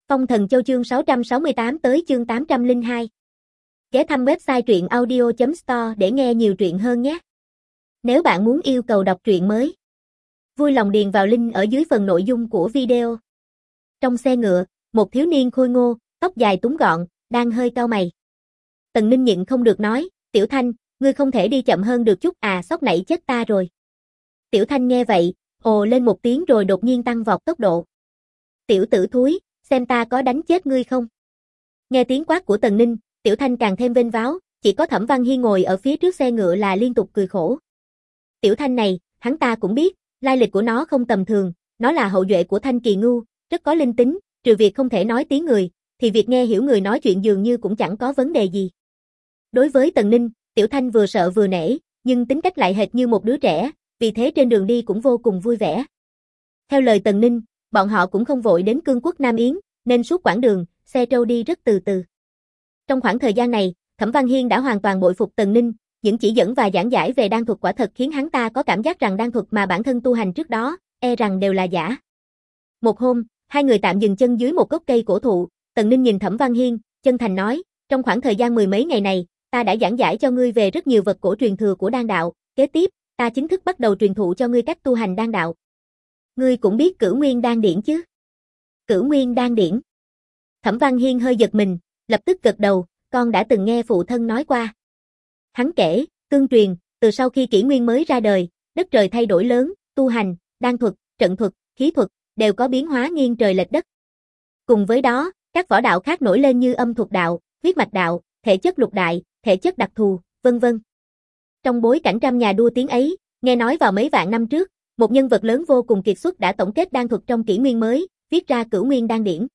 Phong Thần Châu chương 668 tới chương 802. Ghé thăm website truyện audio.store để nghe nhiều truyện hơn nhé. Nếu bạn muốn yêu cầu đọc truyện mới, vui lòng điền vào link ở dưới phần nội dung của video. Trong xe ngựa, một thiếu niên khôi ngô, tóc dài túm gọn, đang hơi cau mày. Tần Ninh nhịn không được nói, Tiểu Thanh, ngươi không thể đi chậm hơn được chút à, sóc nảy chết ta rồi. Tiểu Thanh nghe vậy, ồ lên một tiếng rồi đột nhiên tăng vọt tốc độ. Tiểu tử thúi, xem ta có đánh chết ngươi không. Nghe tiếng quát của Tần Ninh, Tiểu Thanh càng thêm vênh váo, chỉ có Thẩm Văn Hiên ngồi ở phía trước xe ngựa là liên tục cười khổ. Tiểu Thanh này, hắn ta cũng biết, lai lịch của nó không tầm thường, nó là hậu duệ của Thanh Kỳ Ngưu, rất có linh tính, trừ việc không thể nói tiếng người, thì việc nghe hiểu người nói chuyện dường như cũng chẳng có vấn đề gì. Đối với Tần Ninh, Tiểu Thanh vừa sợ vừa nể, nhưng tính cách lại hệt như một đứa trẻ, vì thế trên đường đi cũng vô cùng vui vẻ. Theo lời Tần Ninh, bọn họ cũng không vội đến cương quốc Nam Yến, nên suốt quãng đường, xe trâu đi rất từ từ. Trong khoảng thời gian này, Thẩm Văn Hiên đã hoàn toàn bội phục Tần Ninh, những chỉ dẫn và giảng giải về đan thuật quả thật khiến hắn ta có cảm giác rằng đan thuật mà bản thân tu hành trước đó, e rằng đều là giả. Một hôm, hai người tạm dừng chân dưới một gốc cây cổ thụ, Tần Ninh nhìn Thẩm Văn Hiên, chân thành nói, trong khoảng thời gian mười mấy ngày này, ta đã giảng giải cho ngươi về rất nhiều vật cổ truyền thừa của đan đạo, kế tiếp, ta chính thức bắt đầu truyền thụ cho ngươi cách tu hành đan đạo. Ngươi cũng biết Cửu Nguyên Đan Điển chứ? Cửu Nguyên Đan Điển. Thẩm Văn Hiên hơi giật mình, lập tức gật đầu, con đã từng nghe phụ thân nói qua. Hắn kể, tương truyền, từ sau khi kỷ nguyên mới ra đời, đất trời thay đổi lớn, tu hành, đan thuật, trận thuật, khí thuật, đều có biến hóa nghiêng trời lệch đất. Cùng với đó, các võ đạo khác nổi lên như âm thuật đạo, huyết mạch đạo, thể chất lục đại, thể chất đặc thù, vân vân. Trong bối cảnh trăm nhà đua tiếng ấy, nghe nói vào mấy vạn năm trước, một nhân vật lớn vô cùng kiệt xuất đã tổng kết đan thuật trong kỷ nguyên mới, viết ra Cửu Nguyên Đan Điển.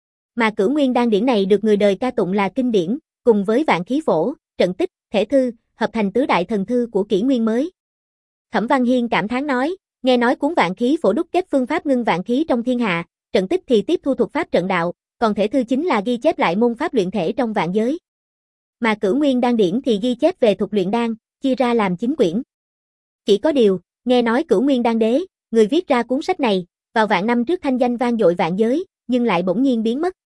Mà Cửu Nguyên Đan Điển này được người đời ca tụng là kinh điển, cùng với Vạn Khí Phổ, Trận Tích, Thể Thư, hợp thành tứ đại thần thư của kỷ nguyên mới. Thẩm Văn Hiên cảm thán nói, nghe nói cuốn Vạn Khí Phổ đúc kết phương pháp ngưng vạn khí trong thiên hạ, Trận Tích thì tiếp thu thuật pháp trận đạo, còn Thể Thư chính là ghi chép lại môn pháp luyện thể trong vạn giới. Mà Cửu Nguyên Đan Điển thì ghi chép về thuật luyện đan, chia ra làm 9 quyển. Chỉ có điều, nghe nói Cửu Nguyên Đan Đế, người viết ra cuốn sách này, vào vạn năm trước thanh danh vang dội vạn giới, nhưng lại bỗng nhiên biến mất.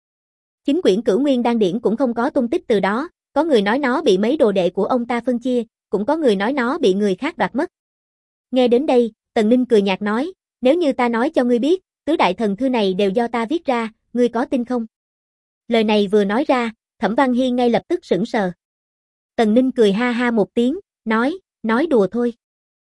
9 quyển Cửu Nguyên Đan Điển cũng không có tung tích từ đó, có người nói nó bị mấy đồ đệ của ông ta phân chia, cũng có người nói nó bị người khác đoạt mất. Nghe đến đây, Tần Ninh cười nhạt nói, nếu như ta nói cho ngươi biết, tứ đại thần thư này đều do ta viết ra, ngươi có tin không? Lời này vừa nói ra, Thẩm Văn Hiên ngay lập tức sững sờ. Tần Ninh cười ha ha một tiếng, nói đùa thôi.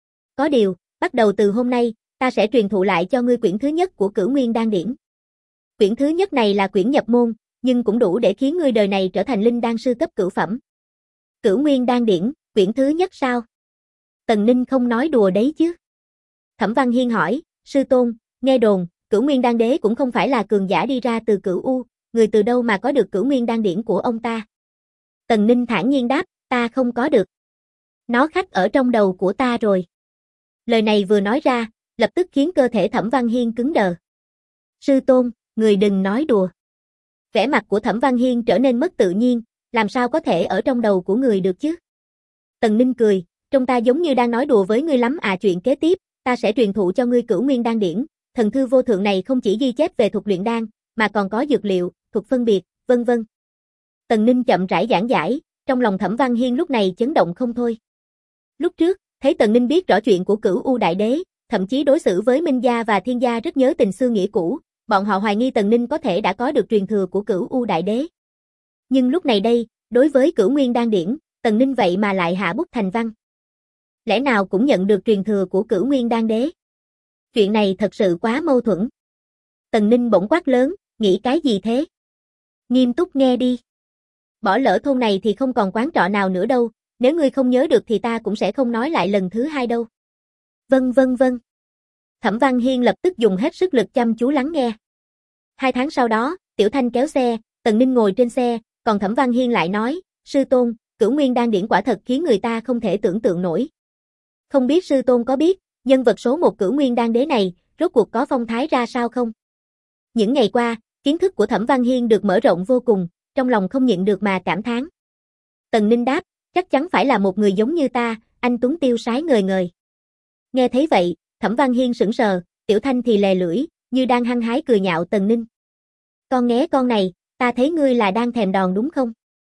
Có điều, bắt đầu từ hôm nay, ta sẽ truyền thụ lại cho ngươi quyển thứ nhất của Cửu Nguyên Đan Điển. Quyển thứ nhất này là quyển nhập môn, nhưng cũng đủ để khiến ngươi đời này trở thành linh đan sư cấp cửu phẩm. Cửu Nguyên Đan Điển, quyển thứ nhất sao? Tần Ninh không nói đùa đấy chứ. Thẩm Văn Hiên hỏi, sư tôn, nghe đồn, Cửu Nguyên Đan Đế cũng không phải là cường giả đi ra từ Cửu U, người từ đâu mà có được Cửu Nguyên Đan Điển của ông ta? Tần Ninh thản nhiên đáp, ta không có được. Nó khắc ở trong đầu của ta rồi. Lời này vừa nói ra, lập tức khiến cơ thể Thẩm Văn Hiên cứng đờ. Sư tôn, người đừng nói đùa. Vẻ mặt của Thẩm Văn Hiên trở nên mất tự nhiên, làm sao có thể ở trong đầu của người được chứ? Tần Ninh cười, trông ta giống như đang nói đùa với ngươi lắm à, chuyện kế tiếp, ta sẽ truyền thụ cho ngươi Cửu Nguyên Đan Điển, thần thư vô thượng này không chỉ ghi chép về thuật luyện đan, mà còn có dược liệu, thuật phân biệt, vân vân. Tần Ninh chậm rãi giảng giải, trong lòng Thẩm Văn Hiên lúc này chấn động không thôi. Lúc trước, thấy Tần Ninh biết rõ chuyện của Cửu U Đại Đế, thậm chí đối xử với Minh gia và Thiên gia rất nhớ tình xưa nghĩa cũ, bọn họ hoài nghi Tần Ninh có thể đã có được truyền thừa của Cửu U Đại Đế. Nhưng lúc này đây, đối với Cửu Nguyên Đan Điển, Tần Ninh vậy mà lại hạ bút thành văn. Lẽ nào cũng nhận được truyền thừa của Cửu Nguyên Đan Đế? Chuyện này thật sự quá mâu thuẫn. Tần Ninh bỗng quát lớn, nghĩ cái gì thế? Nghiêm túc nghe đi. Bỏ lỡ thôn này thì không còn quán trọ nào nữa đâu, nếu ngươi không nhớ được thì ta cũng sẽ không nói lại lần thứ hai đâu. Vâng. Thẩm Văn Hiên lập tức dùng hết sức lực chăm chú lắng nghe. 2 tháng sau đó, Tiểu Thanh kéo xe, Tần Ninh ngồi trên xe, còn Thẩm Văn Hiên lại nói, sư tôn, Cửu Nguyên Đan Điển quả thật khiến người ta không thể tưởng tượng nổi. Không biết sư tôn có biết, nhân vật số 1 Cửu Nguyên Đan Đế này, rốt cuộc có phong thái ra sao không? Những ngày qua, kiến thức của Thẩm Văn Hiên được mở rộng vô cùng, trong lòng không nhịn được mà cảm thán. Tần Ninh đáp, chắc chắn phải là một người giống như ta, anh tuấn tiêu sái ngời ngời. Nghe thấy vậy, Thẩm Văn Hiên sững sờ, Tiểu Thanh thì lè lưỡi, như đang hăng hái cười nhạo Tần Ninh. Con nghé con này, ta thấy ngươi là đang thèm đòn đúng không?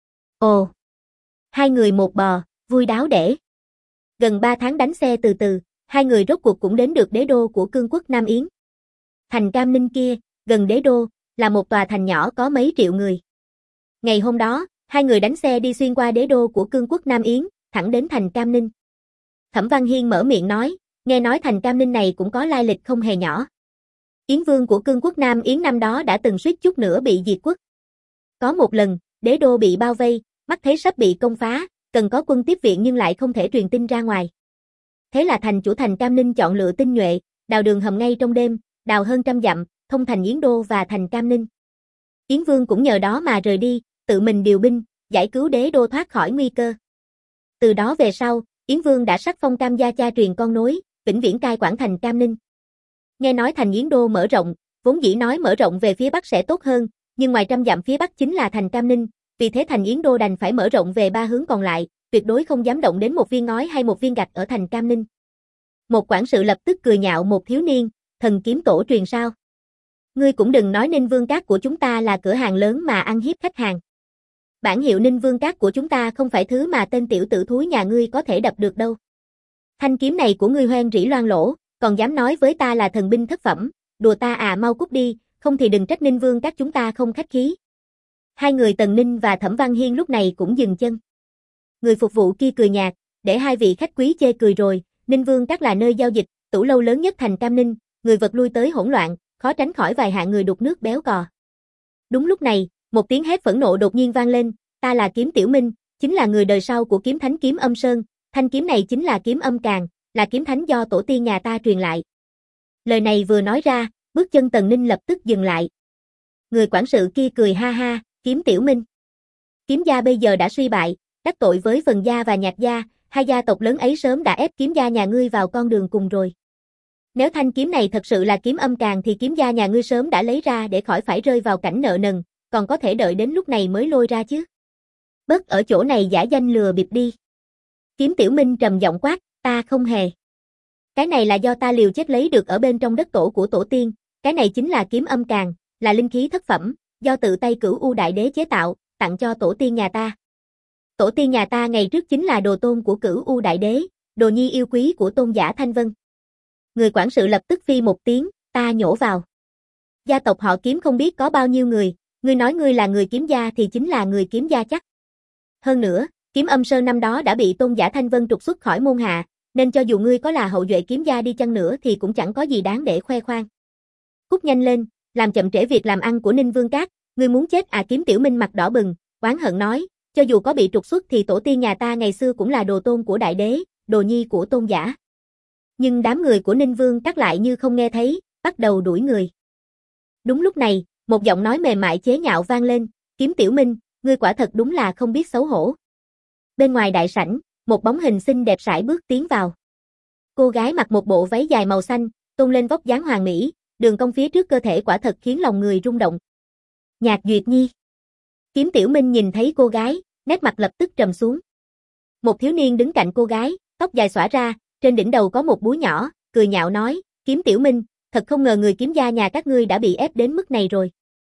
Ồ. Hai người một bò, vui đáo để. Gần 3 tháng đánh xe từ từ, hai người rốt cuộc cũng đến được đế đô của cương quốc Nam Yến. Thành Cam Ninh kia, gần đế đô, là một tòa thành nhỏ có mấy triệu người. Ngày hôm đó, hai người đánh xe đi xuyên qua đế đô của cương quốc Nam Yến, thẳng đến thành Cam Ninh. Thẩm Văn Hiên mở miệng nói, nghe nói thành Cam Ninh này cũng có lai lịch không hề nhỏ. Yến vương của cương quốc Nam Yến năm đó đã từng suýt chút nữa bị diệt quốc. Có một lần, đế đô bị bao vây, mắt thấy sắp bị công phá, cần có quân tiếp viện nhưng lại không thể truyền tin ra ngoài. Thế là thành chủ thành Cam Ninh chọn lựa tinh nhuệ, đào đường hầm ngay trong đêm, đào hơn 100 dặm, thông thành Yến đô và thành Cam Ninh. Yến vương cũng nhờ đó mà rời đi, tự mình điều binh, giải cứu đế đô thoát khỏi nguy cơ. Từ đó về sau, Yến vương đã sắc phong Cam gia cha truyền con nối, vĩnh viễn cai quản thành Cam Ninh. Nghe nói thành Yến đô mở rộng, vốn dĩ nói mở rộng về phía bắc sẽ tốt hơn, nhưng ngoài 100 dặm phía bắc chính là thành Cam Ninh, vì thế thành Yến đô đành phải mở rộng về 3 hướng còn lại, tuyệt đối không dám động đến một viên ngói hay một viên gạch ở thành Cam Ninh. Một quản sự lập tức cười nhạo một thiếu niên, thần kiếm tổ truyền sao? Ngươi cũng đừng nói Ninh Vương Các của chúng ta là cửa hàng lớn mà ăn hiếp khách hàng. Bản hiệu Ninh Vương Các của chúng ta không phải thứ mà tên tiểu tử thúi nhà ngươi có thể đập được đâu. Thanh kiếm này của ngươi hoen rỉ loang lỗ, còn dám nói với ta là thần binh thất phẩm, đùa ta à, mau cút đi, không thì đừng trách Ninh Vương Các chúng ta không khách khí. Hai người Tần Ninh và Thẩm Văn Hiên lúc này cũng dừng chân. Người phục vụ kia cười nhạt, để hai vị khách quý chê cười rồi, Ninh Vương Các là nơi giao dịch, tủ lâu lớn nhất thành Cam Ninh, người vật lui tới hỗn loạn, khó tránh khỏi vài hạng người đục nước béo cò. Đúng lúc này, một tiếng hét phẫn nộ đột nhiên vang lên, ta là Kiếm Tiểu Minh, chính là người đời sau của kiếm thánh Kiếm Âm Sơn, thanh kiếm này chính là Kiếm Âm Càn, là kiếm thánh do tổ tiên nhà ta truyền lại. Lời này vừa nói ra, bước chân Tần Ninh lập tức dừng lại. Người quản sự kia cười ha ha, Kiếm Tiểu Minh. Kiếm gia bây giờ đã suy bại, đắc tội với Vân gia và Nhạc gia, hai gia tộc lớn ấy sớm đã ép Kiếm gia nhà ngươi vào con đường cùng rồi. Nếu thanh kiếm này thật sự là Kiếm Âm Càn thì Kiếm gia nhà ngươi sớm đã lấy ra để khỏi phải rơi vào cảnh nợ nần, còn có thể đợi đến lúc này mới lôi ra chứ. Bớt ở chỗ này giả danh lừa bịp đi. Kiếm Tiểu Minh trầm giọng quát, ta không hề. Cái này là do ta liều chết lấy được ở bên trong đất tổ của tổ tiên, cái này chính là Kiếm Âm Càn, là linh khí thất phẩm, do tự tay Cửu U Đại Đế chế tạo, tặng cho tổ tiên nhà ta. Tổ tiên nhà ta ngày trước chính là đồ tôn của Cửu U Đại Đế, đồ nhi yêu quý của tôn giả Thanh Vân. Người quản sự lập tức phi một tiếng, ta nhổ vào. Gia tộc họ Kiếm không biết có bao nhiêu người, ngươi nói ngươi là người Kiếm gia thì chính là người Kiếm gia chắc. Hơn nữa, Kiếm Âm Sơn năm đó đã bị tôn giả Thanh Vân trục xuất khỏi môn hạ, nên cho dù ngươi có là hậu duệ Kiếm gia đi chăng nữa thì cũng chẳng có gì đáng để khoe khoang. Cút nhanh lên, làm chậm trễ việc làm ăn của Ninh Vương Các, ngươi muốn chết à? Kiếm Tiểu Minh mặt đỏ bừng, oán hận nói, cho dù có bị trục xuất thì tổ tiên nhà ta ngày xưa cũng là đồ tôn của đại đế, đồ nhi của tôn giả. Nhưng đám người của Ninh Vương Các lại như không nghe thấy, bắt đầu đuổi người. Đúng lúc này, một giọng nói mềm mại chế nhạo vang lên, Kiếm Tiểu Minh, ngươi quả thật đúng là không biết xấu hổ. Bên ngoài đại sảnh, một bóng hình xinh đẹp sải bước tiến vào. Cô gái mặc một bộ váy dài màu xanh, tôn lên vóc dáng hoàn mỹ, đường cong phía trước cơ thể quả thật khiến lòng người rung động. Nhạc Duyệt Nhi. Kiếm Tiểu Minh nhìn thấy cô gái, nét mặt lập tức trầm xuống. Một thiếu niên đứng cạnh cô gái, tóc dài xõa ra, trên đỉnh đầu có một búi nhỏ, cười nhạo nói, Kiếm Tiểu Minh, thật không ngờ người Kiếm gia nhà các ngươi đã bị ép đến mức này rồi.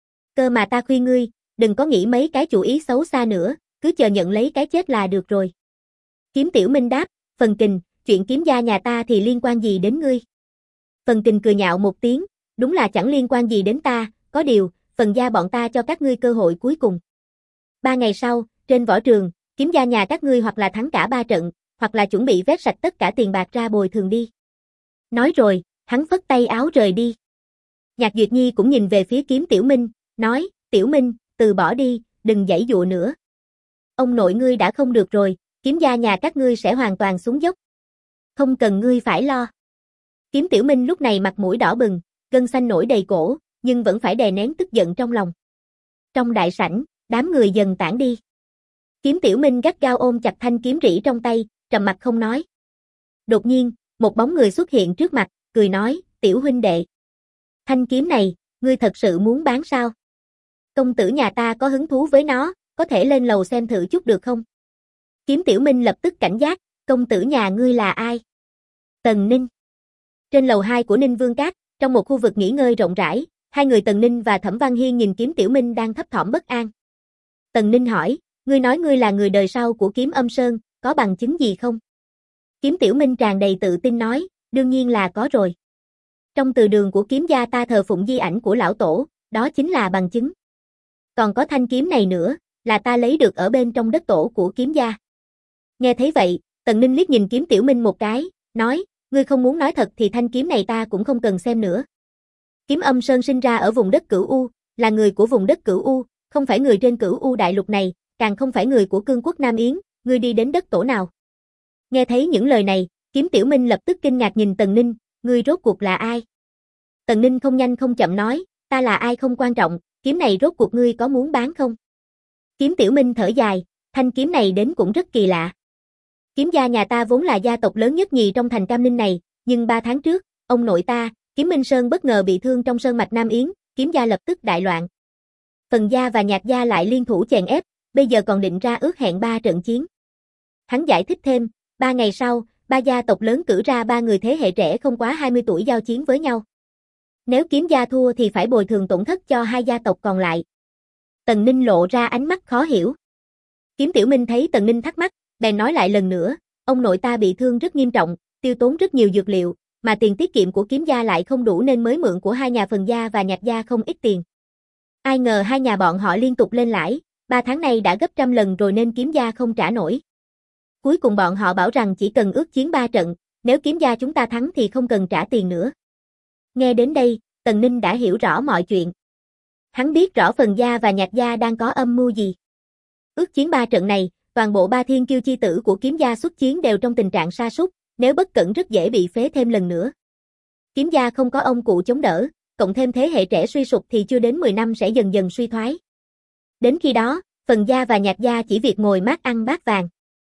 Cơ mà ta khuyên ngươi, đừng có nghĩ mấy cái chủ ý xấu xa nữa, cứ chờ nhận lấy cái chết là được rồi. Kiếm Tiểu Minh đáp, Phần Kình, chuyện Kiếm gia nhà ta thì liên quan gì đến ngươi? Phần Kình cười nhạo một tiếng, đúng là chẳng liên quan gì đến ta, có điều, Phần gia bọn ta cho các ngươi cơ hội cuối cùng. 3 ngày sau, trên võ trường, Kiếm gia nhà các ngươi hoặc là thắng cả 3 trận, hoặc là chuẩn bị vét sạch tất cả tiền bạc ra bồi thường đi. Nói rồi, hắn phất tay áo rời đi. Nhạc Duyệt Nhi cũng nhìn về phía Kiếm Tiểu Minh, nói, Tiểu Minh, từ bỏ đi, đừng giãy dụa nữa. Ông nội ngươi đã không được rồi, Kiếm gia nhà các ngươi sẽ hoàn toàn xuống dốc. Không cần ngươi phải lo. Kiếm Tiểu Minh lúc này mặt mũi đỏ bừng, gân xanh nổi đầy cổ, nhưng vẫn phải đè nén tức giận trong lòng. Trong đại sảnh, đám người dần tản đi. Kiếm Tiểu Minh gắt gao ôm chặt thanh kiếm rỉ trong tay, trầm mặt không nói. Đột nhiên, một bóng người xuất hiện trước mặt, cười nói, Tiểu huynh đệ. Thanh kiếm này, ngươi thật sự muốn bán sao? Công tử nhà ta có hứng thú với nó, có thể lên lầu xem thử chút được không? Kiếm Tiểu Minh lập tức cảnh giác, công tử nhà ngươi là ai? Tần Ninh. Trên lầu 2 của Ninh Vương Các, trong một khu vực nghỉ ngơi rộng rãi, Hai người Tần Ninh và Thẩm Văn Hiên nhìn Kiếm Tiểu Minh đang thấp thỏm bất an. Tần Ninh hỏi, ngươi nói ngươi là người đời sau của Kiếm Âm Sơn, có bằng chứng gì không? Kiếm Tiểu Minh tràn đầy tự tin nói, đương nhiên là có rồi. Trong từ đường của Kiếm gia ta thờ phụng di ảnh của lão tổ, đó chính là bằng chứng. Còn có thanh kiếm này nữa, là ta lấy được ở bên trong đất tổ của Kiếm gia. Nghe thấy vậy, Tần Ninh liếc nhìn Kiếm Tiểu Minh một cái, nói, ngươi không muốn nói thật thì thanh kiếm này ta cũng không cần xem nữa. Kiếm Âm Sơn sinh ra ở vùng đất Cửu U, là người của vùng đất Cửu U, không phải người trên Cửu U đại lục này, càng không phải người của cương quốc Nam Yến, ngươi đi đến đất tổ nào? Nghe thấy những lời này, Kiếm Tiểu Minh lập tức kinh ngạc nhìn Tần Ninh, ngươi rốt cuộc là ai? Tần Ninh không nhanh không chậm nói, ta là ai không quan trọng, kiếm này rốt cuộc ngươi có muốn bán không? Kiếm Tiểu Minh thở dài, thanh kiếm này đến cũng rất kỳ lạ. Kiếm gia nhà ta vốn là gia tộc lớn nhất nhì trong thành Cam Ninh này, nhưng 3 tháng trước, ông nội ta, Kiếm Minh Sơn bất ngờ bị thương trong sơn mạch Nam Yến, Kiếm gia lập tức đại loạn. Phần gia và Nhạc gia lại liên thủ chèn ép, bây giờ còn định ra ước hẹn 3 trận chiến. Hắn giải thích thêm, 3 ngày sau, 3 gia tộc lớn cử ra 3 người thế hệ trẻ không quá 20 tuổi giao chiến với nhau. Nếu Kiếm gia thua thì phải bồi thường tổn thất cho 2 gia tộc còn lại. Tần Ninh lộ ra ánh mắt khó hiểu. Kiếm Tiểu Minh thấy Tần Ninh thắc mắc, bèn nói lại lần nữa, ông nội ta bị thương rất nghiêm trọng, tiêu tốn rất nhiều dược liệu, mà tiền tiết kiệm của Kiếm gia lại không đủ nên mới mượn của 2 nhà Phần gia và Nhạc gia không ít tiền. Ai ngờ 2 nhà bọn họ liên tục lên lãi, 3 tháng này đã gấp trăm lần rồi nên Kiếm gia không trả nổi. Cuối cùng bọn họ bảo rằng chỉ cần ước chiến 3 trận, nếu Kiếm gia chúng ta thắng thì không cần trả tiền nữa. Nghe đến đây, Tần Ninh đã hiểu rõ mọi chuyện. Hắn biết rõ Phần gia và Nhạc gia đang có âm mưu gì. Ước chiến 3 trận này, toàn bộ 3 thiên kiêu chi tử của Kiếm gia xuất chiến đều trong tình trạng sa sút, nếu bất cẩn rất dễ bị phế thêm lần nữa. Kiếm gia không có ông cụ chống đỡ, cộng thêm thế hệ trẻ suy sụp thì chưa đến 10 năm sẽ dần dần suy thoái. Đến khi đó, Phần gia và Nhạc gia chỉ việc ngồi mát ăn bát vàng.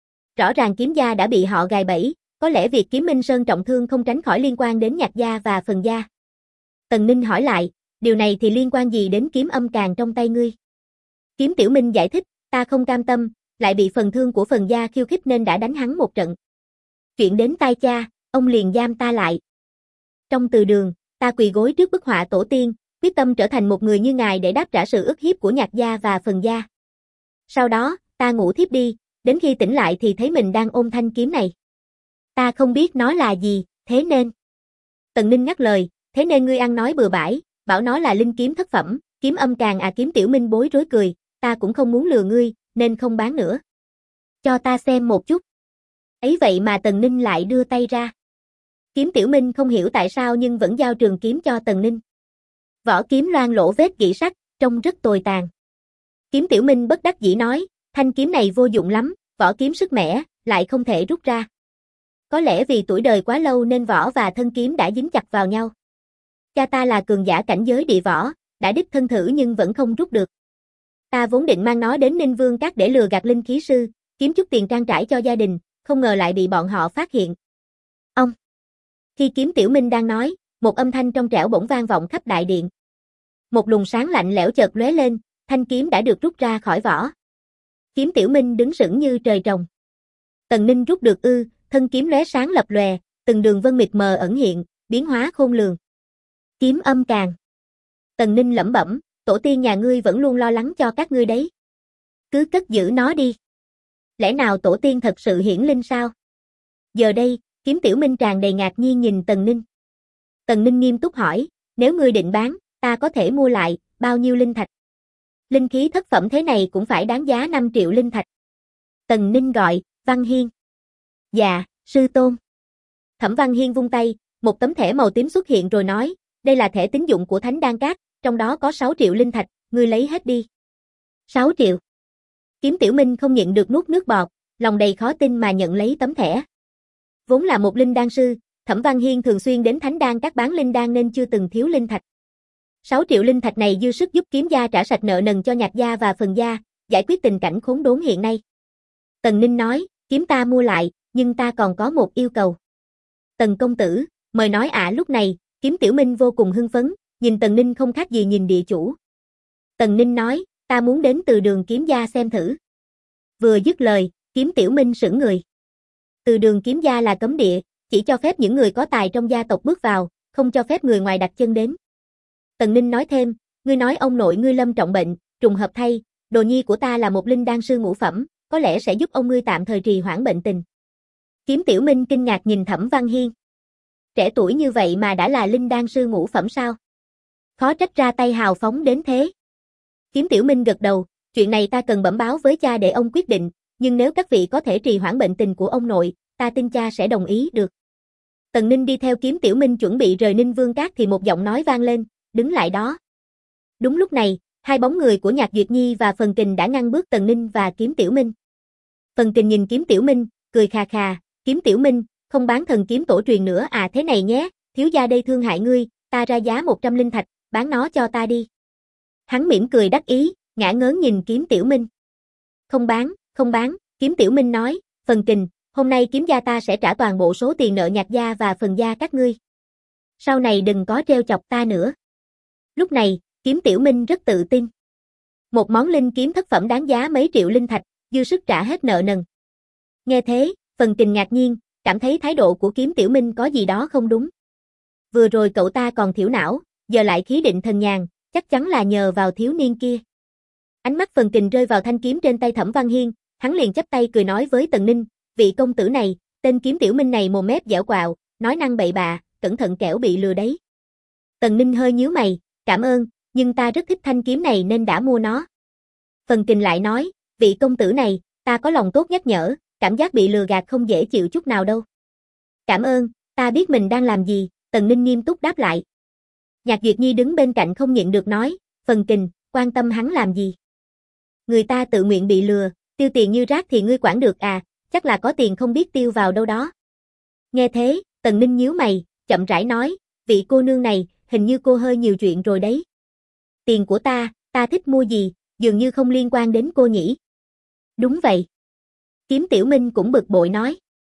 Rõ ràng Kiếm gia đã bị họ gài bẫy, có lẽ việc Kiếm Minh Sơn trọng thương không tránh khỏi liên quan đến Nhạc gia và Phần gia. Tần Ninh hỏi lại, điều này thì liên quan gì đến kiếm âm càng trong tay ngươi? Kiếm Tiểu Minh giải thích, ta không cam tâm, lại bị phần thương của Phần gia khiêu khích nên đã đánh hắn một trận. Chuyện đến tai cha, ông liền giam ta lại. Trong từ đường, ta quỳ gối trước bức họa tổ tiên, quyết tâm trở thành một người như ngài để đáp trả sự ức hiếp của Nhạc gia và Phần gia. Sau đó, ta ngủ thiếp đi, đến khi tỉnh lại thì thấy mình đang ôm thanh kiếm này. Ta không biết nó là gì, thế nên. Tần Ninh ngắt lời, thế nên ngươi ăn nói bừa bãi, bảo nó là linh kiếm thất phẩm, kiếm âm càng à. Kiếm Tiểu Minh bối rối cười, ta cũng không muốn lừa ngươi, nên không bán nữa. Cho ta xem một chút. Ấy vậy mà Tần Ninh lại đưa tay ra. Kiếm Tiểu Minh không hiểu tại sao nhưng vẫn giao trường kiếm cho Tần Ninh. Vỏ kiếm loang lỗ vết gỉ sắt, trông rất tồi tàn. Kiếm Tiểu Minh bất đắc dĩ nói, thanh kiếm này vô dụng lắm, vỏ kiếm sức mẻ, lại không thể rút ra. Có lẽ vì tuổi đời quá lâu nên vỏ và thân kiếm đã dính chặt vào nhau. Cha ta là cường giả cảnh giới địa võ, đã đích thân thử nhưng vẫn không rút được. Ta vốn định mang nó đến Ninh Vương Các để lừa gạt linh khí sư, kiếm chút tiền trang trải cho gia đình, không ngờ lại bị bọn họ phát hiện. Ông! Khi Kiếm Tiểu Minh đang nói, một âm thanh trong trẻo bỗng vang vọng khắp đại điện. Một luồng sáng lạnh lẽo chợt lóe lên, thanh kiếm đã được rút ra khỏi vỏ. Kiếm Tiểu Minh đứng sững như trời trồng. Tần Ninh rút được ư? Thân kiếm lóe sáng lập lòe, từng đường vân mịt mờ ẩn hiện, biến hóa khôn lường. Kiếm âm càng. Tần Ninh lẩm bẩm, tổ tiên nhà ngươi vẫn luôn lo lắng cho các ngươi đấy. Cứ cất giữ nó đi. Lẽ nào tổ tiên thật sự hiển linh sao? Giờ đây, Kiếm Tiểu Minh tràn đầy ngạc nhiên nhìn Tần Ninh. Tần Ninh nghiêm túc hỏi, nếu ngươi định bán, ta có thể mua lại, bao nhiêu linh thạch? Linh khí thất phẩm thế này cũng phải đáng giá 5 triệu linh thạch. Tần Ninh gọi, Văn Hiên. Dạ, sư tôn. Thẩm Văn Hiên vung tay, một tấm thẻ màu tím xuất hiện rồi nói, đây là thẻ tín dụng của Thánh Đan Các, trong đó có 6 triệu linh thạch, ngươi lấy hết đi. 6 triệu. Kiếm Tiểu Minh không nhịn được nuốt nước bọt, lòng đầy khó tin mà nhận lấy tấm thẻ. Vốn là một linh đan sư, Thẩm Văn Hiên thường xuyên đến Thánh Đan Các bán linh đan nên chưa từng thiếu linh thạch. 6 triệu linh thạch này dư sức giúp Kiếm gia trả sạch nợ nần cho Nhạc gia và Phần gia, giải quyết tình cảnh khốn đốn hiện nay. Tần Ninh nói, kiếm ta mua lại, nhưng ta còn có một yêu cầu. Tần công tử, mời nói ạ. Lúc này, Kiếm Tiểu Minh vô cùng hưng phấn, nhìn Tần Ninh không khác gì nhìn địa chủ. Tần Ninh nói, ta muốn đến từ đường Kiếm gia xem thử. Vừa dứt lời, Kiếm Tiểu Minh sững người. Từ đường Kiếm gia là cấm địa, chỉ cho phép những người có tài trong gia tộc bước vào, không cho phép người ngoài đặt chân đến. Tần Ninh nói thêm, ngươi nói ông nội ngươi lâm trọng bệnh, trùng hợp thay, đồ nhi của ta là một linh đan sư ngũ phẩm, có lẽ sẽ giúp ông ngươi tạm thời trì hoãn bệnh tình. Kiếm Tiểu Minh kinh ngạc nhìn Thẩm Văn Hiên. Trẻ tuổi như vậy mà đã là linh đan sư ngũ phẩm sao? Khó trách ra tay hào phóng đến thế. Kiếm Tiểu Minh gật đầu, chuyện này ta cần bẩm báo với cha để ông quyết định, nhưng nếu các vị có thể trì hoãn bệnh tình của ông nội, ta tin cha sẽ đồng ý được. Tần Ninh đi theo Kiếm Tiểu Minh chuẩn bị rời Ninh Vương Cát thì một giọng nói vang lên, đứng lại đó. Đúng lúc này, hai bóng người của Nhạc Duyệt Nhi và Phần Kình đã ngăn bước Tần Ninh và Kiếm Tiểu Minh. Phần Kình nhìn Kiếm Tiểu Minh, cười khà khà, Kiếm Tiểu Minh, không bán thần kiếm tổ truyền nữa à? Thế này nhé, thiếu gia đây thương hại ngươi, ta ra giá 100 linh thạch, bán nó cho ta đi. Hắn mỉm cười đắc ý, ngả ngớn nhìn Kiếm Tiểu Minh. Không bán, Kiếm Tiểu Minh nói, Phần Kình, hôm nay Kiếm gia ta sẽ trả toàn bộ số tiền nợ Nhạc gia và Phần gia các ngươi. Sau này đừng có trêu chọc ta nữa. Lúc này, Kiếm Tiểu Minh rất tự tin. Một món linh kiếm thất phẩm đáng giá mấy triệu linh thạch, dư sức trả hết nợ nần. Nghe thế, Phần Kình ngạc nhiên, cảm thấy thái độ của Kiếm Tiểu Minh có gì đó không đúng. Vừa rồi cậu ta còn thiểu não, giờ lại khí định thần nhàn, chắc chắn là nhờ vào thiếu niên kia. Ánh mắt Phần Kình rơi vào thanh kiếm trên tay Thẩm Văn Hiên, hắn liền chắp tay cười nói với Tần Ninh, vị công tử này, tên Kiếm Tiểu Minh này mồm mép dẻo quạo, nói năng bậy bạ, cẩn thận kẻo bị lừa đấy. Tần Ninh hơi nhíu mày, cảm ơn, nhưng ta rất thích thanh kiếm này nên đã mua nó. Phần Kình lại nói, vị công tử này, ta có lòng tốt nhắc nhở, cảm giác bị lừa gạt không dễ chịu chút nào đâu. Cảm ơn, ta biết mình đang làm gì, Tần Ninh nghiêm túc đáp lại. Nhạc Duyệt Nhi đứng bên cạnh không nhịn được nói, Phần Kình, quan tâm hắn làm gì? Người ta tự nguyện bị lừa, tiêu tiền như rác thì ngươi quản được à, chắc là có tiền không biết tiêu vào đâu đó. Nghe thế, Tần Ninh nhíu mày, chậm rãi nói, vị cô nương này, hình như cô hơi nhiều chuyện rồi đấy. Tiền của ta thích mua gì, dường như không liên quan đến cô nhỉ. Đúng vậy. Kiếm Tiểu Minh cũng bực bội nói.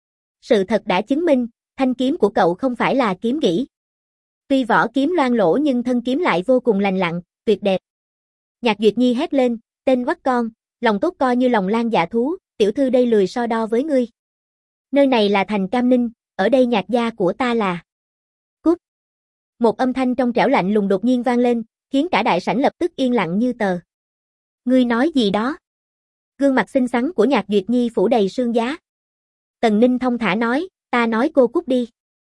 Sự thật đã chứng minh, thanh kiếm của cậu không phải là kiếm gỉ. Tuy vỏ kiếm loang lỗ nhưng thân kiếm lại vô cùng lành lặn, tuyệt đẹp. Nhạc Duyệt Nhi hét lên, tên quắt con, lòng tốt coi như lòng lang dạ thú, tiểu thư đây lười so đo với ngươi. Nơi này là thành Cam Ninh, ở đây Nhạc gia của ta là. Cút. Một âm thanh trong trẻo lạnh lùng đột nhiên vang lên, khiến cả đại sảnh lập tức yên lặng như tờ. Ngươi nói gì đó? Gương mặt xinh xắn của Nhạc Duyệt Nhi phủ đầy sương giá. Tần Ninh thông thả nói, ta nói cô cút đi.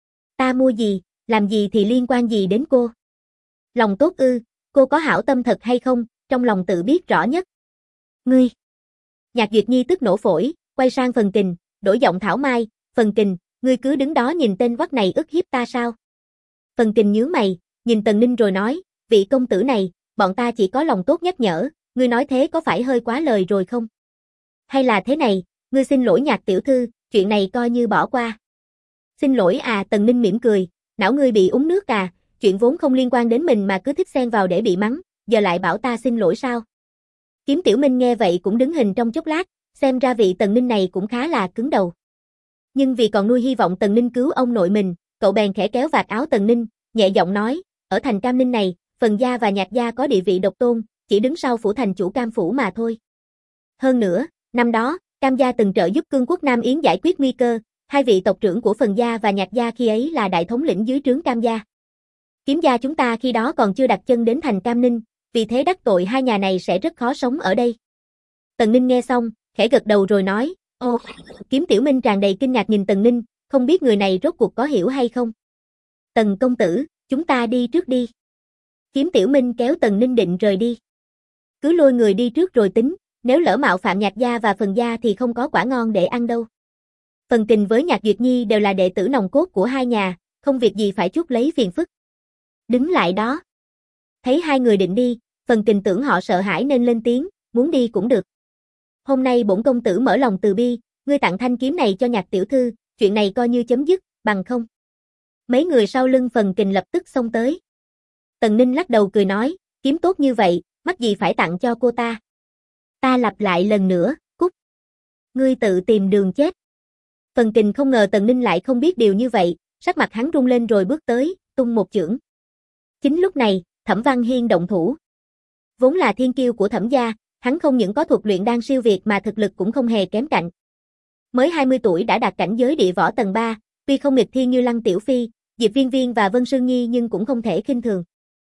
Ta mua gì, làm gì thì liên quan gì đến cô? Lòng tốt ư, cô có hảo tâm thật hay không, trong lòng tự biết rõ nhất. Ngươi. Nhạc Duyệt Nhi tức nổ phổi, quay sang Phần Kình, đổi giọng thảo mai, Phần Kình, ngươi cứ đứng đó nhìn tên quắt này ức hiếp ta sao? Phần Kình nhướng mày, nhìn Tần Ninh rồi nói, vị công tử này, bọn ta chỉ có lòng tốt nhắc nhở, ngươi nói thế có phải hơi quá lời rồi không? Hay là thế này, ngươi xin lỗi Nhạc tiểu thư, chuyện này coi như bỏ qua. Xin lỗi à? Tần Ninh mỉm cười, não ngươi bị uống nước à, chuyện vốn không liên quan đến mình mà cứ thích xen vào để bị mắng, giờ lại bảo ta xin lỗi sao? Kiếm Tiểu Minh nghe vậy cũng đứng hình trong chốc lát, xem ra vị Tần Ninh này cũng khá là cứng đầu. Nhưng vì còn nuôi hy vọng Tần Ninh cứu ông nội mình, cậu bèn khẽ kéo vạt áo Tần Ninh, nhẹ giọng nói, ở thành Cam Ninh này, Phần gia và Nhạc gia có địa vị độc tôn, chỉ đứng sau phủ thành chủ Cam phủ mà thôi. Hơn nữa, năm đó, Cam gia từng trợ giúp Cương quốc Nam Yến giải quyết nguy cơ, hai vị tộc trưởng của Phần gia và Nhạc gia khi ấy là đại thống lĩnh dưới trướng Cam gia. Kiếm gia chúng ta khi đó còn chưa đặt chân đến thành Cam Ninh, vì thế đắc tội hai nhà này sẽ rất khó sống ở đây. Tần Ninh nghe xong, khẽ gật đầu rồi nói, ô, Kiếm Tiểu Minh tràn đầy kinh ngạc nhìn Tần Ninh, không biết người này rốt cuộc có hiểu hay không. Tần công tử, chúng ta đi trước đi. Kiếm Tiểu Minh kéo Tần Ninh định rời đi. Cứ lôi người đi trước rồi tính, nếu lỡ mạo phạm Nhạc gia và Phần gia thì không có quả ngon để ăn đâu. Phần Kình với Nhạc Duyệt Nhi đều là đệ tử nòng cốt của hai nhà, không việc gì phải chuốc lấy phiền phức. Đứng lại đó. Thấy hai người định đi, Phần Kình tưởng họ sợ hãi nên lên tiếng, muốn đi cũng được. Hôm nay bổn công tử mở lòng từ bi, ngươi tặng thanh kiếm này cho Nhạc tiểu thư, chuyện này coi như chấm dứt, bằng không. Mấy người sau lưng Phần Kình lập tức xông tới. Tần Ninh lắc đầu cười nói, kiếm tốt như vậy, mắc gì phải tặng cho cô ta. Ta lặp lại lần nữa, cút. Ngươi tự tìm đường chết. Phần Kình không ngờ Tần Ninh lại không biết điều như vậy, sắc mặt hắn rung lên rồi bước tới, tung một chưởng. Chính lúc này, Thẩm Văn Hiên động thủ. Vốn là thiên kiêu của Thẩm gia, hắn không những có thuật luyện đan siêu việt mà thực lực cũng không hề kém cạnh. Mới 20 tuổi đã đạt cảnh giới địa võ tầng 3, tuy không nghịch thiên như Lăng Tiểu Phi, Diệp Viên Viên và Vân Sương Nhi nhưng cũng không thể khinh thường.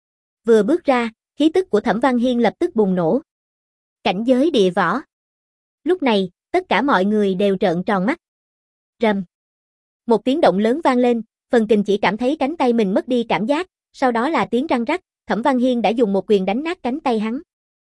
Vừa bước ra, khí tức của Thẩm Văn Hiên lập tức bùng nổ. Cảnh giới địa võ. Lúc này, tất cả mọi người đều trợn tròn mắt. Rầm. Một tiếng động lớn vang lên, Phần Kình chỉ cảm thấy cánh tay mình mất đi cảm giác, sau đó là tiếng răng rắc, Thẩm Văn Hiên đã dùng một quyền đánh nát cánh tay hắn.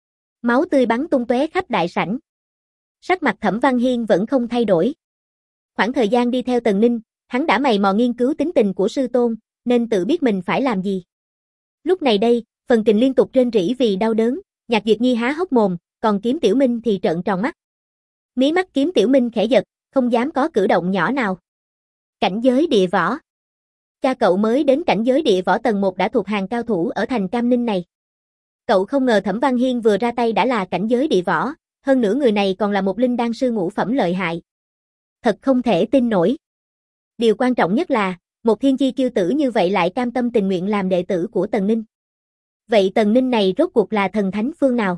Máu tươi bắn tung tóe khắp đại sảnh. Sắc mặt Thẩm Văn Hiên vẫn không thay đổi. Khoảng thời gian đi theo Tần Ninh, hắn đã mày mò nghiên cứu tính tình của sư tôn, nên tự biết mình phải làm gì. Lúc này đây, Phần Kình liên tục rên rỉ vì đau đớn, Nhạc Duyệt Nhi há hốc mồm, còn Kiếm Tiểu Minh thì trợn tròn mắt. Mí mắt Kiếm Tiểu Minh khẽ giật, không dám có cử động nhỏ nào. Cảnh giới địa võ. Cha cậu mới đến cảnh giới địa võ tầng 1 đã thuộc hàng cao thủ ở thành Cam Ninh này. Cậu không ngờ Thẩm Văn Hiên vừa ra tay đã là cảnh giới địa võ, hơn nữa người này còn là một linh đan sư ngũ phẩm lợi hại. Thật không thể tin nổi. Điều quan trọng nhất là, một thiên chi kiêu tử như vậy lại cam tâm tình nguyện làm đệ tử của Tần Ninh. Vậy Tần Ninh này rốt cuộc là thần thánh phương nào?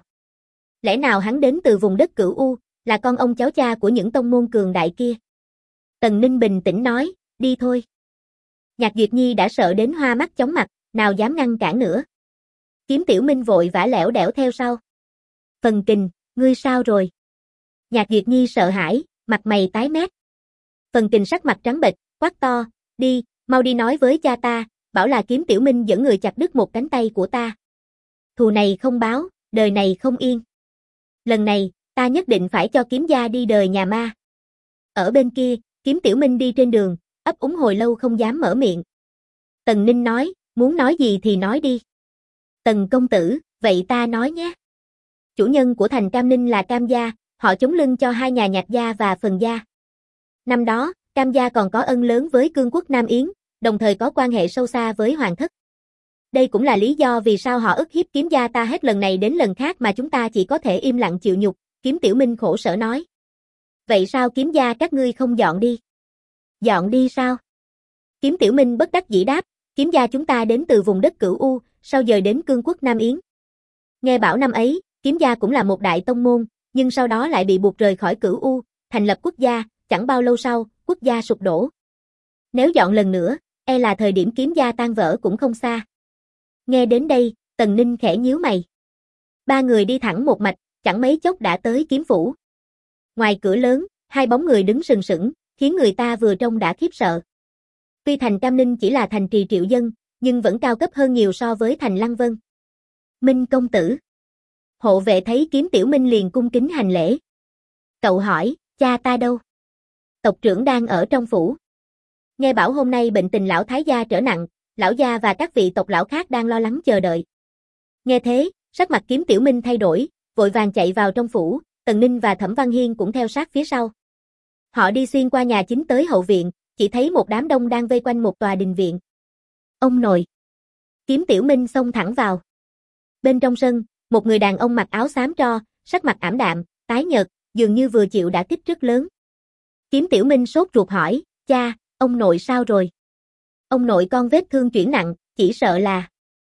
Lẽ nào hắn đến từ vùng đất Cửu U, là con ông cháu cha của những tông môn cường đại kia? Tần Ninh bình tĩnh nói, đi thôi. Nhạc Duyệt Nhi đã sợ đến hoa mắt chóng mặt, nào dám ngăn cản nữa. Kiếm Tiểu Minh vội vã lẻo đẻo theo sau. Phần Kình, ngươi sao rồi? Nhạc Duyệt Nhi sợ hãi, mặt mày tái mét. Phần Kình sắc mặt trắng bệch, quát to, đi, mau đi nói với cha ta, bảo là Kiếm Tiểu Minh dẫn người chặt đứt một cánh tay của ta. Thù này không báo, đời này không yên. Lần này, ta nhất định phải cho Kiếm gia đi đời nhà ma. Ở bên kia, Kiếm Tiểu Minh đi trên đường, ấp úng hồi lâu không dám mở miệng. Tần Ninh nói, muốn nói gì thì nói đi. Tần công tử, vậy ta nói nhé. Chủ nhân của thành Cam Ninh là Cam gia, họ chống lưng cho hai nhà Nhạc gia và Phần gia. Năm đó, Cam gia còn có ân lớn với cương quốc Nam Yến, đồng thời có quan hệ sâu xa với hoàng thất. Đây cũng là lý do vì sao họ ức hiếp Kiếm gia ta hết lần này đến lần khác mà chúng ta chỉ có thể im lặng chịu nhục, Kiếm Tiểu Minh khổ sở nói. Vậy sao Kiếm gia các ngươi không dọn đi? Dọn đi sao? Kiếm Tiểu Minh bất đắc dĩ đáp, Kiếm gia chúng ta đến từ vùng đất Cửu U, sau dời đến cương quốc Nam Yến. Nghe bảo năm ấy, Kiếm gia cũng là một đại tông môn, nhưng sau đó lại bị buộc rời khỏi Cửu U, thành lập quốc gia, chẳng bao lâu sau, quốc gia sụp đổ. Nếu dọn lần nữa, e là thời điểm Kiếm gia tan vỡ cũng không xa. Nghe đến đây, Tần Ninh khẽ nhíu mày. Ba người đi thẳng một mạch, chẳng mấy chốc đã tới kiếm phủ. Ngoài cửa lớn, hai bóng người đứng sừng sững, khiến người ta vừa trông đã khiếp sợ. Tuy thành Cam Ninh chỉ là thành trì triệu dân, nhưng vẫn cao cấp hơn nhiều so với thành Lăng Vân. Minh công tử. Hộ vệ thấy Kiếm Tiểu Minh liền cung kính hành lễ. Cậu hỏi, cha ta đâu? Tộc trưởng đang ở trong phủ. Nghe bảo hôm nay bệnh tình lão thái gia trở nặng, lão gia và các vị tộc lão khác đang lo lắng chờ đợi. Nghe thế, sắc mặt Kiếm Tiểu Minh thay đổi, vội vàng chạy vào trong phủ, Tần Ninh và Thẩm Văn Hiên cũng theo sát phía sau. Họ đi xuyên qua nhà chính tới hậu viện, chỉ thấy một đám đông đang vây quanh một tòa đình viện. Ông nội. Kiếm Tiểu Minh xông thẳng vào. Bên trong sân, một người đàn ông mặc áo xám tro, sắc mặt ảm đạm, tái nhợt, dường như vừa chịu đả kích rất lớn. Kiếm Tiểu Minh sốt ruột hỏi, cha, ông nội sao rồi? Ông nội con vết thương chuyển nặng, chỉ sợ là...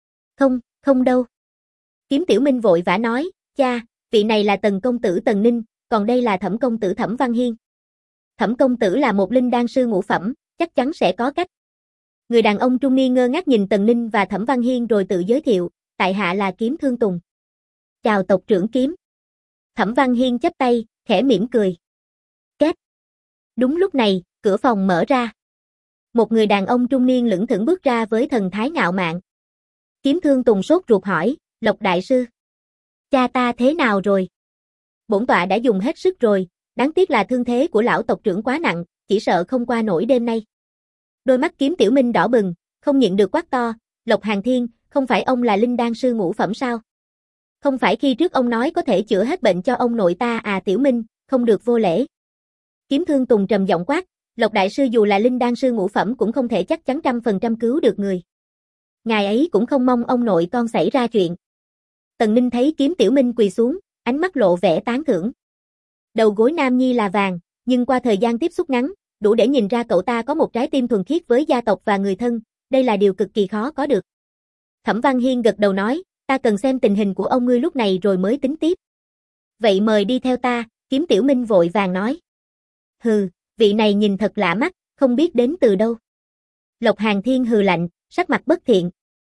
Không đâu. Kiếm Tiểu Minh vội vã nói, cha, vị này là Tần công tử Tần Ninh, còn đây là Thẩm công tử Thẩm Văn Hiên. Thẩm công tử là một linh đan sư ngũ phẩm, chắc chắn sẽ có cách. Người đàn ông trung niên ngơ ngác nhìn Tần Ninh và Thẩm Văn Hiên rồi tự giới thiệu, tại hạ là Kiếm Thương Tùng. Chào tộc trưởng Kiếm. Thẩm Văn Hiên chắp tay, khẽ mỉm cười. Két. Đúng lúc này, cửa phòng mở ra. Một người đàn ông trung niên lững thững bước ra với thần thái ngạo mạn. Kiếm Thương Tùng sốt ruột hỏi, Lộc đại sư. Cha ta thế nào rồi? Bổn tọa đã dùng hết sức rồi, đáng tiếc là thương thế của lão tộc trưởng quá nặng, chỉ sợ không qua nổi đêm nay. Đôi mắt Kiếm Tiểu Minh đỏ bừng, không nhịn được quát to, Lộc Hàn Thiên, không phải ông là linh đan sư ngũ phẩm sao? Không phải khi trước ông nói có thể chữa hết bệnh cho ông nội ta à Tiểu Minh, không được vô lễ. Kiếm Thương Tùng trầm giọng quát, Lộc đại sư dù là linh đan sư ngũ phẩm cũng không thể chắc chắn 100% cứu được người. Ngài ấy cũng không mong ông nội con xảy ra chuyện. Tần Ninh thấy Kiếm Tiểu Minh quỳ xuống, ánh mắt lộ vẻ tán thưởng. Đầu gối nam nhi là vàng, nhưng qua thời gian tiếp xúc ngắn, đủ để nhìn ra cậu ta có một trái tim thuần khiết với gia tộc và người thân, đây là điều cực kỳ khó có được. Thẩm Văn Hiên gật đầu nói, ta cần xem tình hình của ông ngươi lúc này rồi mới tính tiếp. Vậy mời đi theo ta, Kiếm Tiểu Minh vội vàng nói. Hừ, vị này nhìn thật lạ mắt, không biết đến từ đâu. Lộc Hàn Thiên hừ lạnh, sắc mặt bất thiện.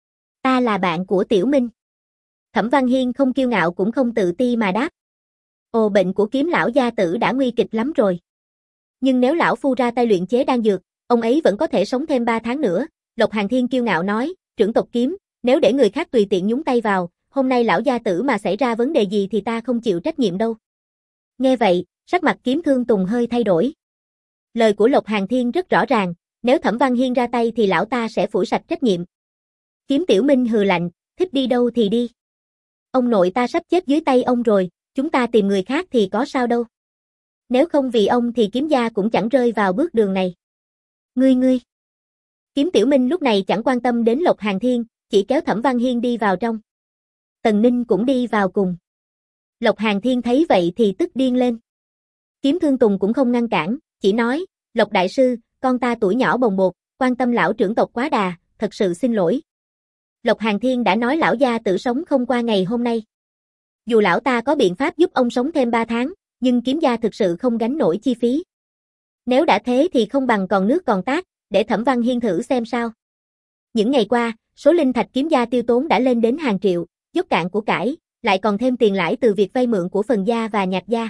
Ta là bạn của Tiểu Minh. Thẩm Văn Hiên không kiêu ngạo cũng không tự ti mà đáp. Ồ, bệnh của Kiếm lão gia tử đã nguy kịch lắm rồi. Nhưng nếu lão phu ra tay luyện chế đan dược, ông ấy vẫn có thể sống thêm 3 tháng nữa. Lộc Hàn Thiên kiêu ngạo nói, trưởng tộc Kiếm, nếu để người khác tùy tiện nhúng tay vào, hôm nay lão gia tử mà xảy ra vấn đề gì thì ta không chịu trách nhiệm đâu. Nghe vậy, sắc mặt Kiếm Thương Tùng hơi thay đổi. Lời của Lộc Hàn Thiên rất rõ ràng, nếu Thẩm Văn Hiên ra tay thì lão ta sẽ phủi sạch trách nhiệm. Kiếm Tiểu Minh hừ lạnh, thích đi đâu thì đi. Ông nội ta sắp chết dưới tay ông rồi, chúng ta tìm người khác thì có sao đâu. Nếu không vì ông thì Kiếm gia cũng chẳng rơi vào bước đường này. Ngươi. Kiếm Tiểu Minh lúc này chẳng quan tâm đến Lộc Hàn Thiên, chỉ kéo Thẩm Văn Hiên đi vào trong. Tần Ninh cũng đi vào cùng. Lộc Hàn Thiên thấy vậy thì tức điên lên. Kiếm Thương Tùng cũng không ngăn cản, chỉ nói, Lộc đại sư, con ta tuổi nhỏ bồng bột, quan tâm lão trưởng tộc quá đà, thật sự xin lỗi. Lộc Hàn Thiên đã nói lão gia tử sống không qua ngày hôm nay. Dù lão ta có biện pháp giúp ông sống thêm 3 tháng, nhưng Kiếm gia thực sự không gánh nổi chi phí. Nếu đã thế thì không bằng còn nước còn tát, để Thẩm Văn Hiên thử xem sao. Những ngày qua, số linh thạch Kiếm gia tiêu tốn đã lên đến hàng triệu, dốc cạn của cải, lại còn thêm tiền lãi từ việc vay mượn của Phần gia và Nhạc gia.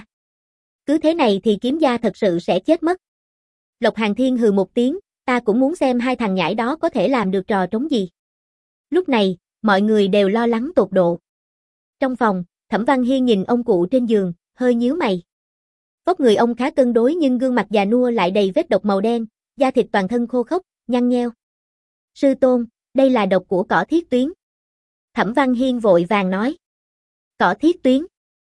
Cứ thế này thì Kiếm gia thật sự sẽ chết mất. Lộc Hàn Thiên hừ một tiếng, ta cũng muốn xem hai thằng nhãi đó có thể làm được trò trống gì. Lúc này, mọi người đều lo lắng tột độ. Trong phòng, Thẩm Văn Hiên nhìn ông cụ trên giường, hơi nhíu mày. Vóc người ông khá cân đối nhưng gương mặt già nua lại đầy vết độc màu đen, da thịt toàn thân khô khốc, nhăn nheo. Sư tôn, đây là độc của cỏ thiết tuyến. Thẩm Văn Hiên vội vàng nói. Cỏ thiết tuyến?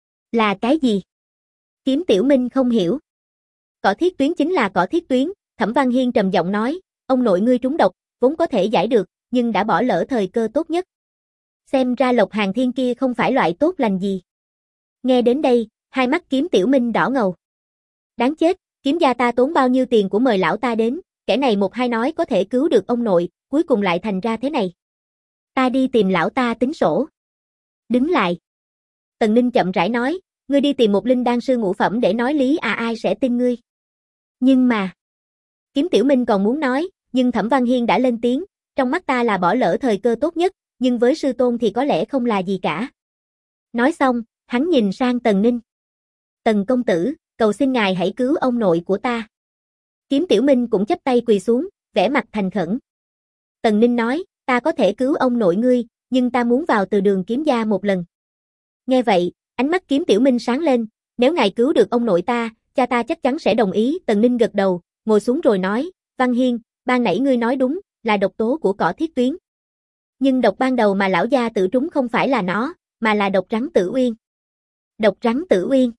Là cái gì? Kiếm Tiểu Minh không hiểu. Cỏ thiết tuyến chính là cỏ thiết tuyến, Thẩm Văn Hiên trầm giọng nói, ông nội ngươi trúng độc, vốn có thể giải được, nhưng đã bỏ lỡ thời cơ tốt nhất. Xem ra Lộc Hàn Thiên kia không phải loại tốt lành gì. Nghe đến đây, hai mắt Kiếm Tiểu Minh đỏ ngầu. Đáng chết, Kiếm gia ta tốn bao nhiêu tiền của mời lão ta đến, kẻ này một hai nói có thể cứu được ông nội, cuối cùng lại thành ra thế này. Ta đi tìm lão ta tính sổ. Đứng lại. Tần Ninh chậm rãi nói, ngươi đi tìm một linh đan sư ngũ phẩm để nói lý ai sẽ tin ngươi. Nhưng mà... Kiếm Tiểu Minh còn muốn nói, nhưng Thẩm Văn Hiên đã lên tiếng, trong mắt ta là bỏ lỡ thời cơ tốt nhất, nhưng với sư tôn thì có lẽ không là gì cả. Nói xong, hắn nhìn sang Tần Ninh. Tần công tử, cầu xin ngài hãy cứu ông nội của ta. Kiếm Tiểu Minh cũng chắp tay quỳ xuống, vẻ mặt thành khẩn. Tần Ninh nói, ta có thể cứu ông nội ngươi, nhưng ta muốn vào từ đường Kiếm gia một lần. Nghe vậy, ánh mắt Kiếm Tiểu Minh sáng lên, nếu ngài cứu được ông nội ta, cha ta chắc chắn sẽ đồng ý. Tần Ninh gật đầu, ngồi xuống rồi nói, Văn Hiên, ban nãy ngươi nói đúng, là độc tố của cỏ thiết tuyến. Nhưng độc ban đầu mà lão gia tự trúng không phải là nó, mà là độc rắn tử uyên. Độc rắn tử uyên?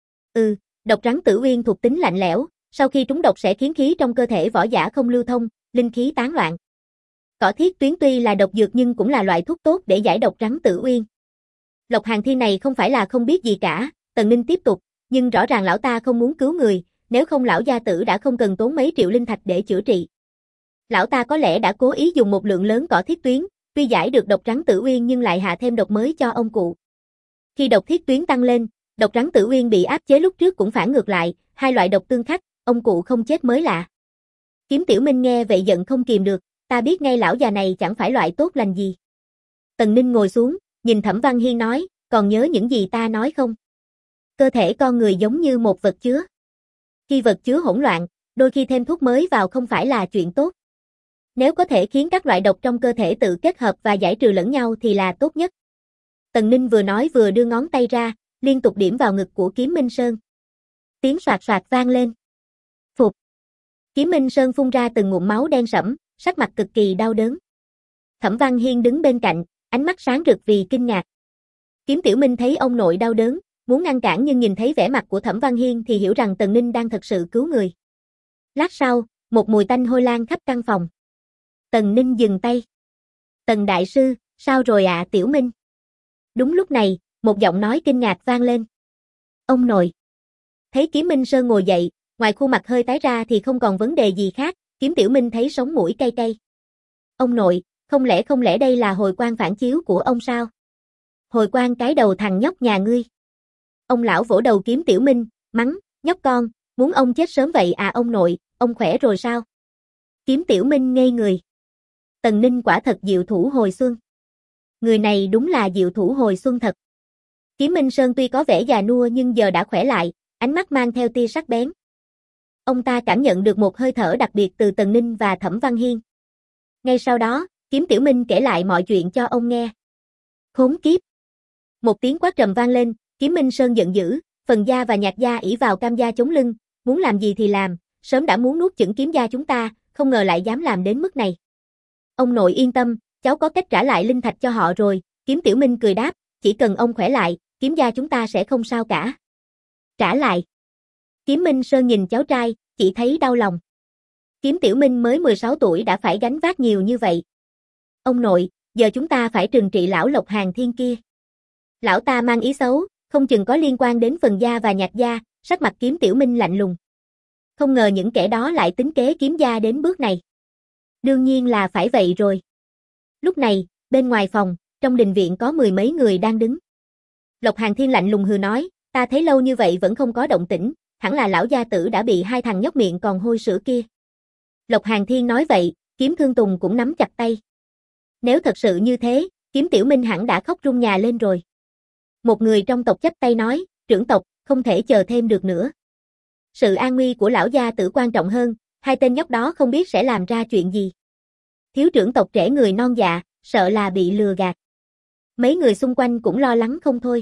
Độc rắn tử uyên thuộc tính lạnh lẽo, sau khi trúng độc sẽ khiến khí trong cơ thể võ giả không lưu thông, linh khí tán loạn. Cỏ thiết tuyến tuy là độc dược nhưng cũng là loại thuốc tốt để giải độc rắn tử uyên. Lộc Hàn Thiên này không phải là không biết gì cả, Tần Ninh tiếp tục, nhưng rõ ràng lão ta không muốn cứu người, nếu không lão gia tử đã không cần tốn mấy triệu linh thạch để chữa trị. Lão ta có lẽ đã cố ý dùng một lượng lớn cỏ thiết tuyến, tuy giải được độc rắn tử uyên nhưng lại hạ thêm độc mới cho ông cụ. Khi độc thiết tuyến tăng lên, độc rắn tử uyên bị áp chế lúc trước cũng phản ngược lại, hai loại độc tương khắc, ông cụ không chết mới lạ. Kiếm Tiểu Minh nghe vậy giận không kìm được, ta biết ngay lão già này chẳng phải loại tốt lành gì. Tần Ninh ngồi xuống, nhìn Thẩm Văn Hiên nói, còn nhớ những gì ta nói không? Cơ thể con người giống như một vật chứa. Khi vật chứa hỗn loạn, đôi khi thêm thuốc mới vào không phải là chuyện tốt. Nếu có thể khiến các loại độc trong cơ thể tự kết hợp và giải trừ lẫn nhau thì là tốt nhất. Tần Ninh vừa nói vừa đưa ngón tay ra, liên tục điểm vào ngực của Kiếm Minh Sơn. Tiếng soạt soạt vang lên. Phụt. Kiếm Minh Sơn phun ra từng ngụm máu đen sẫm, sắc mặt cực kỳ đau đớn. Thẩm Văn Hiên đứng bên cạnh, ánh mắt sáng rực vì kinh ngạc. Kiếm Tiểu Minh thấy ông nội đau đớn, muốn ngăn cản nhưng nhìn thấy vẻ mặt của Thẩm Văn Hiên thì hiểu rằng Tần Ninh đang thật sự cứu người. Lát sau, một mùi tanh hôi lan khắp căn phòng. Tần Ninh dừng tay. Tần đại sư, sao rồi ạ Tiểu Minh? Đúng lúc này, một giọng nói kinh ngạc vang lên. Ông nội. Thấy Kiếm Minh Sơn ngồi dậy, ngoài khuôn mặt hơi tái ra thì không còn vấn đề gì khác, Kiếm Tiểu Minh thấy sống mũi cay cay. Ông nội, không lẽ đây là hồi quang phản chiếu của ông sao? Hồi quang cái đầu thằng nhóc nhà ngươi. Ông lão vỗ đầu Kiếm Tiểu Minh, mắng, nhóc con, muốn ông chết sớm vậy à ông nội, ông khỏe rồi sao? Kiếm Tiểu Minh ngây người. Tần Ninh quả thật diệu thủ hồi xuân. Người này đúng là diệu thủ hồi xuân thật. Kiếm Minh Sơn tuy có vẻ già nua nhưng giờ đã khỏe lại, ánh mắt mang theo tia sắc bén. Ông ta cảm nhận được một hơi thở đặc biệt từ Tần Ninh và Thẩm Văn Hiên. Ngay sau đó, Kiếm Tiểu Minh kể lại mọi chuyện cho ông nghe. Khốn kiếp! Một tiếng quát trầm vang lên, Kiếm Minh Sơn giận dữ, Phần gia và Nhạc gia ỷ vào Cam gia chống lưng, muốn làm gì thì làm, sớm đã muốn nuốt chửng Kiếm gia chúng ta, không ngờ lại dám làm đến mức này. Ông nội yên tâm, cháu có cách trả lại linh thạch cho họ rồi, Kiếm Tiểu Minh cười đáp, chỉ cần ông khỏe lại, Kiếm gia chúng ta sẽ không sao cả. Trả lại. Kiếm Minh Sơn nhìn cháu trai, chỉ thấy đau lòng. Kiếm Tiểu Minh mới 16 tuổi đã phải gánh vác nhiều như vậy. Ông nội, giờ chúng ta phải trừng trị lão Lộc Hàn Thiên kia. Lão ta mang ý xấu, không chừng có liên quan đến Phần gia và Nhạc gia, sắc mặt Kiếm Tiểu Minh lạnh lùng. Không ngờ những kẻ đó lại tính kế Kiếm gia đến bước này. Đương nhiên là phải vậy rồi. Lúc này, bên ngoài phòng, trong đình viện có mười mấy người đang đứng. Lộc Hàn Thiên lạnh lùng hừ nói, ta thấy lâu như vậy vẫn không có động tĩnh, hẳn là lão gia tử đã bị hai thằng nhóc miệng còn hôi sữa kia. Lộc Hàn Thiên nói vậy, Kiếm Thương Tùng cũng nắm chặt tay. Nếu thật sự như thế, Kiếm Tiểu Minh hẳn đã khóc rung nhà lên rồi. Một người trong tộc chắp tay nói, trưởng tộc, không thể chờ thêm được nữa. Sự an nguy của lão gia tử quan trọng hơn, hai tên nhóc đó không biết sẽ làm ra chuyện gì. Thiếu trưởng tộc trẻ người non dạ, sợ là bị lừa gạt. Mấy người xung quanh cũng lo lắng không thôi.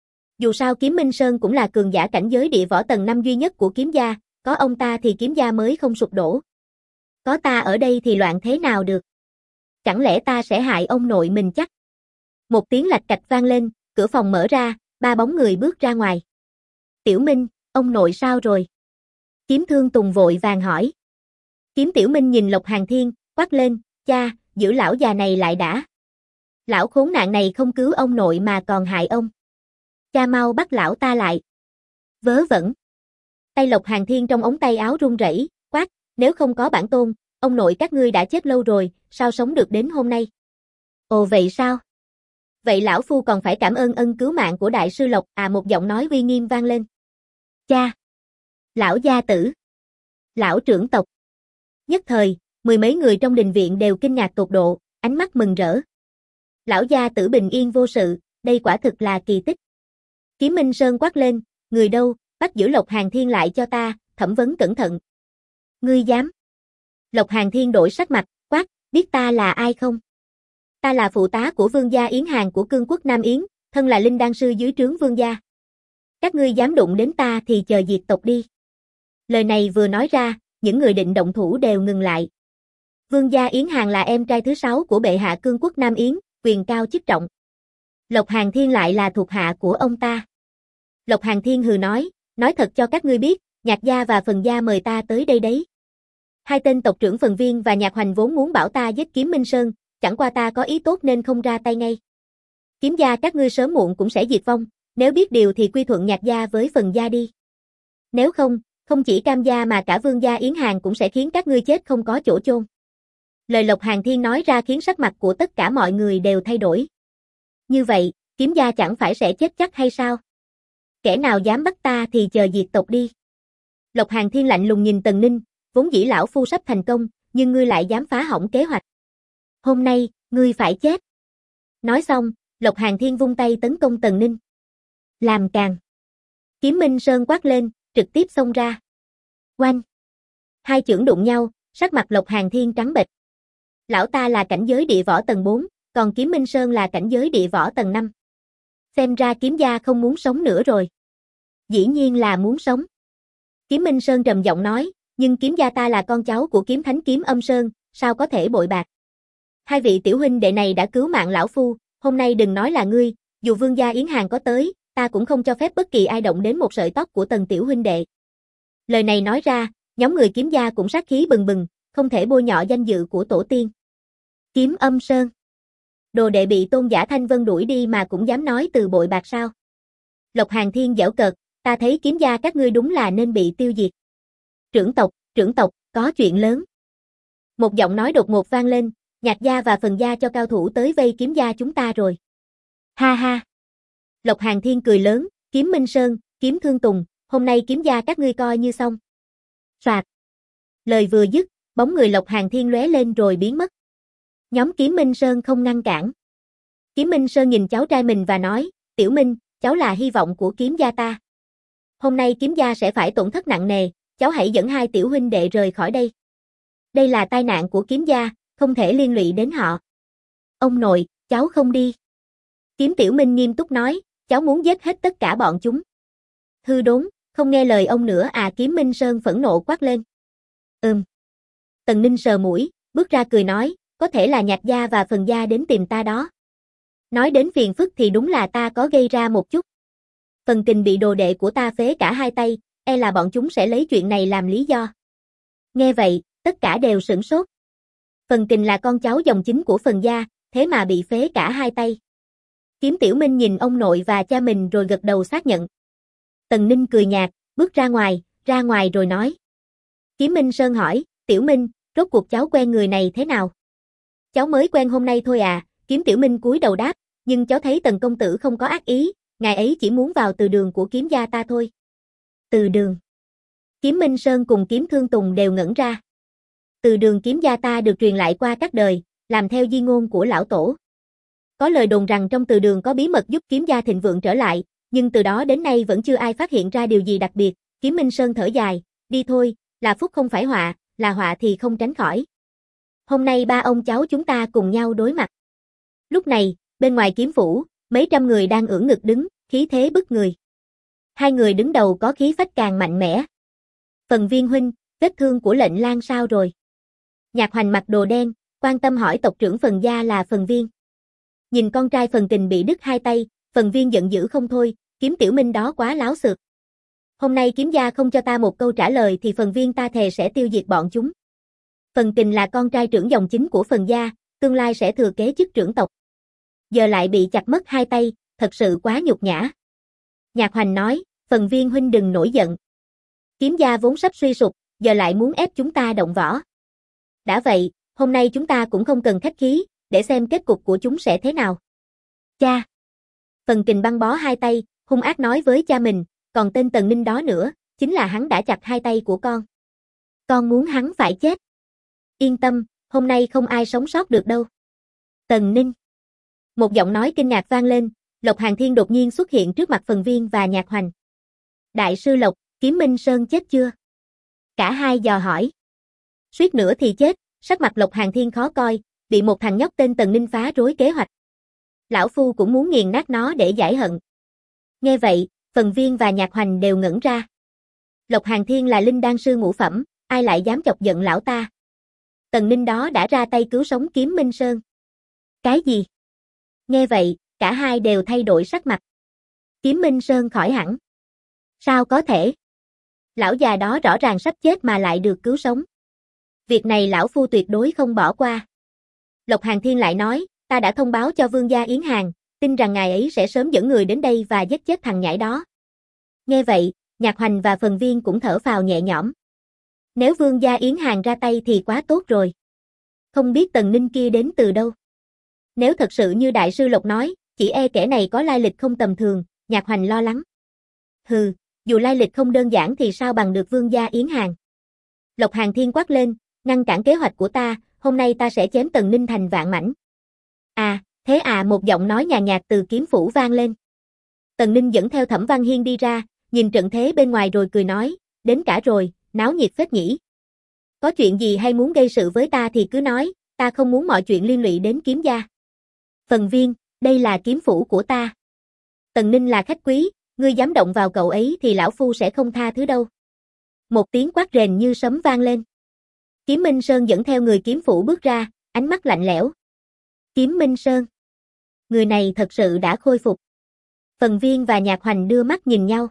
Dù sao Kiếm Minh Sơn cũng là cường giả cảnh giới địa võ tầng 5 duy nhất của Kiếm gia, có ông ta thì Kiếm gia mới không sụp đổ. Có ta ở đây thì loạn thế nào được. Chẳng lẽ ta sẽ hại ông nội mình chắc? Một tiếng lạch cạch vang lên, cửa phòng mở ra, ba bóng người bước ra ngoài. Tiểu Minh, ông nội sao rồi? Kiếm Thương Tùng vội vàng hỏi. Kiếm Tiểu Minh nhìn Lộc Hàn Thiên, quát lên, cha, giữ lão già này lại đã. Lão khốn nạn này không cứu ông nội mà còn hại ông. Cha mau bắt lão ta lại. Vớ vẩn. Tay Lộc Hàn Thiên trong ống tay áo run rẩy, quát, nếu không có bản tôn, ông nội các ngươi đã chết lâu rồi, sao sống được đến hôm nay? Ồ vậy sao? Vậy lão phu còn phải cảm ơn ân cứu mạng của đại sư Lộc, một giọng nói uy nghiêm vang lên. Cha! Lão gia tử! Lão trưởng tộc! Nhất thời, mười mấy người trong đình viện đều kinh ngạc tột độ, ánh mắt mừng rỡ. Lão gia tử bình yên vô sự, đây quả thực là kỳ tích. Kiếm Minh Sơn quát lên, người đâu, bắt giữ Lộc Hàn Thiên lại cho ta, thẩm vấn cẩn thận. Ngươi dám? Lộc Hàn Thiên đổi sắc mặt, quát, biết ta là ai không? Ta là phụ tá của vương gia Yến Hàn của cương quốc Nam Yến, thân là linh đan sư dưới trướng vương gia. Các ngươi dám đụng đến ta thì chờ diệt tộc đi. Lời này vừa nói ra, những người định động thủ đều ngừng lại. Vương gia Yến Hàn là em trai thứ 6 của bệ hạ cương quốc Nam Yến, quyền cao chức trọng. Lộc Hàn Thiên lại là thuộc hạ của ông ta. Lộc Hàn Thiên hừ nói thật cho các ngươi biết, Nhạc gia và Phần gia mời ta tới đây đấy. Hai tên tộc trưởng Phần Viên và Nhạc Hoành vốn muốn bảo ta giết Kiếm Minh Sơn, chẳng qua ta có ý tốt nên không ra tay ngay. Kiếm gia các ngươi sớm muộn cũng sẽ diệt vong, nếu biết điều thì quy thuận Nhạc gia với Phần gia đi. Nếu không, không chỉ Cam gia mà cả Vương gia Yến Hàn cũng sẽ khiến các ngươi chết không có chỗ chôn. Lời Lộc Hàn Thiên nói ra khiến sắc mặt của tất cả mọi người đều thay đổi. Như vậy, Kiếm gia chẳng phải sẽ chết chắc hay sao? Kẻ nào dám bắt ta thì chờ diệt tộc đi. Lộc Hàn Thiên lạnh lùng nhìn Tần Ninh, vốn dĩ lão phu sắp thành công, nhưng ngươi lại dám phá hỏng kế hoạch. Hôm nay, ngươi phải chết. Nói xong, Lộc Hàn Thiên vung tay tấn công Tần Ninh. Làm càn. Kiếm Minh Sơn quát lên, trực tiếp xông ra. Oanh. Hai chưởng đụng nhau, sắc mặt Lộc Hàn Thiên trắng bệch. Lão ta là cảnh giới địa võ tầng 4, còn Kiếm Minh Sơn là cảnh giới địa võ tầng 5. Xem ra Kiếm gia không muốn sống nữa rồi. Dĩ nhiên là muốn sống. Kiếm Minh Sơn trầm giọng nói, nhưng Kiếm gia ta là con cháu của Kiếm Thánh Kiếm Âm Sơn, sao có thể bội bạc. Hai vị tiểu huynh đệ này đã cứu mạng lão phu, hôm nay đừng nói là ngươi, dù Vương gia Yến Hàn có tới, ta cũng không cho phép bất kỳ ai động đến một sợi tóc của Tần tiểu huynh đệ. Lời này nói ra, nhóm người Kiếm gia cũng sát khí bừng bừng, không thể bôi nhọ danh dự của tổ tiên. Kiếm Âm Sơn. Đồ đệ bị Tôn giả Thanh Vân đuổi đi mà cũng dám nói từ bội bạc sao? Lộc Hàn Thiên giễu cợt, ta thấy Kiếm gia các ngươi đúng là nên bị tiêu diệt. Trưởng tộc, có chuyện lớn. Một giọng nói đột ngột vang lên, Nhạc gia và Phần gia cho cao thủ tới vây Kiếm gia chúng ta rồi. Ha ha. Lộc Hàn Thiên cười lớn, Kiếm Minh Sơn, Kiếm Thương Tùng, hôm nay Kiếm gia các ngươi coi như xong. Soạt. Lời vừa dứt, bóng người Lộc Hàn Thiên lóe lên rồi biến mất. Nhóm Kiếm Minh Sơn không ngăn cản. Kiếm Minh Sơn nhìn cháu trai mình và nói, Tiểu Minh, cháu là hy vọng của kiếm gia ta. Hôm nay kiếm gia sẽ phải tổn thất nặng nề, cháu hãy dẫn hai tiểu huynh đệ rời khỏi đây. Đây là tai nạn của kiếm gia, không thể liên lụy đến họ. Ông nội, cháu không đi. Kiếm Tiểu Minh nghiêm túc nói, cháu muốn giết hết tất cả bọn chúng. Hư đốn, không nghe lời ông nữa à, Kiếm Minh Sơn phẫn nộ quát lên. Tần Ninh sờ mũi, bước ra cười nói, có thể là Nhạc gia và Phần gia đến tìm ta đó. Nói đến phiền phức thì đúng là ta có gây ra một chút. Phần Kình bị đồ đệ của ta phế cả hai tay, e là bọn chúng sẽ lấy chuyện này làm lý do. Nghe vậy, tất cả đều sửng sốt. Phần Kình là con cháu dòng chính của Phần gia, thế mà bị phế cả hai tay. Kiếm Tiểu Minh nhìn ông nội và cha mình rồi gật đầu xác nhận. Tần Ninh cười nhạt, bước ra ngoài rồi nói. Kiếm Minh Sơn hỏi, Tiểu Minh, rốt cuộc cháu quen người này thế nào? Cháu mới quen hôm nay thôi à, Kiếm Tiểu Minh cúi đầu đáp, nhưng cháu thấy Tần công tử không có ác ý, ngài ấy chỉ muốn vào từ đường của kiếm gia ta thôi. Từ đường. Kiếm Minh Sơn cùng Kiếm Thương Tùng đều ngẩn ra. Từ đường kiếm gia ta được truyền lại qua các đời, làm theo di ngôn của lão tổ. Có lời đồn rằng trong từ đường có bí mật giúp kiếm gia thịnh vượng trở lại, nhưng từ đó đến nay vẫn chưa ai phát hiện ra điều gì đặc biệt. Kiếm Minh Sơn thở dài, đi thôi, là phúc không phải họa, là họa thì không tránh khỏi. Hôm nay ba ông cháu chúng ta cùng nhau đối mặt. Lúc này, bên ngoài kiếm phủ, mấy trăm người đang ưỡn ngực đứng, khí thế bức người. Hai người đứng đầu có khí phách càng mạnh mẽ. Phần Viên huynh, vết thương của Lệnh Lang sao rồi? Nhạc Hoành mặc đồ đen, quan tâm hỏi tộc trưởng Phần gia là Phần Viên. Nhìn con trai Phần Kình bị đứt hai tay, Phần Viên giận dữ không thôi, Kiếm Tiểu Minh đó quá láo xược. Hôm nay kiếm gia không cho ta một câu trả lời thì Phần Viên ta thề sẽ tiêu diệt bọn chúng. Phần Kình là con trai trưởng dòng chính của Phần gia, tương lai sẽ thừa kế chức trưởng tộc. Giờ lại bị chặt mất hai tay, thật sự quá nhục nhã. Nhạc Hoành nói, Phần Viên huynh đừng nổi giận. Kiếm gia vốn sắp suy sụp, giờ lại muốn ép chúng ta động võ. Đã vậy, hôm nay chúng ta cũng không cần khách khí, để xem kết cục của chúng sẽ thế nào. Cha! Phần Kình băng bó hai tay, hung ác nói với cha mình, còn tên Tần Ninh đó nữa, chính là hắn đã chặt hai tay của con. Con muốn hắn phải chết. Yên tâm, hôm nay không ai sống sót được đâu. Tần Ninh. Một giọng nói kinh ngạc vang lên, Lộc Hàn Thiên đột nhiên xuất hiện trước mặt Phần Viên và Nhạc Hoành. Đại sư Lộc, Kiếm Minh Sơn chết chưa? Cả hai dò hỏi. Suýt nữa thì chết, sắc mặt Lộc Hàn Thiên khó coi, bị một thằng nhóc tên Tần Ninh phá rối kế hoạch. Lão Phu cũng muốn nghiền nát nó để giải hận. Nghe vậy, Phần Viên và Nhạc Hoành đều ngẩn ra. Lộc Hàn Thiên là linh đan sư ngũ phẩm, ai lại dám chọc giận lão ta? Tần Ninh đó đã ra tay cứu sống Kiếm Minh Sơn. Cái gì? Nghe vậy, cả hai đều thay đổi sắc mặt. Kiếm Minh Sơn khỏi hẳn. Sao có thể? Lão già đó rõ ràng sắp chết mà lại được cứu sống. Việc này lão Phu tuyệt đối không bỏ qua. Lộc Hàn Thiên lại nói, ta đã thông báo cho Vương gia Yến Hàn, tin rằng ngài ấy sẽ sớm dẫn người đến đây và giết chết thằng nhãi đó. Nghe vậy, Nhạc Hoành và Phần Viên cũng thở phào nhẹ nhõm. Nếu Vương gia Yến Hàn ra tay thì quá tốt rồi. Không biết Tần Ninh kia đến từ đâu. Nếu thật sự như Đại sư Lộc nói, chỉ e kẻ này có lai lịch không tầm thường, Nhạc Hoành lo lắng. Hừ, dù lai lịch không đơn giản thì sao bằng được Vương gia Yến Hàn. Lộc Hàn Thiên quát lên, ngăn cản kế hoạch của ta, hôm nay ta sẽ chém Tần Ninh thành vạn mảnh. À, thế à, một giọng nói nhàn nhạt từ kiếm phủ vang lên. Tần Ninh dẫn theo Thẩm Văn Hiên đi ra, nhìn trận thế bên ngoài rồi cười nói, đến cả rồi, náo nhiệt phết nhỉ. Có chuyện gì hay muốn gây sự với ta thì cứ nói, ta không muốn mọi chuyện liên lụy đến kiếm gia. Phần Viên, đây là kiếm phủ của ta. Tần Ninh là khách quý, ngươi dám động vào cậu ấy thì lão Phu sẽ không tha thứ đâu. Một tiếng quát rền như sấm vang lên. Kiếm Minh Sơn dẫn theo người kiếm phủ bước ra, ánh mắt lạnh lẽo. Kiếm Minh Sơn. Người này thật sự đã khôi phục. Phần Viên và Nhạc Hoành đưa mắt nhìn nhau.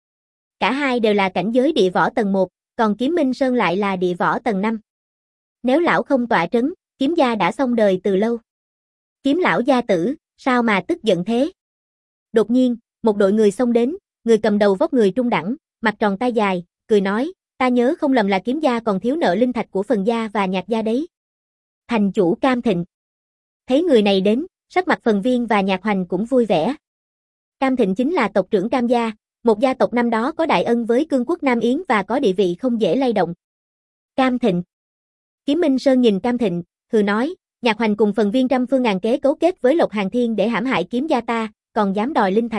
Cả hai đều là cảnh giới địa võ tầng 1, còn Kiếm Minh Sơn lại là địa võ tầng 5. Nếu lão không tọa trấn, kiếm gia đã xong đời từ lâu. Kiếm lão gia tử, sao mà tức giận thế? Đột nhiên, một đội người xông đến, người cầm đầu vóc người trung đẳng, mặt tròn tai dài, cười nói, ta nhớ không lầm là kiếm gia còn thiếu nợ linh thạch của Phần gia và Nhạc gia đấy. Thành chủ Cam Thịnh. Thấy người này đến, sắc mặt Phần Viên và Nhạc Hoành cũng vui vẻ. Cam Thịnh chính là tộc trưởng Cam gia, một gia tộc năm đó có đại ân với cương quốc Nam Yến và có địa vị không dễ lay động. Cam Thịnh. Kiếm Minh Sơn nhìn Cam Thịnh, hừ nói, Nhạc Hoành cùng phần viên trăm phương ngàn kế cấu kết với Lộc Hàn Thiên để hãm hại kiếm gia ta, còn dám đòi linh thạch.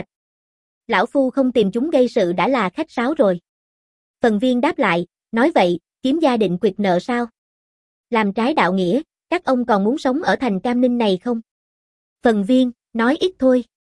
Lão phu không tìm chúng gây sự đã là khách sáo rồi. Phần viên đáp lại, nói vậy, kiếm gia định quyệt nợ sao? Làm trái đạo nghĩa, các ông còn muốn sống ở thành Cam Ninh này không? Phần viên, nói ít thôi.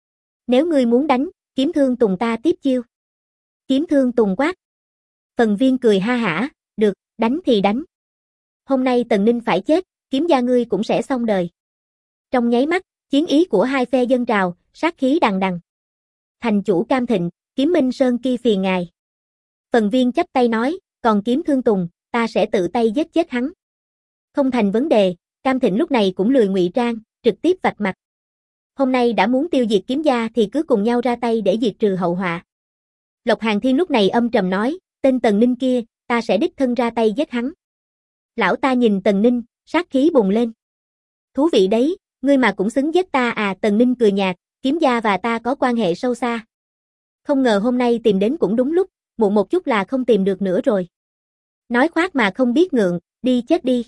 Nếu ngươi muốn đánh, Kiếm Thương Tùng ta tiếp chiêu. Kiếm Thương Tùng quát. Phần viên cười ha hả, được, đánh thì đánh. Hôm nay Tần Ninh phải chết, kiếm gia ngươi cũng sẽ xong đời. Trong nháy mắt, chiến ý của hai phe dâng trào, sát khí đằng đằng. Thành chủ Cam Thịnh, Kiếm Minh Sơn kia phiền ngài. Phần viên chắp tay nói, còn Kiếm Thương Tùng, ta sẽ tự tay giết chết hắn. Không thành vấn đề, Cam Thịnh lúc này cũng lười ngụy trang, trực tiếp vạch mặt. Hôm nay đã muốn tiêu diệt kiếm gia thì cứ cùng nhau ra tay để diệt trừ hậu họa. Lộc Hàn Thiên lúc này âm trầm nói, tên Tần Ninh kia, ta sẽ đích thân ra tay giết hắn. Lão ta nhìn Tần Ninh, sát khí bùng lên. Thú vị đấy, ngươi mà cũng xứng giết ta à? Tần Ninh cười nhạt, kiếm gia và ta có quan hệ sâu xa. Không ngờ hôm nay tìm đến cũng đúng lúc, muộn một chút là không tìm được nữa rồi. Nói khoác mà không biết ngượng, đi chết đi.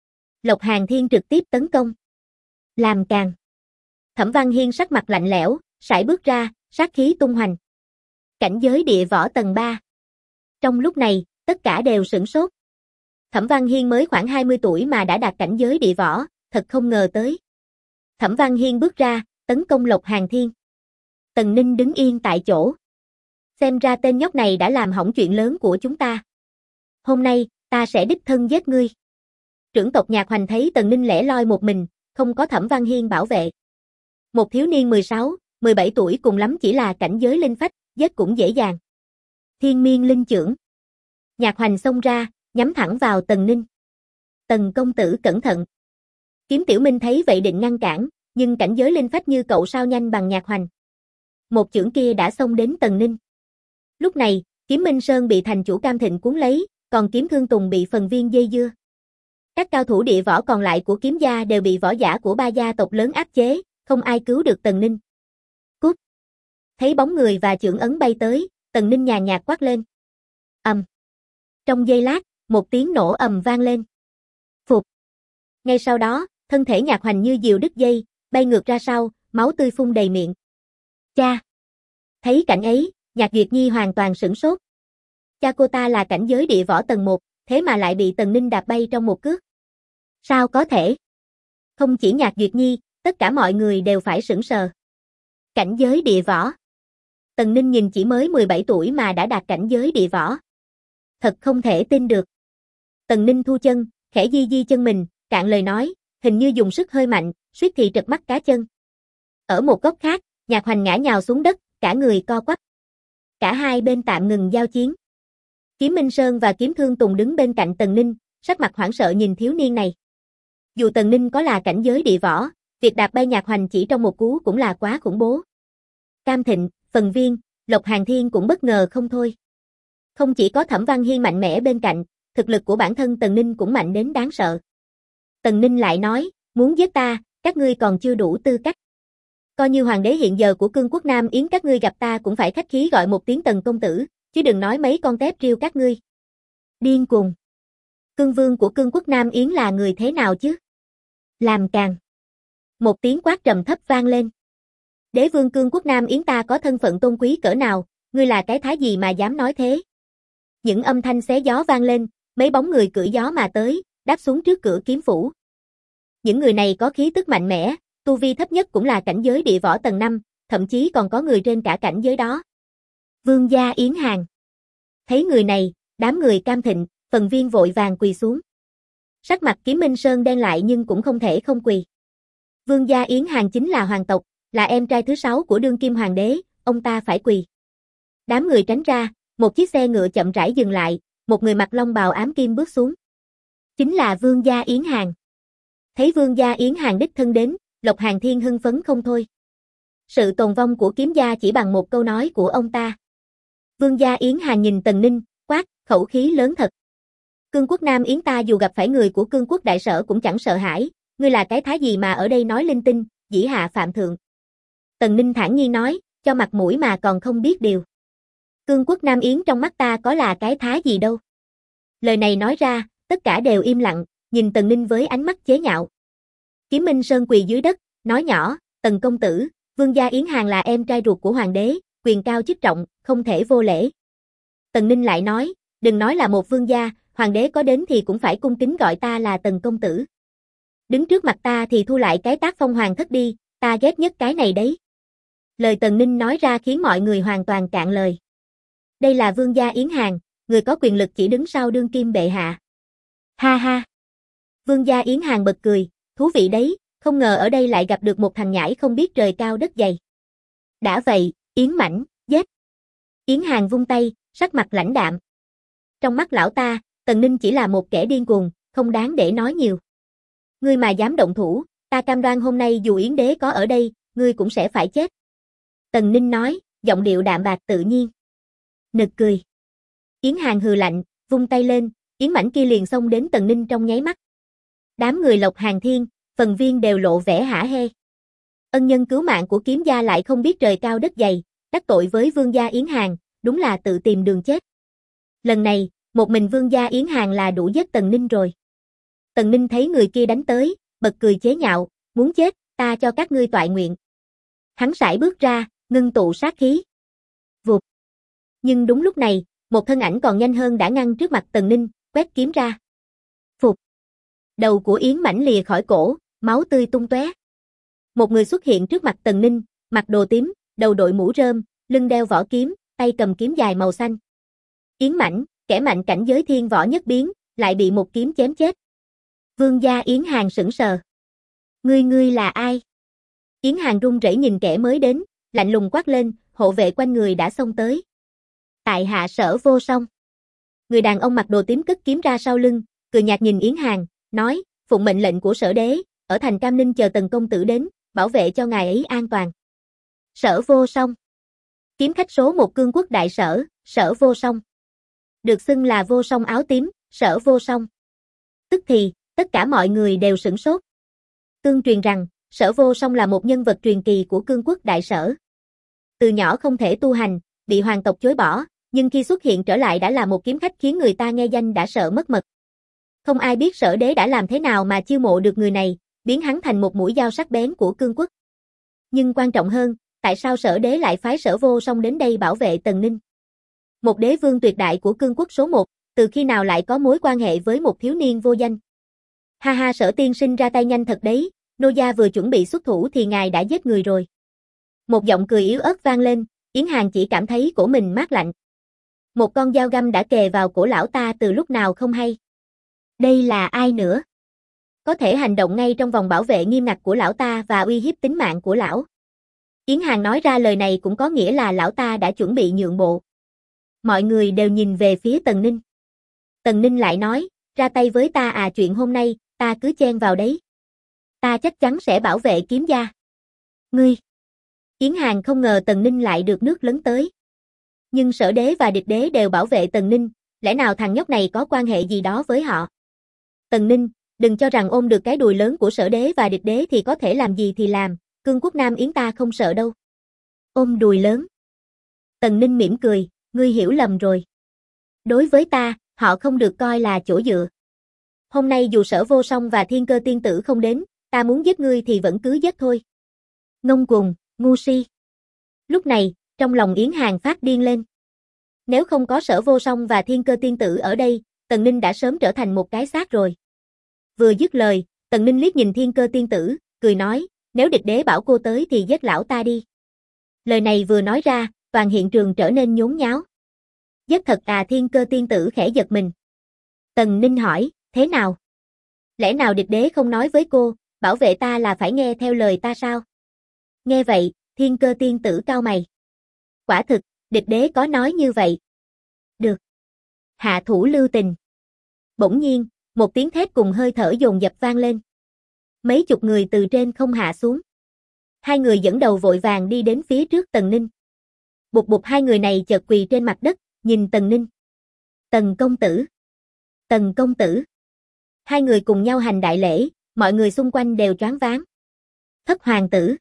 Lộc Hàn Thiên trực tiếp tấn công. Làm càng. Thẩm Văn Hiên sắc mặt lạnh lẽo, sải bước ra, sát khí tung hoành. Cảnh giới địa võ tầng 3. Trong lúc này, tất cả đều sửng sốt. Thẩm Văn Hiên mới khoảng 20 tuổi mà đã đạt cảnh giới địa võ, thật không ngờ tới. Thẩm Văn Hiên bước ra, tấn công Lộc Hàn Thiên. Tần Ninh đứng yên tại chỗ. Xem ra tên nhóc này đã làm hỏng chuyện lớn của chúng ta. Hôm nay, ta sẽ đích thân giết ngươi. Trưởng tộc Nhạc Hoành thấy Tần Ninh lẻ loi một mình, không có Thẩm Văn Hiên bảo vệ. Một thiếu niên 16, 17 tuổi cùng lắm chỉ là cảnh giới linh phách, giết cũng dễ dàng. Thiên Miên Linh Chưởng. Nhạc Hoành xông ra, nhắm thẳng vào Tần Ninh. Tần công tử cẩn thận. Kiếm Tiểu Minh thấy vậy định ngăn cản, nhưng cảnh giới linh phách như cậu sao nhanh bằng Nhạc Hoành. Một chưởng kia đã xông đến Tần Ninh. Lúc này, Kiếm Minh Sơn bị thành chủ Cam Thịnh cuốn lấy, còn Kiếm Thương Tùng bị phần viên dây dưa. Các cao thủ địa võ còn lại của kiếm gia đều bị võ giả của ba gia tộc lớn áp chế, không ai cứu được Tần Ninh. Cút! Thấy bóng người và chưởng ấn bay tới, Tần Ninh nhàn nhạt quát lên. Ầm! Trong giây lát, một tiếng nổ ầm vang lên. Phục! Ngay sau đó, thân thể Nhạc Hoành như diều đứt dây, bay ngược ra sau, máu tươi phun đầy miệng. Cha! Thấy cảnh ấy, Nhạc Duyệt Nhi hoàn toàn sửng sốt. Cha cô ta là cảnh giới địa võ tầng 1, thế mà lại bị Tần Ninh đạp bay trong một cước. Sao có thể? Không chỉ Nhạc Duyệt Nhi, tất cả mọi người đều phải sững sờ. Cảnh giới địa võ. Tần Ninh nhìn chỉ mới 17 tuổi mà đã đạt cảnh giới địa võ. Thật không thể tin được. Tần Ninh thu chân, khẽ di di chân mình, cạn lời nói, hình như dùng sức hơi mạnh, suýt thì trật mắt cá chân. Ở một góc khác, Nhạc Hoành ngã nhào xuống đất, cả người co quắp. Cả hai bên tạm ngừng giao chiến. Kiếm Minh Sơn và Kiếm Thương Tùng đứng bên cạnh Tần Ninh, sắc mặt hoảng sợ nhìn thiếu niên này. Dù Tần Ninh có là cảnh giới địa võ, việc đạp bay Nhạc Hoành chỉ trong một cú cũng là quá khủng bố. Cam Thịnh, Phần Viên, Lộc Hàn Thiên cũng bất ngờ không thôi. Không chỉ có Thẩm Văn Hiên mạnh mẽ bên cạnh, thực lực của bản thân Tần Ninh cũng mạnh đến đáng sợ. Tần Ninh lại nói, muốn giết ta, các ngươi còn chưa đủ tư cách. Coi như hoàng đế hiện giờ của cương quốc Nam Yến các ngươi gặp ta cũng phải khách khí gọi một tiếng Tần công tử, chứ đừng nói mấy con tép riêu các ngươi. Điên cuồng. Cương vương của cương quốc Nam Yến là người thế nào chứ? Làm càng. Một tiếng quát trầm thấp vang lên. Đế vương cương quốc Nam Yến ta có thân phận tôn quý cỡ nào, ngươi là cái thái gì mà dám nói thế? Những âm thanh xé gió vang lên, mấy bóng người cưỡi gió mà tới, đáp xuống trước cửa kiếm phủ. Những người này có khí tức mạnh mẽ, tu vi thấp nhất cũng là cảnh giới địa võ tầng 5, thậm chí còn có người trên cả cảnh giới đó. Vương gia Yến Hàng. Thấy người này, đám người Cam Thịnh, Phần Viên vội vàng quỳ xuống. Sắc mặt Kiếm Minh Sơn đen lại nhưng cũng không thể không quỳ. Vương gia Yến Hàng chính là hoàng tộc, là em trai thứ 6 của đương kim hoàng đế, ông ta phải quỳ. Đám người tránh ra, một chiếc xe ngựa chậm rãi dừng lại, một người mặc long bào ám kim bước xuống. Chính là Vương gia Yến Hàng. Thấy Vương gia Yến Hàng đích thân đến, Lộc Hàn Thiên hưng phấn không thôi. Sự tồn vong của kiếm gia chỉ bằng một câu nói của ông ta. Vương gia Yến Hàng nhìn Tần Ninh, quát, khẩu khí lớn thật. Cương quốc Nam Yến ta dù gặp phải người của cương quốc đại sở cũng chẳng sợ hãi, ngươi là cái thái gì mà ở đây nói linh tinh, dĩ hạ phạm thượng. Tần Ninh thản nhiên nói, cho mặt mũi mà còn không biết điều. Cương quốc Nam Yến trong mắt ta có là cái thái gì đâu. Lời này nói ra, tất cả đều im lặng, nhìn Tần Ninh với ánh mắt chế nhạo. Kiếm Minh Sơn quỳ dưới đất, nói nhỏ, Tần công tử, vương gia Yến Hàng là em trai ruột của hoàng đế, quyền cao chức trọng, không thể vô lễ. Tần Ninh lại nói, đừng nói là một vương gia, hoàng đế có đến thì cũng phải cung kính gọi ta là Tần công tử. Đứng trước mặt ta thì thu lại cái tác phong hoàng thất đi, ta ghét nhất cái này đấy. Lời Tần Ninh nói ra khiến mọi người hoàn toàn cạn lời. Đây là vương gia Yến Hàng, người có quyền lực chỉ đứng sau đương kim bệ hạ. Ha ha. Vương gia Yến Hàng bật cười, thú vị đấy, không ngờ ở đây lại gặp được một thằng nhãi không biết trời cao đất dày. Đã vậy, Yến Mãnh, giết. Yến Hàng vung tay, sắc mặt lãnh đạm. Trong mắt lão ta, Tần Ninh chỉ là một kẻ điên cuồng, không đáng để nói nhiều. Ngươi mà dám động thủ, ta cam đoan hôm nay dù Yến đế có ở đây, ngươi cũng sẽ phải chết. Tần Ninh nói, giọng điệu đạm bạc tự nhiên. Nực cười. Yến Hàng hừ lạnh, vung tay lên, Yến Mãnh kia liền xông đến Tần Ninh trong nháy mắt. Đám người Lộc Hàng Thiên, phần viên đều lộ vẻ hả hê. Ân nhân cứu mạng của kiếm gia lại không biết trời cao đất dày, đắc tội với vương gia Yến Hàng, đúng là tự tìm đường chết. Lần này, một mình vương gia Yến Hàng là đủ giết Tần Ninh rồi. Tần Ninh thấy người kia đánh tới, bật cười chế nhạo, muốn chết, ta cho các ngươi toại nguyện. Hắn sải bước ra, ngưng tụ sát khí. Vụt. Nhưng đúng lúc này, một thân ảnh còn nhanh hơn đã ngăn trước mặt Tần Ninh, quét kiếm ra. Phục. Đầu của Yến Mãnh lìa khỏi cổ, máu tươi tung tóe. Một người xuất hiện trước mặt Tần Ninh, mặc đồ tím, đầu đội mũ rơm, lưng đeo vỏ kiếm, tay cầm kiếm dài màu xanh. Yến Mãnh, kẻ mạnh cảnh giới thiên võ nhất biến, lại bị một kiếm chém chết. Vương gia Yến Hàng sững sờ. Ngươi là ai? Yến Hàng run rẩy nhìn kẻ mới đến, lạnh lùng quát lên, hộ vệ quanh người đã xông tới. Tại hạ Sở Vô Song. Người đàn ông mặc đồ tím cất kiếm ra sau lưng, cười nhạt nhìn Yến Hàng, nói, phụng mệnh lệnh của Sở đế, ở thành Cam Ninh chờ Tần công tử đến, bảo vệ cho ngài ấy an toàn. Sở Vô Song. Kiếm khách số 1 cương quốc đại sở, Sở Vô Song. Được xưng là Vô Song áo tím, Sở Vô Song. Tức thì, tất cả mọi người đều sửng sốt. Tương truyền rằng, Sở Vô Song là một nhân vật truyền kỳ của cương quốc đại sở. Từ nhỏ không thể tu hành, bị hoàng tộc chối bỏ, nhưng khi xuất hiện trở lại đã là một kiếm khách khiến người ta nghe danh đã sợ mất mật. Không ai biết Sở đế đã làm thế nào mà chiêu mộ được người này, biến hắn thành một mũi dao sắc bén của cương quốc. Nhưng quan trọng hơn, tại sao Sở đế lại phái Sở Vô Song đến đây bảo vệ Tần Ninh? Một đế vương tuyệt đại của cương quốc số 1, từ khi nào lại có mối quan hệ với một thiếu niên vô danh? Ha ha, Sở tiên sinh ra tay nhanh thật đấy, nô gia vừa chuẩn bị xuất thủ thì ngài đã giết người rồi. Một giọng cười yếu ớt vang lên, Yến Hàng chỉ cảm thấy cổ mình mát lạnh. Một con dao găm đã kề vào cổ lão ta từ lúc nào không hay. Đây là ai nữa? Có thể hành động ngay trong vòng bảo vệ nghiêm ngặt của lão ta và uy hiếp tính mạng của lão. Yến Hàng nói ra lời này cũng có nghĩa là lão ta đã chuẩn bị nhượng bộ. Mọi người đều nhìn về phía Tần Ninh. Tần Ninh lại nói, ra tay với ta à, chuyện hôm nay, ta cứ chen vào đấy. Ta chắc chắn sẽ bảo vệ kiếm gia. Ngươi! Yến Hàng không ngờ Tần Ninh lại được nước lấn tới. Nhưng Sở đế và Địch đế đều bảo vệ Tần Ninh, lẽ nào thằng nhóc này có quan hệ gì đó với họ? Tần Ninh, đừng cho rằng ôm được cái đùi lớn của Sở đế và Địch đế thì có thể làm gì thì làm, cương quốc Nam Yến ta không sợ đâu. Ôm đùi lớn. Tần Ninh mỉm cười, ngươi hiểu lầm rồi. Đối với ta, họ không được coi là chỗ dựa. Hôm nay dù Sở Vô Song và Thiên Cơ tiên tử không đến, ta muốn giết ngươi thì vẫn cứ giết thôi. Ngông cuồng, ngu si. Lúc này, trong lòng Yến Hàng phát điên lên. Nếu không có Sở Vô Song và Thiên Cơ tiên tử ở đây, Tần Ninh đã sớm trở thành một cái xác rồi. Vừa dứt lời, Tần Ninh liếc nhìn Thiên Cơ tiên tử, cười nói, nếu Địch đế bảo cô tới thì giết lão ta đi. Lời này vừa nói ra, toàn hiện trường trở nên nhốn nháo. Giết thật à? Thiên Cơ tiên tử khẽ giật mình. Tần Ninh hỏi, thế nào? Lẽ nào Địch đế không nói với cô, bảo vệ ta là phải nghe theo lời ta sao? Nghe vậy, Thiên Cơ tiên tử cau mày. Quả thực, Địch đế có nói như vậy. Được. Hạ thủ lưu tình. Bỗng nhiên, một tiếng thét cùng hơi thở dồn dập vang lên. Mấy chục người từ trên không hạ xuống. Hai người dẫn đầu vội vàng đi đến phía trước Tần Ninh. Bụt bụt, hai người này chợt quỳ trên mặt đất, nhìn Tần Ninh. Tần công tử. Tần công tử. Hai người cùng nhau hành đại lễ, mọi người xung quanh đều choáng váng. Thất hoàng tử.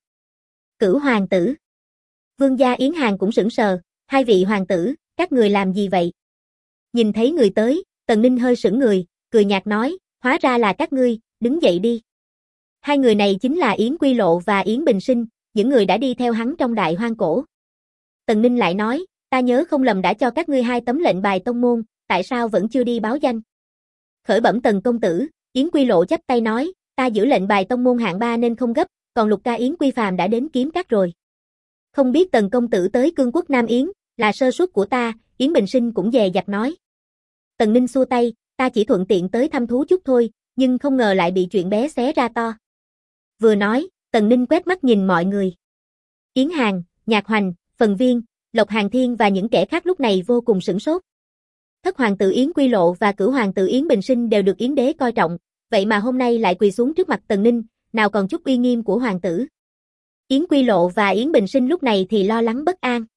Cửu hoàng tử. Vương gia Yến Hàng cũng sững sờ, hai vị hoàng tử, các người làm gì vậy? Nhìn thấy người tới, Tần Ninh hơi sững người, cười nhạt nói, hóa ra là các ngươi, đứng dậy đi. Hai người này chính là Yến Quy Lộ và Yến Bình Sinh, những người đã đi theo hắn trong Đại Hoang Cổ. Tần Ninh lại nói, ta nhớ không lầm đã cho các ngươi 2 tấm lệnh bài tông môn, tại sao vẫn chưa đi báo danh? Khởi bẩm Tần công tử, Yến Quy Lộ chắp tay nói, ta giữ lệnh bài tông môn hạng 3 nên không gấp, còn Lục ca Yến Quy Phàm đã đến kiếm các rồi. Không biết Tần công tử tới cương quốc Nam Yến, là sơ suất của ta, Yến Bình Sinh cũng dè dặt nói. Tần Ninh xua tay, ta chỉ thuận tiện tới thăm thú chút thôi, nhưng không ngờ lại bị chuyện bé xé ra to. Vừa nói, Tần Ninh quét mắt nhìn mọi người. Yến Hàn, Nhạc Hoành, Phần Viên, Lộc Hàn Thiên và những kẻ khác lúc này vô cùng sửng sốt. Thất hoàng tử Yến Quy Lộ và cửu hoàng tử Yến Bình Sinh đều được Yến đế coi trọng, vậy mà hôm nay lại quỳ xuống trước mặt Tần Ninh, nào còn chút uy nghiêm của hoàng tử. Yến Quy Lộ và Yến Bình Sinh lúc này thì lo lắng bất an.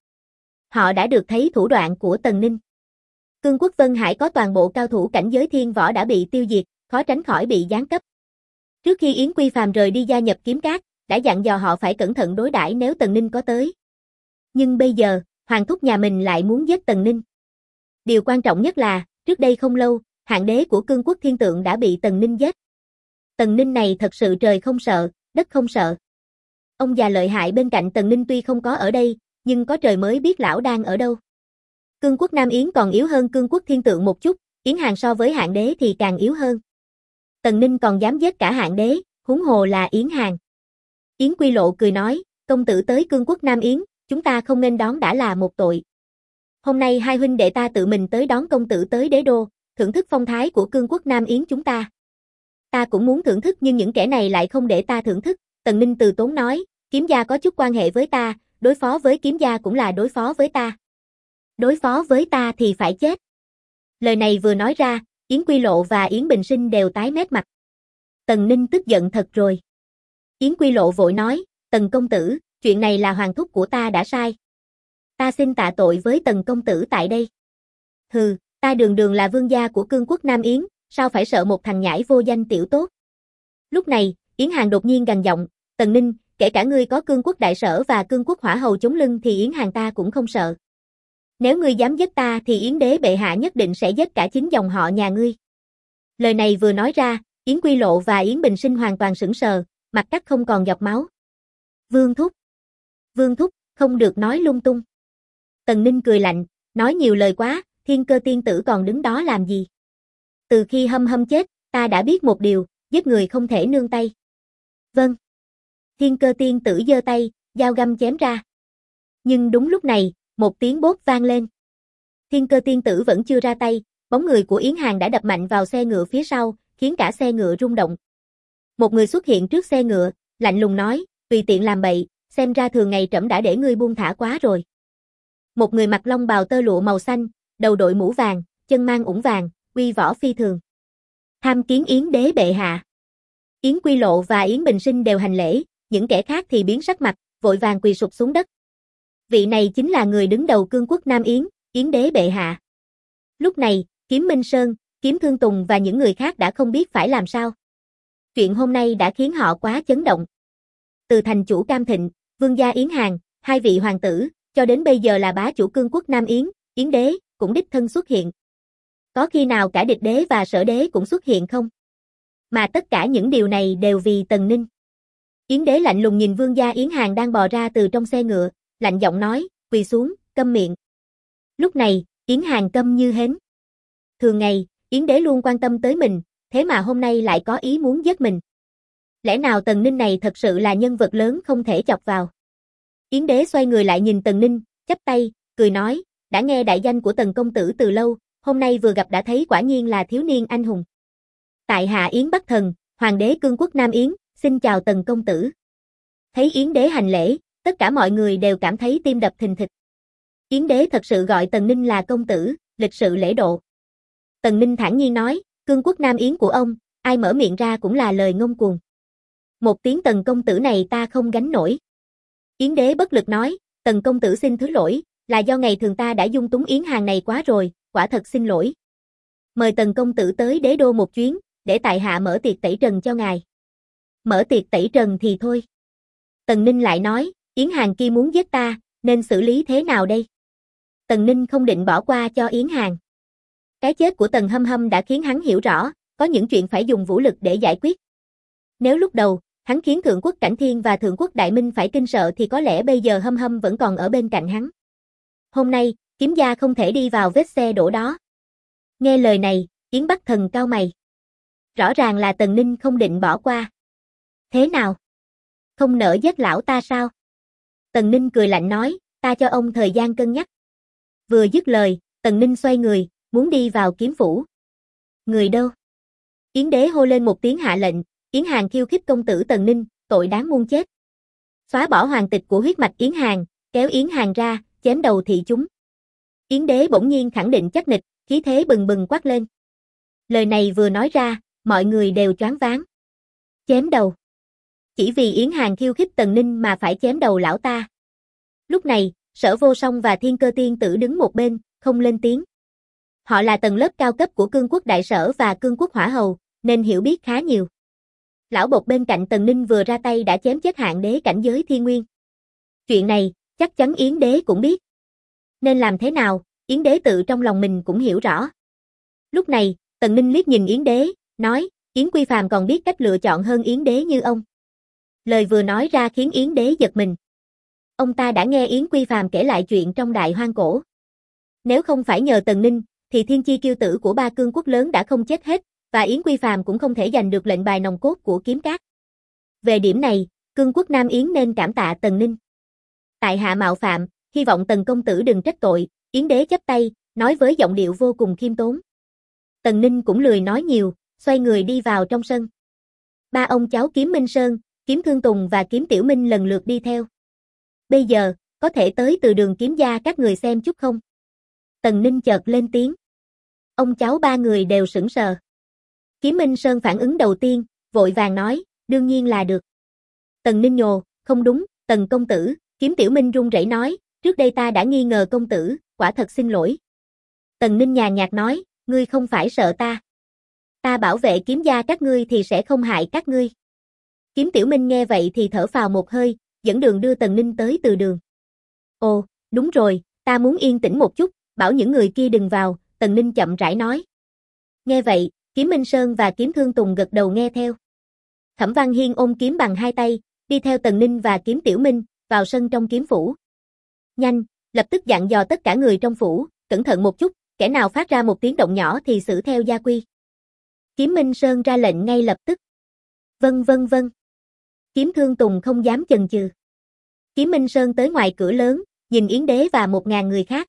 Họ đã được thấy thủ đoạn của Tần Ninh. Cương quốc Vân Hải có toàn bộ cao thủ cảnh giới thiên võ đã bị tiêu diệt, khó tránh khỏi bị giáng cấp. Trước khi Yến Quy Phàm rời đi gia nhập kiếm cát, đã dặn dò họ phải cẩn thận đối đãi nếu Tần Ninh có tới. Nhưng bây giờ, hoàng thúc nhà mình lại muốn giết Tần Ninh. Điều quan trọng nhất là, trước đây không lâu, hạng đế của cương quốc Thiên Tượng đã bị Tần Ninh giết. Tần Ninh này thật sự trời không sợ, đất không sợ. Ông già lợi hại bên cạnh Tần Ninh tuy không có ở đây, nhưng có trời mới biết lão đang ở đâu. Cương quốc Nam Yến còn yếu hơn cương quốc Thiên Tượng một chút, Yến Hàn so với hạng đế thì càng yếu hơn. Tần Ninh còn dám giết cả hạng đế, huống hồ là Yến Hàn. Yến Quy Lộ cười nói, công tử tới cương quốc Nam Yến, chúng ta không nên đón đã là một tội. Hôm nay hai huynh đệ ta tự mình tới đón công tử tới đế đô, thưởng thức phong thái của cương quốc Nam Yến chúng ta. Ta cũng muốn thưởng thức nhưng những kẻ này lại không để ta thưởng thức. Tần Ninh từ tốn nói, kiếm gia có chút quan hệ với ta, đối phó với kiếm gia cũng là đối phó với ta. Đối phó với ta thì phải chết. Lời này vừa nói ra, Yến Quy Lộ và Yến Bình Sinh đều tái mét mặt. Tần Ninh tức giận thật rồi. Yến Quy Lộ vội nói, Tần công tử, chuyện này là hoàng thúc của ta đã sai. Ta xin tạ tội với Tần công tử tại đây. Hừ, ta đường đường là vương gia của cương quốc Nam Yến, sao phải sợ một thằng nhãi vô danh tiểu tốt. Lúc này, Yến Hàn đột nhiên gằn giọng, Tần Ninh, kể cả ngươi có cương quốc đại sở và cương quốc hỏa hầu chống lưng thì Yến Hàn ta cũng không sợ. Nếu ngươi dám giết ta thì Yến đế bệ hạ nhất định sẽ giết cả chính dòng họ nhà ngươi. Lời này vừa nói ra, Yến Quy Lộ và Yến Bình Sinh hoàn toàn sững sờ, mặt cắt không còn giọt máu. Vương thúc, không được nói lung tung. Tần Ninh cười lạnh, nói nhiều lời quá, Thiên Cơ tiên tử còn đứng đó làm gì? Từ khi Hâm Hâm chết, ta đã biết một điều, giết người không thể nương tay. Vâng. Thiên Cơ tiên tử giơ tay, dao găm chém ra. Nhưng đúng lúc này, một tiếng bốp vang lên. Thiên Cơ tiên tử vẫn chưa ra tay, bóng người của Yến Hàn đã đập mạnh vào xe ngựa phía sau, khiến cả xe ngựa rung động. Một người xuất hiện trước xe ngựa, lạnh lùng nói, tùy tiện làm bậy, xem ra thường ngày trẫm đã để ngươi buông thả quá rồi. Một người mặc long bào tơ lụa màu xanh, đầu đội mũ vàng, chân mang ủng vàng, uy võ phi thường. Tham kiến Yến đế bệ hạ. Yến Quy Lộ và Yến Bình Sinh đều hành lễ, những kẻ khác thì biến sắc mặt, vội vàng quỳ sụp xuống đất. Vị này chính là người đứng đầu cương quốc Nam Yến, Yến đế bệ hạ. Lúc này, Kiếm Minh Sơn, Kiếm Thương Tùng và những người khác đã không biết phải làm sao. Chuyện hôm nay đã khiến họ quá chấn động. Từ thành chủ Cam Thịnh, vương gia Yến Hàn, hai vị hoàng tử, cho đến bây giờ là bá chủ cương quốc Nam Yến, Yến đế, cũng đích thân xuất hiện. Có khi nào cả địch đế và sở đế cũng xuất hiện không? Mà tất cả những điều này đều vì Tần Ninh. Yến đế lạnh lùng nhìn vương gia Yến Hàn đang bò ra từ trong xe ngựa, lạnh giọng nói, quỳ xuống, câm miệng. Lúc này, Yến Hàn câm như hến. Thường ngày, Yến đế luôn quan tâm tới mình, thế mà hôm nay lại có ý muốn giết mình. Lẽ nào Tần Ninh này thật sự là nhân vật lớn không thể chọc vào? Yến đế xoay người lại nhìn Tần Ninh, chắp tay, cười nói, đã nghe đại danh của Tần công tử từ lâu, hôm nay vừa gặp đã thấy quả nhiên là thiếu niên anh hùng. Tại hạ Yến Bắc Thần, hoàng đế cương quốc Nam Yến, xin chào Tần công tử. Thấy Yến đế hành lễ, tất cả mọi người đều cảm thấy tim đập thình thịch. Yến đế thật sự gọi Tần Ninh là công tử, lịch sự lễ độ. Tần Ninh thản nhiên nói, cương quốc Nam Yến của ông, ai mở miệng ra cũng là lời ngông cuồng. Một tiếng Tần công tử này ta không gánh nổi. Yến đế bất lực nói, Tần công tử xin thứ lỗi, là do ngày thường ta đã dung túng Yến Hàn này quá rồi, quả thật xin lỗi. Mời Tần công tử tới đế đô một chuyến, để tại hạ mở tiệc tẩy trần cho ngài. Mở tiệc tẩy trần thì thôi. Tần Ninh lại nói, Yến Hàn kia muốn giết ta, nên xử lý thế nào đây? Tần Ninh không định bỏ qua cho Yến Hàn. Cái chết của Tần Hâm Hâm đã khiến hắn hiểu rõ, có những chuyện phải dùng vũ lực để giải quyết. Nếu lúc đầu, Hắn khiến Thượng Quốc Cảnh Thiên và Thượng Quốc Đại Minh phải kinh sợ thì có lẽ bây giờ Hâm Hâm vẫn còn ở bên cạnh hắn. Hôm nay, Kiếm gia không thể đi vào vết xe đổ đó. Nghe lời này, Yến Bắc Thần cau mày. Rõ ràng là Tần Ninh không định bỏ qua. Thế nào? Không nỡ giết lão ta sao? Tần Ninh cười lạnh nói, ta cho ông thời gian cân nhắc. Vừa dứt lời, Tần Ninh xoay người, muốn đi vào kiếm phủ. Người đâu? Yến Đế hô lên một tiếng hạ lệnh, Yến Hàn khiêu khích công tử Tần Ninh, tội đáng muôn chết. Xóa bỏ hoàng tịch của huyết mạch Yến Hàn, kéo Yến Hàn ra, chém đầu thị chúng. Yến Đế bỗng nhiên khẳng định chắc nịch, khí thế bừng bừng quát lên. Lời này vừa nói ra, mọi người đều choáng váng. Chém đầu. Chỉ vì Yến Hàn khiêu khích Tần Ninh mà phải chém đầu lão ta. Lúc này, Sở Vô Song và Thiên Cơ Tiên Tử đứng một bên, không lên tiếng. Họ là tầng lớp cao cấp của Cương Quốc Đại Sở và Cương Quốc Hỏa Hầu, nên hiểu biết khá nhiều. Lão bột bên cạnh Tần Ninh vừa ra tay đã chém chết Hạng Đế cảnh giới Thiên Nguyên. Chuyện này, chắc chắn Yến Đế cũng biết. Nên làm thế nào, Yến Đế tự trong lòng mình cũng hiểu rõ. Lúc này, Tần Ninh liếc nhìn Yến Đế, nói, Yến Quy Phàm còn biết cách lựa chọn hơn Yến Đế như ông. Lời vừa nói ra khiến Yến Đế giật mình. Ông ta đã nghe Yến Quy Phàm kể lại chuyện trong Đại Hoang Cổ. Nếu không phải nhờ Tần Ninh, thì thiên chi kiêu tử của ba cương quốc lớn đã không chết hết, và Yến Quy Phàm cũng không thể giành được lệnh bài nòng cốt của Kiếm Cát. Về điểm này, cương quốc Nam Yến nên cảm tạ Tần Ninh. Tại hạ mạo phạm, hy vọng Tần công tử đừng trách tội, Yến Đế chắp tay, nói với giọng điệu vô cùng khiêm tốn. Tần Ninh cũng lười nói nhiều, xoay người đi vào trong sân. Ba ông cháu Kiếm Minh Sơn, Kiếm Thương Tùng và Kiếm Tiểu Minh lần lượt đi theo. Bây giờ, có thể tới từ Đường Kiếm gia các người xem chút không? Tần Ninh chợt lên tiếng. Ông cháu ba người đều sững sờ. Kiếm Minh Sơn phản ứng đầu tiên, vội vàng nói, đương nhiên là được. Tần Ninh nhồ, không đúng, Tần công tử, Kiếm Tiểu Minh run rẩy nói, trước đây ta đã nghi ngờ công tử, quả thật xin lỗi. Tần Ninh nhàn nhạt nói, ngươi không phải sợ ta. Ta bảo vệ Kiếm gia các ngươi thì sẽ không hại các ngươi. Kiếm Tiểu Minh nghe vậy thì thở phào một hơi, dẫn đường đưa Tần Ninh tới từ đường. Ồ, đúng rồi, ta muốn yên tĩnh một chút, bảo những người kia đừng vào, Tần Ninh chậm rãi nói. Nghe vậy, Kiếm Minh Sơn và Kiếm Thương Tùng gật đầu nghe theo. Thẩm Văn Hiên ôm kiếm bằng hai tay, đi theo Tần Ninh và Kiếm Tiểu Minh, vào sân trong kiếm phủ. Nhanh, lập tức dặn dò tất cả người trong phủ, cẩn thận một chút, kẻ nào phát ra một tiếng động nhỏ thì xử theo gia quy. Kiếm Minh Sơn ra lệnh ngay lập tức. Vâng vâng vâng. Kiếm Thương Tùng không dám chần chừ. Kiếm Minh Sơn tới ngoài cửa lớn, nhìn Yến Đế và 1000 người khác.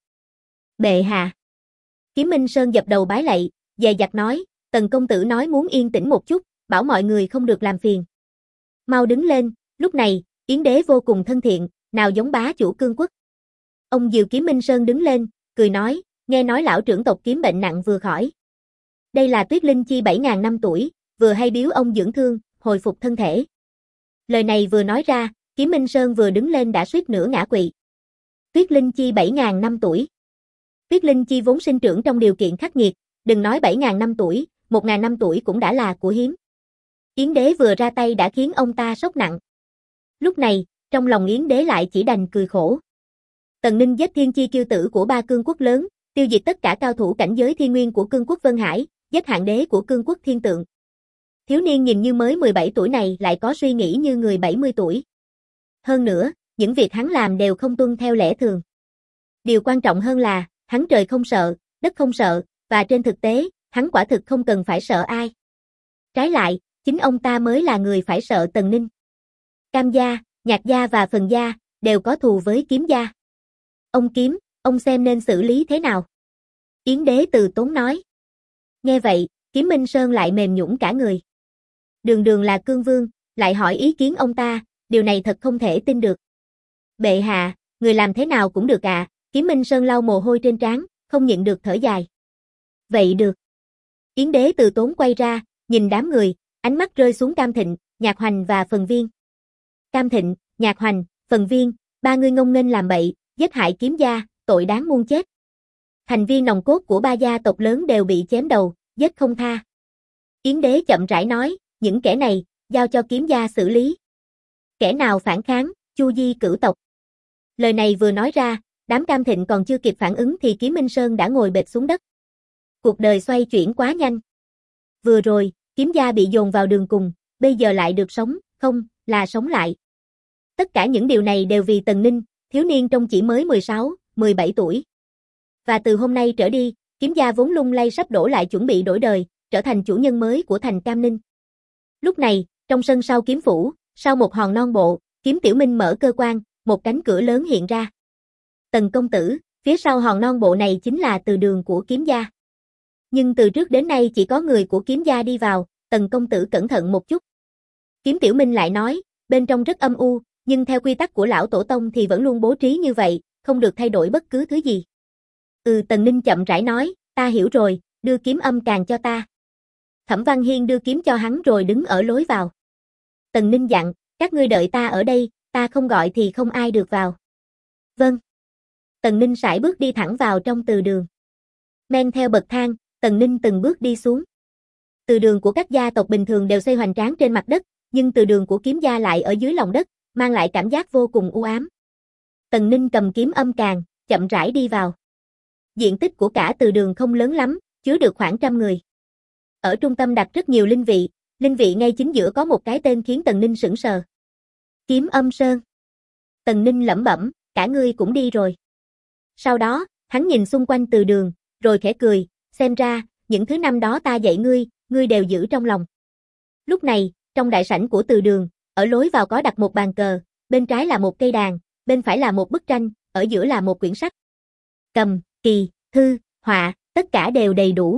Bệ hạ. Kiếm Minh Sơn dập đầu bái lạy, dè dặt nói, Tần công tử nói muốn yên tĩnh một chút, bảo mọi người không được làm phiền. Mau đứng lên, lúc này, Yến Đế vô cùng thân thiện, nào giống bá chủ cương quốc. Ông dìu Kiếm Minh Sơn đứng lên, cười nói, nghe nói lão trưởng tộc Kiếm bệnh nặng vừa khỏi. Đây là Tuyết Linh Chi 7000 năm tuổi, vừa hay biếu ông dưỡng thương, hồi phục thân thể. Lời này vừa nói ra, Kiếm Minh Sơn vừa đứng lên đã suýt nữa ngã quỵ. Tuyết Linh Chi 7000 năm tuổi. Tuyết Linh Chi vốn sinh trưởng trong điều kiện khắc nghiệt, đừng nói 7000 năm tuổi, 1000 năm tuổi cũng đã là của hiếm. Yến Đế vừa ra tay đã khiến ông ta sốc nặng. Lúc này, trong lòng Yến Đế lại chỉ đành cười khổ. Tần Ninh giết thiên chi kiêu tử của ba cương quốc lớn, tiêu diệt tất cả cao thủ cảnh giới thiên nguyên của cương quốc Vân Hải, giết Hạng Đế của cương quốc Thiên Tượng. Thiếu niên nhìn như mới 17 tuổi này lại có suy nghĩ như người 70 tuổi. Hơn nữa, những việc hắn làm đều không tuân theo lẽ thường. Điều quan trọng hơn là, hắn trời không sợ, đất không sợ, và trên thực tế, hắn quả thực không cần phải sợ ai. Trái lại, chính ông ta mới là người phải sợ Tần Ninh. Cam gia, Nhạc gia và Phần gia, đều có thù với Kiếm gia. Ông Kiếm, ông xem nên xử lý thế nào? Yến Đế từ tốn nói. Nghe vậy, Kiếm Minh Sơn lại mềm nhũn cả người. Đường đường là cương vương, lại hỏi ý kiến ông ta, điều này thật không thể tin được. Bệ hạ, người làm thế nào cũng được ạ. Kiếm Minh Sơn lau mồ hôi trên trán, không nhịn được thở dài. Vậy được. Yến Đế từ tốn quay ra, nhìn đám người, ánh mắt rơi xuống Cam Thịnh, Nhạc Hoành và Phần Viên. Cam Thịnh, Nhạc Hoành, Phần Viên, ba người ngông nghênh làm bậy, giết hại Kiếm gia, tội đáng muôn chết. Thành viên nòng cốt của ba gia tộc lớn đều bị chém đầu, giết không tha. Yến Đế chậm rãi nói, những kẻ này, giao cho Kiếm gia xử lý. Kẻ nào phản kháng, chu di cửu tộc. Lời này vừa nói ra, đám Cam Thịnh còn chưa kịp phản ứng thì Kiếm Minh Sơn đã ngồi bệt xuống đất. Cuộc đời xoay chuyển quá nhanh. Vừa rồi, Kiếm gia bị dồn vào đường cùng, bây giờ lại được sống, không, là sống lại. Tất cả những điều này đều vì Tần Ninh, thiếu niên trông chỉ mới 16, 17 tuổi. Và từ hôm nay trở đi, Kiếm gia vốn lung lay sắp đổ lại chuẩn bị đổi đời, trở thành chủ nhân mới của thành Cam Ninh. Lúc này, trong sân sau kiếm phủ, sau một hòn non bộ, Kiếm Tiểu Minh mở cơ quan, một cánh cửa lớn hiện ra. Tần công tử, phía sau hòn non bộ này chính là từ đường của Kiếm gia. Nhưng từ trước đến nay chỉ có người của Kiếm gia đi vào, Tần công tử cẩn thận một chút. Kiếm Tiểu Minh lại nói, bên trong rất âm u, nhưng theo quy tắc của lão tổ tông thì vẫn luôn bố trí như vậy, không được thay đổi bất cứ thứ gì. Tần Ninh chậm rãi nói, ta hiểu rồi, đưa kiếm âm càng cho ta. Thẩm Văn Hiên đưa kiếm cho hắn rồi đứng ở lối vào. Tần Ninh dặn, các ngươi đợi ta ở đây, ta không gọi thì không ai được vào. Vâng. Tần Ninh sải bước đi thẳng vào trong từ đường. Men theo bậc thang, Tần Ninh từng bước đi xuống. Từ đường của các gia tộc bình thường đều xây hoành tráng trên mặt đất, nhưng từ đường của Kiếm gia lại ở dưới lòng đất, mang lại cảm giác vô cùng u ám. Tần Ninh cầm kiếm âm càng, chậm rãi đi vào. Diện tích của cả từ đường không lớn lắm, chứa được khoảng 100 người. Ở trung tâm đặt rất nhiều linh vị ngay chính giữa có một cái tên khiến Tần Ninh sững sờ. Kiếm âm sơn. Tần Ninh lẩm bẩm, cả ngươi cũng đi rồi. Sau đó, hắn nhìn xung quanh từ đường, rồi khẽ cười, xem ra, những thứ năm đó ta dạy ngươi đều giữ trong lòng. Lúc này, trong đại sảnh của từ đường, ở lối vào có đặt một bàn cờ, bên trái là một cây đàn, bên phải là một bức tranh, ở giữa là một quyển sách. Cầm, kỳ, thư, họa, tất cả đều đầy đủ.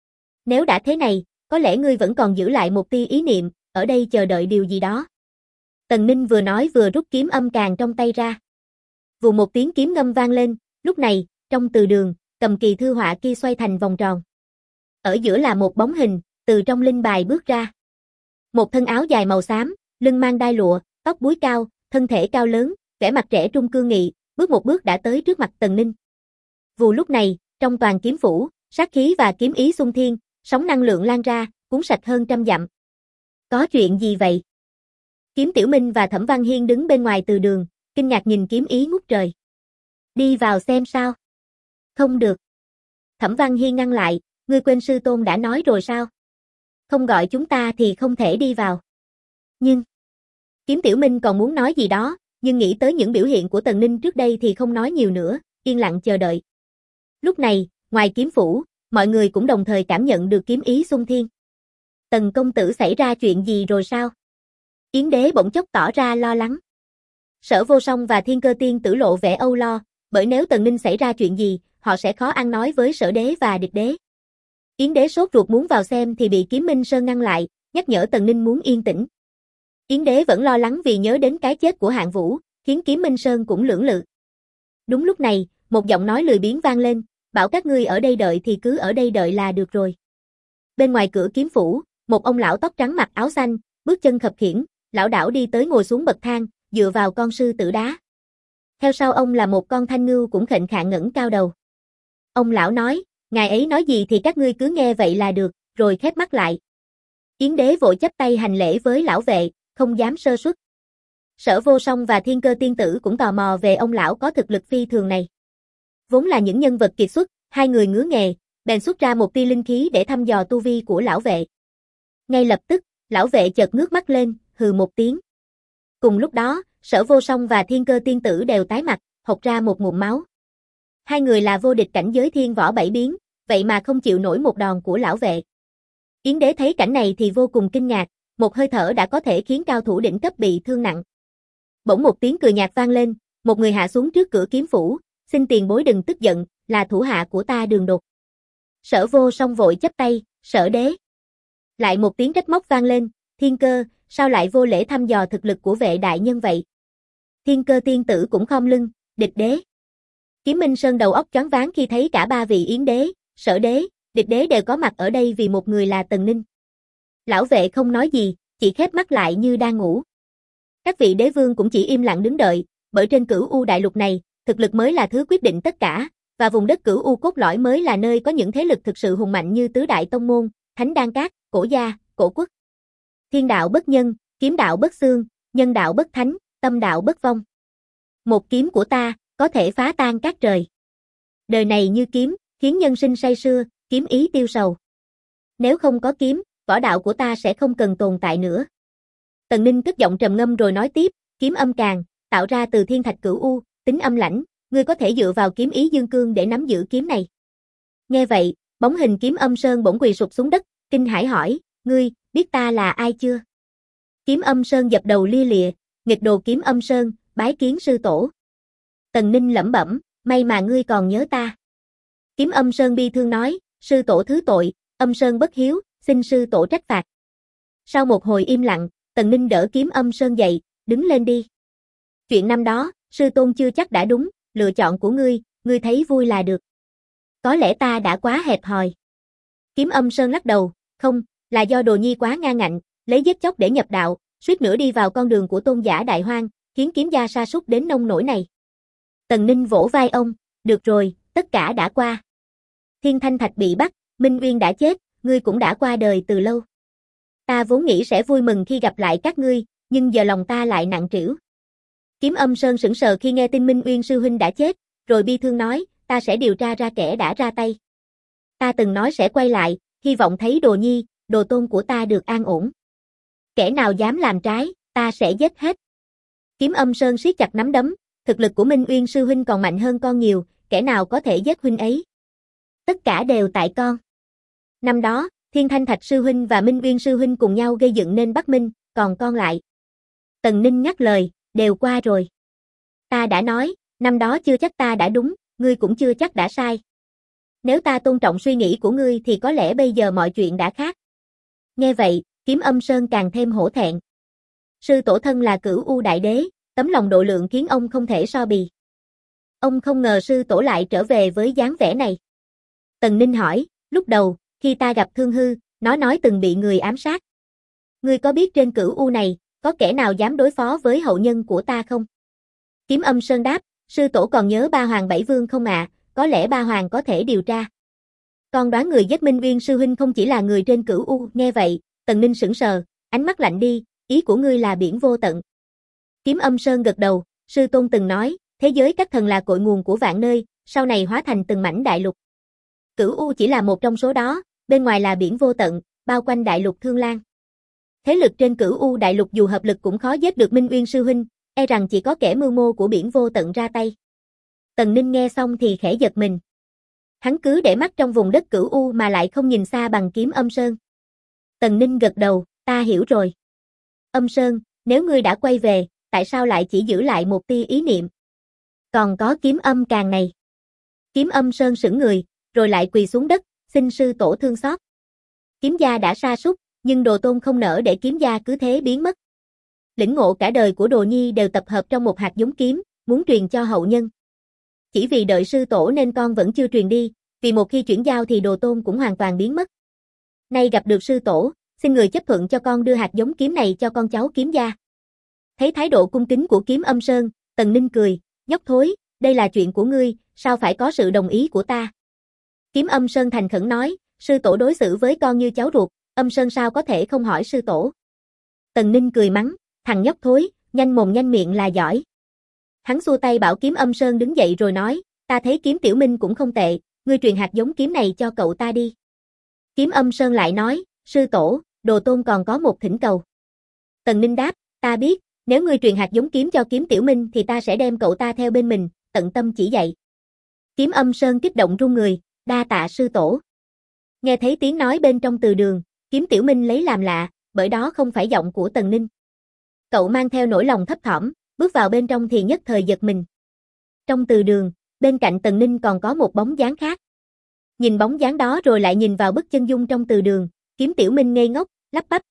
Nếu đã thế này, có lẽ ngươi vẫn còn giữ lại một tia ý niệm, ở đây chờ đợi điều gì đó. Tần Ninh vừa nói vừa rút kiếm âm càng trong tay ra. Vù một tiếng kiếm ngâm vang lên, lúc này, trong từ đường, cầm kỳ thư họa kia xoay thành vòng tròn. Ở giữa là một bóng hình, từ trong linh bài bước ra. Một thân áo dài màu xám, lưng mang đai lụa, tóc búi cao, thân thể cao lớn, vẻ mặt trẻ trung cương nghị, bước một bước đã tới trước mặt Tần Ninh. Vù lúc này, trong toàn kiếm phủ, sát khí và kiếm ý xung thiên, sóng năng lượng lan ra, cuốn sạch hơn 100 dặm. Có chuyện gì vậy? Kiếm Tiểu Minh và Thẩm Văn Hiên đứng bên ngoài từ đường, kinh ngạc nhìn kiếm ý ngút trời. Đi vào xem sao? Không được. Thẩm Văn Hiên ngăn lại, ngươi quên sư tôn đã nói rồi sao? Không gọi chúng ta thì không thể đi vào. Nhưng, Kiếm Tiểu Minh còn muốn nói gì đó, nhưng nghĩ tới những biểu hiện của Tần Ninh trước đây thì không nói nhiều nữa, yên lặng chờ đợi. Lúc này, ngoài kiếm phủ, mọi người cũng đồng thời cảm nhận được kiếm ý xung thiên. Tần công tử xảy ra chuyện gì rồi sao? Yến Đế bỗng chốc tỏ ra lo lắng. Sở Vô Song và Thiên Cơ Tiên Tử lộ vẻ âu lo, bởi nếu Tần Ninh xảy ra chuyện gì, họ sẽ khó ăn nói với Sở Đế và Địch Đế. Yến Đế sốt ruột muốn vào xem thì bị Kiếm Minh Sơn ngăn lại, nhắc nhở Tần Ninh muốn yên tĩnh. Yến Đế vẫn lo lắng vì nhớ đến cái chết của Hạng Vũ, khiến Kiếm Minh Sơn cũng lưỡng lự. Đúng lúc này, một giọng nói lười biếng vang lên, bảo các ngươi ở đây đợi thì cứ ở đây đợi là được rồi. Bên ngoài cửa kiếm phủ, một ông lão tóc trắng mặc áo xanh, bước chân khập khiễng, lảo đảo đi tới ngồi xuống bậc thang, dựa vào con sư tử đá. Theo sau ông là một con thanh ngưu cũng khệnh khạng ngẩng cao đầu. Ông lão nói, ngài ấy nói gì thì các ngươi cứ nghe vậy là được, rồi khép mắt lại. Yến Đế vội chắp tay hành lễ với lão vệ, không dám sơ suất. Sở Vô Song và Thiên Cơ Tiên Tử cũng tò mò về ông lão có thực lực phi thường này. Vốn là những nhân vật kiệt xuất, hai người ngứa nghề, bèn xuất ra một tia linh khí để thăm dò tu vi của lão vệ. Ngay lập tức, lão vệ chợt ngước mắt lên, hừ một tiếng. Cùng lúc đó, Sở Vô Song và Thiên Cơ Tiên Tử đều tái mặt, hộc ra một ngụm máu. Hai người là vô địch cảnh giới thiên võ bảy biến, vậy mà không chịu nổi một đòn của lão vệ. Yến Đế thấy cảnh này thì vô cùng kinh ngạc, một hơi thở đã có thể khiến cao thủ đỉnh cấp bị thương nặng. Bỗng một tiếng cười nhạt vang lên, một người hạ xuống trước cửa kiếm phủ, xin tiền bối đừng tức giận, là thủ hạ của ta Đường Đột. Sở Vô Song vội chắp tay, Sở Đế. Lại một tiếng trách móc vang lên, Thiên Cơ, sao lại vô lễ thăm dò thực lực của vệ đại nhân vậy? Thiên Cơ Tiên Tử cũng khom lưng, Địch Đế. Kiếm Minh Sơn đầu óc choáng váng khi thấy cả ba vị Yến Đế, Sở Đế, Địch Đế đều có mặt ở đây vì một người là Tần Ninh. Lão vệ không nói gì, chỉ khép mắt lại như đang ngủ. Các vị đế vương cũng chỉ im lặng đứng đợi, bởi trên Cửu U đại lục này, thực lực mới là thứ quyết định tất cả, và vùng đất Cửu U cốt lõi mới là nơi có những thế lực thực sự hùng mạnh như Tứ Đại Tông Môn, Thánh Đan Các, Cổ Gia, Cổ Quốc. Thiên đạo bất nhân, kiếm đạo bất xương, nhân đạo bất thánh, tâm đạo bất vong. Một kiếm của ta, có thể phá tan các trời. Đời này như kiếm, khiến nhân sinh say sưa, kiếm ý tiêu sầu. Nếu không có kiếm, võ đạo của ta sẽ không cần tồn tại nữa. Tần Ninh cất giọng trầm ngâm rồi nói tiếp, kiếm âm càng, tạo ra từ thiên thạch cửu u, tính âm lãnh, ngươi có thể dựa vào kiếm ý dương cương để nắm giữ kiếm này. Nghe vậy, bóng hình kiếm âm sơn bỗng quỳ sụp xuống đất, kinh hãi hỏi, ngươi, biết ta là ai chưa? Kiếm âm sơn dập đầu lia lịa, nghịch đồ kiếm âm sơn, bái kiến sư tổ. Tần Ninh lẩm bẩm, may mà ngươi còn nhớ ta. Kiếm âm sơn bi thương nói, sư tổ thứ tội, âm sơn bất hiếu, xin sư tổ trách phạt. Sau một hồi im lặng, Tần Ninh đỡ kiếm âm sơn dậy, đứng lên đi. Chuyện năm đó, sư tôn chưa chắc đã đúng, lựa chọn của ngươi thấy vui là được. Có lẽ ta đã quá hẹp hòi. Kiếm âm sơn lắc đầu, không, là do Đồ Nhi quá ngang ngạnh, lấy giết chóc để nhập đạo, suýt nữa đi vào con đường của tôn giả đại hoang, khiến kiếm gia sa sút đến nông nỗi này. Tần Ninh vỗ vai ông, được rồi, tất cả đã qua. Thiên Thanh Thạch bị bắt, Minh Uyên đã chết, ngươi cũng đã qua đời từ lâu. Ta vốn nghĩ sẽ vui mừng khi gặp lại các ngươi, nhưng giờ lòng ta lại nặng trĩu. Kiếm âm sơn sững sờ khi nghe tin Minh Uyên sư huynh đã chết, rồi bi thương nói, ta sẽ điều tra ra kẻ đã ra tay. Ta từng nói sẽ quay lại, hy vọng thấy Đồ Nhi, đồ tôn của ta được an ổn. Kẻ nào dám làm trái, ta sẽ giết hết. Kiếm âm sơn siết chặt nắm đấm, thực lực của Minh Uyên sư huynh còn mạnh hơn con nhiều, kẻ nào có thể giết huynh ấy. Tất cả đều tại con. Năm đó, Thiên Thanh Thạch sư huynh và Minh Uyên sư huynh cùng nhau gây dựng nên Bắc Minh, còn con lại. Tần Ninh ngắt lời, đều qua rồi. Ta đã nói, năm đó chưa chắc ta đã đúng, ngươi cũng chưa chắc đã sai. Nếu ta tôn trọng suy nghĩ của ngươi thì có lẽ bây giờ mọi chuyện đã khác. Nghe vậy, kiếm âm sơn càng thêm hổ thẹn. Sư tổ thân là Cửu U Đại Đế, tấm lòng độ lượng khiến ông không thể so bì. Ông không ngờ sư tổ lại trở về với dáng vẻ này. Tần Ninh hỏi, lúc đầu, khi ta gặp Thương Hư, nó nói từng bị người ám sát. Ngươi có biết trên Cửu U này, có kẻ nào dám đối phó với hậu nhân của ta không? Kiếm âm sơn đáp, sư tổ còn nhớ Ba Hoàng Bảy Vương không ạ? Có lẽ Ba Hoàng có thể điều tra. Con đoán người giết Minh Uyên sư huynh không chỉ là người trên Cửu U. Nghe vậy, Tần Ninh sững sờ, ánh mắt lạnh đi, ý của ngươi là biển vô tận. Kiếm âm sơn gật đầu, sư tôn từng nói, thế giới các thần là cội nguồn của vạn nơi, sau này hóa thành từng mảnh đại lục. Cửu U chỉ là một trong số đó, bên ngoài là biển vô tận, bao quanh đại lục Thương Lan. Thế lực trên Cửu U đại lục dù hợp lực cũng khó giết được Minh Uyên sư huynh, e rằng chỉ có kẻ mưu mô của biển vô tận ra tay. Tần Ninh nghe xong thì khẽ giật mình. Hắn cứ để mắt trong vùng đất Cửu U mà lại không nhìn xa bằng kiếm âm sơn. Tần Ninh gật đầu, ta hiểu rồi. Âm sơn, nếu ngươi đã quay về, tại sao lại chỉ giữ lại một tia ý niệm? Còn có kiếm âm càng này. Kiếm âm sơn sững người, rồi lại quỳ xuống đất, xin sư tổ thương xót. Kiếm gia đã sa sút, nhưng đồ tôn không nỡ để kiếm gia cứ thế biến mất. Lĩnh ngộ cả đời của Đồ Nhi đều tập hợp trong một hạt giống kiếm, muốn truyền cho hậu nhân. Chỉ vì đợi sư tổ nên con vẫn chưa truyền đi, vì một khi chuyển giao thì đồ tôn cũng hoàn toàn biến mất. Nay gặp được sư tổ, xin người chấp thuận cho con đưa hạt giống kiếm này cho con cháu kiếm gia. Thấy thái độ cung kính của kiếm âm sơn, Tần Ninh cười, nhóc thối, đây là chuyện của ngươi, sao phải có sự đồng ý của ta? Kiếm âm sơn thành khẩn nói, sư tổ đối xử với con như cháu ruột, âm sơn sao có thể không hỏi sư tổ? Tần Ninh cười mắng, thằng nhóc thối, nhanh mồm nhanh miệng là giỏi. Hắn xua tay bảo kiếm âm sơn đứng dậy rồi nói, ta thấy kiếm tiểu minh cũng không tệ, ngươi truyền hạt giống kiếm này cho cậu ta đi. Kiếm âm sơn lại nói, sư tổ, đồ tôn còn có một thỉnh cầu. Tần Ninh đáp, ta biết, nếu ngươi truyền hạt giống kiếm cho kiếm tiểu minh thì ta sẽ đem cậu ta theo bên mình, tận tâm chỉ dạy. Kiếm âm sơn kích động run người, đa tạ sư tổ. Nghe thấy tiếng nói bên trong từ đường, kiếm tiểu minh lấy làm lạ, bởi đó không phải giọng của Tần Ninh. Cậu mang theo nỗi lòng thấp thỏm, bước vào bên trong thì nhất thời giật mình. Trong từ đường, bên cạnh Tần Ninh còn có một bóng dáng khác. Nhìn bóng dáng đó rồi lại nhìn vào bức chân dung trong từ đường, kiếm tiểu minh ngây ngốc, lắp bắp,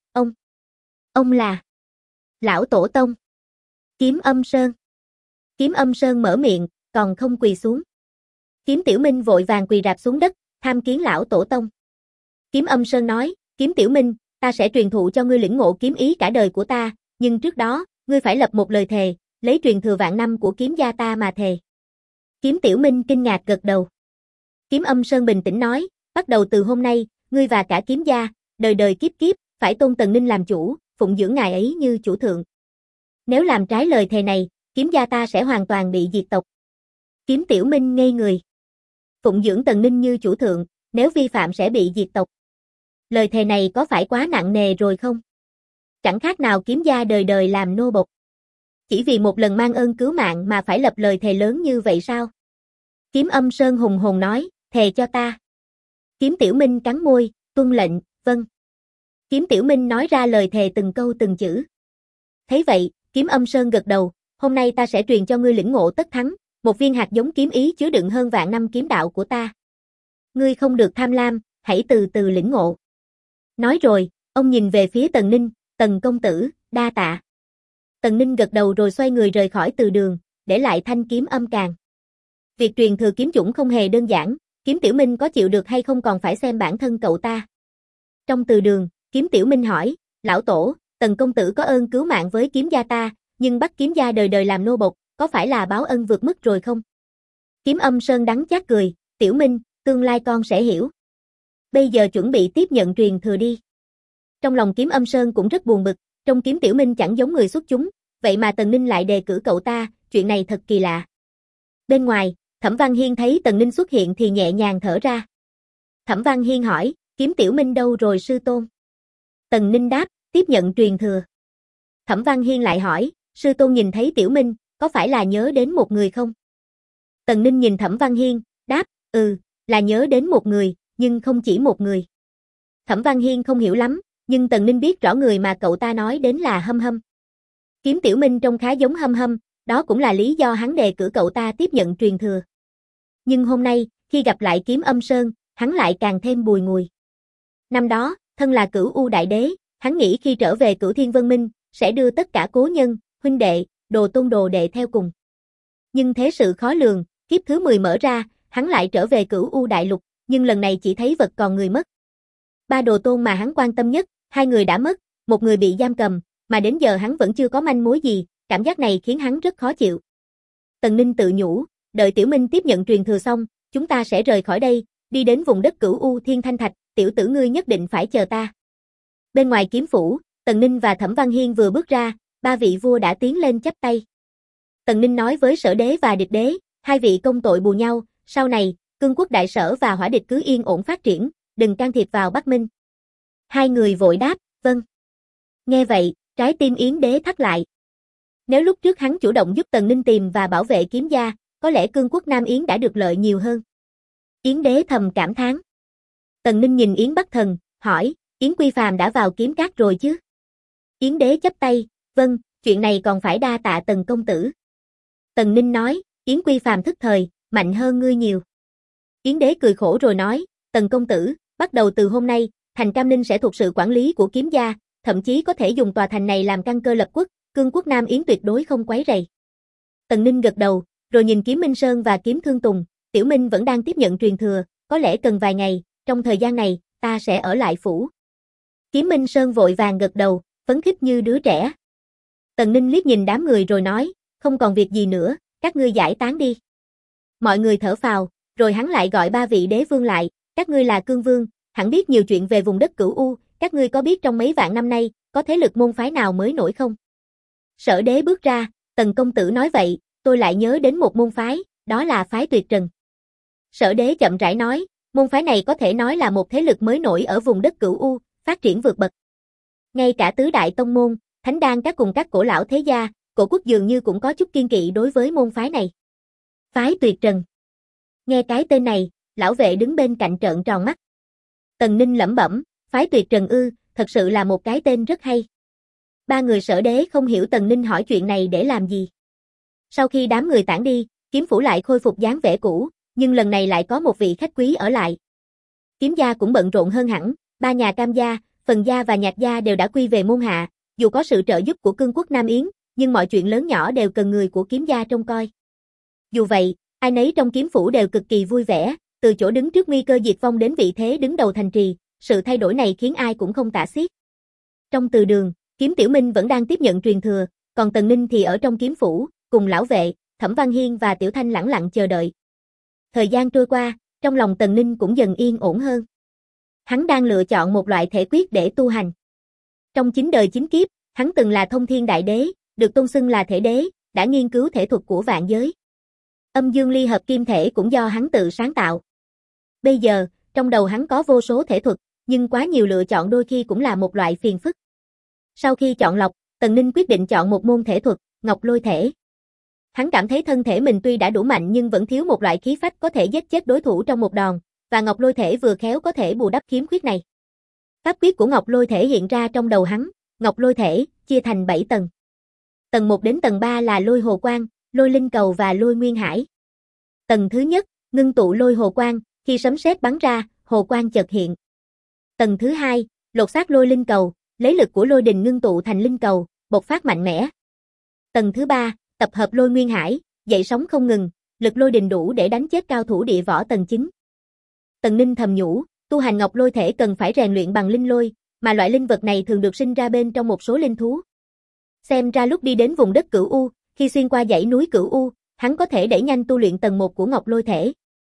ông là Lão Tổ Tông. Kiếm âm sơn. Kiếm âm sơn mở miệng, còn không quỳ xuống. Kiếm tiểu minh vội vàng quỳ rạp xuống đất, tham kiến Lão Tổ Tông. Kiếm âm sơn nói, kiếm tiểu minh, ta sẽ truyền thụ cho ngươi lĩnh ngộ kiếm ý cả đời của ta, nhưng trước đó, ngươi phải lập một lời thề, lấy truyền thừa vạn năm của kiếm gia ta mà thề. Kiếm tiểu minh kinh ngạc gật đầu. Kiếm âm sơn bình tĩnh nói, bắt đầu từ hôm nay, ngươi và cả kiếm gia, đời đời kiếp kiếp, phải tôn Tần Ninh làm chủ, phụng dưỡng ngài ấy như chủ thượng. Nếu làm trái lời thề này, kiếm gia ta sẽ hoàn toàn bị diệt tộc. Kiếm tiểu minh ngây người. Phụng dưỡng Tần Ninh như chủ thượng, nếu vi phạm sẽ bị diệt tộc. Lời thề này có phải quá nặng nề rồi không? Chẳng khác nào kiếm gia đời đời làm nô bộc. Chỉ vì một lần mang ơn cứu mạng mà phải lập lời thề lớn như vậy sao? Kiếm Âm Sơn hùng hồn nói, thề cho ta. Kiếm Tiểu Minh cắn môi, tuân lệnh, vâng. Kiếm Tiểu Minh nói ra lời thề từng câu từng chữ. Thấy vậy, Kiếm Âm Sơn gật đầu, hôm nay ta sẽ truyền cho ngươi lĩnh ngộ tất thắng, một viên hạt giống kiếm ý chứa đựng hơn vạn năm kiếm đạo của ta. Ngươi không được tham lam, hãy từ từ lĩnh ngộ. Nói rồi, ông nhìn về phía Tần Ninh, Tần công tử, đa tạ. Tần Ninh gật đầu rồi xoay người rời khỏi từ đường, để lại thanh kiếm âm càng. Việc truyền thừa kiếm chủng không hề đơn giản, Kiếm Tiểu Minh có chịu được hay không còn phải xem bản thân cậu ta. Trong từ đường, Kiếm Tiểu Minh hỏi, lão tổ, Tần công tử có ơn cứu mạng với kiếm gia ta, nhưng bắt kiếm gia đời đời làm nô bộc, có phải là báo ân vượt mức rồi không? Kiếm Âm Sơn đắng chát cười, Tiểu Minh, tương lai con sẽ hiểu. Bây giờ chuẩn bị tiếp nhận truyền thừa đi. Trong lòng Kiếm Âm Sơn cũng rất buồn bực, trong Kiếm Tiểu Minh chẳng giống người xuất chúng, vậy mà Tần Ninh lại đề cử cậu ta, chuyện này thật kỳ lạ. Bên ngoài, Thẩm Văn Hiên thấy Tần Ninh xuất hiện thì nhẹ nhàng thở ra. Thẩm Văn Hiên hỏi, Kiếm Tiểu Minh đâu rồi sư tôn? Tần Ninh đáp, tiếp nhận truyền thừa. Thẩm Văn Hiên lại hỏi, sư tôn nhìn thấy Tiểu Minh, có phải là nhớ đến một người không? Tần Ninh nhìn Thẩm Văn Hiên, đáp, là nhớ đến một người, nhưng không chỉ một người. Thẩm Văn Hiên không hiểu lắm, nhưng Tần Ninh biết rõ người mà cậu ta nói đến là Hâm Hâm. Kiếm Tiểu Minh trông khá giống Hâm Hâm, đó cũng là lý do hắn đề cử cậu ta tiếp nhận truyền thừa. Nhưng hôm nay, khi gặp lại Kiếm Âm Sơn, hắn lại càng thêm bùi ngùi. Năm đó, thân là Cửu U Đại Đế, hắn nghĩ khi trở về Cửu Thiên Vân Minh, sẽ đưa tất cả cố nhân, huynh đệ, đồ tôn đồ đệ theo cùng. Nhưng thế sự khó lường, kiếp thứ 10 mở ra, hắn lại trở về Cửu U Đại Lục, nhưng lần này chỉ thấy vật còn người mất. Ba đồ tôn mà hắn quan tâm nhất, hai người đã mất, một người bị giam cầm, mà đến giờ hắn vẫn chưa có manh mối gì, cảm giác này khiến hắn rất khó chịu. Tần Ninh tự nhủ, đợi Tiểu Minh tiếp nhận truyền thừa xong, chúng ta sẽ rời khỏi đây, đi đến vùng đất Cửu U Thiên Thanh Thạch, tiểu tử ngươi nhất định phải chờ ta. Bên ngoài kiếm phủ, Tần Ninh và Thẩm Văn Hiên vừa bước ra, ba vị vua đã tiến lên chắp tay. Tần Ninh nói với Sở Đế và Địch Đế, hai vị công tội bù nhau, sau này, Cương Quốc Đại Sở và Hỏa Địch cứ yên ổn phát triển, đừng can thiệp vào Bắc Minh. Hai người vội đáp, vâng. Nghe vậy, trái tim Yến Đế thắt lại. Nếu lúc trước hắn chủ động giúp Tần Ninh tìm và bảo vệ kiếm gia, có lẽ Cương Quốc Nam Yến đã được lợi nhiều hơn. Yến Đế thầm cảm thán. Tần Ninh nhìn Yến Bắc Thần, hỏi, Yến Quy Phàm đã vào kiếm cát rồi chứ? Yến Đế chắp tay, vâng, chuyện này còn phải đa tạ Tần công tử. Tần Ninh nói, Yến Quy Phàm thức thời, mạnh hơn ngươi nhiều. Yến Đế cười khổ rồi nói, Tần công tử, bắt đầu từ hôm nay, thành Cam Ninh sẽ thuộc sự quản lý của kiếm gia, thậm chí có thể dùng tòa thành này làm căn cơ lập quốc, Cương Quốc Nam Yến tuyệt đối không quấy rầy. Tần Ninh gật đầu, rồi nhìn Kiếm Minh Sơn và Kiếm Thương Tùng, Tiểu Minh vẫn đang tiếp nhận truyền thừa, có lẽ cần vài ngày, trong thời gian này, ta sẽ ở lại phủ. Kiếm Minh Sơn vội vàng gật đầu, phấn khích như đứa trẻ. Tần Ninh liếc nhìn đám người rồi nói, không còn việc gì nữa, các ngươi giải tán đi. Mọi người thở phào, rồi hắn lại gọi ba vị đế vương lại, các ngươi là cương vương, hẳn biết nhiều chuyện về vùng đất Cửu U, các ngươi có biết trong mấy vạn năm nay, có thế lực môn phái nào mới nổi không? Sở Đế bước ra, Tần công tử nói vậy, tôi lại nhớ đến một môn phái, đó là phái Tuyệt Trần. Sở Đế chậm rãi nói, môn phái này có thể nói là một thế lực mới nổi ở vùng đất Cửu U, phát triển vượt bậc. Ngay cả tứ đại tông môn, Thánh Đan các cùng các cổ lão thế gia, cổ quốc dường như cũng có chút kiên kỵ đối với môn phái này. Phái Tuyệt Trần. Nghe cái tên này, lão vệ đứng bên cạnh trợn tròn mắt. Tần Ninh lẩm bẩm, phái Tuyệt Trần ư, thật sự là một cái tên rất hay. Ba người Sở Đế không hiểu Tần Ninh hỏi chuyện này để làm gì. Sau khi đám người tản đi, kiếm phủ lại khôi phục dáng vẻ cũ, nhưng lần này lại có một vị khách quý ở lại. Kiếm gia cũng bận rộn hơn hẳn, ba nhà Cam gia, Phần gia và Nhạc gia đều đã quy về môn hạ, dù có sự trợ giúp của Cương Quốc Nam Yến, nhưng mọi chuyện lớn nhỏ đều cần người của kiếm gia trông coi. Dù vậy, ai nấy trong kiếm phủ đều cực kỳ vui vẻ, từ chỗ đứng trước nguy cơ diệt vong đến vị thế đứng đầu thành trì, sự thay đổi này khiến ai cũng không tả xiết. Trong từ đường, Kiếm Tiểu Minh vẫn đang tiếp nhận truyền thừa, còn Tần Ninh thì ở trong kiếm phủ, cùng lão vệ, Thẩm Văn Hiên và Tiểu Thanh lẳng lặng chờ đợi. Thời gian trôi qua, trong lòng Tần Ninh cũng dần yên ổn hơn. Hắn đang lựa chọn một loại thể quyết để tu hành. Trong 9 đời 9 kiếp, hắn từng là Thông Thiên Đại Đế, được tôn xưng là thể đế, đã nghiên cứu thể thuật của vạn giới. Âm dương ly hợp kim thể cũng do hắn tự sáng tạo. Bây giờ, trong đầu hắn có vô số thể thuật, nhưng quá nhiều lựa chọn đôi khi cũng là một loại phiền phức. Sau khi chọn lọc, Tần Ninh quyết định chọn một môn thể thuật, Ngọc Lôi Thể. Hắn cảm thấy thân thể mình tuy đã đủ mạnh nhưng vẫn thiếu một loại khí phách có thể giết chết đối thủ trong một đòn, và Ngọc Lôi Thể vừa khéo có thể bù đắp khiếm khuyết này. Pháp quyết của Ngọc Lôi Thể hiện ra trong đầu hắn, Ngọc Lôi Thể chia thành 7 tầng. Tầng 1 đến tầng 3 là Lôi Hồ Quang, Lôi Linh Cầu và Lôi Nguyên Hải. Tầng thứ nhất, ngưng tụ Lôi Hồ Quang, khi sấm sét bắn ra, hồ quang chợt hiện. Tầng thứ hai, lột xác Lôi Linh Cầu, lấy lực của lôi đình ngưng tụ thành linh cầu, bộc phát mạnh mẽ. Tầng thứ ba, tập hợp Lôi Nguyên Hải, dậy sóng không ngừng, lực lôi đình đủ để đánh chết cao thủ địa võ tầng 9. Tần Ninh thầm nhủ, tu hành Ngọc Lôi Thể cần phải rèn luyện bằng linh lôi, mà loại linh vật này thường được sinh ra bên trong một số linh thú. Xem ra lúc đi đến vùng đất Cửu U, khi xuyên qua dãy núi Cửu U, hắn có thể đẩy nhanh tu luyện tầng 1 của Ngọc Lôi Thể.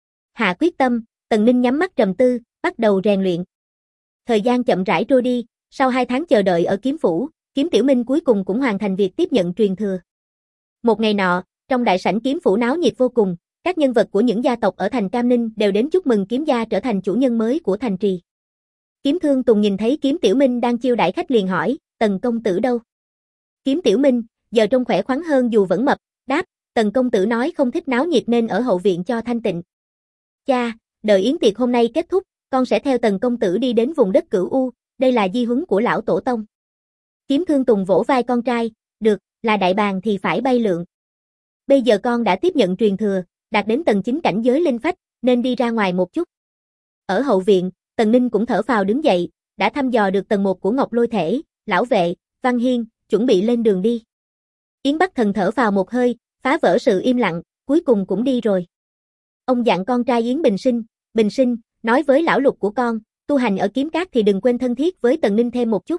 Hạ quyết tâm, Tần Ninh nhắm mắt trầm tư, bắt đầu rèn luyện. Thời gian chậm rãi trôi đi, sau 2 tháng chờ đợi ở kiếm phủ, Kiếm Tiểu Minh cuối cùng cũng hoàn thành việc tiếp nhận truyền thừa. Một ngày nọ, trong đại sảnh kiếm phủ náo nhiệt vô cùng, các nhân vật của những gia tộc ở thành Cam Ninh đều đến chúc mừng kiếm gia trở thành chủ nhân mới của thành trì. Kiếm Thương Tùng nhìn thấy Kiếm Tiểu Minh đang chiêu đãi khách liền hỏi, Tần công tử đâu? Kiếm Tiểu Minh, giờ trông khỏe khoắn hơn dù vẫn mập, đáp, Tần công tử nói không thích náo nhiệt nên ở hậu viện cho thanh tịnh. Cha, đợi yến tiệc hôm nay kết thúc, con sẽ theo Tần công tử đi đến vùng đất Cửu U, đây là di huấn của lão tổ tông. Kiếm Thương Tùng vỗ vai con trai, được, là đại bàng thì phải bay lượn. Bây giờ con đã tiếp nhận truyền thừa, đạt đến tầng 9 cảnh giới linh phách, nên đi ra ngoài một chút. Ở hậu viện, Tần Ninh cũng thở phào đứng dậy, đã thăm dò được tầng 1 của Ngọc Lôi Thể, Lão Vệ, Văn Hiên, chuẩn bị lên đường đi. Yến Bắc Thần thở phào một hơi, phá vỡ sự im lặng, cuối cùng cũng đi rồi. Ông dặn con trai Yến Bình Sinh, nói với lão Lục của con, tu hành ở kiếm cát thì đừng quên thân thiết với Tần Ninh thêm một chút.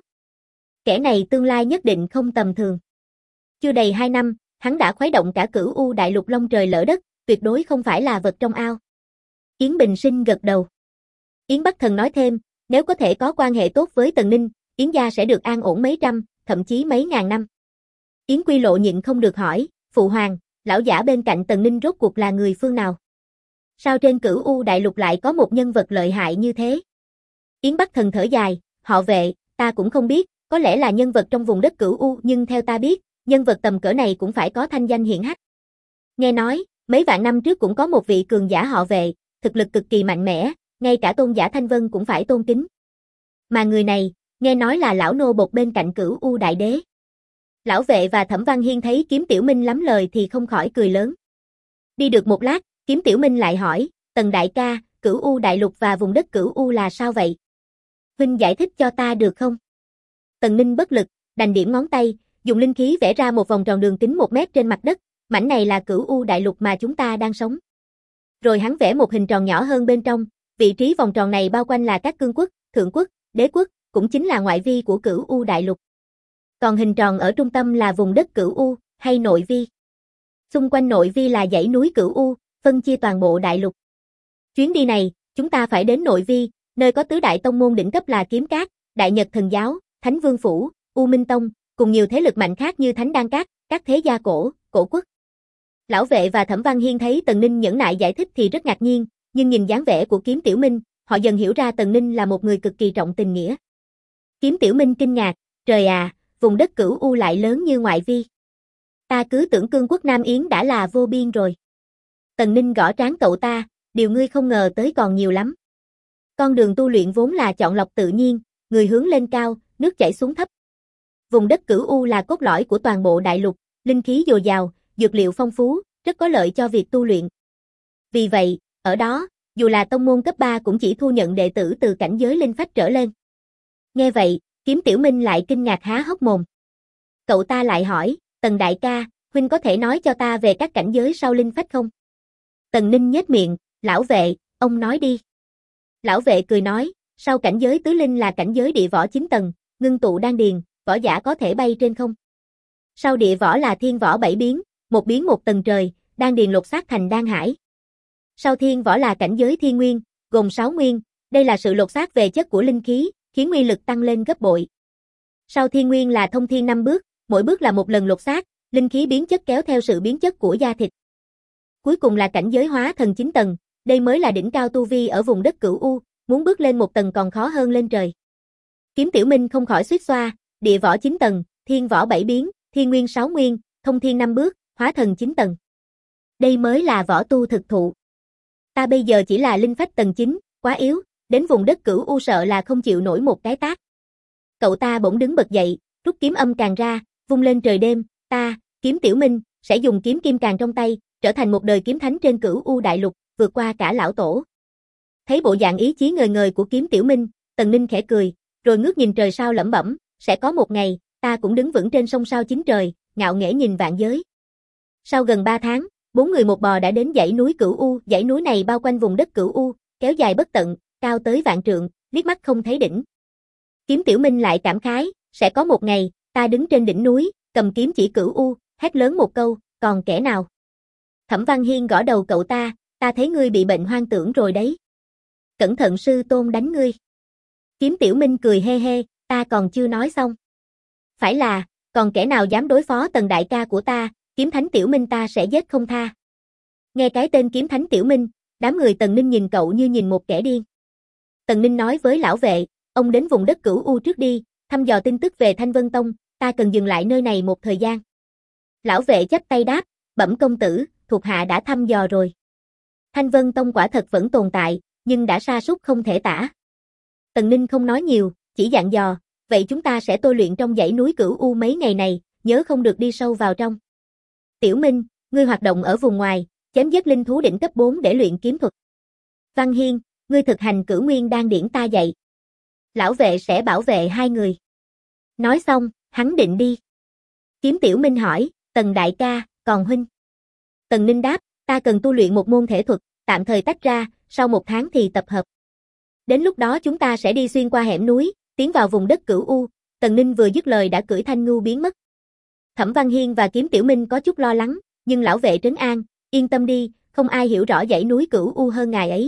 Kẻ này tương lai nhất định không tầm thường. Chưa đầy 2 năm, hắn đã khuấy động cả Cửu U đại lục long trời lỡ đất, tuyệt đối không phải là vật trong ao. Yến Bình Sinh gật đầu. Yến Bắc Thần nói thêm, nếu có thể có quan hệ tốt với Tần Ninh, Yến gia sẽ được an ổn mấy trăm, thậm chí mấy ngàn năm. Yến Quy Lộ nhịn không được hỏi, phụ hoàng, lão giả bên cạnh Tần Ninh rốt cuộc là người phương nào? Sao trên Cửu U đại lục lại có một nhân vật lợi hại như thế? Yến Bắc Thần thở dài, họ Vệ, ta cũng không biết, có lẽ là nhân vật trong vùng đất Cửu U, nhưng theo ta biết, nhân vật tầm cỡ này cũng phải có thanh danh hiển hách. Nghe nói, mấy vạn năm trước cũng có một vị cường giả họ Vệ, thực lực cực kỳ mạnh mẽ, ngay cả tôn giả Thanh Vân cũng phải tôn kính. Mà người này, nghe nói là lão nô bộc bên cạnh Cửu U đại đế. Lão Vệ và Thẩm Văn Hiên thấy Kiếm Tiểu Minh lắm lời thì không khỏi cười lớn. Đi được một lát, Kiếm Tiểu Minh lại hỏi, Tần đại ca, Cửu U đại lục và vùng đất Cửu U là sao vậy? Huynh giải thích cho ta được không? Tần Ninh bất lực, đành điểm ngón tay, dùng linh khí vẽ ra một vòng tròn đường kính 1 mét trên mặt đất, mảnh này là Cửu U đại lục mà chúng ta đang sống. Rồi hắn vẽ một hình tròn nhỏ hơn bên trong, vị trí vòng tròn này bao quanh là các cương quốc, thượng quốc, đế quốc, cũng chính là ngoại vi của Cửu U đại lục. Còn hình tròn ở trung tâm là vùng đất Cửu U, hay nội vi. Xung quanh nội vi là dãy núi Cửu U, phân chia toàn bộ đại lục. Chuyến đi này, chúng ta phải đến nội vi, nơi có tứ đại tông môn đỉnh cấp là Kiếm Cát, Đại Nhật Thần Giáo, Thánh Vương Phủ, U Minh Tông, cùng nhiều thế lực mạnh khác như Thánh Đan Cát, các thế gia cổ, cổ quốc. Lão Vệ và Thẩm Văn Hiên thấy Tần Ninh nhẫn nại giải thích thì rất ngạc nhiên, nhưng nhìn dáng vẻ của Kiếm Tiểu Minh, họ dần hiểu ra Tần Ninh là một người cực kỳ trọng tình nghĩa. Kiếm Tiểu Minh kinh ngạc, trời à, vùng đất Cửu U lại lớn như ngoại vi. Ta cứ tưởng cương quốc Nam Yến đã là vô biên rồi. Tần Ninh gõ trán cậu ta, điều ngươi không ngờ tới còn nhiều lắm. Con đường tu luyện vốn là chọn lọc tự nhiên, người hướng lên cao, nước chảy xuống thấp. Vùng đất Cửu U là cốt lõi của toàn bộ đại lục, linh khí dồi dào, dược liệu phong phú, rất có lợi cho việc tu luyện. Vì vậy, ở đó, dù là tông môn cấp 3 cũng chỉ thu nhận đệ tử từ cảnh giới linh phách trở lên. Nghe vậy, Kiếm Tiểu Minh lại kinh ngạc há hốc mồm. Cậu ta lại hỏi, Tần đại ca, huynh có thể nói cho ta về các cảnh giới sau linh phách không? Tần Ninh nhếch miệng, lão Vệ, ông nói đi. Lão Vệ cười nói, sau cảnh giới tứ linh là cảnh giới địa võ 9 tầng, ngưng tụ đan điền, võ giả có thể bay trên không. Sau địa võ là thiên võ 7 biến, một biến 1 tầng trời, đan điền lột xác thành đan hải. Sau thiên võ là cảnh giới thiên nguyên, gồm 6 nguyên, đây là sự lột xác về chất của linh khí, khiến uy lực tăng lên gấp bội. Sau thiên nguyên là thông thiên 5 bước, mỗi bước là một lần lột xác, linh khí biến chất kéo theo sự biến chất của da thịt. Cuối cùng là cảnh giới hóa thần 9 tầng, đây mới là đỉnh cao tu vi ở vùng đất Cửu U, muốn bước lên 1 tầng còn khó hơn lên trời. Kiếm Tiểu Minh không khỏi xuýt xoa, địa võ 9 tầng, thiên võ 7 biến, thiên nguyên 6 nguyên, thông thiên 5 bước, hóa thần 9 tầng. Đây mới là võ tu thực thụ. Ta bây giờ chỉ là linh phách tầng 9, quá yếu, đến vùng đất Cửu U sợ là không chịu nổi một cái tát. Cậu ta bỗng đứng bật dậy, rút kiếm âm càng ra, vung lên trời đêm, ta, Kiếm Tiểu Minh, sẽ dùng kiếm kim càng trong tay, trở thành một đời kiếm thánh trên Cửu U đại lục, vượt qua cả lão tổ. Thấy bộ dạng ý chí ngời ngời của Kiếm Tiểu Minh, Tần Ninh khẽ cười, rồi ngước nhìn trời sao lẩm bẩm, sẽ có một ngày, ta cũng đứng vững trên sông sao chín trời, ngạo nghễ nhìn vạn giới. Sau gần 3 tháng, 4 người một bò đã đến dãy núi Cửu U, dãy núi này bao quanh vùng đất Cửu U, kéo dài bất tận, cao tới vạn trượng, liếc mắt không thấy đỉnh. Kiếm Tiểu Minh lại cảm khái, sẽ có một ngày, ta đứng trên đỉnh núi, cầm kiếm chỉ Cửu U, hét lớn một câu, còn kẻ nào? Thẩm Văn Hiên gõ đầu cậu ta thấy ngươi bị bệnh hoang tưởng rồi đấy. Cẩn thận sư tôn đánh ngươi. Kiếm Tiểu Minh cười hê hê, ta còn chưa nói xong. Phải là, còn kẻ nào dám đối phó Tần đại ca của ta, Kiếm Thánh Tiểu Minh ta sẽ giết không tha. Nghe cái tên Kiếm Thánh Tiểu Minh, đám người Tần Ninh nhìn cậu như nhìn một kẻ điên. Tần Ninh nói với lão vệ, ông đến vùng đất Cửu U trước đi, thăm dò tin tức về Thanh Vân Tông, ta cần dừng lại nơi này một thời gian. Lão vệ chắp tay đáp, bẩm công tử, thuộc hạ đã thăm dò rồi. Thanh Vân Tông quả thật vẫn tồn tại, nhưng đã sa sút không thể tả. Tần Ninh không nói nhiều, chỉ dặn dò, vậy chúng ta sẽ tôi luyện trong dãy núi Cửu U mấy ngày này, nhớ không được đi sâu vào trong. Tiểu Minh, ngươi hoạt động ở vùng ngoài, chém giết linh thú đỉnh cấp 4 để luyện kiếm thuật. Văn Hiên, ngươi thực hành Cửu Nguyên đan điển ta dạy. Lão vệ sẽ bảo vệ hai người. Nói xong, hắn định đi. Kiếm Tiểu Minh hỏi, Tần đại ca, còn huynh? Tần Ninh đáp, ta cần tu luyện một môn thể thuật, tạm thời tách ra, sau 1 tháng thì tập hợp. Đến lúc đó chúng ta sẽ đi xuyên qua hẻm núi, tiến vào vùng đất Cửu U. Tần Ninh vừa dứt lời đã cưỡi thanh ngưu biến mất. Thẩm Văn Hiên và Kiếm Tiểu Minh có chút lo lắng, nhưng lão vệ trấn an, yên tâm đi, không ai hiểu rõ dãy núi Cửu U hơn ngài ấy.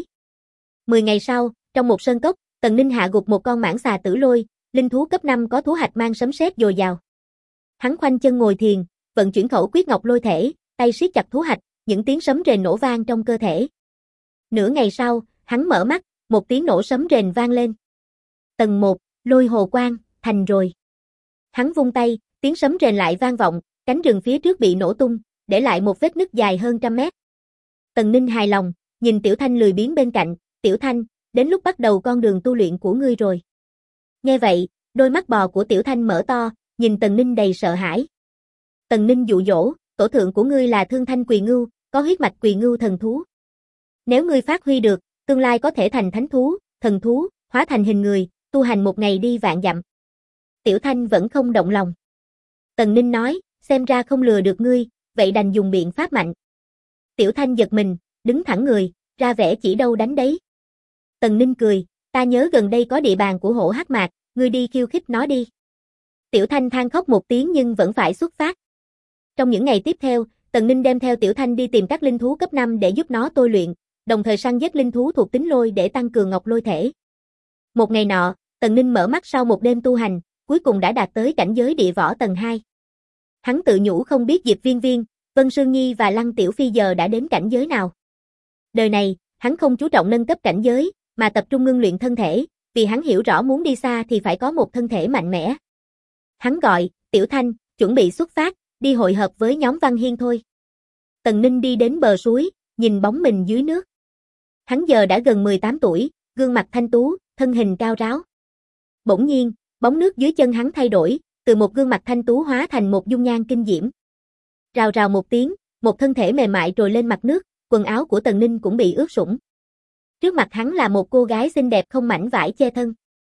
10 ngày sau, trong một sơn cốc, Tần Ninh hạ gục một con mãng xà tử lôi, linh thú cấp 5 có thú hạch mang sấm sét dồi dào. Hắn khoanh chân ngồi thiền, vận chuyển khẩu quyết ngọc lôi thể, tay siết chặt thú hạch, những tiếng sấm rền nổ vang trong cơ thể. Nửa ngày sau, hắn mở mắt, một tiếng nổ sấm rền vang lên. Tầng 1, lôi hồ quang, thành rồi. Hắn vung tay, tiếng sấm rền lại vang vọng, cánh rừng phía trước bị nổ tung, để lại một vết nứt dài hơn 100 mét. Tần Ninh hài lòng, nhìn Tiểu Thanh lười biếng bên cạnh, Tiểu Thanh, đến lúc bắt đầu con đường tu luyện của ngươi rồi. Nghe vậy, đôi mắt bò của Tiểu Thanh mở to, nhìn Tần Ninh đầy sợ hãi. Tần Ninh dụ dỗ, tổ thượng của ngươi là Thương Thanh Quỳ Ngưu, có huyết mạch Quỳ Ngưu thần thú. Nếu ngươi phát huy được, tương lai có thể thành thánh thú, thần thú, hóa thành hình người, tu hành một ngày đi vạn dặm. Tiểu Thanh vẫn không động lòng. Tần Ninh nói, xem ra không lừa được ngươi, vậy đành dùng biện pháp mạnh. Tiểu Thanh giật mình, đứng thẳng người, ra vẻ chỉ đâu đánh đấy. Tần Ninh cười, ta nhớ gần đây có địa bàn của hổ hắc mạc, ngươi đi khiêu khích nó đi. Tiểu Thanh than khóc một tiếng nhưng vẫn phải xuất phát. Trong những ngày tiếp theo, Tần Ninh đem theo Tiểu Thanh đi tìm các linh thú cấp 5 để giúp nó tôi luyện, đồng thời săn giết linh thú thuộc tính lôi để tăng cường ngọc lôi thể. Một ngày nọ, Tần Ninh mở mắt sau một đêm tu hành, cuối cùng đã đạt tới cảnh giới địa võ tầng 2. Hắn tự nhủ không biết Diệp Viên Viên, Vân Sương Nhi và Lăng Tiểu Phi giờ đã đến cảnh giới nào. Đời này, hắn không chú trọng nâng cấp cảnh giới, mà tập trung ngưng luyện thân thể, vì hắn hiểu rõ muốn đi xa thì phải có một thân thể mạnh mẽ. Hắn gọi, Tiểu Thanh, chuẩn bị xuất phát, đi hội hợp với nhóm Văn Hiên thôi. Tần Ninh đi đến bờ suối, nhìn bóng mình dưới nước. Hắn giờ đã gần 18 tuổi, gương mặt thanh tú, thân hình cao ráo. Bỗng nhiên, bóng nước dưới chân hắn thay đổi, từ một gương mặt thanh tú hóa thành một dung nhan kinh diễm. Rào rào một tiếng, một thân thể mềm mại trồi lên mặt nước, quần áo của Tần Ninh cũng bị ướt sũng. Trước mặt hắn là một cô gái xinh đẹp không mảnh vải che thân.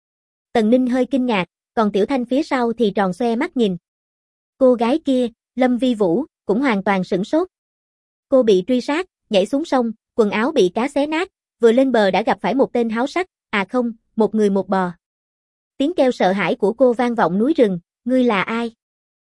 Tần Ninh hơi kinh ngạc, còn Tiểu Thanh phía sau thì tròn xoe mắt nhìn. Cô gái kia, Lâm Vi Vũ, cũng hoàn toàn sửng sốt. Cô bị truy sát, nhảy xuống sông, quần áo bị cá xé nát, vừa lên bờ đã gặp phải một tên háo sắc, à không, một người một bò. Tiếng kêu sợ hãi của cô vang vọng núi rừng, ngươi là ai?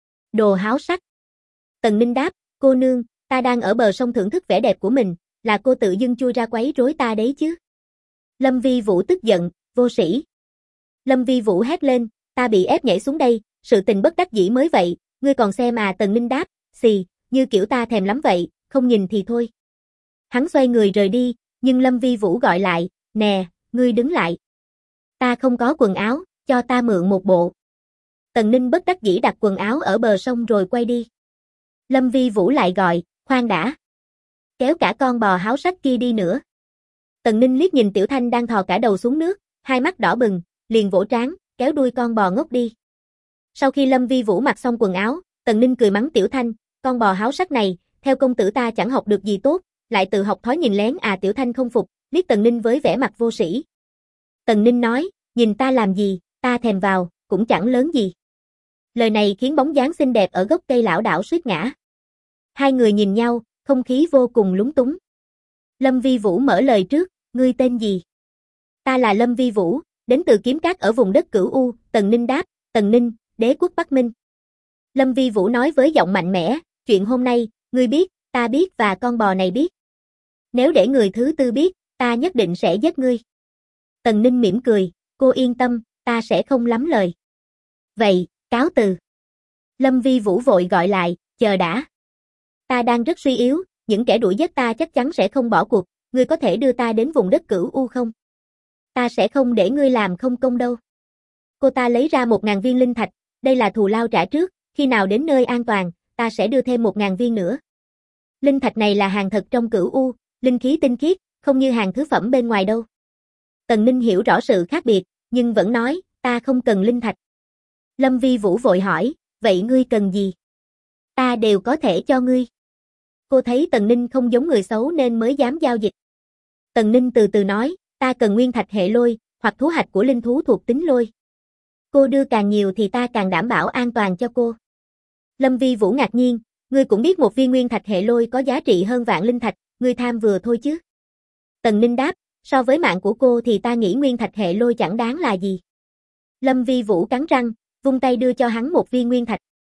Đồ háo sắc. Tần Ninh đáp, cô nương, ta đang ở bờ sông thưởng thức vẻ đẹp của mình, là cô tự dưng chui ra quấy rối ta đấy chứ. Lâm Vi Vũ tức giận, vô sĩ. Lâm Vi Vũ hét lên, ta bị ép nhảy xuống đây, sự tình bất đắc dĩ mới vậy, ngươi còn xem à. Tần Ninh đáp, xì, như kiểu ta thèm lắm vậy, không nhìn thì thôi. Hắn xoay người rời đi, nhưng Lâm Vi Vũ gọi lại, nè, ngươi đứng lại. Ta không có quần áo, cho ta mượn một bộ. Tần Ninh bất đắc dĩ đặt quần áo ở bờ sông rồi quay đi. Lâm Vi Vũ lại gọi, khoan đã. Kéo cả con bò háo sắc kia đi nữa. Tần Ninh liếc nhìn Tiểu Thanh đang thò cả đầu xuống nước, hai mắt đỏ bừng, liền vỗ trán, kéo đuôi con bò ngốc đi. Sau khi Lâm Vi Vũ mặc xong quần áo, Tần Ninh cười mắng Tiểu Thanh, con bò háo sắc này, theo công tử ta chẳng học được gì tốt, lại tự học thói nhìn lén à. Tiểu Thanh không phục, liếc Tần Ninh với vẻ mặt vô sĩ. Tần Ninh nói, nhìn ta làm gì, ta thèm vào, cũng chẳng lớn gì. Lời này khiến bóng dáng xinh đẹp ở gốc cây lảo đảo suýt ngã. Hai người nhìn nhau, không khí vô cùng lúng túng. Lâm Vi Vũ mở lời trước, ngươi tên gì? Ta là Lâm Vi Vũ, đến từ Kiếm Cát ở vùng đất Cửu U. Tần Ninh đáp, Tần Ninh, đế quốc Bắc Minh. Lâm Vi Vũ nói với giọng mạnh mẽ, chuyện hôm nay, ngươi biết, ta biết và con bò này biết. Nếu để người thứ tư biết, ta nhất định sẽ giết ngươi. Tần Ninh mỉm cười, cô yên tâm, ta sẽ không lắm lời. Vậy, cáo từ. Lâm Vi Vũ vội gọi lại, chờ đã. Ta đang rất suy yếu, những kẻ đuổi giết ta chắc chắn sẽ không bỏ cuộc, ngươi có thể đưa ta đến vùng đất Cửu U không? Ta sẽ không để ngươi làm không công đâu. Cô ta lấy ra 1.000 viên linh thạch, đây là thù lao trả trước, khi nào đến nơi an toàn, ta sẽ đưa thêm 1.000 viên nữa. Linh thạch này là hàng thật trong Cửu U, linh khí tinh khiết, không như hàng thứ phẩm bên ngoài đâu. Tần Ninh hiểu rõ sự khác biệt, nhưng vẫn nói, ta không cần linh thạch. Lâm Vi Vũ vội hỏi, vậy ngươi cần gì? Ta đều có thể cho ngươi. Cô thấy Tần Ninh không giống người xấu nên mới dám giao dịch. Tần Ninh từ từ nói, ta cần nguyên thạch hệ lôi, hoặc thú hạch của linh thú thuộc tính lôi. Cô đưa càng nhiều thì ta càng đảm bảo an toàn cho cô. Lâm Vi Vũ ngạc nhiên, ngươi cũng biết một viên nguyên thạch hệ lôi có giá trị hơn vạn linh thạch, ngươi tham vừa thôi chứ. Tần Ninh đáp, so với mạng của cô thì ta nghĩ nguyên thạch hệ lôi chẳng đáng là gì. Lâm Vi Vũ cắn răng, vung tay đưa cho hắn một viên nguyên thạch.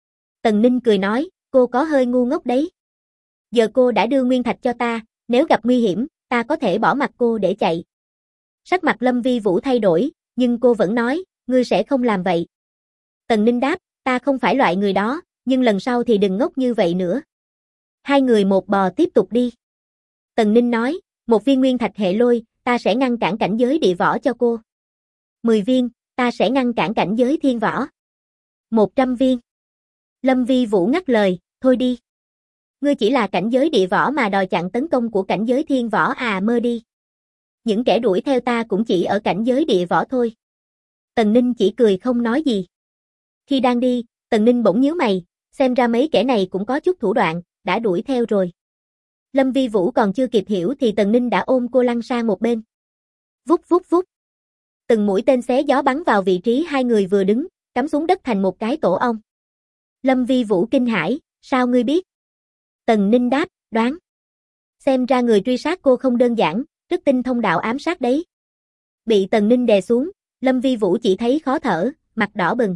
Tần Ninh cười nói, cô có hơi ngu ngốc đấy. Giờ cô đã đưa nguyên thạch cho ta, nếu gặp nguy hiểm, ta có thể bỏ mặc cô để chạy. Sắc mặt Lâm Vi Vũ thay đổi, nhưng cô vẫn nói, ngươi sẽ không làm vậy. Tần Ninh đáp, ta không phải loại người đó, nhưng lần sau thì đừng ngốc như vậy nữa. Hai người một bò tiếp tục đi. Tần Ninh nói, một viên nguyên thạch hệ lôi, ta sẽ ngăn cản cảnh giới địa võ cho cô. 10 viên, ta sẽ ngăn cản cảnh giới thiên võ. 100 viên. Lâm Vi Vũ ngắt lời, thôi đi. Ngươi chỉ là cảnh giới địa võ mà đòi chặn tấn công của cảnh giới thiên võ à, mơ đi. Những kẻ đuổi theo ta cũng chỉ ở cảnh giới địa võ thôi. Tần Ninh chỉ cười không nói gì. Khi đang đi, Tần Ninh bỗng nhíu mày, xem ra mấy kẻ này cũng có chút thủ đoạn, đã đuổi theo rồi. Lâm Vi Vũ còn chưa kịp hiểu thì Tần Ninh đã ôm cô lăn sang một bên. Vút vút vút. Từng mũi tên xé gió bắn vào vị trí hai người vừa đứng, cắm xuống đất thành một cái tổ ong. Lâm Vi Vũ kinh hãi, sao ngươi biết? Tần Ninh đáp, đoán. Xem ra người truy sát cô không đơn giản, rất tinh thông đạo ám sát đấy. Bị Tần Ninh đè xuống, Lâm Vi Vũ chỉ thấy khó thở, mặt đỏ bừng.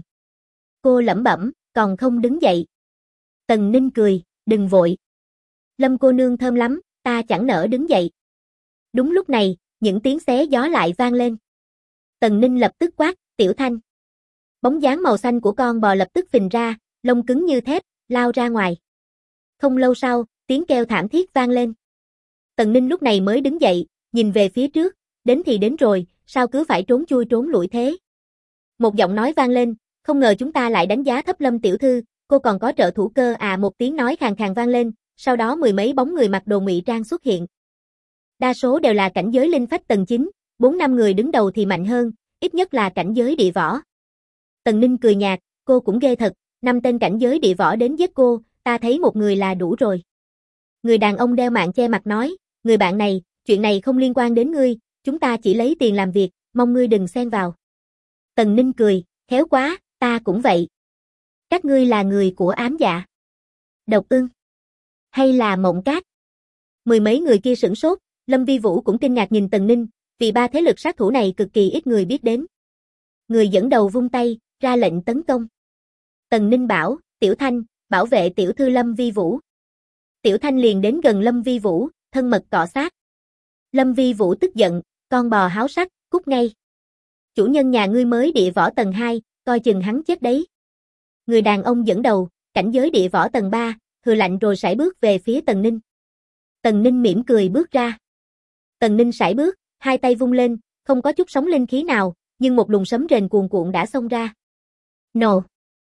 Cô lẩm bẩm, còn không đứng dậy. Tần Ninh cười, đừng vội. Lâm cô nương thơm lắm, ta chẳng nỡ đứng dậy. Đúng lúc này, những tiếng xé gió lại vang lên. Tần Ninh lập tức quát, Tiểu Thanh. Bóng dáng màu xanh của con bò lập tức phình ra, lông cứng như thép, lao ra ngoài. Không lâu sau, tiếng kêu thảm thiết vang lên. Tần Ninh lúc này mới đứng dậy, nhìn về phía trước, đến thì đến rồi, sao cứ phải trốn chui trốn lủi thế? Một giọng nói vang lên, không ngờ chúng ta lại đánh giá thấp Lâm tiểu thư, cô còn có trợ thủ cơ à. Một tiếng nói khàn khàn vang lên, sau đó mười mấy bóng người mặc đồ ngụy trang xuất hiện. Đa số đều là cảnh giới linh phách tầng 9, 4-5 người đứng đầu thì mạnh hơn, ít nhất là cảnh giới địa võ. Tần Ninh cười nhạt, cô cũng ghê thật, 5 tên cảnh giới địa võ đến giết cô, ta thấy một người là đủ rồi. Người đàn ông đeo mạng che mặt nói, người bạn này, chuyện này không liên quan đến ngươi, chúng ta chỉ lấy tiền làm việc, mong ngươi đừng xen vào. Tần Ninh cười, khéo quá, ta cũng vậy. Các ngươi là người của ám dạ, Độc Ưng, hay là Mộng Cát? Mười mấy người kia sửng sốt, Lâm Vi Vũ cũng kinh ngạc nhìn Tần Ninh, vì ba thế lực sát thủ này cực kỳ ít người biết đến. Người dẫn đầu vung tay, ra lệnh tấn công. Tần Ninh bảo, Tiểu Thanh, bảo vệ tiểu thư Lâm Vi Vũ. Tiểu Thanh liền đến gần Lâm Vi Vũ, thân mật cọ sát. Lâm Vi Vũ tức giận, con bò háo sắc, cút ngay. Chủ nhân nhà ngươi mới địa võ tầng 2, coi chừng hắn chết đấy. Người đàn ông dẫn đầu, cảnh giới địa võ tầng 3, hừ lạnh rồi sải bước về phía Tần Ninh. Tần Ninh mỉm cười bước ra. Tần Ninh sải bước, hai tay vung lên, không có chút sóng linh khí nào, nhưng một luồng sấm rền cuồn cuộn đã xông ra. Nổ!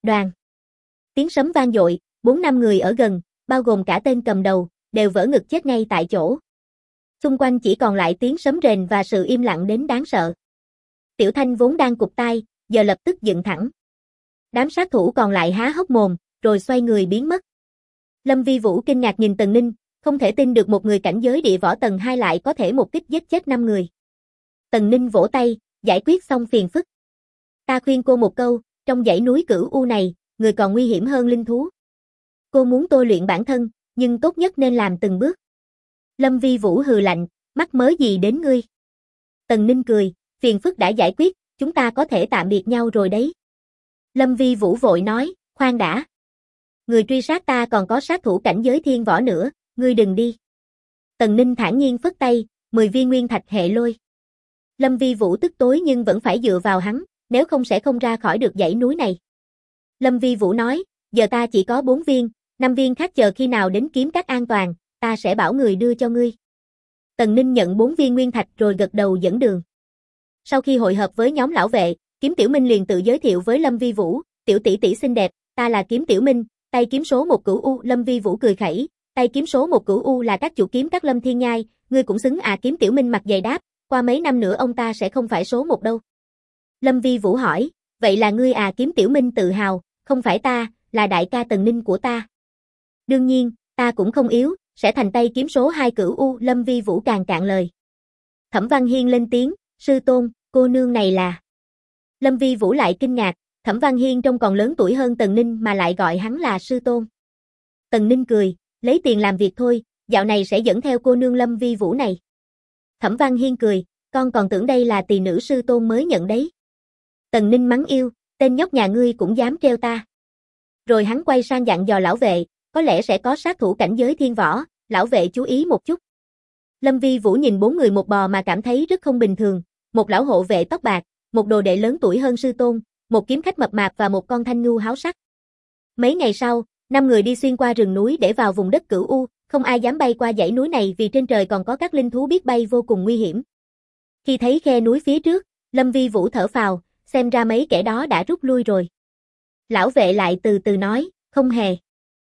Đoàn. Tiếng sấm vang dội, 4-5 người ở gần, bao gồm cả tên cầm đầu, đều vỡ ngực chết ngay tại chỗ. Xung quanh chỉ còn lại tiếng sấm rền và sự im lặng đến đáng sợ. Tiểu Thanh vốn đang cụp tai, giờ lập tức dựng thẳng. Đám sát thủ còn lại há hốc mồm, rồi xoay người biến mất. Lâm Vi Vũ kinh ngạc nhìn Tần Ninh, không thể tin được một người cảnh giới địa võ tầng 2 lại có thể một kích giết chết 5 người. Tần Ninh vỗ tay, giải quyết xong phiền phức. Ta khuyên cô một câu, trong dãy núi Cửu U này, người còn nguy hiểm hơn linh thú. Cô muốn tôi luyện bản thân, nhưng tốt nhất nên làm từng bước. Lâm Vi Vũ hừ lạnh, mắc mớ gì đến ngươi. Tần Ninh cười, phiền phức đã giải quyết, chúng ta có thể tạm biệt nhau rồi đấy. Lâm Vi Vũ vội nói, khoan đã. Người truy sát ta còn có sát thủ cảnh giới thiên võ nữa, ngươi đừng đi. Tần Ninh thản nhiên phất tay, 10 viên nguyên thạch hệ lôi. Lâm Vi Vũ tức tối nhưng vẫn phải dựa vào hắn, nếu không sẽ không ra khỏi được dãy núi này. Lâm Vi Vũ nói, giờ ta chỉ có 4 viên, 5 viên khác chờ khi nào đến kiếm các an toàn, ta sẽ bảo người đưa cho ngươi. Tần Ninh nhận 4 viên nguyên thạch rồi gật đầu dẫn đường. Sau khi hội hợp với nhóm lão vệ, Kiếm Tiểu Minh liền tự giới thiệu với Lâm Vi Vũ, tiểu tỷ tỷ xinh đẹp, ta là Kiếm Tiểu Minh, tay kiếm số 1 Cửu U. Lâm Vi Vũ cười khẩy, tay kiếm số 1 Cửu U là các chủ kiếm các Lâm Thiên Nhai, ngươi cũng xứng à. Kiếm Tiểu Minh mặt dày đáp, qua mấy năm nữa ông ta sẽ không phải số 1 đâu. Lâm Vi Vũ hỏi, vậy là ngươi à? Kiếm Tiểu Minh tự hào, không phải ta, là đại ca Tần Ninh của ta. Đương nhiên, ta cũng không yếu, sẽ thành tay kiếm số 2 Cửu U. Lâm Vi Vũ càng cạn lời. Thẩm Văn Hiên lên tiếng, sư tôn, cô nương này là. Lâm Vi Vũ lại kinh ngạc, Thẩm Văn Hiên trông còn lớn tuổi hơn Tần Ninh mà lại gọi hắn là sư tôn. Tần Ninh cười, lấy tiền làm việc thôi, dạo này sẽ dẫn theo cô nương Lâm Vi Vũ này. Thẩm Văn Hiên cười, con còn tưởng đây là tỳ nữ sư tôn mới nhận đấy. Tần Ninh mắng yêu, tên nhóc nhà ngươi cũng dám treo ta. Rồi hắn quay sang dặn dò lão vệ, có lẽ sẽ có sát thủ cảnh giới thiên võ, lão vệ chú ý một chút. Lâm Vi Vũ nhìn 4 người một bò mà cảm thấy rất không bình thường, một lão hộ vệ tóc bạc, một đồ đệ lớn tuổi hơn sư tôn, một kiếm khách mập mạp và một con thanh nhu háo sắc. Mấy ngày sau, 5 người đi xuyên qua rừng núi để vào vùng đất Cửu U, không ai dám bay qua dãy núi này vì trên trời còn có các linh thú biết bay vô cùng nguy hiểm. Khi thấy khe núi phía trước, Lâm Vi Vũ thở phào, xem ra mấy kẻ đó đã rút lui rồi. Lão vệ lại từ từ nói, không hề.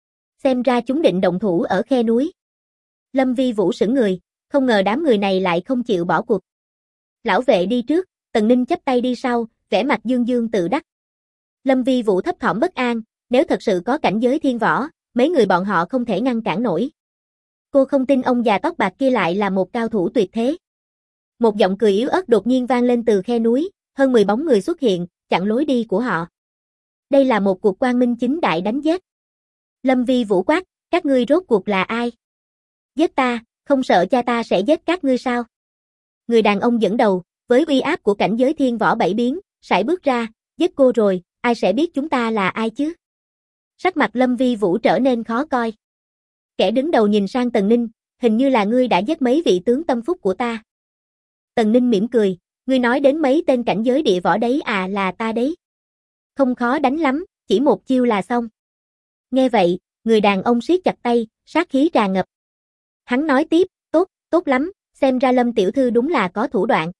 Xem ra chúng định động thủ ở khe núi. Lâm Vi Vũ sững người, không ngờ đám người này lại không chịu bỏ cuộc. Lão vệ đi trước, Tần Ninh chắp tay đi sau, vẻ mặt dương dương tự đắc. Lâm Vi Vũ thấp thỏm bất an, nếu thật sự có cảnh giới thiên võ, mấy người bọn họ không thể ngăn cản nổi. Cô không tin ông già tóc bạc kia lại là một cao thủ tuyệt thế. Một giọng cười yếu ớt đột nhiên vang lên từ khe núi, hơn 10 bóng người xuất hiện, chặn lối đi của họ. Đây là một cuộc quang minh chính đại đánh giết. Lâm Vi Vũ quát, các ngươi rốt cuộc là ai? Giết ta, không sợ cha ta sẽ giết các ngươi sao? Người đàn ông dẫn đầu, với uy áp của cảnh giới thiên võ 7 biến, sải bước ra, giết cô rồi, ai sẽ biết chúng ta là ai chứ? Sắc mặt Lâm Vi Vũ trở nên khó coi. Kẻ đứng đầu nhìn sang Tần Ninh, hình như là ngươi đã giết mấy vị tướng tâm phúc của ta. Tần Ninh mỉm cười, ngươi nói đến mấy tên cảnh giới địa võ đấy à? Là ta đấy. Không khó đánh lắm, chỉ một chiêu là xong. Nghe vậy, người đàn ông siết chặt tay, sát khí tràn ngập. Hắn nói tiếp, tốt, tốt lắm, xem ra Lâm tiểu thư đúng là có thủ đoạn.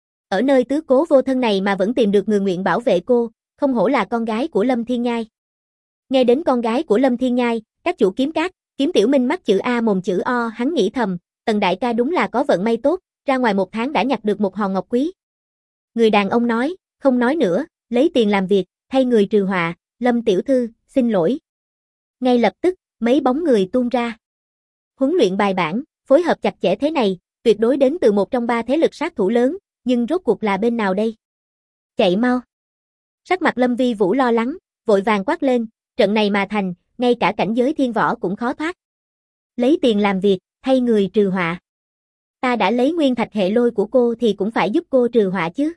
Ở nơi tứ cố vô thân này mà vẫn tìm được người nguyện bảo vệ cô, không hổ là con gái của Lâm Thiên Nhai. Nghe đến con gái của Lâm Thiên Nhai, các chủ kiếm các, Kiếm Tiểu Minh mắt chữ A mồm chữ O, hắn nghĩ thầm, Tần đại ca đúng là có vận may tốt, ra ngoài 1 tháng đã nhặt được một hòn ngọc quý. Người đàn ông nói, không nói nữa, lấy tiền làm việc, thay người trừ họa, Lâm tiểu thư, xin lỗi. Ngay lập tức, mấy bóng người tuôn ra. Huấn luyện bài bản, phối hợp chặt chẽ thế này, tuyệt đối đến từ một trong 3 thế lực sát thủ lớn, nhưng rốt cuộc là bên nào đây? Chạy mau. Sắc mặt Lâm Vi Vũ lo lắng, vội vàng quát lên, trận này mà thành, ngay cả cảnh giới thiên võ cũng khó thoát. Lấy tiền làm việc, thay người trừ họa. Ta đã lấy nguyên thạch hệ lôi của cô thì cũng phải giúp cô trừ họa chứ.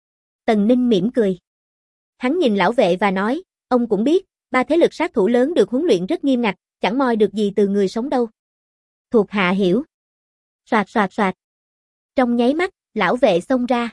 Tần Ninh mỉm cười. Hắn nhìn lão vệ và nói, ông cũng biết, 3 thế lực sát thủ lớn được huấn luyện rất nghiêm ngặt, chẳng moi được gì từ người sống đâu. Thuộc hạ hiểu. Soạt soạt soạt. Trong nháy mắt, lão vệ xông ra.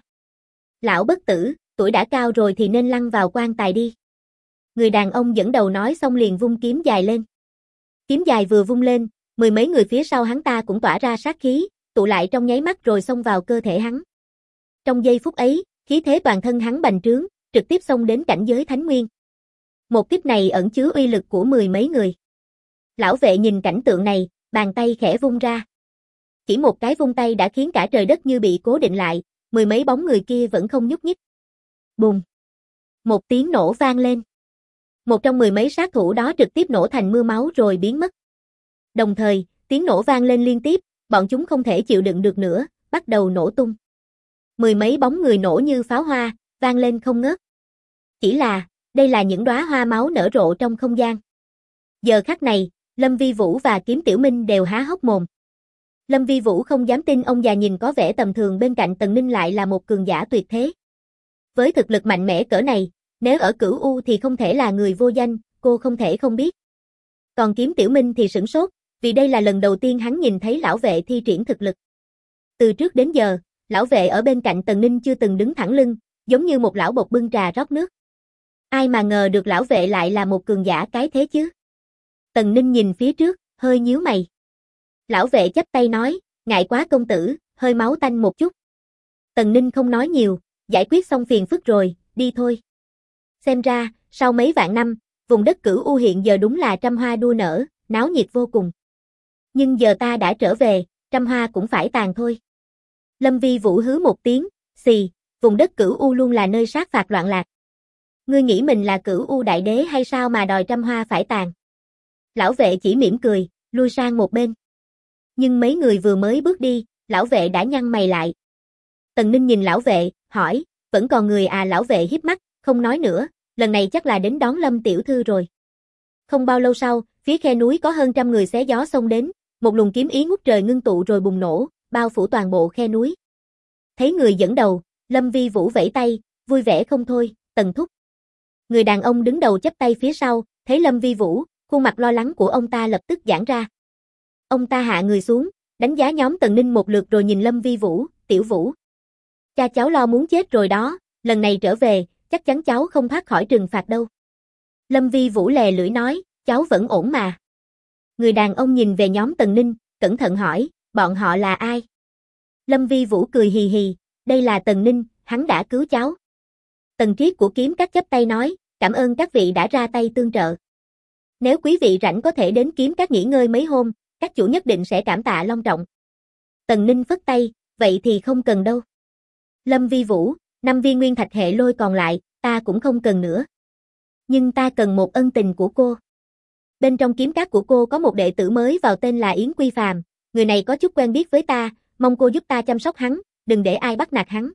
Lão bất tử, tuổi đã cao rồi thì nên lăn vào quan tài đi. Người đàn ông dẫn đầu nói xong liền vung kiếm dài lên. Kiếm dài vừa vung lên, 10 mấy người phía sau hắn ta cũng tỏa ra sát khí, tụ lại trong nháy mắt rồi xông vào cơ thể hắn. Trong giây phút ấy, khí thế toàn thân hắn bành trướng, trực tiếp xông đến cảnh giới thánh nguyên. Một kích này ẩn chứa uy lực của mười mấy người. Lão vệ nhìn cảnh tượng này, bàn tay khẽ vung ra. Chỉ một cái vung tay đã khiến cả trời đất như bị cố định lại, mười mấy bóng người kia vẫn không nhúc nhích. Bùng! Một tiếng nổ vang lên. Một trong mười mấy sát thủ đó trực tiếp nổ thành mưa máu rồi biến mất. Đồng thời, tiếng nổ vang lên liên tiếp, bọn chúng không thể chịu đựng được nữa, bắt đầu nổ tung. Mười mấy bóng người nổ như pháo hoa, vang lên không ngớt. Chỉ là, đây là những đóa hoa máu nở rộ trong không gian. Giờ khắc này, Lâm Vi Vũ và Kiếm Tiểu Minh đều há hốc mồm. Lâm Vi Vũ không dám tin ông già nhìn có vẻ tầm thường bên cạnh Tần Ninh lại là một cường giả tuyệt thế. Với thực lực mạnh mẽ cỡ này, nếu ở Cửu U thì không thể là người vô danh, cô không thể không biết. Còn Kiếm Tiểu Minh thì sửng sốt, vì đây là lần đầu tiên hắn nhìn thấy lão vệ thi triển thực lực. Từ trước đến giờ, lão vệ ở bên cạnh Tần Ninh chưa từng đứng thẳng lưng, giống như một lão bộc bưng trà rót nước. Ai mà ngờ được lão vệ lại là một cường giả cái thế chứ? Tần Ninh nhìn phía trước, hơi nhíu mày. Lão vệ chắp tay nói, ngại quá công tử, hơi máu tanh một chút. Tần Ninh không nói nhiều, giải quyết xong phiền phức rồi, đi thôi. Xem ra, sau mấy vạn năm, vùng đất Cửu U hiện giờ đúng là trăm hoa đua nở, náo nhiệt vô cùng. Nhưng giờ ta đã trở về, trăm hoa cũng phải tàn thôi. Lâm Vi Vũ hứ một tiếng, xì, vùng đất Cửu U luôn là nơi sát phạt loạn lạc. Ngươi nghĩ mình là Cửu U đại đế hay sao mà đòi trăm hoa phải tàn? Lão vệ chỉ mỉm cười, lui sang một bên. Nhưng mấy người vừa mới bước đi, lão vệ đã nhăn mày lại. Tần Ninh nhìn lão vệ, hỏi, vẫn còn người à? Lão vệ híp mắt, không nói nữa, lần này chắc là đến đón Lâm tiểu thư rồi. Không bao lâu sau, phía khe núi có hơn trăm người xé gió xông đến, một luồng kiếm ý ngút trời ngưng tụ rồi bùng nổ, bao phủ toàn bộ khe núi. Thấy người dẫn đầu, Lâm Vi Vũ vẫy tay, vui vẻ không thôi, Tần thúc. Người đàn ông đứng đầu chắp tay phía sau, thấy Lâm Vi Vũ, khuôn mặt lo lắng của ông ta lập tức giãn ra. Ông ta hạ người xuống, đánh giá nhóm Tần Ninh một lượt rồi nhìn Lâm Vi Vũ, tiểu Vũ. Cha cháu lo muốn chết rồi đó, lần này trở về, chắc chắn cháu không thoát khỏi trừng phạt đâu. Lâm Vi Vũ lè lưỡi nói, cháu vẫn ổn mà. Người đàn ông nhìn về nhóm Tần Ninh, cẩn thận hỏi, bọn họ là ai? Lâm Vi Vũ cười hì hì, đây là Tần Ninh, hắn đã cứu cháu. Tần Triết của Kiếm Các chắp tay nói, cảm ơn các vị đã ra tay tương trợ. Nếu quý vị rảnh có thể đến Kiếm Các nghỉ ngơi mấy hôm, các chủ nhất định sẽ cảm tạ long trọng. Tần Ninh phất tay, vậy thì không cần đâu. Lâm Vi Vũ, 5 viên nguyên thạch hệ lôi còn lại, ta cũng không cần nữa. Nhưng ta cần một ân tình của cô. Bên trong Kiếm Các của cô có một đệ tử mới vào tên là Yến Quy Phàm, người này có chút quen biết với ta, mong cô giúp ta chăm sóc hắn, đừng để ai bắt nạt hắn.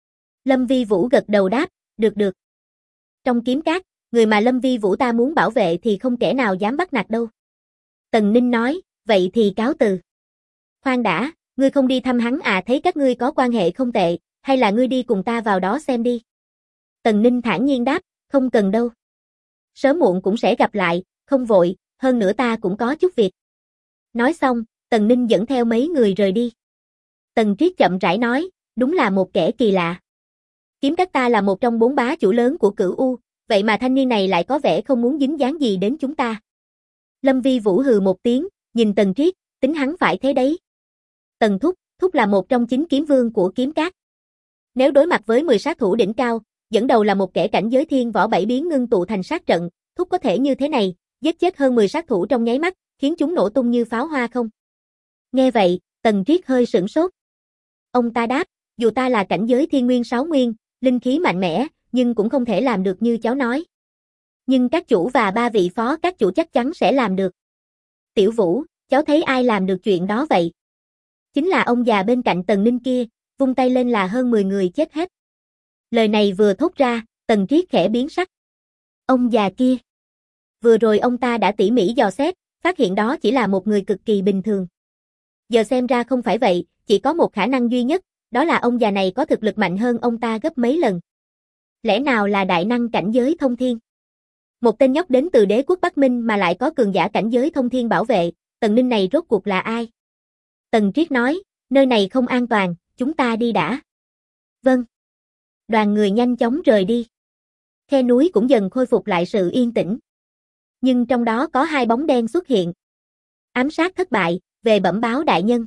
Lâm Vi Vũ gật đầu đáp, được được. Trong Kiếm Các, người mà Lâm Vi Vũ ta muốn bảo vệ thì không kẻ nào dám bắt nạt đâu. Tần Ninh nói, vậy thì cáo từ. Khoan đã, ngươi không đi thăm hắn à? Thấy các ngươi có quan hệ không tệ, hay là ngươi đi cùng ta vào đó xem đi. Tần Ninh thản nhiên đáp, không cần đâu. Sớm muộn cũng sẽ gặp lại, không vội, hơn nữa ta cũng có chút việc. Nói xong, Tần Ninh dẫn theo mấy người rời đi. Tần Triết chậm rãi nói, đúng là một kẻ kỳ lạ. Kiếm Các ta là một trong 4 bá chủ lớn của Cửu U, vậy mà thanh niên này lại có vẻ không muốn dính dáng gì đến chúng ta. Lâm Vi Vũ hừ một tiếng, nhìn Tần Triết, tính hắn phải thế đấy. Tần Thúc là một trong 9 kiếm vương của Kiếm Các. Nếu đối mặt với 10 sát thủ đỉnh cao, dẫn đầu là một kẻ cảnh giới thiên võ 7 biến ngưng tụ thành sát trận, Thúc có thể như thế này, giết chết hơn 10 sát thủ trong nháy mắt, khiến chúng nổ tung như pháo hoa không? Nghe vậy, Tần Triết hơi sửng sốt. Ông ta đáp, dù ta là cảnh giới thiên nguyên 6 nguyên, linh khí mạnh mẽ, nhưng cũng không thể làm được như cháu nói. Nhưng các chủ và 3 vị phó các chủ chắc chắn sẽ làm được. Tiểu Vũ, cháu thấy ai làm được chuyện đó vậy? Chính là ông già bên cạnh Tần Ninh kia, vung tay lên là hơn 10 người chết hết. Lời này vừa thốt ra, Tần Triết khẽ biến sắc. Ông già kia. Vừa rồi ông ta đã tỉ mỉ dò xét, phát hiện đó chỉ là một người cực kỳ bình thường. Giờ xem ra không phải vậy, chỉ có một khả năng duy nhất, đó là ông già này có thực lực mạnh hơn ông ta gấp mấy lần. Lẽ nào là đại năng cảnh giới thông thiên? Một tên nhóc đến từ đế quốc Bắc Minh mà lại có cường giả cảnh giới thông thiên bảo vệ, Tần Ninh này rốt cuộc là ai? Tần Triết nói, nơi này không an toàn, chúng ta đi đã. Vâng. Đoàn người nhanh chóng rời đi. Khe núi cũng dần khôi phục lại sự yên tĩnh. Nhưng trong đó có 2 bóng đen xuất hiện. Ám sát thất bại, về bẩm báo đại nhân.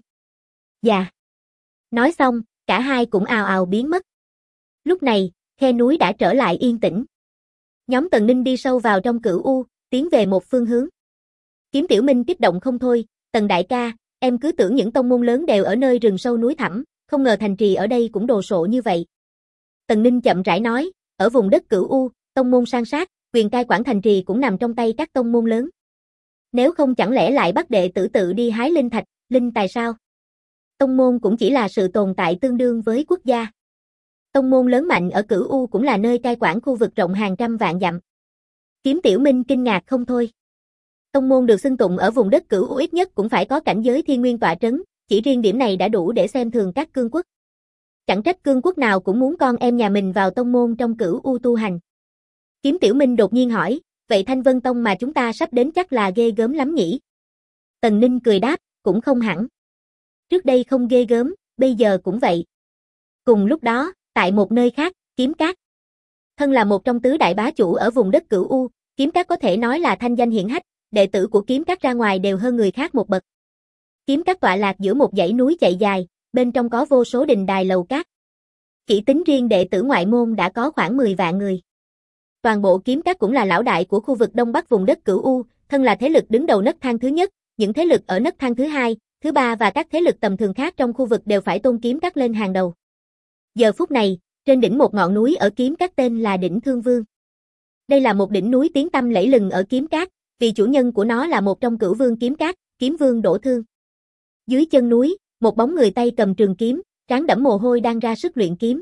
Dạ. Nói xong, cả hai cũng ào ào biến mất. Lúc này, khe núi đã trở lại yên tĩnh. Nhóm Tần Ninh đi sâu vào trong Cửu U, tiến về một phương hướng. Kiếm Tiểu Minh kích động không thôi, Tần đại ca, em cứ tưởng những tông môn lớn đều ở nơi rừng sâu núi thẳm, không ngờ thành trì ở đây cũng đồ sộ như vậy. Tần Ninh chậm rãi nói, ở vùng đất Cửu U, tông môn san sát, quyền cai quản thành trì cũng nằm trong tay các tông môn lớn. Nếu không chẳng lẽ lại bắt đệ tử tự đi hái linh thạch, linh tài sao? Tông môn cũng chỉ là sự tồn tại tương đương với quốc gia. Tông môn lớn mạnh ở Cửu U cũng là nơi cai quản khu vực rộng hàng trăm vạn dặm. Kiếm Tiểu Minh kinh ngạc không thôi. Tông môn được xưng tụng ở vùng đất Cửu U ít nhất cũng phải có cảnh giới thiên nguyên tọa trấn, chỉ riêng điểm này đã đủ để xem thường các cương quốc. Chẳng trách cương quốc nào cũng muốn con em nhà mình vào tông môn trong Cửu U tu hành. Kiếm Tiểu Minh đột nhiên hỏi, vậy Thanh Vân Tông mà chúng ta sắp đến chắc là ghê gớm lắm nhỉ? Tần Ninh cười đáp, cũng không hẳn. Trước đây không ghê gớm, bây giờ cũng vậy. Cùng lúc đó, tại một nơi khác, Kiếm Các. Thân là một trong tứ đại bá chủ ở vùng đất Cửu U, Kiếm Các có thể nói là thanh danh hiển hách, đệ tử của Kiếm Các ra ngoài đều hơn người khác một bậc. Kiếm Các tọa lạc giữa một dãy núi chạy dài, bên trong có vô số đình đài lầu các. Chỉ tính riêng đệ tử ngoại môn đã có khoảng 10 vạn người. Toàn bộ Kiếm Các cũng là lão đại của khu vực Đông Bắc vùng đất Cửu U, thân là thế lực đứng đầu nấc thang thứ nhất, những thế lực ở nấc thang thứ hai, thứ ba và các thế lực tầm thường khác trong khu vực đều phải tôn Kiếm Các lên hàng đầu. Giờ phút này, trên đỉnh một ngọn núi ở Kiếm Các tên là đỉnh Thương Vương. Đây là một đỉnh núi tiếng tăm lẫy lừng ở Kiếm Các, vì chủ nhân của nó là một trong Cửu Vương Kiếm Các, Kiếm Vương Đỗ Thương. Dưới chân núi, một bóng người tay cầm trường kiếm, trán đẫm mồ hôi đang ra sức luyện kiếm.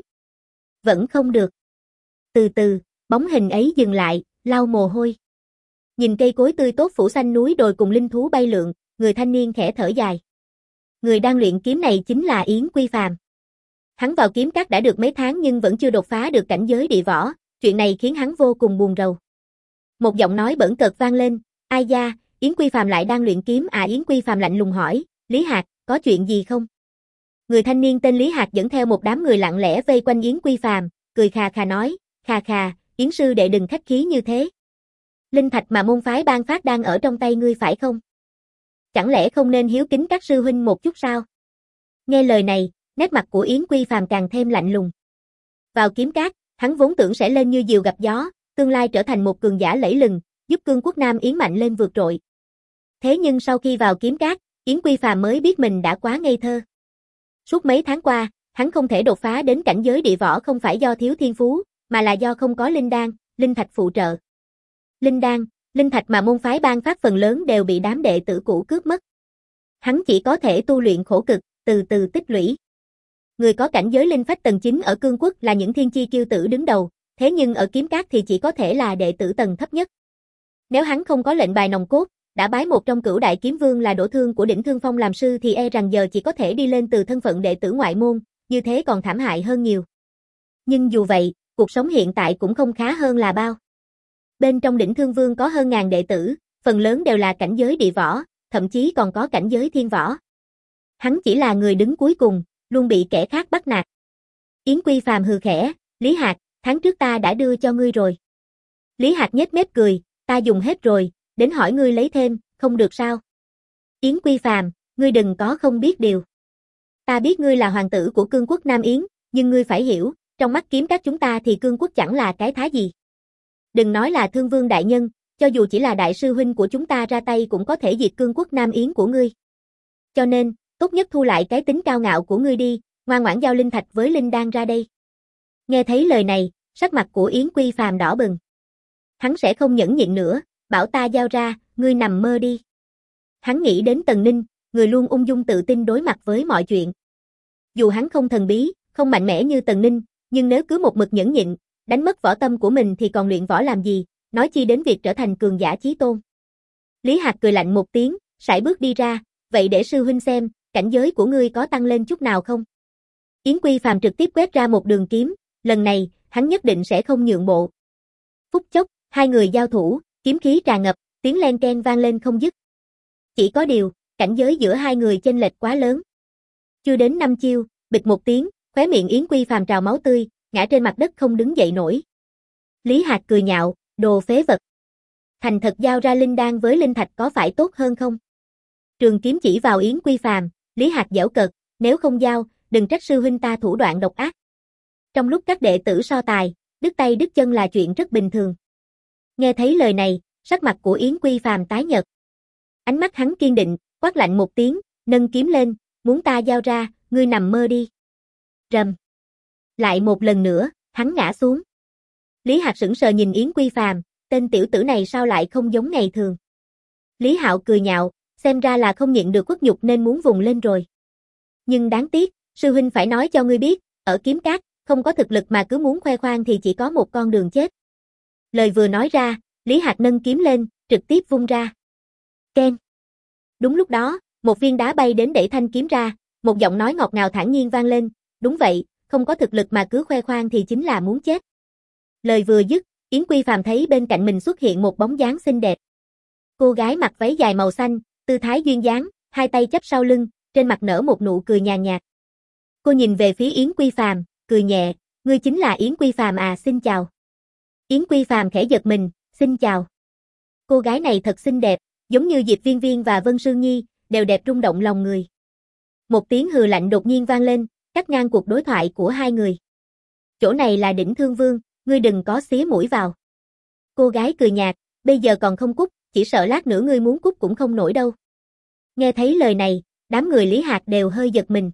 Vẫn không được. Từ từ, bóng hình ấy dừng lại, lau mồ hôi. Nhìn cây cối tươi tốt phủ xanh núi đồi cùng linh thú bay lượn, người thanh niên khẽ thở dài. Người đang luyện kiếm này chính là Yến Quy Phàm. Hắn vào Kiếm Các đã được mấy tháng nhưng vẫn chưa đột phá được cảnh giới địa võ, chuyện này khiến hắn vô cùng buồn rầu. Một giọng nói bỡn cợt vang lên, ai da, Yến Quy Phàm lại đang luyện kiếm à? Yến Quy Phàm lạnh lùng hỏi, Lý Hạc, có chuyện gì không? Người thanh niên tên Lý Hạc dẫn theo một đám người lặng lẽ vây quanh Yến Quy Phàm, cười khà khà nói, khà khà, Yến sư đệ đừng khách khí như thế. Linh thạch mà môn phái ban phát đang ở trong tay ngươi phải không? Chẳng lẽ không nên hiếu kính các sư huynh một chút sao? Nghe lời này, nét mặt của Yến Quy Phàm càng thêm lạnh lùng. Vào Kiếm Các, hắn vốn tưởng sẽ lên như diều gặp gió, tương lai trở thành một cường giả lẫy lừng, giúp cương quốc Nam Yến mạnh lên vượt trội. Thế nhưng sau khi vào Kiếm Các, Yến Quy Phàm mới biết mình đã quá ngây thơ. Suốt mấy tháng qua, hắn không thể đột phá đến cảnh giới địa võ không phải do thiếu thiên phú, mà là do không có linh đan, linh thạch phụ trợ. Linh đan, linh thạch mà môn phái ban phát phần lớn đều bị đám đệ tử cũ cướp mất. Hắn chỉ có thể tu luyện khổ cực, từ từ tích lũy. Người có cảnh giới linh phách tầng 9 ở cương quốc là những thiên chi kiêu tử đứng đầu, thế nhưng ở Kiếm Các thì chỉ có thể là đệ tử tầng thấp nhất. Nếu hắn không có lệnh bài nòng cốt, đã bái một trong cửu đại kiếm vương là Đỗ Thương của đỉnh Thương Phong làm sư thì e rằng giờ chỉ có thể đi lên từ thân phận đệ tử ngoại môn, như thế còn thảm hại hơn nhiều. Nhưng dù vậy, cuộc sống hiện tại cũng không khá hơn là bao. Bên trong đỉnh Thương Vương có hơn ngàn đệ tử, phần lớn đều là cảnh giới địa võ, thậm chí còn có cảnh giới thiên võ. Hắn chỉ là người đứng cuối cùng, luôn bị kẻ khác bắt nạt. Yến Quy Phàm hừ khẽ, Lý Hạc, tháng trước ta đã đưa cho ngươi rồi. Lý Hạc nhếch mép cười, ta dùng hết rồi, đến hỏi ngươi lấy thêm, không được sao? Yến Quy Phàm, ngươi đừng có không biết điều. Ta biết ngươi là hoàng tử của cương quốc Nam Yến, nhưng ngươi phải hiểu, trong mắt Kiếm Các chúng ta thì cương quốc chẳng là cái thá gì. Đừng nói là Thương Vương đại nhân, cho dù chỉ là đại sư huynh của chúng ta ra tay cũng có thể diệt cương quốc Nam Yến của ngươi. Cho nên, tốt nhất thu lại cái tính cao ngạo của ngươi đi, ngoan ngoãn giao linh thạch với linh đan ra đây. Nghe thấy lời này, sắc mặt của Yến Quy Phàm đỏ bừng. Hắn sẽ không nhẫn nhịn nữa, bảo ta giao ra, ngươi nằm mơ đi. Hắn nghĩ đến Tần Ninh, người luôn ung dung tự tin đối mặt với mọi chuyện. Dù hắn không thần bí, không mạnh mẽ như Tần Ninh, nhưng nếu cứ một mực nhẫn nhịn, đánh mất võ tâm của mình thì còn luyện võ làm gì, nói chi đến việc trở thành cường giả chí tôn. Lý Hạc cười lạnh một tiếng, sải bước đi ra, vậy để sư huynh xem, cảnh giới của ngươi có tăng lên chút nào không? Yến Quy Phàm trực tiếp quét ra một đường kiếm, lần này, hắn nhất định sẽ không nhượng bộ. Phút chốc, hai người giao thủ, kiếm khí tràn ngập, tiếng len keng vang lên không dứt. Chỉ có điều, cảnh giới giữa hai người chênh lệch quá lớn. Chưa đến 5 chiêu, bịch một tiếng, khóe miệng Yến Quy Phàm trào máu tươi, ngã trên mặt đất không đứng dậy nổi. Lý Hạc cười nhạo, đồ phế vật. Thành thật giao ra linh đan với linh thạch có phải tốt hơn không? Trường kiếm chỉ vào Yến Quy Phàm, Lý Hạc giễu cợt, nếu không giao, đừng trách sư huynh ta thủ đoạn độc ác. Trong lúc các đệ tử so tài, đứt tay đứt chân là chuyện rất bình thường. Nghe thấy lời này, sắc mặt của Yến Quy Phàm tái nhợt. Ánh mắt hắn kiên định, quát lạnh một tiếng, nâng kiếm lên, muốn ta giao ra, ngươi nằm mơ đi. Rầm. Lại một lần nữa, hắn ngã xuống. Lý Hạc sững sờ nhìn Yến Quy Phàm, tên tiểu tử này sao lại không giống ngày thường. Lý Hạo cười nhạo, xem ra là không nhịn được khuất nhục nên muốn vùng lên rồi. Nhưng đáng tiếc, sư huynh phải nói cho ngươi biết, ở kiếm cát, không có thực lực mà cứ muốn khoe khoang thì chỉ có một con đường chết. Lời vừa nói ra, Lý Hạc nâng kiếm lên, trực tiếp vung ra. Keng. Đúng lúc đó, một viên đá bay đến đẩy thanh kiếm ra, một giọng nói ngọt ngào thản nhiên vang lên, đúng vậy, không có thực lực mà cứ khoe khoang thì chính là muốn chết. Lời vừa dứt, Yến Quy Phàm thấy bên cạnh mình xuất hiện một bóng dáng xinh đẹp. Cô gái mặc váy dài màu xanh, tư thái duyên dáng, hai tay chắp sau lưng, trên mặt nở một nụ cười nhàn nhạt. Cô nhìn về phía Yến Quy Phàm, cười nhẹ, ngươi chính là Yến Quy Phàm à, xin chào. Yến Quy Phàm khẽ giật mình, xin chào. Cô gái này thật xinh đẹp, giống như Diệp Viên Viên và Vân Sương Nhi, đều đẹp rung động lòng người. Một tiếng hừ lạnh đột nhiên vang lên, cắt ngang cuộc đối thoại của hai người. Chỗ này là Đỉnh Thương Vương, ngươi đừng có xía mũi vào. Cô gái cười nhạt, bây giờ còn không cút, chỉ sợ lát nữa ngươi muốn cút cũng không nổi đâu. Nghe thấy lời này, đám người Lý Hạc đều hơi giật mình.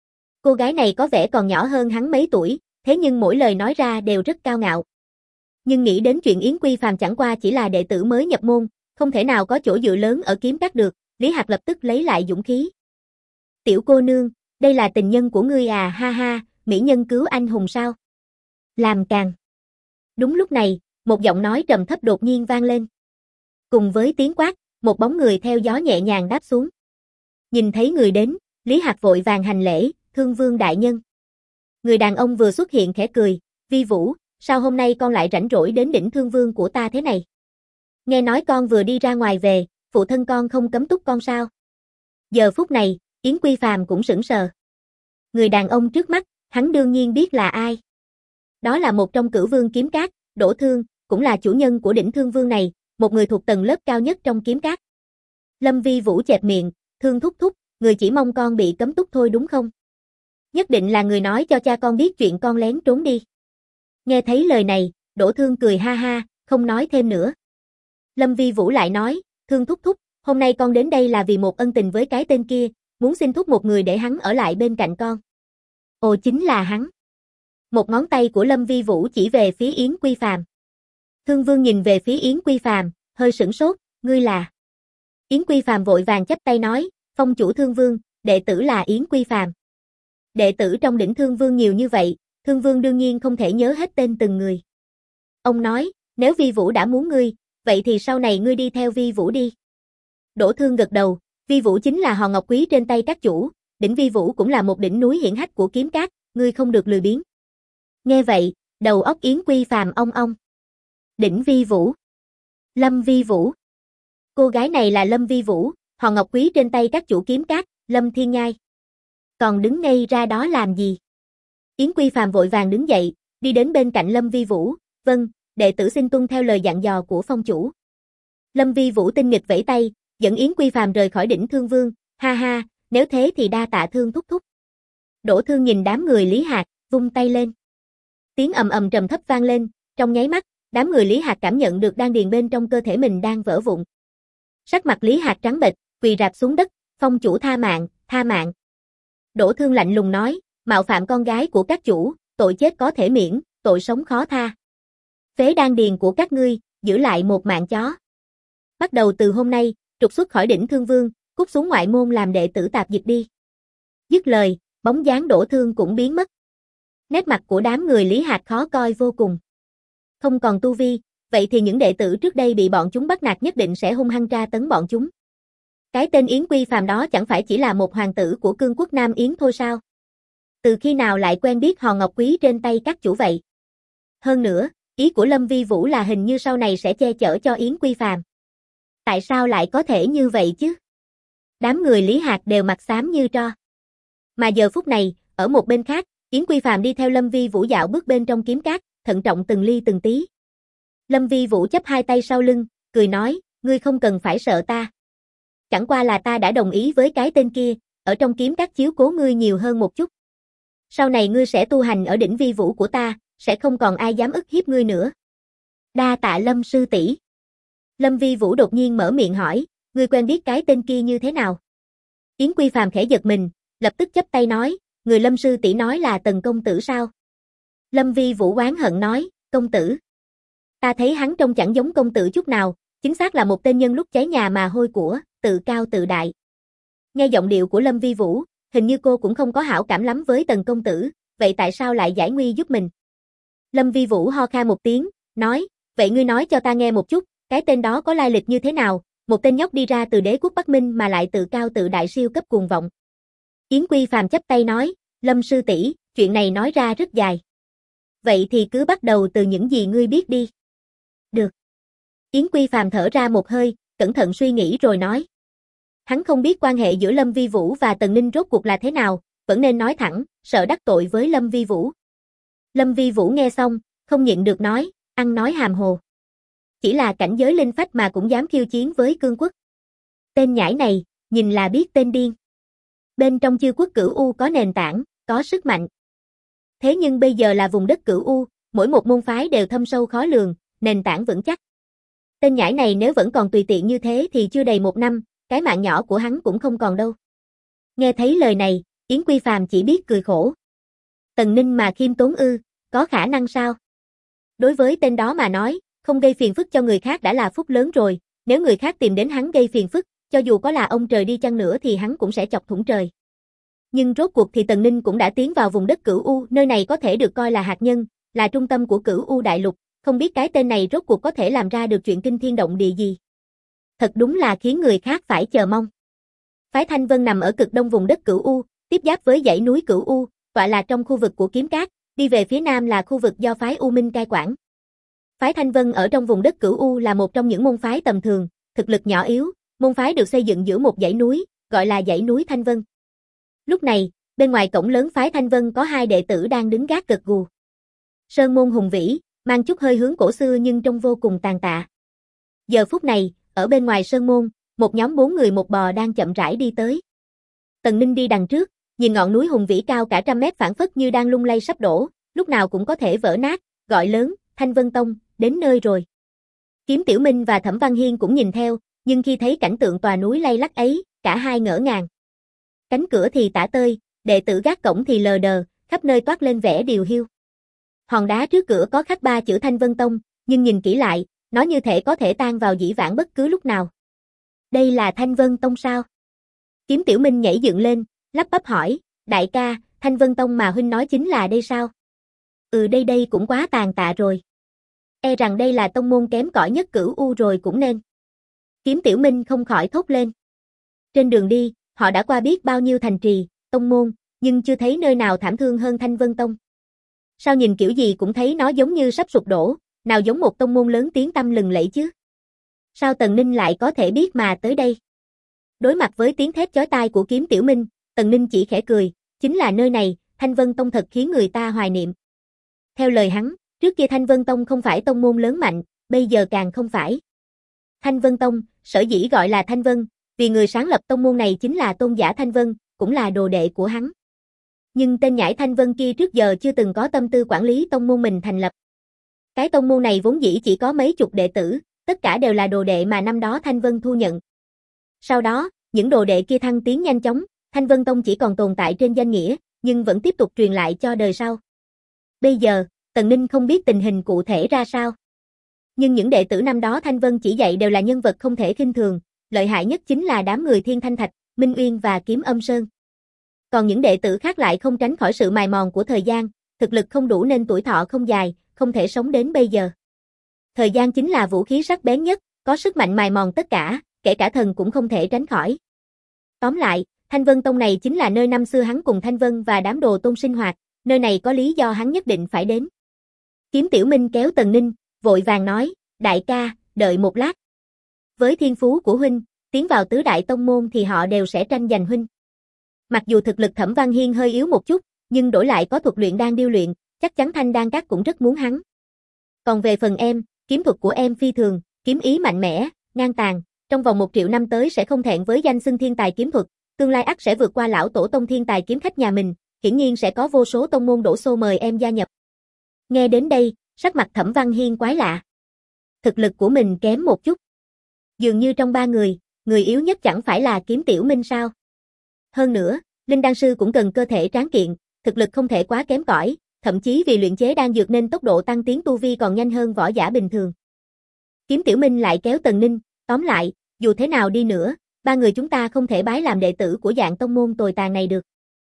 Cô gái này có vẻ còn nhỏ hơn hắn mấy tuổi, thế nhưng mỗi lời nói ra đều rất cao ngạo. Nhưng nghĩ đến chuyện Yến Quy Phàm chẳng qua chỉ là đệ tử mới nhập môn, không thể nào có chỗ dựa lớn ở kiếm cát được, Lý Hạc lập tức lấy lại dũng khí. Tiểu cô nương, đây là tình nhân của ngươi à, ha ha, mỹ nhân cứu anh hùng sao? Làm càng. Đúng lúc này, một giọng nói trầm thấp đột nhiên vang lên. Cùng với tiếng quát, một bóng người theo gió nhẹ nhàng đáp xuống. Nhìn thấy người đến, Lý Hạc vội vàng hành lễ, Thương Vương đại nhân. Người đàn ông vừa xuất hiện khẽ cười, Vi Vũ, sao hôm nay con lại rảnh rỗi đến Đỉnh Thương Vương của ta thế này? Nghe nói con vừa đi ra ngoài về, phụ thân con không cấm túc con sao? Giờ phút này, Yến Quy Phàm cũng sững sờ. Người đàn ông trước mắt, hắn đương nhiên biết là ai. Đó là một trong cửu vương kiếm cát, Đỗ Thương, cũng là chủ nhân của Đỉnh Thương Vương này, một người thuộc tầng lớp cao nhất trong kiếm cát. Lâm Vi Vũ chẹp miệng, Thương thúc thúc, người chỉ mong con bị cấm túc thôi đúng không? Nhất định là người nói cho cha con biết chuyện con lén trốn đi. Nghe thấy lời này, Đỗ Thương cười ha ha, không nói thêm nữa. Lâm Vi Vũ lại nói, Thương thúc thúc, hôm nay con đến đây là vì một ân tình với cái tên kia, muốn xin thúc một người để hắn ở lại bên cạnh con. Ồ, chính là hắn. Một ngón tay của Lâm Vi Vũ chỉ về phía Yến Quy Phàm. Thương Vương nhìn về phía Yến Quy Phàm, hơi sửng sốt, ngươi là? Yến Quy Phàm vội vàng chắp tay nói, phong chủ Thương Vương, đệ tử là Yến Quy Phàm. Đệ tử trong Đỉnh Thương Vương nhiều như vậy, Thương Vương đương nhiên không thể nhớ hết tên từng người. Ông nói, nếu Vi Vũ đã muốn ngươi, vậy thì sau này ngươi đi theo Vi Vũ đi. Đỗ Thương gật đầu, Vi Vũ chính là hòn ngọc quý trên tay các chủ, đỉnh Vi Vũ cũng là một đỉnh núi hiển hách của kiếm cát, ngươi không được lười biếng. Nghe vậy, đầu óc Yến Quy Phàm ong ong. Đỉnh Vi Vũ. Lâm Vi Vũ. Cô gái này là Lâm Vi Vũ, hòn ngọc quý trên tay các chủ kiếm cát, Lâm Thiên Nhai. Còn đứng ngây ra đó làm gì? Yến Quy Phàm vội vàng đứng dậy, đi đến bên cạnh Lâm Vi Vũ, vâng, đệ tử xin tuân theo lời dặn dò của phong chủ. Lâm Vi Vũ tinh nghịch vẫy tay, dẫn Yến Quy Phàm rời khỏi Đỉnh Thương Vương, ha ha, nếu thế thì đa tạ Thương thúc thúc. Đỗ Thương nhìn đám người Lý Hạc, vung tay lên. Tiếng ầm ầm trầm thấp vang lên, trong nháy mắt, đám người Lý Hạc cảm nhận được đan điền bên trong cơ thể mình đang vỡ vụn. Sắc mặt Lý Hạc trắng bệch, quỳ rạp xuống đất, phong chủ tha mạng, tha mạng. Đỗ Thương lạnh lùng nói, mạo phạm con gái của các chủ, tội chết có thể miễn, tội sống khó tha. Phế đan điền của các ngươi, giữ lại một mạng chó. Bắt đầu từ hôm nay, trục xuất khỏi Đỉnh Thương Vương, cút xuống ngoại môn làm đệ tử tạp dịch đi. Dứt lời, bóng dáng Đỗ Thương cũng biến mất. Nét mặt của đám người Lý Hạc khó coi vô cùng. Không còn tu vi, vậy thì những đệ tử trước đây bị bọn chúng bắt nạt nhất định sẽ hung hăng tra tấn bọn chúng. Cái tên Yến Quy Phàm đó chẳng phải chỉ là một hoàng tử của cương quốc Nam Yến thôi sao? Từ khi nào lại quen biết hòn ngọc quý trên tay các chủ vậy? Hơn nữa, ý của Lâm Vi Vũ là hình như sau này sẽ che chở cho Yến Quy Phàm. Tại sao lại có thể như vậy chứ? Đám người Lý Hạc đều mặt xám như tro. Mà giờ phút này, ở một bên khác, Yến Quy Phàm đi theo Lâm Vi Vũ dạo bước bên trong kiếm cát, thận trọng từng ly từng tí. Lâm Vi Vũ chắp hai tay sau lưng, cười nói, ngươi không cần phải sợ ta. Chẳng qua là ta đã đồng ý với cái tên kia, ở trong kiếm cát chiếu cố ngươi nhiều hơn một chút. Sau này ngươi sẽ tu hành ở đỉnh Vi Vũ của ta, sẽ không còn ai dám ức hiếp ngươi nữa. Đa tạ Lâm sư tỷ. Lâm Vi Vũ đột nhiên mở miệng hỏi, ngươi quen biết cái tên kia như thế nào? Yến Quy Phàm khẽ giật mình, lập tức chắp tay nói, người Lâm sư tỷ nói là Tần công tử sao? Lâm Vi Vũ oán hận nói, công tử. Ta thấy hắn trông chẳng giống công tử chút nào, chính xác là một tên nhân lúc cháy nhà mà hôi của, tự cao tự đại. Nghe giọng điệu của Lâm Vi Vũ, hình như cô cũng không có hảo cảm lắm với Tần công tử, vậy tại sao lại giải nguy giúp mình? Lâm Vi Vũ ho khan một tiếng, nói, vậy ngươi nói cho ta nghe một chút, cái tên đó có lai lịch như thế nào, một tên nhóc đi ra từ đế quốc Bắc Minh mà lại tự cao tự đại siêu cấp cuồng vọng. Yến Quy Phàm chắp tay nói, Lâm sư tỷ, chuyện này nói ra rất dài. Vậy thì cứ bắt đầu từ những gì ngươi biết đi. Được. Yến Quy Phàm thở ra một hơi, cẩn thận suy nghĩ rồi nói. Hắn không biết quan hệ giữa Lâm Vi Vũ và Tần Ninh rốt cuộc là thế nào, vẫn nên nói thẳng, sợ đắc tội với Lâm Vi Vũ. Lâm Vi Vũ nghe xong, không nhịn được nói, ăn nói hàm hồ. Chỉ là cảnh giới linh phách mà cũng dám khiêu chiến với cương quốc. Tên nhãi này, nhìn là biết tên điên. Bên trong Chư quốc Cửu U có nền tảng, có sức mạnh. Thế nhưng bây giờ là vùng đất Cửu U, mỗi một môn phái đều thâm sâu khó lường, nền tảng vững chắc. Tên nhãi này nếu vẫn còn tùy tiện như thế thì chưa đầy 1 năm, cái mạng nhỏ của hắn cũng không còn đâu. Nghe thấy lời này, Yến Quy Phàm chỉ biết cười khổ. Tần Ninh mà khiêm tốn ư, có khả năng sao? Đối với tên đó mà nói, không gây phiền phức cho người khác đã là phúc lớn rồi, nếu người khác tìm đến hắn gây phiền phức, cho dù có là ông trời đi chăng nữa thì hắn cũng sẽ chọc thủng trời. Nhưng rốt cuộc thì Tần Ninh cũng đã tiến vào vùng đất Cửu U, nơi này có thể được coi là hạt nhân, là trung tâm của Cửu U đại lục, không biết cái tên này rốt cuộc có thể làm ra được chuyện kinh thiên động địa gì. Thật đúng là khiến người khác phải chờ mong. Phái Thanh Vân nằm ở cực đông vùng đất Cửu U, tiếp giáp với dãy núi Cửu U, tọa lạc trong khu vực của Kiếm Cát, đi về phía nam là khu vực do phái U Minh cai quản. Phái Thanh Vân ở trong vùng đất Cửu U là một trong những môn phái tầm thường, thực lực nhỏ yếu, môn phái được xây dựng giữa một dãy núi, gọi là dãy núi Thanh Vân. Lúc này, bên ngoài cổng lớn phái Thanh Vân có 2 đệ tử đang đứng gác gật gù. Sơn môn hùng vĩ, mang chút hơi hướng cổ xưa nhưng trông vô cùng tàn tạ. Giờ phút này, ở bên ngoài sơn môn, một nhóm 4 người một bò đang chậm rãi đi tới. Tần Ninh đi đằng trước, nhìn ngọn núi hùng vĩ cao cả trăm mét phảng phất như đang lung lay sắp đổ, lúc nào cũng có thể vỡ nát, gọi lớn, Thanh Vân Tông, đến nơi rồi. Kiếm Tiểu Minh và Thẩm Văn Hiên cũng nhìn theo, nhưng khi thấy cảnh tượng tòa núi lay lắc ấy, cả hai ngỡ ngàng. Cánh cửa thì tả tơi, đệ tử gác cổng thì lờ đờ, khắp nơi toát lên vẻ điều hiu. Hòn đá trước cửa có khắc 3 chữ Thanh Vân Tông, nhưng nhìn kỹ lại, nó như thể có thể tan vào dĩ vãng bất cứ lúc nào. Đây là Thanh Vân Tông sao? Kiếm Tiểu Minh nhảy dựng lên, lắp bắp hỏi, đại ca, Thanh Vân Tông mà huynh nói chính là đây sao? Đây cũng quá tàn tạ rồi. E rằng đây là tông môn kém cỏi nhất Cửu U rồi cũng nên. Kiếm Tiểu Minh không khỏi thốt lên. Trên đường đi, họ đã qua biết bao nhiêu thành trì, tông môn, nhưng chưa thấy nơi nào thảm thương hơn Thanh Vân Tông. Sao nhìn kiểu gì cũng thấy nó giống như sắp sụp đổ, nào giống một tông môn lớn tiếng tăm lừng lẫy chứ? Sao Tần Ninh lại có thể biết mà tới đây? Đối mặt với tiếng thét chói tai của Kiếm Tiểu Minh, Tần Ninh chỉ khẽ cười, chính là nơi này, Thanh Vân Tông thật khiến người ta hoài niệm. Theo lời hắn, trước kia Thanh Vân Tông không phải tông môn lớn mạnh, bây giờ càng không phải. Thanh Vân Tông, sở dĩ gọi là Thanh Vân, vì người sáng lập tông môn này chính là tôn giả Thanh Vân, cũng là đồ đệ của hắn. Nhưng tên nhãi Thanh Vân kia trước giờ chưa từng có tâm tư quản lý tông môn mình thành lập. Cái tông môn này vốn dĩ chỉ có mấy chục đệ tử, tất cả đều là đồ đệ mà năm đó Thanh Vân thu nhận. Sau đó, những đồ đệ kia thăng tiến nhanh chóng, Thanh Vân Tông chỉ còn tồn tại trên danh nghĩa, nhưng vẫn tiếp tục truyền lại cho đời sau. Bây giờ, Tần Ninh không biết tình hình cụ thể ra sao. Nhưng những đệ tử năm đó Thanh Vân chỉ dạy đều là nhân vật không thể khinh thường, lợi hại nhất chính là đám người Thiên Thanh Thạch, Minh Uyên và Kiếm Âm Sơn. Còn những đệ tử khác lại không tránh khỏi sự mài mòn của thời gian, thực lực không đủ nên tuổi thọ không dài, không thể sống đến bây giờ. Thời gian chính là vũ khí sắc bén nhất, có sức mạnh mài mòn tất cả, kể cả thần cũng không thể tránh khỏi. Tóm lại, Thanh Vân Tông này chính là nơi năm xưa hắn cùng Thanh Vân và đám đồ tôn sinh hoạt, nơi này có lý do hắn nhất định phải đến. Kiếm Tiểu Minh kéo Tần Ninh, vội vàng nói, đại ca, đợi một lát. Với thiên phú của huynh, tiến vào tứ đại tông môn thì họ đều sẽ tranh giành huynh. Mặc dù thực lực Thẩm Văn Hiên hơi yếu một chút, nhưng đổi lại có thuật luyện đan điêu luyện, chắc chắn Thanh Đan Các cũng rất muốn hắn. Còn về phần em, kiếm thuật của em phi thường, kiếm ý mạnh mẽ, ngang tàn, trong vòng 1 triệu năm tới sẽ không thẹn với danh xưng thiên tài kiếm thuật, tương lai ắt sẽ vượt qua lão tổ tông thiên tài kiếm khách nhà mình, hiển nhiên sẽ có vô số tông môn đổ xô mời em gia nhập. Nghe đến đây, sắc mặt Thẩm Văn Hiên quái lạ. thực lực của mình kém một chút. Dường như trong ba người, người yếu nhất chẳng phải là Kiếm Tiểu Minh sao? Hơn nữa, linh đan sư cũng cần cơ thể tráng kiện, thực lực không thể quá kém cỏi, thậm chí vì luyện chế đan dược nên tốc độ tăng tiến tu vi còn nhanh hơn võ giả bình thường. Kiếm Tiểu Minh lại kéo Tần Ninh, tóm lại, dù thế nào đi nữa, ba người chúng ta không thể bái làm đệ tử của dạng tông môn tồi tàn này được.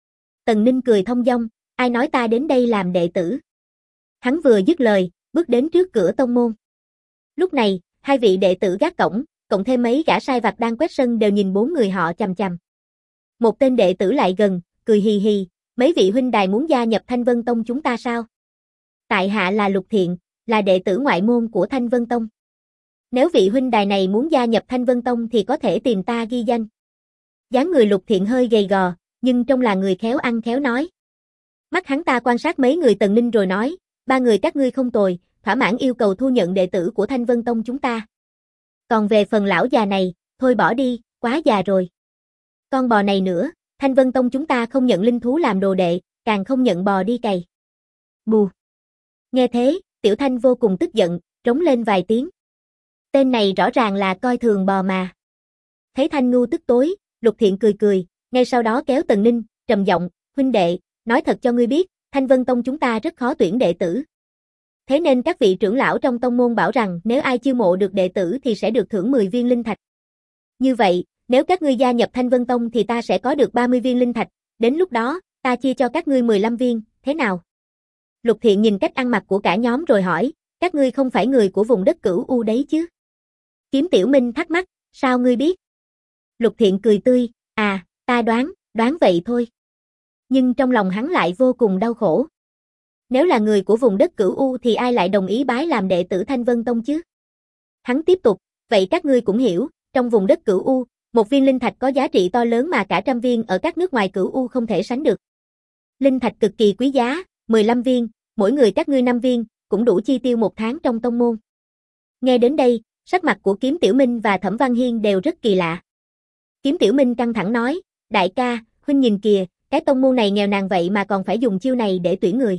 Tần Ninh cười thông dong, ai nói ta đến đây làm đệ tử? Hắn vừa dứt lời, bước đến trước cửa tông môn. Lúc này, hai vị đệ tử gác cổng, cộng thêm mấy gã sai vặt đang quét sân đều nhìn bốn người họ chằm chằm. Một tên đệ tử lại gần, cười hì hì, mấy vị huynh đài muốn gia nhập Thanh Vân Tông chúng ta sao? Tại hạ là Lục Thiện, là đệ tử ngoại môn của Thanh Vân Tông. Nếu vị huynh đài này muốn gia nhập Thanh Vân Tông thì có thể tìm ta ghi danh. Dáng người Lục Thiện hơi gầy gò, nhưng trông là người khéo ăn khéo nói. Mắt hắn ta quan sát mấy người Tần Ninh rồi nói, ba người các ngươi không tồi, thỏa mãn yêu cầu thu nhận đệ tử của Thanh Vân Tông chúng ta. Còn về phần lão già này, thôi bỏ đi, quá già rồi. Con bò này nữa, Thanh Vân Tông chúng ta không nhận linh thú làm đồ đệ, càng không nhận bò đi cày. Bù. Nghe thế, Tiểu Thanh vô cùng tức giận, trống lên vài tiếng. Tên này rõ ràng là coi thường bò mà. Thấy Thanh ngu tức tối, Lục Thiện cười cười, ngay sau đó kéo Tần Ninh, trầm giọng, huynh đệ, nói thật cho ngươi biết, Thanh Vân Tông chúng ta rất khó tuyển đệ tử. Thế nên các vị trưởng lão trong tông môn bảo rằng nếu ai chiêu mộ được đệ tử thì sẽ được thưởng 10 viên linh thạch. Như vậy, nếu các ngươi gia nhập Thanh Vân Tông thì ta sẽ có được 30 viên linh thạch, đến lúc đó, ta chia cho các ngươi 15 viên, thế nào? Lục Thiện nhìn cách ăn mặc của cả nhóm rồi hỏi, các ngươi không phải người của vùng đất Cửu U đấy chứ? Kiếm Tiểu Minh thắc mắc, sao ngươi biết? Lục Thiện cười tươi, ta đoán vậy thôi. Nhưng trong lòng hắn lại vô cùng đau khổ. Nếu là người của vùng đất Cửu U thì ai lại đồng ý bái làm đệ tử Thanh Vân Tông chứ? Hắn tiếp tục, vậy các ngươi cũng hiểu, trong vùng đất Cửu U, một viên linh thạch có giá trị to lớn mà cả trăm viên ở các nước ngoài Cửu U không thể sánh được. Linh thạch cực kỳ quý giá, 15 viên, mỗi người các ngươi 5 viên, cũng đủ chi tiêu một tháng trong tông môn. Nghe đến đây, sắc mặt của Kiếm Tiểu Minh và Thẩm Văn Hiên đều rất kỳ lạ. Kiếm Tiểu Minh căng thẳng nói, đại ca, huynh nhìn kìa, cái tông môn này nghèo nàn vậy mà còn phải dùng chiêu này để tuyển người.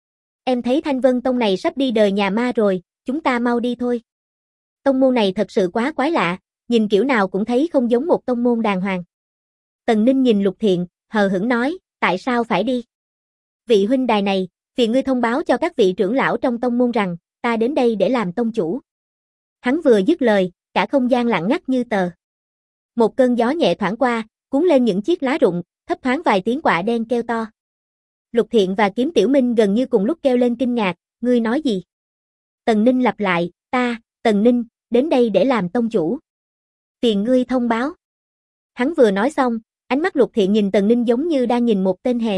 Em thấy Thanh Vân Tông này sắp đi đời nhà ma rồi, chúng ta mau đi thôi. Tông môn này thật sự quá quái lạ, nhìn kiểu nào cũng thấy không giống một tông môn đàng hoàng. Tần Ninh nhìn Lục Thiện, hờ hững nói, tại sao phải đi? Vị huynh đài này, phiền ngươi thông báo cho các vị trưởng lão trong tông môn rằng, ta đến đây để làm tông chủ. Hắn vừa dứt lời, cả không gian lặng ngắt như tờ. Một cơn gió nhẹ thoảng qua, cuốn lên những chiếc lá rụng, thấp thoáng vài tiếng quạ đen kêu to. Lục Thiện và Kiếm Tiểu Minh gần như cùng lúc kêu lên kinh ngạc, ngươi nói gì? Tần Ninh lặp lại, Tần Ninh, đến đây để làm tông chủ. Phiền ngươi thông báo. Hắn vừa nói xong, ánh mắt Lục Thiện nhìn Tần Ninh giống như đang nhìn một tên hề.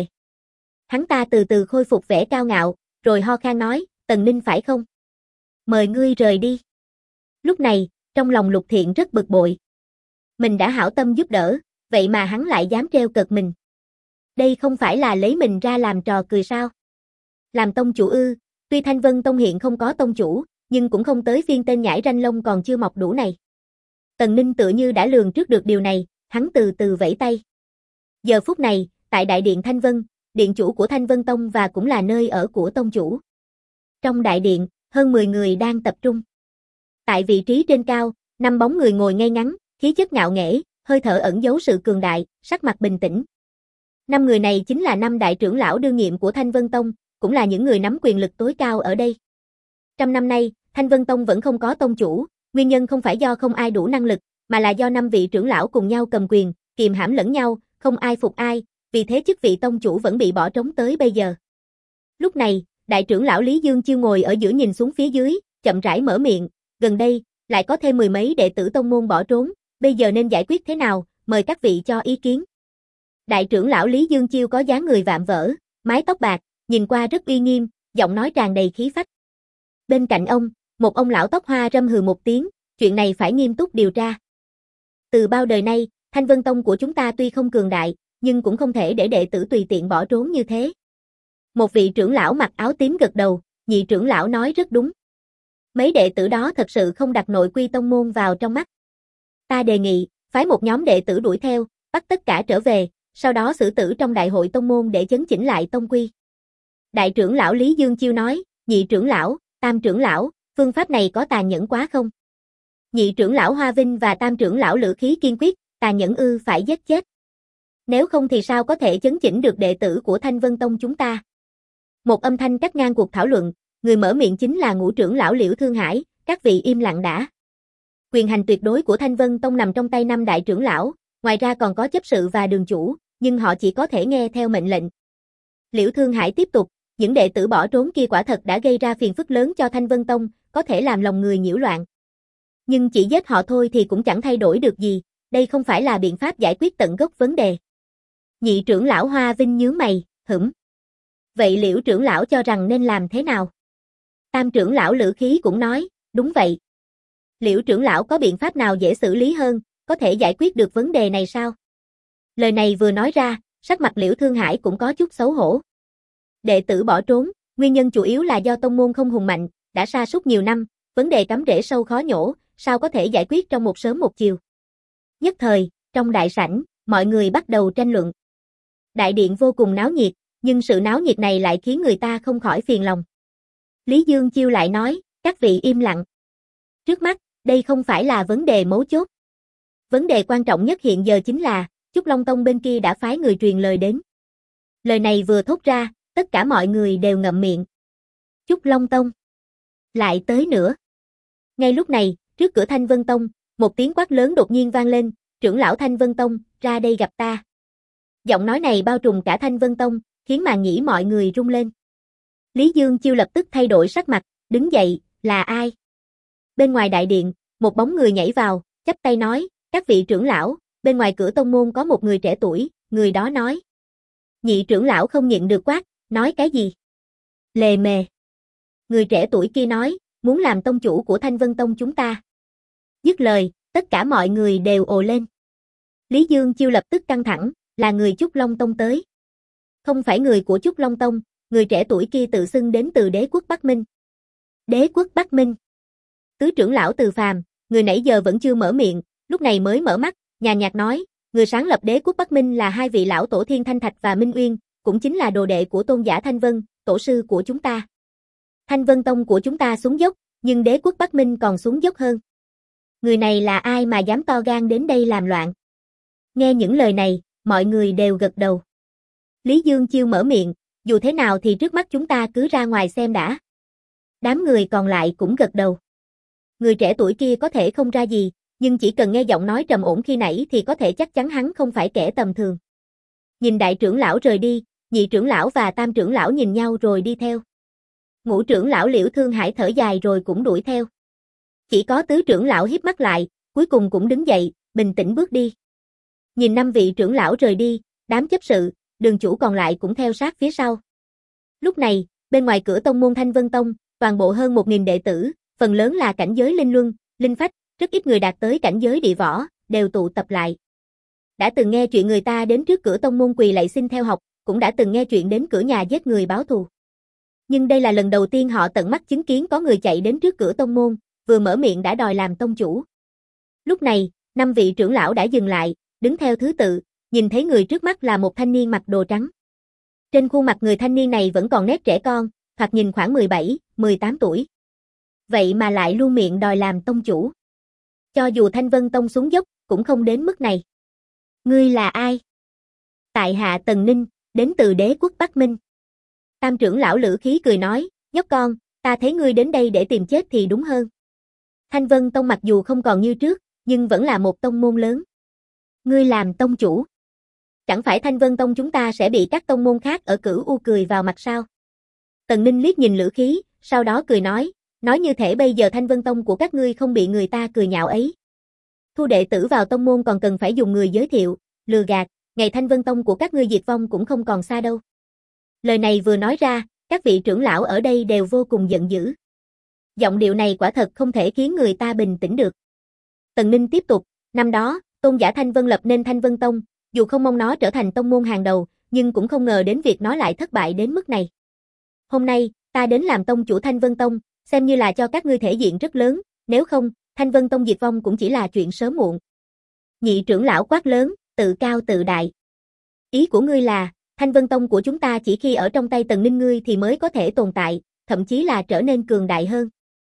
Hắn ta từ từ khôi phục vẻ cao ngạo, rồi ho khan nói, Tần Ninh phải không? Mời ngươi rời đi. Lúc này, trong lòng Lục Thiện rất bực bội. Mình đã hảo tâm giúp đỡ, vậy mà hắn lại dám trêu cợt mình. Đây không phải là lấy mình ra làm trò cười sao? Làm tông chủ ư, tuy Thanh Vân Tông hiện không có tông chủ, nhưng cũng không tới phiên tên nhãi ranh lông còn chưa mọc đủ này. Tần Ninh tựa như đã lường trước được điều này, hắn từ từ vẫy tay. Giờ phút này, tại đại điện Thanh Vân, điện chủ của Thanh Vân Tông và cũng là nơi ở của tông chủ. Trong đại điện, hơn 10 người đang tập trung. Tại vị trí trên cao, 5 bóng người ngồi ngay ngắn, khí chất ngạo nghễ, hơi thở ẩn giấu sự cường đại, sắc mặt bình tĩnh. 5 người này chính là 5 đại trưởng lão đương nhiệm của Thanh Vân Tông, cũng là những người nắm quyền lực tối cao ở đây. Trăm năm nay, Thanh Vân Tông vẫn không có tông chủ, nguyên nhân không phải do không ai đủ năng lực, mà là do 5 vị trưởng lão cùng nhau cầm quyền, kiềm hãm lẫn nhau, không ai phục ai, vì thế chức vị tông chủ vẫn bị bỏ trống tới bây giờ. Lúc này, đại trưởng lão Lý Dương Chiêu ngồi ở giữa nhìn xuống phía dưới, chậm rãi mở miệng, gần đây, lại có thêm 10 mấy đệ tử tông môn bỏ trốn, bây giờ nên giải quyết thế nào, mời các vị cho ý kiến. Đại trưởng lão Lý Dương Chiêu có dáng người vạm vỡ, mái tóc bạc, nhìn qua rất uy nghiêm, giọng nói tràn đầy khí phách. Bên cạnh ông, một ông lão tóc hoa râm hừ một tiếng, chuyện này phải nghiêm túc điều tra. Từ bao đời nay, Thanh Vân Tông của chúng ta tuy không cường đại, nhưng cũng không thể để đệ tử tùy tiện bỏ trốn như thế. Một vị trưởng lão mặc áo tím gật đầu, nhị trưởng lão nói rất đúng. Mấy đệ tử đó thật sự không đặt nội quy tông môn vào trong mắt. Ta đề nghị, phái một nhóm đệ tử đuổi theo, bắt tất cả trở về, sau đó xử tử trong đại hội tông môn để chấn chỉnh lại tông quy. Đại trưởng lão Lý Dương Chiêu nói, nhị trưởng lão, tam trưởng lão, Phương pháp này có tàn nhẫn quá không? Nhị trưởng lão Hoa Vinh và tam trưởng lão Lữ Khí kiên quyết, tàn nhẫn ư, phải giết chết. Nếu không thì sao có thể chấn chỉnh được đệ tử của Thanh Vân Tông chúng ta? Một âm thanh cắt ngang cuộc thảo luận, người mở miệng chính là ngũ trưởng lão Liễu Thương Hải, các vị im lặng đã. Quyền hành tuyệt đối của Thanh Vân Tông nằm trong tay 5 đại trưởng lão, ngoài ra còn có chấp sự và đường chủ, nhưng họ chỉ có thể nghe theo mệnh lệnh. Liễu Thương Hải tiếp tục, những đệ tử bỏ trốn kia quả thật đã gây ra phiền phức lớn cho Thanh Vân Tông, có thể làm lòng người nhiễu loạn. Nhưng chỉ giết họ thôi thì cũng chẳng thay đổi được gì, đây không phải là biện pháp giải quyết tận gốc vấn đề. Nhị trưởng lão Hoa Vinh nhướng mày, hửm. Vậy Liễu trưởng lão cho rằng nên làm thế nào? Tam trưởng lão Lữ Khí cũng nói, đúng vậy. Liễu trưởng lão có biện pháp nào dễ xử lý hơn, có thể giải quyết được vấn đề này sao? Lời này vừa nói ra, sắc mặt Liễu Thương Hải cũng có chút xấu hổ. Đệ tử bỏ trốn, nguyên nhân chủ yếu là do tông môn không hùng mạnh, đã sa sút nhiều năm, vấn đề cắm rễ sâu khó nhổ, sao có thể giải quyết trong một sớm một chiều. Nhất thời, trong đại sảnh, mọi người bắt đầu tranh luận. Đại điện vô cùng náo nhiệt, nhưng sự náo nhiệt này lại khiến người ta không khỏi phiền lòng. Lý Dương Chiêu lại nói, các vị im lặng. Trước mắt, đây không phải là vấn đề mấu chốt. Vấn đề quan trọng nhất hiện giờ chính là, Trúc Long Tông bên kia đã phái người truyền lời đến. Lời này vừa thốt ra, tất cả mọi người đều ngậm miệng. Trúc Long Tông lại tới nữa. Ngay lúc này, trước cửa Thanh Vân Tông, một tiếng quát lớn đột nhiên vang lên, trưởng lão Thanh Vân Tông, ra đây gặp ta. Giọng nói này bao trùm cả Thanh Vân Tông, khiến màn nhĩ mọi người rung lên. Lý Dương Chiêu lập tức thay đổi sắc mặt, đứng dậy, là ai? Bên ngoài đại điện, một bóng người nhảy vào, chắp tay nói, các vị trưởng lão, bên ngoài cửa tông môn có một người trẻ tuổi, người đó nói. Nhị trưởng lão không nhịn được quát, nói cái gì? Lề mề. Người trẻ tuổi kia nói, muốn làm tông chủ của Thanh Vân Tông chúng ta. Dứt lời, tất cả mọi người đều ồ lên. Lý Dương Chiêu lập tức căng thẳng, là người Trúc Long Tông tới. Không phải người của Trúc Long Tông, người trẻ tuổi kia tự xưng đến từ Đế quốc Bắc Minh. Đế quốc Bắc Minh. Tứ trưởng lão Từ Phàm, người nãy giờ vẫn chưa mở miệng, lúc này mới mở mắt, nhàn nhạt nói, người sáng lập Đế quốc Bắc Minh là hai vị lão tổ Thiên Thanh Thạch và Minh Uyên, cũng chính là đồ đệ của tôn giả Thanh Vân, tổ sư của chúng ta. Thanh Vân Tông của chúng ta xuống dốc, nhưng Đế quốc Bắc Minh còn xuống dốc hơn. Người này là ai mà dám to gan đến đây làm loạn? Nghe những lời này, mọi người đều gật đầu. Lý Dương Chiêu mở miệng, dù thế nào thì trước mắt chúng ta cứ ra ngoài xem đã. Đám người còn lại cũng gật đầu. Người trẻ tuổi kia có thể không ra gì, nhưng chỉ cần nghe giọng nói trầm ổn khi nãy thì có thể chắc chắn hắn không phải kẻ tầm thường. Nhìn đại trưởng lão rời đi, nhị trưởng lão và tam trưởng lão nhìn nhau rồi đi theo. Ngũ trưởng lão Liễu Thương Hải thở dài rồi cũng đuổi theo. Chỉ có tứ trưởng lão híp mắt lại, cuối cùng cũng đứng dậy, bình tĩnh bước đi. Nhìn 5 vị trưởng lão rời đi, đám chấp sự, đường chủ còn lại cũng theo sát phía sau. Lúc này, bên ngoài cửa tông môn Thanh Vân Tông, toàn bộ hơn 1000 đệ tử, phần lớn là cảnh giới linh luân, linh phách, rất ít người đạt tới cảnh giới địa võ, đều tụ tập lại. Đã từng nghe chuyện người ta đến trước cửa tông môn quỳ lạy xin theo học, cũng đã từng nghe chuyện đến cửa nhà giết người báo thù. Nhưng đây là lần đầu tiên họ tận mắt chứng kiến có người chạy đến trước cửa tông môn, vừa mở miệng đã đòi làm tông chủ. Lúc này, 5 vị trưởng lão đã dừng lại, đứng theo thứ tự, nhìn thấy người trước mắt là một thanh niên mặc đồ trắng. Trên khuôn mặt người thanh niên này vẫn còn nét trẻ con, thoạt nhìn khoảng 17, 18 tuổi. Vậy mà lại luôn miệng đòi làm tông chủ. Cho dù Thanh Vân Tông xuống dốc, cũng không đến mức này. Ngươi là ai? Tại hạ Tần Ninh, đến từ Đế quốc Bắc Minh. Tam trưởng lão Lữ Khí cười nói, nhóc con, ta thấy ngươi đến đây để tìm chết thì đúng hơn. Thanh Vân Tông mặc dù không còn như trước, nhưng vẫn là một tông môn lớn. Ngươi làm tông chủ. Chẳng phải Thanh Vân Tông chúng ta sẽ bị các tông môn khác ở Cửu U cười vào mặt sao? Tần Ninh liếc nhìn Lữ Khí, sau đó cười nói như thể bây giờ Thanh Vân Tông của các ngươi không bị người ta cười nhạo ấy. Thu đệ tử vào tông môn còn cần phải dùng người giới thiệu, lừa gạt, ngày Thanh Vân Tông của các ngươi diệt vong cũng không còn xa đâu. Lời này vừa nói ra, các vị trưởng lão ở đây đều vô cùng giận dữ. Giọng điệu này quả thật không thể khiến người ta bình tĩnh được. Tần Ninh tiếp tục, năm đó, tôn giả Thanh Vân lập nên Thanh Vân Tông, dù không mong nó trở thành tông môn hàng đầu, nhưng cũng không ngờ đến việc nó lại thất bại đến mức này. Hôm nay, ta đến làm tông chủ Thanh Vân Tông, xem như là cho các ngươi thể diện rất lớn, nếu không, Thanh Vân Tông diệt vong cũng chỉ là chuyện sớm muộn. Nhị trưởng lão quát lớn, tự cao tự đại. Ý của ngươi là, Thanh Vân Tông của chúng ta chỉ khi ở trong tay Tần Ninh ngươi thì mới có thể tồn tại, thậm chí là trở nên cường đại hơn.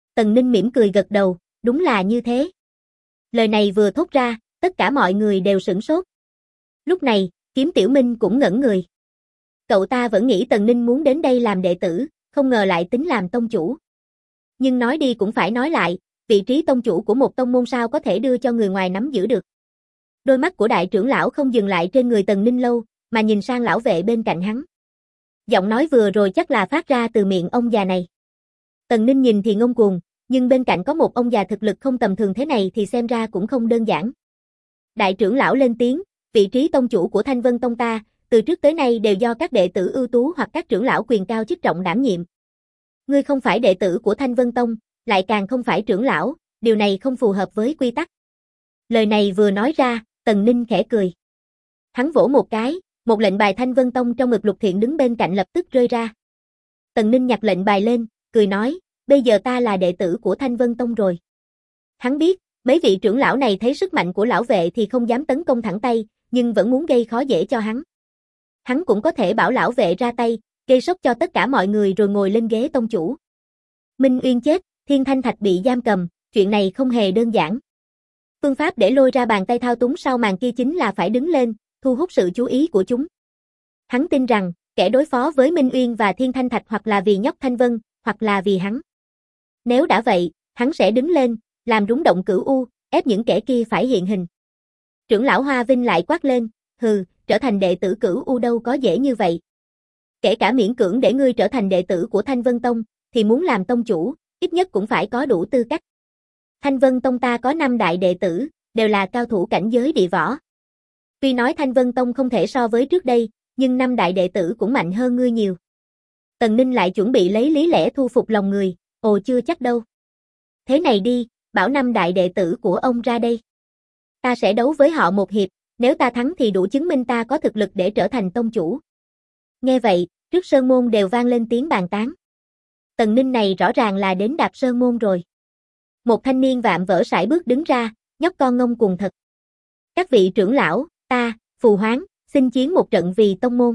Tần Ninh mỉm cười gật đầu, đúng là như thế. Lời này vừa thốt ra, tất cả mọi người đều sửng sốt. Lúc này, Kiếm Tiểu Minh cũng ngẩn người. Cậu ta vẫn nghĩ Tần Ninh muốn đến đây làm đệ tử, không ngờ lại tính làm tông chủ. Nhưng nói đi cũng phải nói lại, vị trí tông chủ của một tông môn sao có thể đưa cho người ngoài nắm giữ được. Đôi mắt của đại trưởng lão không dừng lại trên người Tần Ninh lâu, mà nhìn sang lão vệ bên cạnh hắn. Giọng nói vừa rồi chắc là phát ra từ miệng ông già này. Tần Ninh nhìn thì ngông cuồng, nhưng bên cạnh có một ông già thực lực không tầm thường thế này thì xem ra cũng không đơn giản. Đại trưởng lão lên tiếng, vị trí tông chủ của Thanh Vân Tông ta, từ trước tới nay đều do các đệ tử ưu tú hoặc các trưởng lão quyền cao chức trọng đảm nhiệm. Ngươi không phải đệ tử của Thanh Vân Tông, lại càng không phải trưởng lão, điều này không phù hợp với quy tắc. Lời này vừa nói ra, Tần Ninh khẽ cười. Hắn vỗ một cái, một lệnh bài Thanh Vân Tông trong ngực Lục Thiện đứng bên cạnh lập tức rơi ra. Tần Ninh nhặt lệnh bài lên, cười nói, bây giờ ta là đệ tử của Thanh Vân Tông rồi. Hắn biết, mấy vị trưởng lão này thấy sức mạnh của lão vệ thì không dám tấn công thẳng tay, nhưng vẫn muốn gây khó dễ cho hắn. Hắn cũng có thể bảo lão vệ ra tay, gây sốc cho tất cả mọi người rồi ngồi lên ghế tông chủ. Minh Uyên chết, Thiên Thanh Thạch bị giam cầm, chuyện này không hề đơn giản. Phương pháp để lôi ra bàn tay thao túng sau màn kia chính là phải đứng lên, thu hút sự chú ý của chúng. Hắn tin rằng, kẻ đối phó với Minh Uyên và Thiên Thanh Thạch hoặc là vì nhóc Thanh Vân, hoặc là vì hắn. Nếu đã vậy, hắn sẽ đứng lên, làm rúng động Cửu U, ép những kẻ kia phải hiện hình. Trưởng lão Hoa Vinh lại quát lên, hừ, trở thành đệ tử Cửu U đâu có dễ như vậy. Kể cả miễn cưỡng để ngươi trở thành đệ tử của Thanh Vân Tông, thì muốn làm tông chủ, ít nhất cũng phải có đủ tư cách. Thanh Vân Tông ta có 5 đại đệ tử, đều là cao thủ cảnh giới địa võ. Tuy nói Thanh Vân Tông không thể so với trước đây, nhưng 5 đại đệ tử cũng mạnh hơn ngươi nhiều. Tần Ninh lại chuẩn bị lấy lý lẽ thu phục lòng người, ồ chưa chắc đâu. Thế này đi, bảo 5 đại đệ tử của ông ra đây. Ta sẽ đấu với họ một hiệp, nếu ta thắng thì đủ chứng minh ta có thực lực để trở thành tông chủ. Nghe vậy, trước sơn môn đều vang lên tiếng bàn tán. Tần Ninh này rõ ràng là đến đạp sơn môn rồi. Một thanh niên vạm vỡ sải bước đứng ra, nhóc con ngông cuồng thật. Các vị trưởng lão, ta, Phù Hoáng, xin chiến một trận vì tông môn.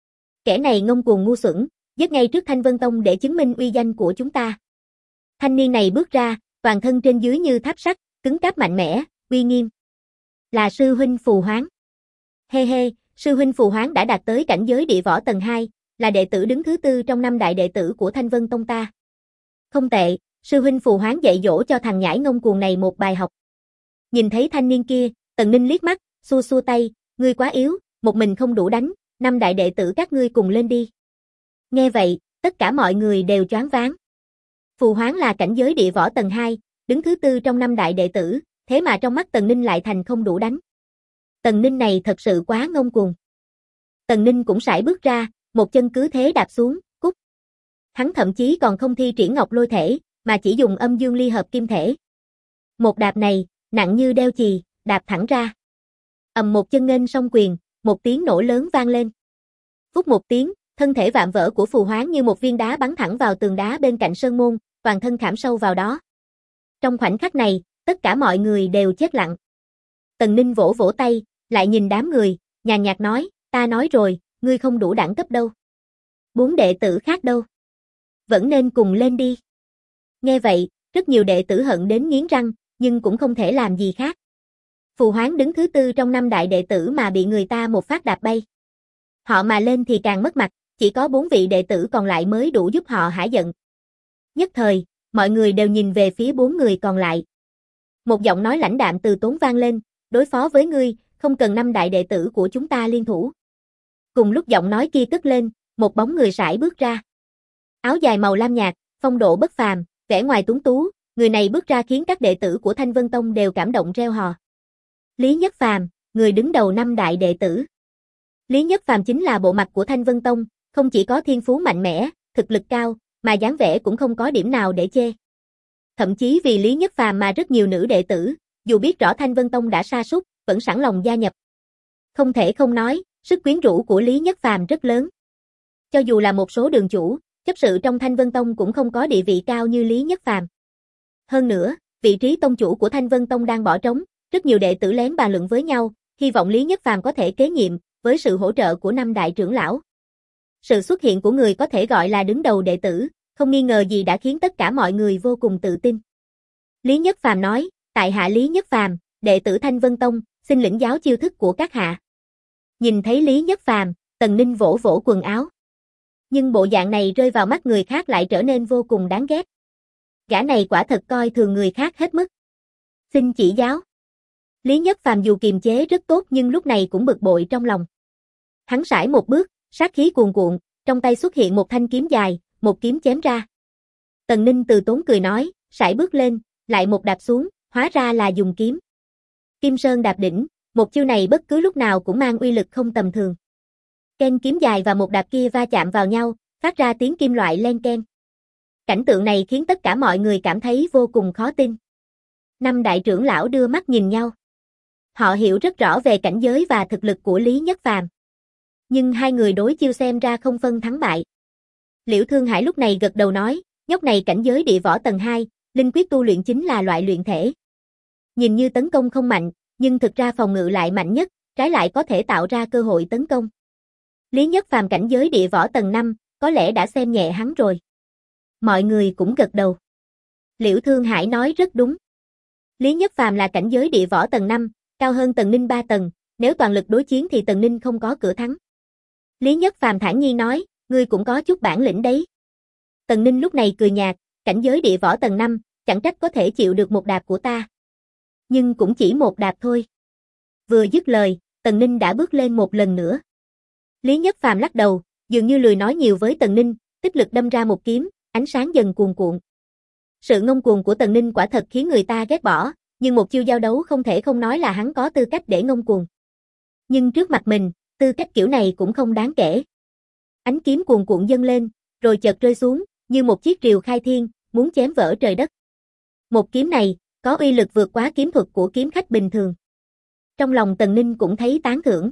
Kẻ này ngông cuồng ngu xuẩn, giết ngay trước Thanh Vân Tông để chứng minh uy danh của chúng ta. Thanh niên này bước ra, toàn thân trên dưới như tháp sắt, cứng cáp mạnh mẽ, uy nghiêm. Là sư huynh Phù Hoáng. Hê hê, sư huynh Phù Hoáng đã đạt tới cảnh giới địa võ tầng 2, là đệ tử đứng thứ 4 trong 5 đại đệ tử của Thanh Vân Tông ta. Không tệ, sư huynh Phù Hoáng dạy dỗ cho thằng nhãi ngông cuồng này một bài học. Nhìn thấy thanh niên kia, Tần Ninh liếc mắt, xua xua tay, ngươi quá yếu, một mình không đủ đánh, 5 đại đệ tử các ngươi cùng lên đi. Nghe vậy, tất cả mọi người đều choáng váng. Phù Hoáng là cảnh giới địa võ tầng 2, đứng thứ 4 trong 5 đại đệ tử, thế mà trong mắt Tần Ninh lại thành không đủ đánh. Tần Ninh này thật sự quá ngông cuồng. Tần Ninh cũng sải bước ra, một chân cứ thế đạp xuống, cút. Hắn thậm chí còn không thi triển ngọc lôi thể, mà chỉ dùng âm dương ly hợp kim thể. Một đạp này, nặng như đeo chì, đạp thẳng ra. Ầm một chân nghênh song quyền, một tiếng nổ lớn vang lên. Phút một tiếng, thân thể vạm vỡ của Phù Hoáng như một viên đá bắn thẳng vào tường đá bên cạnh sơn môn, toàn thân khảm sâu vào đó. Trong khoảnh khắc này, tất cả mọi người đều chết lặng. Tần Ninh vỗ vỗ tay, lại nhìn đám người, nhàn nhạt nói, ta nói rồi, ngươi không đủ đẳng cấp đâu. 4 đệ tử khác đâu? Vẫn nên cùng lên đi. Nghe vậy, rất nhiều đệ tử hận đến nghiến răng, nhưng cũng không thể làm gì khác. Phù Hoáng đứng thứ 4 trong 5 đại đệ tử mà bị người ta một phát đạp bay. Họ mà lên thì càng mất mặt, chỉ có 4 vị đệ tử còn lại mới đủ giúp họ hả giận. Nhất thời, mọi người đều nhìn về phía 4 người còn lại. Một giọng nói lãnh đạm từ tốn vang lên, đối phó với ngươi, không cần 5 đại đệ tử của chúng ta liên thủ. Cùng lúc giọng nói kia cất lên, một bóng người sải bước ra. Áo dài màu lam nhạt, phong độ bất phàm, vẻ ngoài tuấn tú, người này bước ra khiến các đệ tử của Thanh Vân Tông đều cảm động reo hò. Lý Nhất Phàm, người đứng đầu 5 đại đệ tử. Lý Nhất Phàm chính là bộ mặt của Thanh Vân Tông, không chỉ có thiên phú mạnh mẽ, thực lực cao, mà dáng vẻ cũng không có điểm nào để chê. Thậm chí vì Lý Nhất Phàm mà rất nhiều nữ đệ tử, dù biết rõ Thanh Vân Tông đã sa sút, vẫn sẵn lòng gia nhập. Không thể không nói, sức quyến rũ của Lý Nhất Phàm rất lớn. Cho dù là một số đường chủ, chấp sự trong Thanh Vân Tông cũng không có địa vị cao như Lý Nhất Phàm. Hơn nữa, vị trí tông chủ của Thanh Vân Tông đang bỏ trống, rất nhiều đệ tử lén bàn luận với nhau, hy vọng Lý Nhất Phàm có thể kế nhiệm, với sự hỗ trợ của 5 đại trưởng lão. Sự xuất hiện của người có thể gọi là đứng đầu đệ tử, không nghi ngờ gì đã khiến tất cả mọi người vô cùng tự tin. Lý Nhất Phàm nói, tại hạ Lý Nhất Phàm, đệ tử Thanh Vân Tông, xin lĩnh giáo chiêu thức của các hạ. Nhìn thấy Lý Nhất Phàm, Tần Ninh vỗ vỗ quần áo. Nhưng bộ dạng này rơi vào mắt người khác lại trở nên vô cùng đáng ghét. Gã này quả thật coi thường người khác hết mức. Xin chỉ giáo. Lý Nhất Phàm dù kiềm chế rất tốt nhưng lúc này cũng bực bội trong lòng. Hắn sải một bước, sát khí cuồn cuộn, trong tay xuất hiện một thanh kiếm dài, một kiếm chém ra. Tần Ninh từ tốn cười nói, sải bước lên, lại một đạp xuống, hóa ra là dùng kiếm. Kim Sơn đạp đỉnh, một chiêu này bất cứ lúc nào cũng mang uy lực không tầm thường. Keng kiếm dài và một đạp kia va chạm vào nhau, phát ra tiếng kim loại len keng. Cảnh tượng này khiến tất cả mọi người cảm thấy vô cùng khó tin. Năm đại trưởng lão đưa mắt nhìn nhau. Họ hiểu rất rõ về cảnh giới và thực lực của Lý Nhất Phàm. Nhưng hai người đối chiêu xem ra không phân thắng bại. Liễu Thương Hải lúc này gật đầu nói, nhóc này cảnh giới địa võ tầng 2, linh quyết tu luyện chính là loại luyện thể. Nhìn như tấn công không mạnh, nhưng thực ra phòng ngự lại mạnh nhất, trái lại có thể tạo ra cơ hội tấn công. Lý Nhất Phàm cảnh giới địa võ tầng 5, có lẽ đã xem nhẹ hắn rồi. Mọi người cũng gật đầu. Liễu Thương Hải nói rất đúng. Lý Nhất Phàm là cảnh giới địa võ tầng 5, cao hơn Tần Ninh 3 tầng, nếu toàn lực đối chiến thì Tần Ninh không có cửa thắng. Lý Nhất Phàm thản nhiên nói, ngươi cũng có chút bản lĩnh đấy. Tần Ninh lúc này cười nhạt, cảnh giới địa võ tầng 5, chẳng trách có thể chịu được một đạp của ta. Nhưng cũng chỉ một đạp thôi. Vừa dứt lời, Tần Ninh đã bước lên một lần nữa. Lý Nhất Phàm lắc đầu, dường như lười nói nhiều với Tần Ninh, tích lực đâm ra một kiếm, ánh sáng dần cuồn cuộn. Sự ngông cuồng của Tần Ninh quả thật khiến người ta ghét bỏ, nhưng một chiêu giao đấu không thể không nói là hắn có tư cách để ngông cuồng. Nhưng trước mặt mình, tư cách kiểu này cũng không đáng kể. Ánh kiếm cuồn cuộn dâng lên, rồi chợt rơi xuống, như một chiếc rìu khai thiên, muốn chém vỡ trời đất. Một kiếm này, có uy lực vượt quá kiếm thuật của kiếm khách bình thường. Trong lòng Tần Ninh cũng thấy tán thưởng.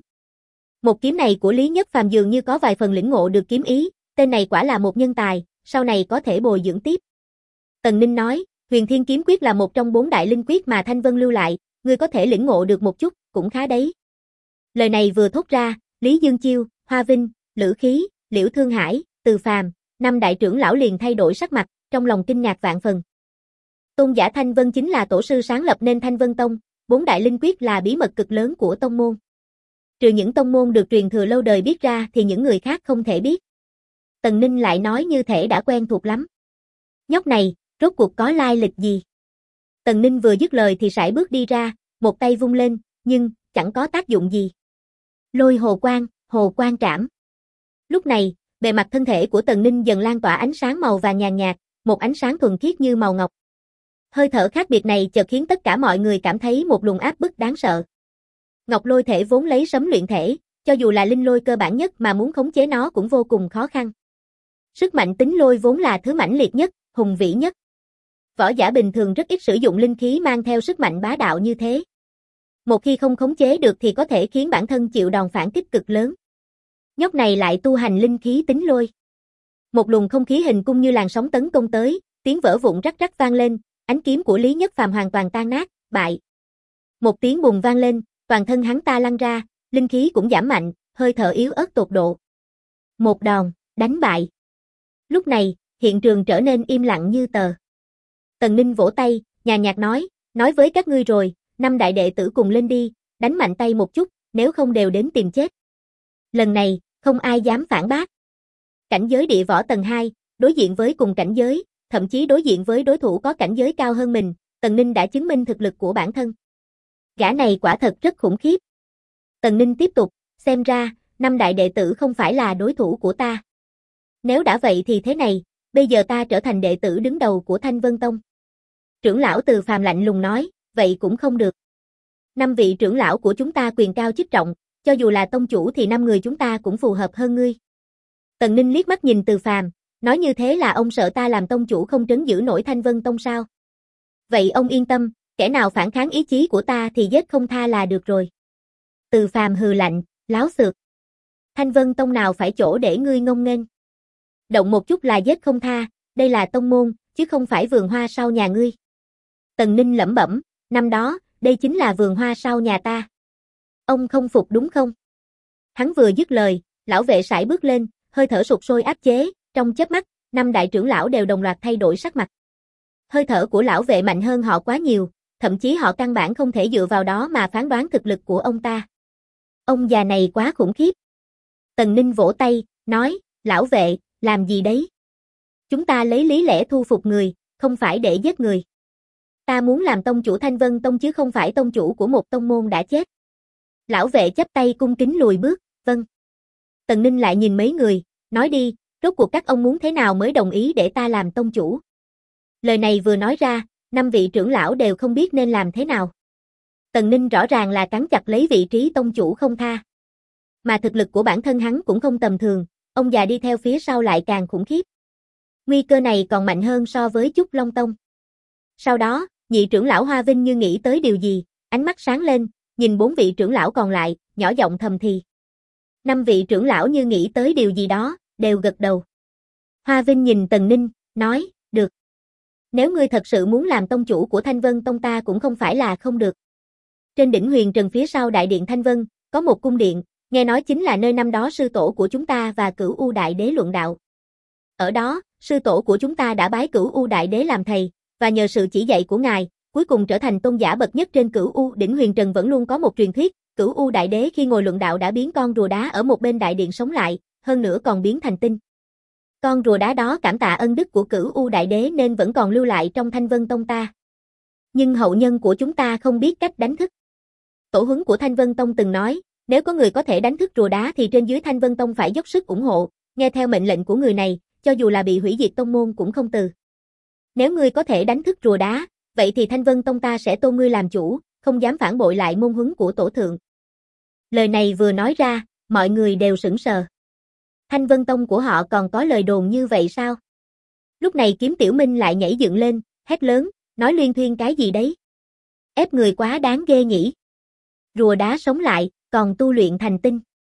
Một kiếm này của Lý Nhất Phàm dường như có vài phần lĩnh ngộ được kiếm ý, tên này quả là một nhân tài, sau này có thể bồi dưỡng tiếp. Tần Ninh nói, Huyền Thiên Kiếm Quyết là một trong 4 đại linh quyết mà Thanh Vân lưu lại, ngươi có thể lĩnh ngộ được một chút, cũng khá đấy. Lời này vừa thốt ra, Lý Dương Chiêu, Hoa Vinh, Lữ Khí, Liễu Thương Hải, Từ Phàm, 5 đại trưởng lão liền thay đổi sắc mặt, trong lòng kinh ngạc vạn phần. Tôn giả Thanh Vân chính là tổ sư sáng lập nên Thanh Vân Tông, 4 đại linh quyết là bí mật cực lớn của tông môn. Trừ những tông môn được truyền thừa lâu đời biết ra thì những người khác không thể biết. Tần Ninh lại nói như thể đã quen thuộc lắm. Nhóc này, rốt cuộc có lai lịch gì? Tần Ninh vừa dứt lời thì sải bước đi ra, một tay vung lên, nhưng chẳng có tác dụng gì. Lôi hồ quang trảm. Lúc này, bề mặt thân thể của Tần Ninh dần lan tỏa ánh sáng màu vàng nhàn nhạt, một ánh sáng thuần khiết như màu ngọc. Hơi thở khác biệt này chợt khiến tất cả mọi người cảm thấy một luồng áp bức đáng sợ. Ngọc lôi thể vốn lấy sấm luyện thể, cho dù là linh lôi cơ bản nhất mà muốn khống chế nó cũng vô cùng khó khăn. Sức mạnh tính lôi vốn là thứ mãnh liệt nhất, hùng vĩ nhất. Võ giả bình thường rất ít sử dụng linh khí mang theo sức mạnh bá đạo như thế. Một khi không khống chế được thì có thể khiến bản thân chịu đòn phản kích cực lớn. Nhóc này lại tu hành linh khí tính lôi. Một luồng không khí hình cung như làn sóng tấn công tới, tiếng vỡ vụn rắc rắc vang lên, ánh kiếm của Lý Nhất Phàm hoàn toàn tan nát, bại. Một tiếng bùng vang lên, toàn thân hắn ta lăn ra, linh khí cũng giảm mạnh, hơi thở yếu ớt tột độ. Một đòn, đánh bại. Lúc này, hiện trường trở nên im lặng như tờ. Tần Ninh vỗ tay, nhàn nhạt nói với các ngươi rồi, 5 đại đệ tử cùng lên đi, đánh mạnh tay một chút, nếu không đều đến tìm chết. Lần này, không ai dám phản bác. Cảnh giới địa võ tầng 2, đối diện với cùng cảnh giới, thậm chí đối diện với đối thủ có cảnh giới cao hơn mình, Tần Ninh đã chứng minh thực lực của bản thân. Gã này quả thật rất khủng khiếp. Tần Ninh tiếp tục, xem ra, 5 đại đệ tử không phải là đối thủ của ta. Nếu đã vậy thì thế này, bây giờ ta trở thành đệ tử đứng đầu của Thanh Vân Tông. Trưởng lão Từ Phàm lạnh lùng nói, vậy cũng không được. 5 vị trưởng lão của chúng ta quyền cao chức trọng, cho dù là tông chủ thì 5 người chúng ta cũng phù hợp hơn ngươi. Tần Ninh liếc mắt nhìn Từ Phàm, nói như thế là ông sợ ta làm tông chủ không trấn giữ nổi Thanh Vân Tông sao? Vậy ông yên tâm, kẻ nào phản kháng ý chí của ta thì giết không tha là được rồi. Từ Phàm hừ lạnh, láo xược. Thanh Vân Tông nào phải chỗ để ngươi ngông nghênh. Động một chút là giết không tha, đây là tông môn, chứ không phải vườn hoa sau nhà ngươi. Tần Ninh lẩm bẩm, năm đó, đây chính là vườn hoa sau nhà ta. Ông không phục đúng không? Hắn vừa dứt lời, lão vệ sải bước lên, hơi thở sục sôi áp chế, trong chớp mắt, Năm đại trưởng lão đều đồng loạt thay đổi sắc mặt. Hơi thở của lão vệ mạnh hơn họ quá nhiều, thậm chí họ căn bản không thể dựa vào đó mà phán đoán thực lực của ông ta. Ông già này quá khủng khiếp. Tần Ninh vỗ tay, nói, lão vệ, làm gì đấy? Chúng ta lấy lý lẽ thu phục người, không phải để giết người. Ta muốn làm tông chủ Thanh Vân Tông chứ không phải tông chủ của một tông môn đã chết. Lão vệ chắp tay cung kính lùi bước, vâng. Tần Ninh lại nhìn mấy người, nói đi, rốt cuộc các ông muốn thế nào mới đồng ý để ta làm tông chủ? Lời này vừa nói ra, 5 vị trưởng lão đều không biết nên làm thế nào. Tần Ninh rõ ràng là cắn chặt lấy vị trí tông chủ không tha. Mà thực lực của bản thân hắn cũng không tầm thường, ông già đi theo phía sau lại càng khủng khiếp. Nguy cơ này còn mạnh hơn so với Trúc Long Tông. Sau đó, nhị trưởng lão Hoa Vinh như nghĩ tới điều gì, ánh mắt sáng lên, nhìn 4 vị trưởng lão còn lại, nhỏ giọng thầm thì. 5 vị trưởng lão như nghĩ tới điều gì đó, đều gật đầu. Hoa Vinh nhìn Tần Ninh, nói, được. Nếu ngươi thật sự muốn làm tông chủ của Thanh Vân Tông ta cũng không phải là không được. Trên đỉnh Huyền Trần phía sau đại điện Thanh Vân, có một cung điện, nghe nói chính là nơi năm đó sư tổ của chúng ta và Cửu U Đại Đế luận đạo. Ở đó, sư tổ của chúng ta đã bái Cửu U Đại Đế làm thầy, và nhờ sự chỉ dạy của ngài, cuối cùng trở thành tôn giả bậc nhất trên Cửu U đỉnh Huyền Trần. Vẫn luôn có một truyền thuyết, Cửu U Đại Đế khi ngồi luận đạo đã biến con rùa đá ở một bên đại điện sống lại, hơn nữa còn biến thành tinh. Con rùa đá đó cảm tạ ân đức của Cửu U Đại Đế nên vẫn còn lưu lại trong Thanh Vân Tông ta. Nhưng hậu nhân của chúng ta không biết cách đánh thức. Tổ huấn của Thanh Vân Tông từng nói, nếu có người có thể đánh thức rùa đá thì trên dưới Thanh Vân Tông phải dốc sức ủng hộ, nghe theo mệnh lệnh của người này, cho dù là bị hủy diệt tông môn cũng không từ. Nếu ngươi có thể đánh thức rùa đá, vậy thì Thanh Vân Tông ta sẽ tôn ngươi làm chủ, không dám phản bội lại môn huấn của tổ thượng. Lời này vừa nói ra, mọi người đều sững sờ. Thanh Vân Tông của họ còn có lời đồn như vậy sao? Lúc này Kiếm Tiểu Minh lại nhảy dựng lên, hét lớn, nói luyên thuyên cái gì đấy? Ép người quá đáng ghê nhỉ. Rùa đá sống lại, còn tu luyện thành tinh.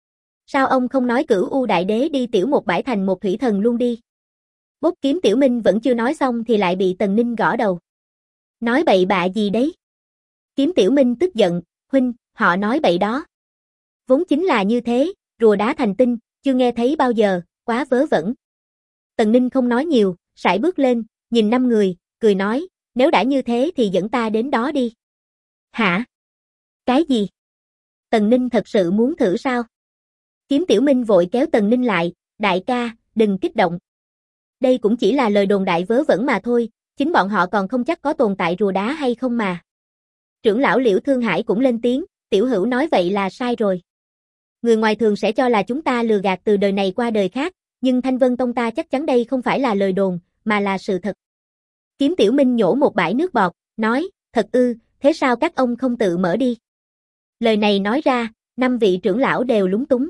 Sao ông không nói Cửu U Đại Đế đi tiểu một bãi thành một thủy thần luôn đi? Bốp Kiếm Tiểu Minh vẫn chưa nói xong thì lại bị Tần Ninh gõ đầu. Nói bậy bạ gì đấy? Kiếm Tiểu Minh tức giận, huynh, họ nói bậy đó. Vốn chính là như thế, rùa đá thành tinh, chưa nghe thấy bao giờ, quá vớ vẩn. Tần Ninh không nói nhiều, sải bước lên, nhìn 5 người, cười nói, nếu đã như thế thì dẫn ta đến đó đi. Hả? Cái gì? Tần Ninh thật sự muốn thử sao? Kiếm Tiểu Minh vội kéo Tần Ninh lại, đại ca, đừng kích động. Đây cũng chỉ là lời đồn đại vớ vẩn mà thôi, chính bọn họ còn không chắc có tồn tại rùa đá hay không mà. Trưởng lão Liễu Thương Hải cũng lên tiếng, Tiểu Hữu nói vậy là sai rồi. Người ngoài thường sẽ cho là chúng ta lừa gạt từ đời này qua đời khác, nhưng Thanh Vân Tông ta chắc chắn đây không phải là lời đồn, mà là sự thật. Kiếm Tiểu Minh nhổ một bãi nước bọt, nói, thật ư, thế sao các ông không tự mở đi? Lời này nói ra, 5 vị trưởng lão đều lúng túng.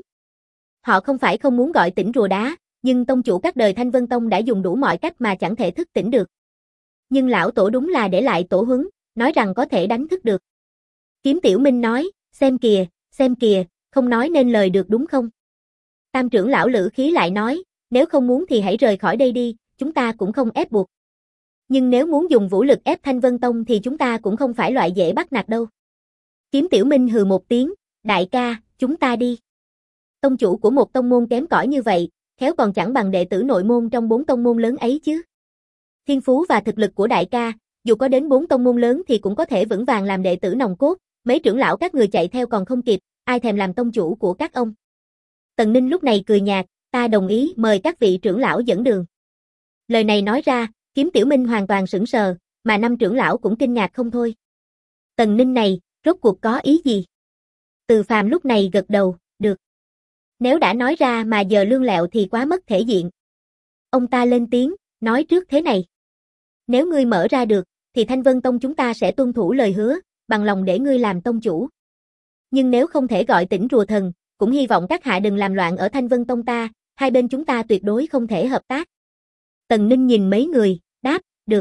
Họ không phải không muốn gọi tỉnh rùa đá, nhưng tông chủ các đời Thanh Vân Tông đã dùng đủ mọi cách mà chẳng thể thức tỉnh được. Nhưng lão tổ đúng là để lại tổ huấn, nói rằng có thể đánh thức được. Kiếm Tiểu Minh nói, xem kìa, không nói nên lời được đúng không? Tam trưởng lão Lữ Khí lại nói, nếu không muốn thì hãy rời khỏi đây đi, chúng ta cũng không ép buộc. Nhưng nếu muốn dùng vũ lực ép Thanh Vân Tông thì chúng ta cũng không phải loại dễ bắt nạt đâu. Kiếm Tiểu Minh hừ một tiếng, đại ca, chúng ta đi. Tông chủ của một tông môn kém cỏi như vậy, khéo còn chẳng bằng đệ tử nội môn trong 4 tông môn lớn ấy chứ. Thiên phú và thực lực của đại ca, dù có đến 4 tông môn lớn thì cũng có thể vững vàng làm đệ tử nòng cốt, mấy trưởng lão các người chạy theo còn không kịp, ai thèm làm tông chủ của các ông. Tần Ninh lúc này cười nhạt, ta đồng ý mời các vị trưởng lão dẫn đường. Lời này nói ra, Kiếm Tiểu Minh hoàn toàn sững sờ, mà 5 trưởng lão cũng kinh ngạc không thôi. Tần Ninh này, rốt cuộc có ý gì? Từ Phàm lúc này gật đầu, được. Nếu đã nói ra mà giờ lương lẹo thì quá mất thể diện. Ông ta lên tiếng, nói trước thế này. Nếu ngươi mở ra được, thì Thanh Vân Tông chúng ta sẽ tuân thủ lời hứa, bằng lòng để ngươi làm tông chủ. Nhưng nếu không thể gọi tỉnh rùa thần, cũng hy vọng các hạ đừng làm loạn ở Thanh Vân Tông ta, hai bên chúng ta tuyệt đối không thể hợp tác. Tần Ninh nhìn mấy người, đáp, được.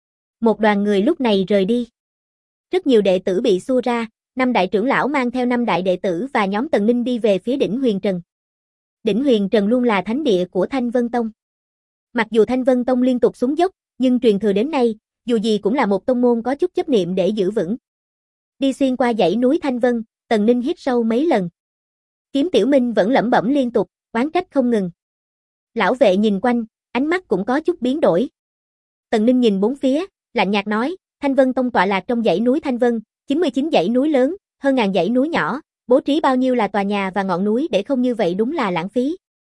Một đoàn người lúc này rời đi. Rất nhiều đệ tử bị xua ra, 5 đại trưởng lão mang theo 5 đại đệ tử và nhóm Tần Ninh đi về phía đỉnh Huyền Trần. Đỉnh Huyền Trần luôn là thánh địa của Thanh Vân Tông. Mặc dù Thanh Vân Tông liên tục xuống dốc, nhưng truyền thừa đến nay, dù gì cũng là một tông môn có chút chấp niệm để giữ vững. Đi xuyên qua dãy núi Thanh Vân, Tần Ninh hít sâu mấy lần. Kiếm Tiểu Minh vẫn lẩm bẩm liên tục, oán trách không ngừng. Lão vệ nhìn quanh, ánh ánh mắt cũng có chút biến đổi. Tần Ninh nhìn bốn phía, lạnh nhạt nói, Thanh Vân Tông tọa lạc trong dãy núi Thanh Vân, 99 dãy núi lớn, hơn ngàn dãy núi nhỏ, bố trí bao nhiêu là tòa nhà và ngọn núi để không như vậy đúng là lãng phí.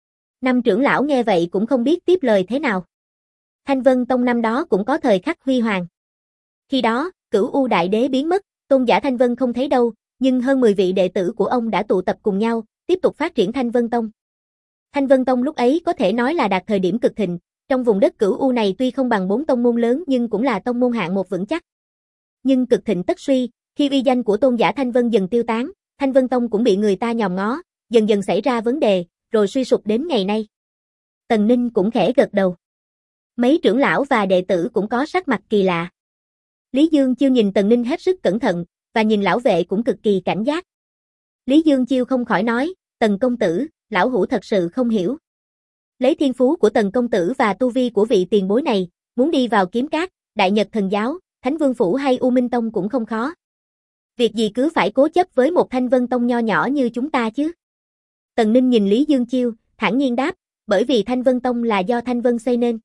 Năm trưởng lão nghe vậy cũng không biết tiếp lời thế nào. Thanh Vân Tông năm đó cũng có thời khắc huy hoàng. Khi đó, Cửu U Đại Đế biến mất, tôn giả Thanh Vân không thấy đâu, nhưng hơn 10 vị đệ tử của ông đã tụ tập cùng nhau, tiếp tục phát triển Thanh Vân Tông. Thanh Vân Tông lúc ấy có thể nói là đạt thời điểm cực thịnh, trong vùng đất Cửu U này tuy không bằng 4 tông môn lớn nhưng cũng là tông môn hạng một vững chắc. Nhưng cực thịnh tất suy, khi uy danh của tôn giả Thanh Vân dần tiêu tán, Thanh Vân Tông cũng bị người ta nhòm ngó, dần dần xảy ra vấn đề, rồi suy sụp đến ngày nay. Tần Ninh cũng khẽ gật đầu. Mấy trưởng lão và đệ tử cũng có sắc mặt kỳ lạ. Lý Dương Chiêu nhìn Tần Ninh hết sức cẩn thận, và nhìn lão vệ cũng cực kỳ cảnh giác. Lý Dương Chiêu không khỏi nói, Tần công tử, lão hủ thật sự không hiểu. Lấy thiên phú của Tần công tử và tu vi của vị tiền bối này, muốn đi vào Kiếm Cát, Đại Nhật Thần Giáo, Thánh Vương Phủ hay U Minh Tông cũng không khó. Việc gì cứ phải cố chấp với một Thanh Vân Tông nho nhỏ như chúng ta chứ? Tần Ninh nhìn Lý Dương Chiêu, thản nhiên đáp, bởi vì Thanh Vân Tông là do Thanh Vân xây nên.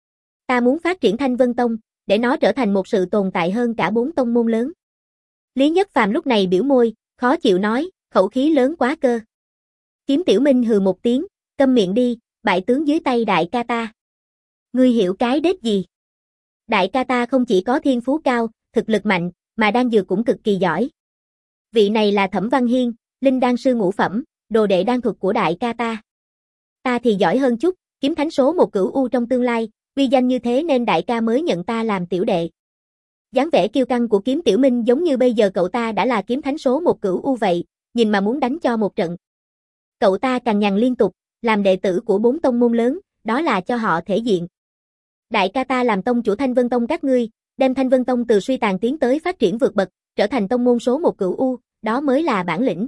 Ta muốn phát triển Thanh Vân Tông, để nó trở thành một sự tồn tại hơn cả 4 tông môn lớn. Lý Nhất Phàm lúc này biểu môi, khó chịu nói, khẩu khí lớn quá cơ. Kiếm Tiểu Minh hừ một tiếng, câm miệng đi, bại tướng dưới tay đại ca ta. Ngươi hiểu cái đết gì? Đại ca ta không chỉ có thiên phú cao, thực lực mạnh, mà đan dược cũng cực kỳ giỏi. Vị này là Thẩm Văn Hiên, linh đan sư ngũ phẩm, đồ đệ đan thuật của đại ca ta. Ta thì giỏi hơn chút, kiếm thánh số một Cửu U trong tương lai, uy danh như thế nên đại ca mới nhận ta làm tiểu đệ. Dáng vẻ kiêu căng của Kiếm Tiểu Minh giống như bây giờ cậu ta đã là kiếm thánh số một Cửu U vậy, nhìn mà muốn đánh cho một trận. Cậu ta cằn nhằn liên tục, làm đệ tử của 4 tông môn lớn, đó là cho họ thể diện. Đại ca ta làm tông chủ Thanh Vân Tông các ngươi, đem Thanh Vân Tông từ suy tàn tiến tới phát triển vượt bậc, trở thành tông môn số một Cửu U, đó mới là bản lĩnh.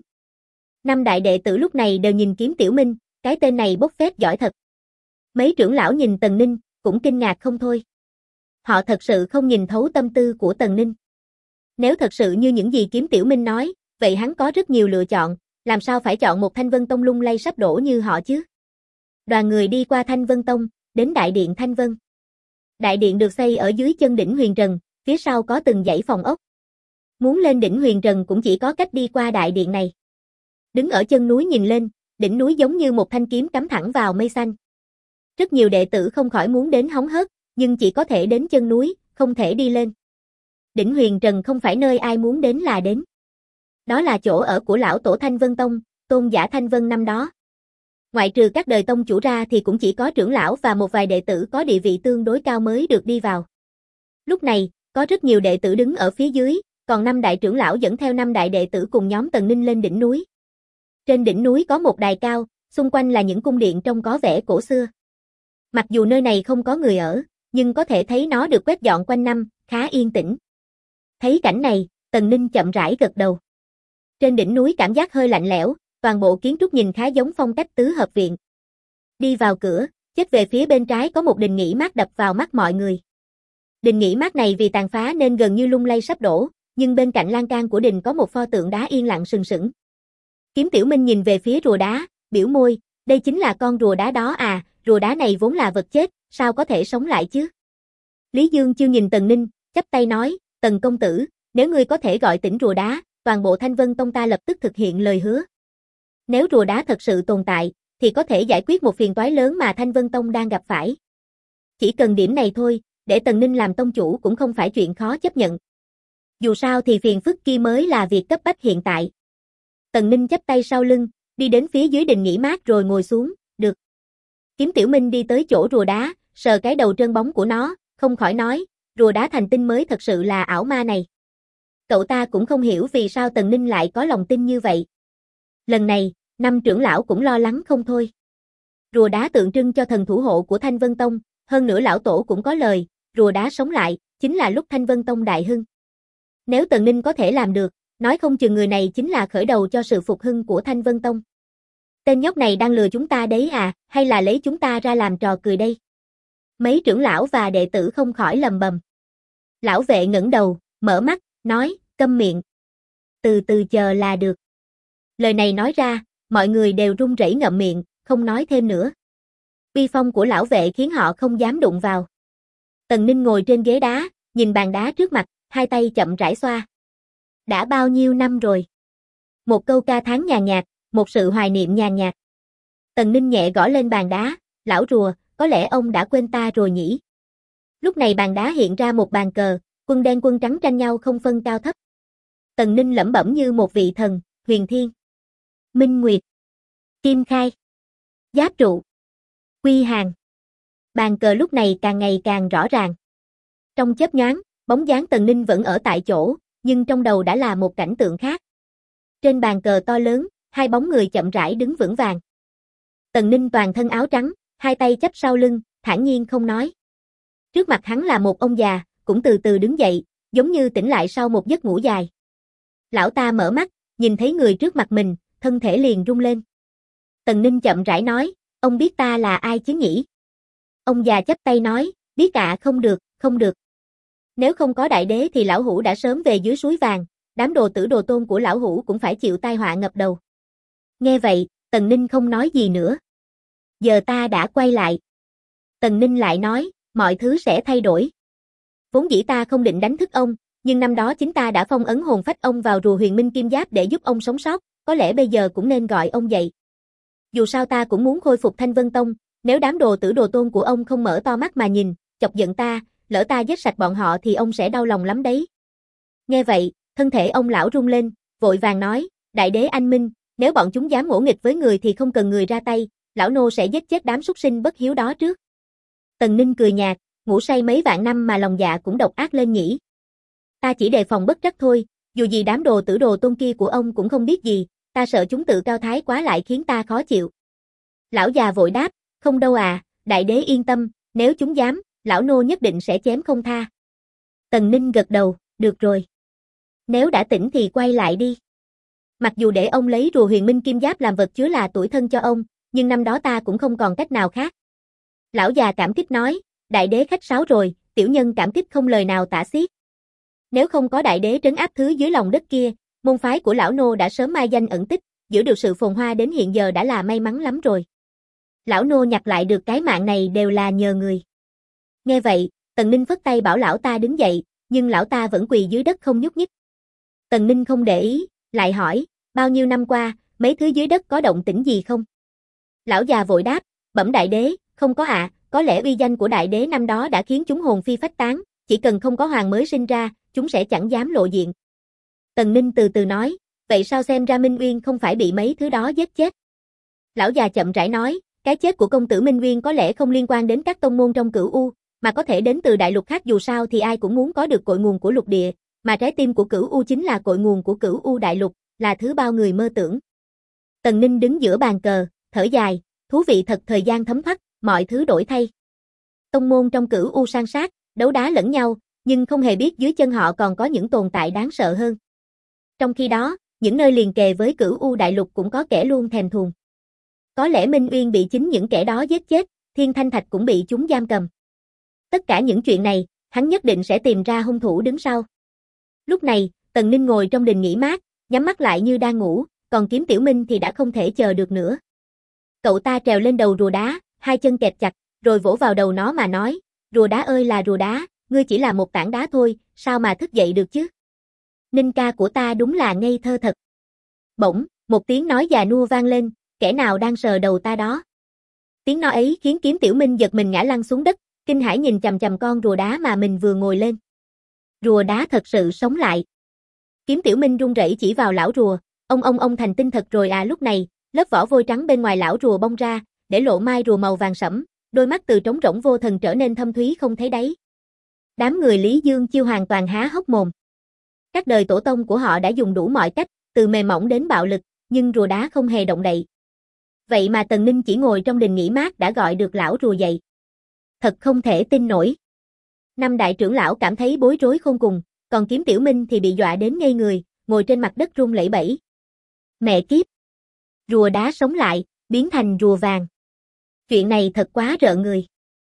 5 đại đệ tử lúc này đều nhìn Kiếm Tiểu Minh, cái tên này bốc phét giỏi thật. Mấy trưởng lão nhìn Tần Ninh, cũng kinh ngạc không thôi. Họ thật sự không nhìn thấu tâm tư của Tần Ninh. Nếu thật sự như những gì Kiếm Tiểu Minh nói, vậy hắn có rất nhiều lựa chọn, làm sao phải chọn một Thanh Vân Tông lung lay sắp đổ như họ chứ? Đoàn người đi qua Thanh Vân Tông, đến Đại điện Thanh Vân. Đại điện được xây ở dưới chân đỉnh Huyền Trần, phía sau có từng dãy phòng ốc. Muốn lên đỉnh Huyền Trần cũng chỉ có cách đi qua đại điện này. Đứng ở chân núi nhìn lên, đỉnh núi giống như một thanh kiếm cắm thẳng vào mây xanh. Rất nhiều đệ tử không khỏi muốn đến hóng hớt, nhưng chỉ có thể đến chân núi, không thể đi lên. Đỉnh Huyền Trần không phải nơi ai muốn đến là đến. Đó là chỗ ở của lão tổ Thanh Vân Tông, tôn giả Thanh Vân năm đó. Ngoại trừ các đời tông chủ ra thì cũng chỉ có trưởng lão và một vài đệ tử có địa vị tương đối cao mới được đi vào. Lúc này, có rất nhiều đệ tử đứng ở phía dưới, còn 5 đại trưởng lão dẫn theo 5 đại đệ tử cùng nhóm Tần Ninh lên đỉnh núi. Trên đỉnh núi có một đài cao, xung quanh là những cung điện trông có vẻ cổ xưa. Mặc dù nơi này không có người ở, nhưng có thể thấy nó được quét dọn quanh năm, khá yên tĩnh. Thấy cảnh này, Tần Ninh chậm rãi gật đầu. Trên đỉnh núi cảm giác hơi lạnh lẽo, toàn bộ kiến trúc nhìn khá giống phong cách tứ hợp viện. Đi vào cửa, chết về phía bên trái có một đình nghỉ mát đập vào mắt mọi người. Đình nghỉ mát này vì tàn phá nên gần như lung lay sắp đổ, nhưng bên cạnh lan can của đình có một pho tượng đá yên lặng sừng sững. Kiếm Tiểu Minh nhìn về phía rùa đá, biểu môi, đây chính là con rùa đá đó à, rùa đá này vốn là vật chết, sao có thể sống lại chứ? Lý Dương Chiêu nhìn Tần Ninh, chắp tay nói, Tần công tử, nếu ngươi có thể gọi tỉnh rùa đá, toàn bộ Thanh Vân Tông ta lập tức thực hiện lời hứa. Nếu rùa đá thật sự tồn tại, thì có thể giải quyết một phiền toái lớn mà Thanh Vân Tông đang gặp phải. Chỉ cần điểm này thôi, để Tần Ninh làm tông chủ cũng không phải chuyện khó chấp nhận. Dù sao thì phiền phức kia mới là việc cấp bách hiện tại. Tần Ninh chắp tay sau lưng, đi đến phía dưới đình nghỉ mát rồi ngồi xuống, được. Kiếm Tiểu Minh đi tới chỗ rùa đá, sờ cái đầu trơn bóng của nó, không khỏi nói, rùa đá thành tinh mới thật sự là ảo ma này. Cậu ta cũng không hiểu vì sao Tần Ninh lại có lòng tin như vậy. Lần này, 5 trưởng lão cũng lo lắng không thôi. Rùa đá tượng trưng cho thần thủ hộ của Thanh Vân Tông, hơn nữa lão tổ cũng có lời, rùa đá sống lại, chính là lúc Thanh Vân Tông đại hưng. Nếu Tần Ninh có thể làm được, nói không chừng người này chính là khởi đầu cho sự phục hưng của Thanh Vân Tông. Tên nhóc này đang lừa chúng ta đấy à, hay là lấy chúng ta ra làm trò cười đây? Mấy trưởng lão và đệ tử không khỏi lầm bầm. Lão vệ ngẩng đầu, mở mắt, nói, câm miệng. Từ từ chờ là được. Lời này nói ra, mọi người đều run rẩy ngậm miệng, không nói thêm nữa. Uy phong của lão vệ khiến họ không dám đụng vào. Tần Ninh ngồi trên ghế đá, nhìn bàn đá trước mặt, hai tay chậm rãi xoa. Đã bao nhiêu năm rồi? Một câu ca tháng nhàn nhạt, một sự hoài niệm nhàn nhạt. Tần Ninh nhẹ gõ lên bàn đá, lão rùa, có lẽ ông đã quên ta rồi nhỉ? Lúc này bàn đá hiện ra một bàn cờ, quân đen quân trắng tranh nhau không phân cao thấp. Tần Ninh lẩm bẩm như một vị thần, Huyền Thiên, Minh Nguyệt, Kim Khai, Giáp Trụ, Quy Hàng. Bàn cờ lúc này càng ngày càng rõ ràng. Trong chớp nhoáng, bóng dáng Tần Ninh vẫn ở tại chỗ, nhưng trong đầu đã là một cảnh tượng khác. Trên bàn cờ to lớn, hai bóng người chậm rãi đứng vững vàng. Tần Ninh toàn thân áo trắng, hai tay chắp sau lưng, thản nhiên không nói. Trước mặt hắn là một ông già, cũng từ từ đứng dậy, giống như tỉnh lại sau một giấc ngủ dài. Lão ta mở mắt, nhìn thấy người trước mặt mình, thân thể liền rung lên. Tần Ninh chậm rãi nói, ông biết ta là ai chứ nhỉ? Ông già chắp tay nói, biết ạ, không được, không được. Nếu không có đại đế thì lão hủ đã sớm về dưới suối vàng, đám đồ tử đồ tôn của lão hủ cũng phải chịu tai họa ngập đầu. Nghe vậy, Tần Ninh không nói gì nữa. Giờ ta đã quay lại. Tần Ninh lại nói, mọi thứ sẽ thay đổi. Vốn dĩ ta không định đánh thức ông, nhưng năm đó chính ta đã phong ấn hồn phách ông vào rùa huyền minh kim giáp để giúp ông sống sót, có lẽ bây giờ cũng nên gọi ông dậy. Dù sao ta cũng muốn khôi phục Thanh Vân Tông, nếu đám đồ tử đồ tôn của ông không mở to mắt mà nhìn, chọc giận ta, lỡ ta giết sạch bọn họ thì ông sẽ đau lòng lắm đấy. Nghe vậy, thân thể ông lão rung lên, vội vàng nói, đại đế anh minh, nếu bọn chúng dám ngỗ nghịch với người thì không cần người ra tay, lão nô sẽ giết chết đám súc sinh bất hiếu đó trước. Tần Ninh cười nhạt, ngủ say mấy vạn năm mà lòng dạ cũng độc ác lên nhỉ. Ta chỉ đề phòng bất trắc thôi, dù gì đám đồ tử đồ tôn kia của ông cũng không biết gì, ta sợ chúng tự cao thái quá lại khiến ta khó chịu. Lão già vội đáp, không đâu à, đại đế yên tâm, nếu chúng dám, lão nô nhất định sẽ chém không tha. Tần Ninh gật đầu, được rồi. Nếu đã tỉnh thì quay lại đi. Mặc dù để ông lấy rùa huyền minh kim giáp làm vật chứa là tủi thân cho ông, nhưng năm đó ta cũng không còn cách nào khác. Lão già cảm kích nói, đại đế khách sáo rồi, tiểu nhân cảm kích không lời nào tả xiết. Nếu không có đại đế trấn áp thứ dưới lòng đất kia, môn phái của lão nô đã sớm mai danh ẩn tích, giữ được sự phồn hoa đến hiện giờ đã là may mắn lắm rồi. Lão nô nhặt lại được cái mạng này đều là nhờ người. Nghe vậy, Tần Ninh phất tay bảo lão ta đứng dậy, nhưng lão ta vẫn quỳ dưới đất không nhúc nhích. Tần Ninh không để ý, lại hỏi, bao nhiêu năm qua, mấy thứ dưới đất có động tĩnh gì không? Lão già vội đáp, bẩm đại đế, không có ạ, có lẽ uy danh của đại đế năm đó đã khiến chúng hồn phi phách tán, chỉ cần không có hoàng mới sinh ra, chúng sẽ chẳng dám lộ diện. Tần Ninh từ từ nói, vậy sao xem ra Minh Uyên không phải bị mấy thứ đó giết chết? Lão già chậm rãi nói, cái chết của công tử Minh Uyên có lẽ không liên quan đến các tông môn trong Cửu U, mà có thể đến từ đại lục khác, dù sao thì ai cũng muốn có được cội nguồn của lục địa, mà trái tim của Cửu U chính là cội nguồn của Cửu U đại lục, là thứ bao người mơ tưởng. Tần Ninh đứng giữa bàn cờ, thở dài, thú vị thật, thời gian thấm thoát, mọi thứ đổi thay. Tông môn trong Cửu U san sát, đấu đá lẫn nhau, nhưng không hề biết dưới chân họ còn có những tồn tại đáng sợ hơn. Trong khi đó, những nơi liền kề với Cửu U đại lục cũng có kẻ luôn thèm thuồng. Có lẽ Minh Uyên bị chính những kẻ đó giết chết, Thiên Thanh Thạch cũng bị chúng giam cầm. Tất cả những chuyện này, hắn nhất định sẽ tìm ra hung thủ đứng sau. Lúc này, Tần Ninh ngồi trong đình nghỉ mát, nhắm mắt lại như đang ngủ, còn Kiếm Tiểu Minh thì đã không thể chờ được nữa. Cậu ta trèo lên đầu rùa đá, hai chân kẹp chặt, rồi vỗ vào đầu nó mà nói, rùa đá ơi là rùa đá, ngươi chỉ là một tảng đá thôi, sao mà thức dậy được chứ? Ninh ca của ta đúng là ngây thơ thật. Bỗng, một tiếng nói già nua vang lên, kẻ nào đang sờ đầu ta đó? Tiếng nói ấy khiến Kiếm Tiểu Minh giật mình ngã lăn xuống đất, kinh hãi nhìn chằm chằm con rùa đá mà mình vừa ngồi lên. Rùa đá thật sự sống lại. Kiếm Tiểu Minh run rẩy chỉ vào lão rùa, ông thành tinh thật rồi à. Lúc này, lớp vỏ vôi trắng bên ngoài lão rùa bong ra, để lộ mai rùa màu vàng sẫm, đôi mắt từ trống rỗng vô thần trở nên thâm thúy không thấy đáy. Đám người Lý Dương Chiêu hoàn toàn há hốc mồm. Các đời tổ tông của họ đã dùng đủ mọi cách, từ mềm mỏng đến bạo lực, nhưng rùa đá không hề động đậy. Vậy mà Tần Ninh chỉ ngồi trong đình nghỉ mát đã gọi được lão rùa dậy. Thật không thể tin nổi. Năm đại trưởng lão cảm thấy bối rối khôn cùng, còn Kiếm Tiểu Minh thì bị dọa đến ngây người, ngồi trên mặt đất run lẩy bẩy. Mẹ kiếp! Rùa đá sống lại, biến thành rùa vàng. Chuyện này thật quá rợn người.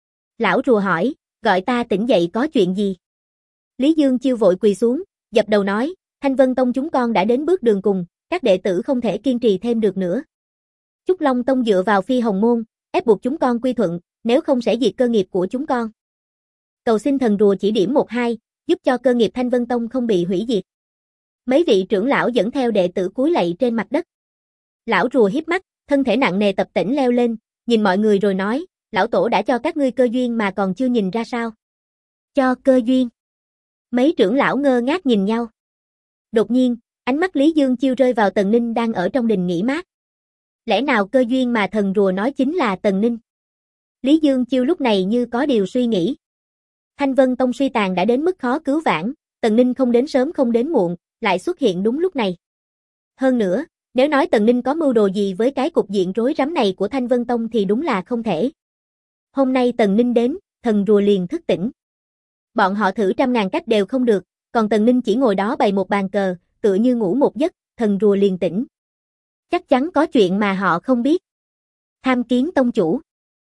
Lão rùa hỏi, gọi ta tỉnh dậy có chuyện gì? Lý Dương Chiêu vội quỳ xuống, dập đầu nói, Thanh Vân Tông chúng con đã đến bước đường cùng, các đệ tử không thể kiên trì thêm được nữa. Trúc Long Tông dựa vào Phi Hồng Môn, ép buộc chúng con quy thuận, nếu không sẽ diệt cơ nghiệp của chúng con. Cầu xin thần rùa chỉ điểm 1-2, giúp cho cơ nghiệp Thanh Vân Tông không bị hủy diệt. Mấy vị trưởng lão dẫn theo đệ tử cúi lạy trên mặt đất. Lão rùa híp mắt, thân thể nặng nề tập tễnh leo lên, nhìn mọi người rồi nói, lão tổ đã cho các ngươi cơ duyên mà còn chưa nhìn ra sao? Cho cơ duyên. Mấy trưởng lão ngơ ngác nhìn nhau. Đột nhiên, ánh mắt Lý Dương Chiêu rơi vào Tần Ninh đang ở trong đình nghỉ mát. Lẽ nào cơ duyên mà thần rùa nói chính là Tần Ninh? Lý Dương Chiêu lúc này như có điều suy nghĩ. Thanh Vân Tông suy tàn đã đến mức khó cứu vãn, Tần Ninh không đến sớm không đến muộn, lại xuất hiện đúng lúc này. Hơn nữa, nếu nói Tần Ninh có mưu đồ gì với cái cục diện rối rắm này của Thanh Vân Tông thì đúng là không thể. Hôm nay Tần Ninh đến, thần rùa liền thức tỉnh. Bọn họ thử trăm ngàn cách đều không được, còn Tần Ninh chỉ ngồi đó bày một bàn cờ, tựa như ngủ một giấc, thần rùa liền tỉnh. Chắc chắn có chuyện mà họ không biết. Tham kiến tông chủ.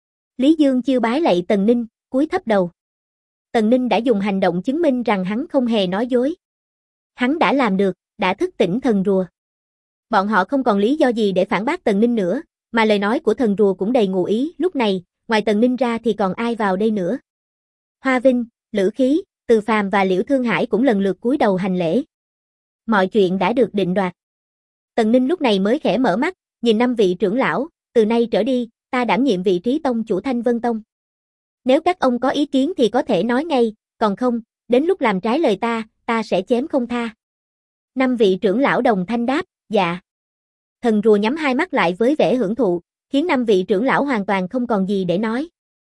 Lý Dương Chiêu bái lạy Tần Ninh, cúi thấp đầu. Tần Ninh đã dùng hành động chứng minh rằng hắn không hề nói dối. Hắn đã làm được, đã thức tỉnh thần rùa. Bọn họ không còn lý do gì để phản bác Tần Ninh nữa, mà lời nói của thần rùa cũng đầy ngụ ý, lúc này, ngoài Tần Ninh ra thì còn ai vào đây nữa. Hoa Vinh, Lữ Khí, Từ Phàm và Liễu Thương Hải cũng lần lượt cúi đầu hành lễ. Mọi chuyện đã được định đoạt. Tần Ninh lúc này mới khẽ mở mắt, nhìn 5 vị trưởng lão, từ nay trở đi, ta đảm nhiệm vị trí tông chủ Thanh Vân Tông. Nếu các ông có ý kiến thì có thể nói ngay, còn không, đến lúc làm trái lời ta sẽ chém không tha. 5 vị trưởng lão đồng thanh đáp, dạ. Thần rùa nhắm hai mắt lại với vẻ hưởng thụ, khiến 5 vị trưởng lão hoàn toàn không còn gì để nói.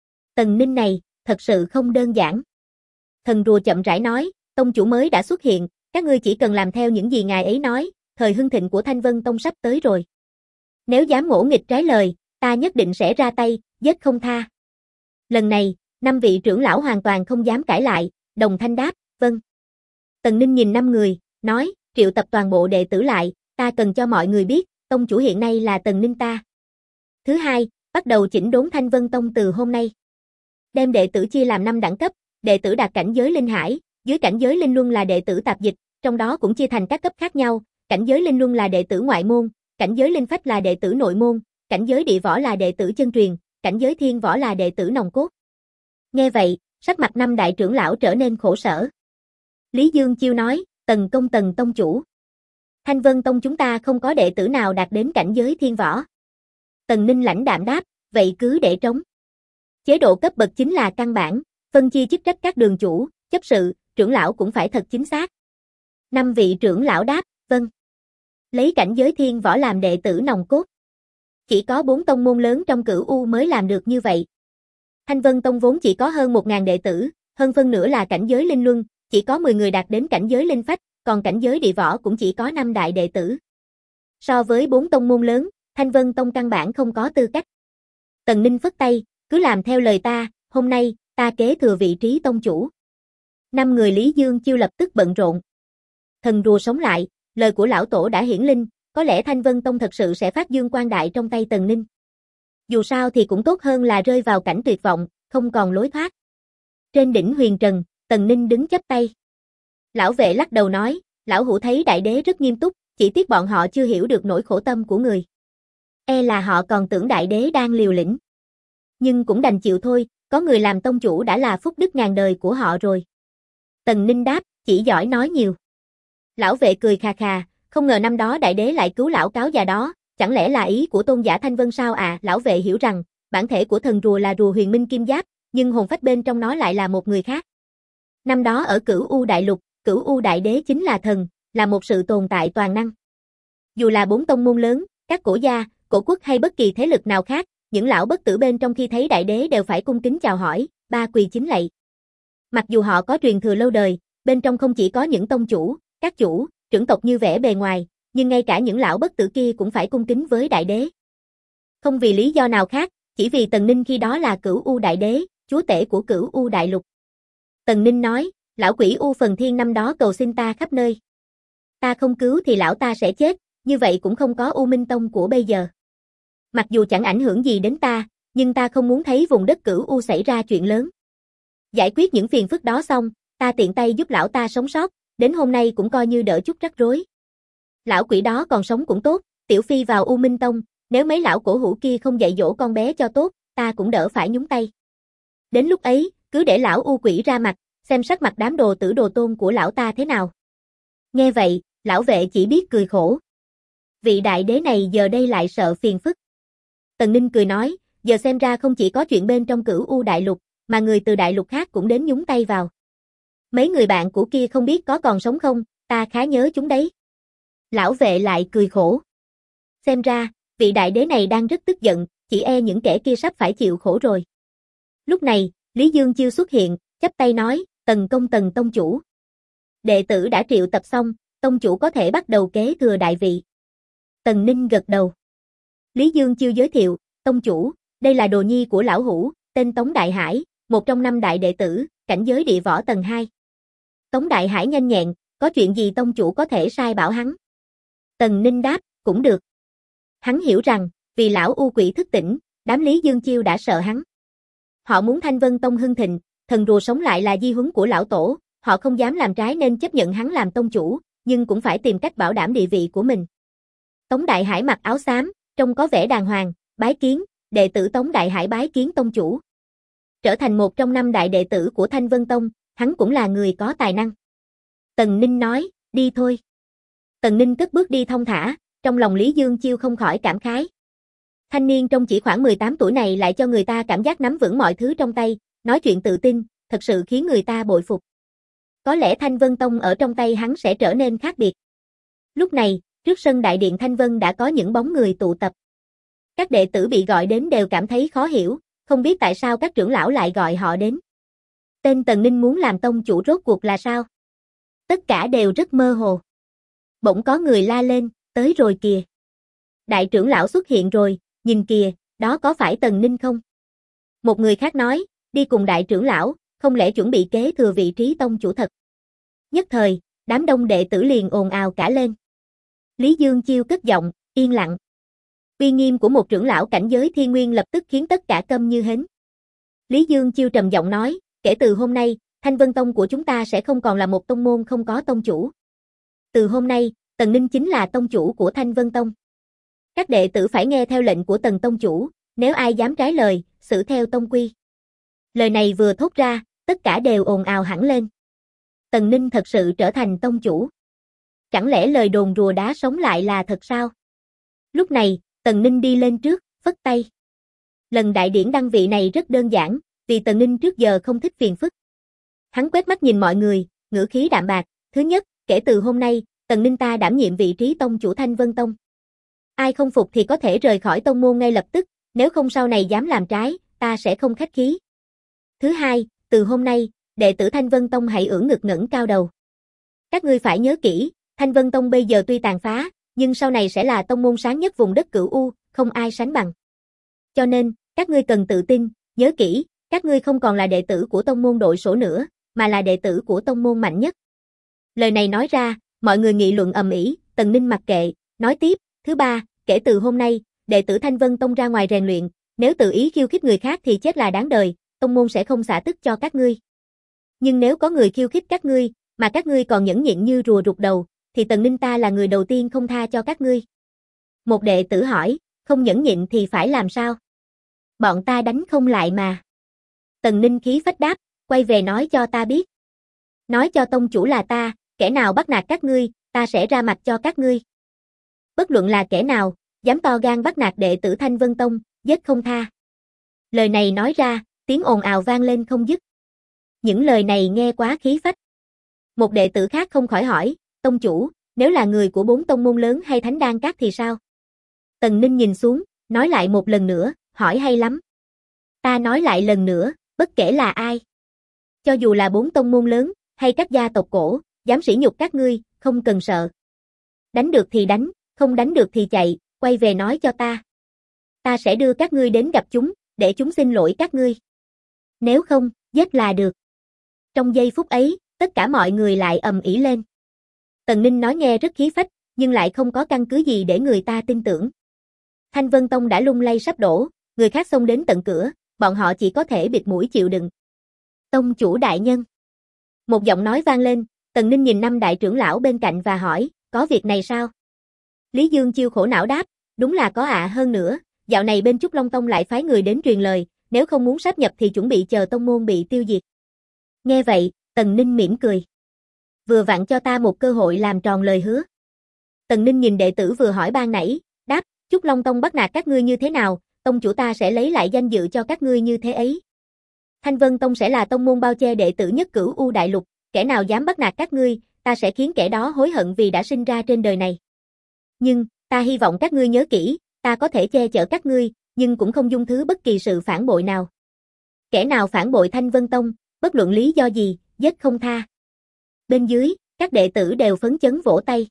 Tần Ninh này, thật sự không đơn giản. Thần rùa chậm rãi nói, tông chủ mới đã xuất hiện, các ngươi chỉ cần làm theo những gì ngài ấy nói, thời hưng thịnh của Thanh Vân Tông sắp tới rồi. Nếu dám ngỗ nghịch trái lời, ta nhất định sẽ ra tay, giết không tha. Lần này, 5 vị trưởng lão hoàn toàn không dám cãi lại, đồng thanh đáp, vâng. Tần Ninh nhìn 5 người, nói, triệu tập toàn bộ đệ tử lại, ta cần cho mọi người biết, tông chủ hiện nay là Tần Ninh ta. Thứ hai, bắt đầu chỉnh đốn Thanh Vân Tông từ hôm nay. Đem đệ tử chia làm 5 đẳng cấp, đệ tử đạt cảnh giới linh hải, dưới cảnh giới linh luân là đệ tử tạp dịch, trong đó cũng chia thành các cấp khác nhau, cảnh giới linh luân là đệ tử ngoại môn, cảnh giới linh phách là đệ tử nội môn, cảnh giới địa võ là đệ tử chân truyền, cảnh giới thiên võ là đệ tử nòng cốt. Nghe vậy, sắc mặt 5 đại trưởng lão trở nên khổ sở. Lý Dương Chiêu nói, Tần tông chủ. Thanh Vân Tông chúng ta không có đệ tử nào đạt đến cảnh giới thiên võ. Tần Ninh lãnh đạm đáp, vậy cứ để trống. Chế độ cấp bậc chính là căn bản, phân chia chức trách các đường chủ, chấp sự, trưởng lão cũng phải thật chính xác. 5 vị trưởng lão đáp, vâng. Lấy cảnh giới thiên võ làm đệ tử nòng cốt. Chỉ có 4 tông môn lớn trong Cửu U mới làm được như vậy. Thanh Vân Tông vốn chỉ có hơn 1000 đệ tử, hơn phân nửa là cảnh giới linh luân, chỉ có 10 người đạt đến cảnh giới linh phách, còn cảnh giới địa võ cũng chỉ có 5 đại đệ tử. So với 4 tông môn lớn, Thanh Vân Tông căn bản không có tư cách. Tần Ninh phất tay, cứ làm theo lời ta, hôm nay, ta kế thừa vị trí tông chủ. 5 người Lý Dương Chiêu lập tức bận rộn. Thần rùa sống lại, lời của lão tổ đã hiển linh, có lẽ Thanh Vân Tông thật sự sẽ phát dương quang đại trong tay Tần Ninh. Dù sao thì cũng tốt hơn là rơi vào cảnh tuyệt vọng, không còn lối thoát. Trên đỉnh huyền trần, Tần Ninh đứng chắp tay. Lão vệ lắc đầu nói, lão hữu thấy đại đế rất nghiêm túc, chỉ tiếc bọn họ chưa hiểu được nỗi khổ tâm của người. E là họ còn tưởng đại đế đang liều lĩnh. Nhưng cũng đành chịu thôi, có người làm tông chủ đã là phúc đức ngàn đời của họ rồi. Tần Ninh đáp, chỉ giỏi nói nhiều. Lão vệ cười khà khà, không ngờ năm đó đại đế lại cứu lão cáo già đó, chẳng lẽ là ý của tôn giả Thanh Vân sao à? Lão vệ hiểu rằng, bản thể của thần rùa là rùa huyền minh kim giáp, nhưng hồn phách bên trong nó lại là một người khác. Năm đó ở Cửu U đại lục, Cửu U đại đế chính là thần, là một sự tồn tại toàn năng. Dù là 4 tông môn lớn, các cổ gia, cổ quốc hay bất kỳ thế lực nào khác, những lão bất tử bên trong khi thấy đại đế đều phải cung kính chào hỏi, ba quỳ chính lạy. Mặc dù họ có truyền thừa lâu đời, bên trong không chỉ có những tông chủ, các chủ, trưởng tộc như vẻ bề ngoài, nhưng ngay cả những lão bất tử kia cũng phải cung kính với đại đế. Không vì lý do nào khác, chỉ vì Tần Ninh khi đó là Cửu U đại đế, chúa tể của Cửu U đại lục. Tần Ninh nói, lão quỷ U Phần Thiên năm đó cầu xin ta khắp nơi. Ta không cứu thì lão ta sẽ chết, như vậy cũng không có U Minh Tông của bây giờ. Mặc dù chẳng ảnh hưởng gì đến ta, nhưng ta không muốn thấy vùng đất Cửu U xảy ra chuyện lớn. Giải quyết những phiền phức đó xong, ta tiện tay giúp lão ta sống sót, đến hôm nay cũng coi như đỡ chút rắc rối. Lão quỷ đó còn sống cũng tốt, tiểu phi vào U Minh Tông, nếu mấy lão cổ hủ kia không dạy dỗ con bé cho tốt, ta cũng đỡ phải nhúng tay. Đến lúc ấy, cứ để lão u quỷ ra mặt, xem sắc mặt đám đồ tử đồ tôn của lão ta thế nào. Nghe vậy, lão vệ chỉ biết cười khổ. Vị đại đế này giờ đây lại sợ phiền phức. Tần Ninh cười nói, giờ xem ra không chỉ có chuyện bên trong Cửu U đại lục, mà người từ đại lục khác cũng đến nhúng tay vào. Mấy người bạn của kia không biết có còn sống không, ta khá nhớ chúng đấy. Lão vệ lại cười khổ. Xem ra, vị đại đế này đang rất tức giận, chỉ e những kẻ kia sắp phải chịu khổ rồi. Lúc này, Lý Dương Chiêu xuất hiện, chắp tay nói, Tần tông chủ. Đệ tử đã triệu tập xong, tông chủ có thể bắt đầu kế thừa đại vị. Tần Ninh gật đầu. Lý Dương Chiêu giới thiệu, tông chủ, đây là đồ nhi của lão hủ, tên Tống Đại Hải, một trong 5 đại đệ tử, cảnh giới địa võ tầng 2. Tống Đại Hải nhanh nhẹn, có chuyện gì tông chủ có thể sai bảo hắn. Tần Ninh đáp, cũng được. Hắn hiểu rằng, vì lão u quỷ thức tỉnh, đám Lý Dương Chiêu đã sợ hắn. Họ muốn Thanh Vân Tông hưng thịnh, thần rùa sống lại là di huấn của lão tổ, họ không dám làm trái nên chấp nhận hắn làm tông chủ, nhưng cũng phải tìm cách bảo đảm địa vị của mình. Tống Đại Hải mặc áo xám, trông có vẻ đàng hoàng, bái kiến, đệ tử Tống Đại Hải bái kiến tông chủ. Trở thành một trong 5 đại đệ tử của Thanh Vân Tông, hắn cũng là người có tài năng. Tần Ninh nói, đi thôi. Tần Ninh cất bước đi thong thả, trong lòng Lý Dương Chiêu không khỏi cảm khái. Thanh niên trông chỉ khoảng 18 tuổi này lại cho người ta cảm giác nắm vững mọi thứ trong tay, nói chuyện tự tin, thật sự khiến người ta bội phục. Có lẽ Thanh Vân Tông ở trong tay hắn sẽ trở nên khác biệt. Lúc này, trước sân đại điện Thanh Vân đã có những bóng người tụ tập. Các đệ tử bị gọi đến đều cảm thấy khó hiểu, không biết tại sao các trưởng lão lại gọi họ đến. Tên Tần Ninh muốn làm tông chủ rốt cuộc là sao? Tất cả đều rất mơ hồ. Bỗng có người la lên, tới rồi kìa. Đại trưởng lão xuất hiện rồi, nhìn kìa, đó có phải Tần Ninh không? Một người khác nói, đi cùng đại trưởng lão, không lẽ chuẩn bị kế thừa vị trí tông chủ thật? Nhất thời, đám đông đệ tử liền ồn ào cả lên. Lý Dương Chiêu cất giọng, yên lặng. Uy nghiêm của một trưởng lão cảnh giới thiên nguyên lập tức khiến tất cả câm như hến. Lý Dương Chiêu trầm giọng nói, kể từ hôm nay, Thanh Vân Tông của chúng ta sẽ không còn là một tông môn không có tông chủ. Từ hôm nay, Tần Ninh chính là tông chủ của Thanh Vân Tông. Các đệ tử phải nghe theo lệnh của Tần tông chủ, nếu ai dám trái lời, xử theo tông quy. Lời này vừa thốt ra, tất cả đều ồn ào hẳn lên. Tần Ninh thật sự trở thành tông chủ. Chẳng lẽ lời đồn rùa đá sống lại là thật sao? Lúc này, Tần Ninh đi lên trước, phất tay. Lần đại điển đăng vị này rất đơn giản, vì Tần Ninh trước giờ không thích phiền phức. Hắn quét mắt nhìn mọi người, ngữ khí đạm bạc, thứ nhất, kể từ hôm nay, Tần Ninh ta đảm nhiệm vị trí tông chủ Thanh Vân Tông. Ai không phục thì có thể rời khỏi tông môn ngay lập tức, nếu không sau này dám làm trái, ta sẽ không khách khí. Thứ hai, từ hôm nay, đệ tử Thanh Vân Tông hãy ưỡn ngực ngẩng cao đầu. Các ngươi phải nhớ kỹ, Thanh Vân Tông bây giờ tuy tàn phá, nhưng sau này sẽ là tông môn sáng nhất vùng đất Cửu U, không ai sánh bằng. Cho nên, các ngươi cần tự tin, nhớ kỹ, các ngươi không còn là đệ tử của tông môn đội sổ nữa, mà là đệ tử của tông môn mạnh nhất. Lời này nói ra, mọi người nghị luận ầm ĩ, Tần Ninh mặc kệ, nói tiếp, thứ ba, kể từ hôm nay, đệ tử Thanh Vân Tông ra ngoài rèn luyện, nếu tự ý khiêu khích người khác thì chết là đáng đời, tông môn sẽ không xả tức cho các ngươi. Nhưng nếu có người khiêu khích các ngươi, mà các ngươi còn nhẫn nhịn như rùa rụt đầu, thì Tần Ninh ta là người đầu tiên không tha cho các ngươi. Một đệ tử hỏi, không nhẫn nhịn thì phải làm sao? Bọn ta đánh không lại mà. Tần Ninh khí phách đáp, quay về nói cho ta biết. Nói cho tông chủ là ta, kẻ nào bắt nạt các ngươi, ta sẽ ra mặt cho các ngươi. Bất luận là kẻ nào, dám to gan bắt nạt đệ tử Thanh Vân Tông, giết không tha. Lời này nói ra, tiếng ồn ào vang lên không dứt. Những lời này nghe quá khí phách. Một đệ tử khác không khỏi hỏi, tông chủ, nếu là người của 4 tông môn lớn hay Thánh Đan Các thì sao? Tần Ninh nhìn xuống, nói lại một lần nữa, hỏi hay lắm. Ta nói lại lần nữa, bất kể là ai. Cho dù là 4 tông môn lớn, hay các gia tộc cổ, dám sỉ nhục các ngươi, không cần sợ. Đánh được thì đánh, không đánh được thì chạy, quay về nói cho ta. Ta sẽ đưa các ngươi đến gặp chúng, để chúng xin lỗi các ngươi. Nếu không, giết là được. Trong giây phút ấy, tất cả mọi người lại ầm ĩ lên. Tần Ninh nói nghe rất khí phách, nhưng lại không có căn cứ gì để người ta tin tưởng. Thanh Vân Tông đã lung lay sắp đổ, người khác xông đến tận cửa, bọn họ chỉ có thể bịt mũi chịu đựng. Tông chủ đại nhân. Một giọng nói vang lên, Tần Ninh nhìn 5 đại trưởng lão bên cạnh và hỏi, có việc này sao? Lý Dương Chiêu khổ não đáp, đúng là có ạ, hơn nữa, dạo này bên Trúc Long Tông lại phái người đến truyền lời, nếu không muốn sáp nhập thì chuẩn bị chờ tông môn bị tiêu diệt. Nghe vậy, Tần Ninh mỉm cười. Vừa vặn cho ta một cơ hội làm tròn lời hứa. Tần Ninh nhìn đệ tử vừa hỏi ban nãy, đáp, Trúc Long Tông bắt nạt các ngươi như thế nào, tông chủ ta sẽ lấy lại danh dự cho các ngươi như thế ấy. Thanh Vân Tông sẽ là tông môn bao che đệ tử nhất Cửu U Đại Lục, kẻ nào dám bắt nạt các ngươi, ta sẽ khiến kẻ đó hối hận vì đã sinh ra trên đời này. Nhưng, ta hy vọng các ngươi nhớ kỹ, ta có thể che chở các ngươi, nhưng cũng không dung thứ bất kỳ sự phản bội nào. Kẻ nào phản bội Thanh Vân Tông, bất luận lý do gì, giết không tha. Bên dưới, các đệ tử đều phấn chấn vỗ tay.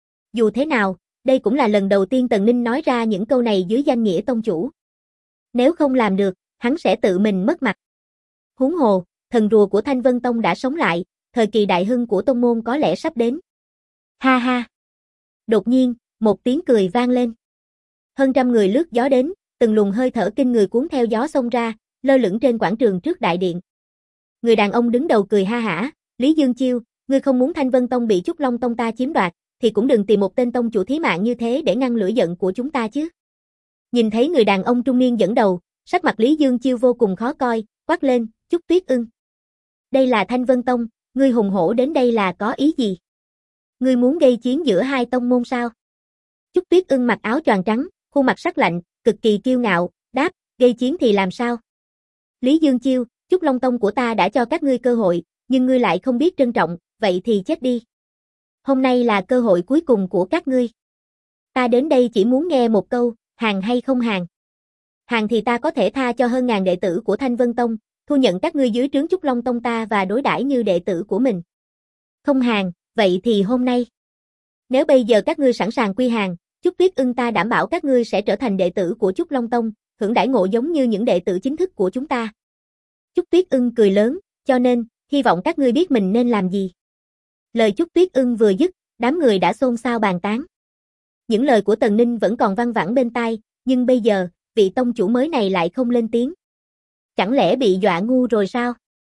Dù thế nào, đây cũng là lần đầu tiên Tần Ninh nói ra những câu này dưới danh nghĩa tông chủ. Nếu không làm được, hắn sẽ tự mình mất mặt. Huống hồ, thần rùa của Thanh Vân Tông đã sống lại, thời kỳ đại hưng của tông môn có lẽ sắp đến. Ha ha! Đột nhiên, một tiếng cười vang lên. Hơn trăm người lướt gió đến, từng luồng hơi thở kinh người cuốn theo gió xông ra, lơ lửng trên quảng trường trước đại điện. Người đàn ông đứng đầu cười ha hả, Lý Dương Chiêu, ngươi không muốn Thanh Vân Tông bị Trúc Long Tông ta chiếm đoạt, thì cũng đừng tìm một tên tông chủ thí mạng như thế để ngăn lửa giận của chúng ta chứ. Nhìn thấy người đàn ông trung niên dẫn đầu, sắc mặt Lý Dương Chiêu vô cùng khó coi, quát lên, Trúc Tuyết Ưng. Đây là Thanh Vân Tông, ngươi hùng hổ đến đây là có ý gì? Ngươi muốn gây chiến giữa hai tông môn sao? Trúc Tuyết Ưng mặc áo choàng trắng, khuôn mặt sắc lạnh, cực kỳ kiêu ngạo, đáp, gây chiến thì làm sao? Lý Dương Chiêu, Trúc Long Tông của ta đã cho các ngươi cơ hội, nhưng ngươi lại không biết trân trọng, vậy thì chết đi. Hôm nay là cơ hội cuối cùng của các ngươi. Ta đến đây chỉ muốn nghe một câu, hàng hay không hàng. Hàng thì ta có thể tha cho hơn ngàn đệ tử của Thanh Vân Tông, thu nhận các ngươi dưới trướng Trúc Long Tông ta và đối đãi như đệ tử của mình. Không hàng, vậy thì hôm nay. Nếu bây giờ các ngươi sẵn sàng quy hàng, Trúc Tuyết Ưng ta đảm bảo các ngươi sẽ trở thành đệ tử của Trúc Long Tông, hưởng đãi ngộ giống như những đệ tử chính thức của chúng ta. Trúc Tuyết Ưng cười lớn, cho nên, hy vọng các ngươi biết mình nên làm gì. Lời Trúc Tuyết Ưng vừa dứt, đám người đã xôn xao bàn tán. Những lời của Tần Ninh vẫn còn văng vẳng bên tai, nhưng bây giờ, vị tông chủ mới này lại không lên tiếng. Chẳng lẽ bị dọa ngu rồi sao?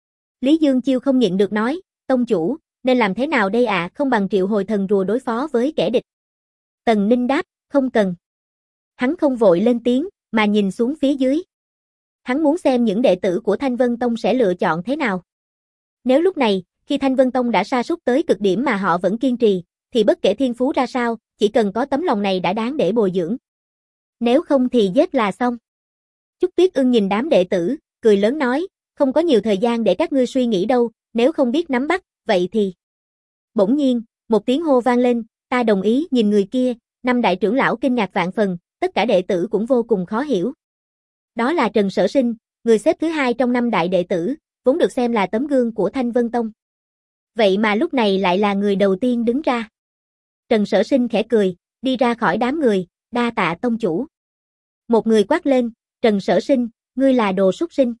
Lý Dương Chiêu không nhịn được nói, tông chủ, nên làm thế nào đây ạ, không bằng triệu hồi thần rùa đối phó với kẻ địch. Tần Ninh đáp, không cần. Hắn không vội lên tiếng, mà nhìn xuống phía dưới. Hắn muốn xem những đệ tử của Thanh Vân Tông sẽ lựa chọn thế nào. Nếu lúc này, khi Thanh Vân Tông đã sa sút tới cực điểm mà họ vẫn kiên trì, thì bất kể thiên phú ra sao, chỉ cần có tấm lòng này đã đáng để bồi dưỡng. Nếu không thì giết là xong. Trúc Tuyết Ưng nhìn đám đệ tử, cười lớn nói, không có nhiều thời gian để các ngươi suy nghĩ đâu, nếu không biết nắm bắt, vậy thì. Bỗng nhiên, một tiếng hô vang lên, ta đồng ý. Nhìn người kia, năm đại trưởng lão kinh ngạc vạn phần, tất cả đệ tử cũng vô cùng khó hiểu. Đó là Trần Sở Sinh, người xếp thứ hai trong năm đại đệ tử, vốn được xem là tấm gương của Thanh Vân Tông. Vậy mà lúc này lại là người đầu tiên đứng ra. Trần Sở Sinh khẽ cười, đi ra khỏi đám người, đa tạ tông chủ. Một người quát lên, Trần Sở Sinh, ngươi là đồ súc sinh.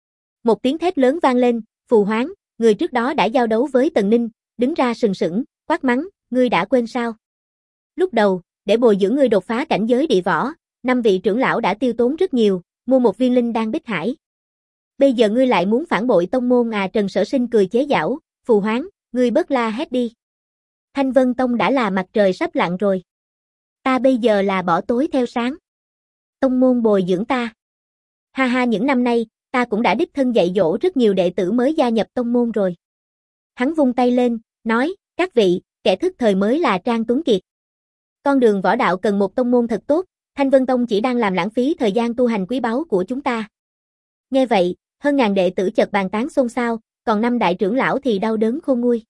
Một tiếng thét lớn vang lên, Phù Hoáng, người trước đó đã giao đấu với Tần Ninh, đứng ra sừng sững, quát mắng, ngươi đã quên sao? Lúc đầu, để bồi dưỡng ngươi đột phá cảnh giới địa võ, 5 vị trưởng lão đã tiêu tốn rất nhiều, mua một viên linh đan Bích Hải. Bây giờ ngươi lại muốn phản bội tông môn à? Trần Sở Sinh cười chế giễu, Phù Hoáng, ngươi bớt la hét đi. Thanh Vân Tông đã là mặt trời sắp lặn rồi. Ta bây giờ là bỏ tối theo sáng. Tông môn bồi dưỡng ta. Ha ha, những năm nay, ta cũng đã đích thân dạy dỗ rất nhiều đệ tử mới gia nhập tông môn rồi. Hắn vung tay lên, nói, các vị, kẻ thức thời mới là Trang Tuấn Kiệt. Con đường võ đạo cần một tông môn thật tốt, Thanh Vân Tông chỉ đang làm lãng phí thời gian tu hành quý báu của chúng ta. Nghe vậy, hơn ngàn đệ tử chợt bàn tán xôn xao, còn 5 đại trưởng lão thì đau đớn khôn nguôi.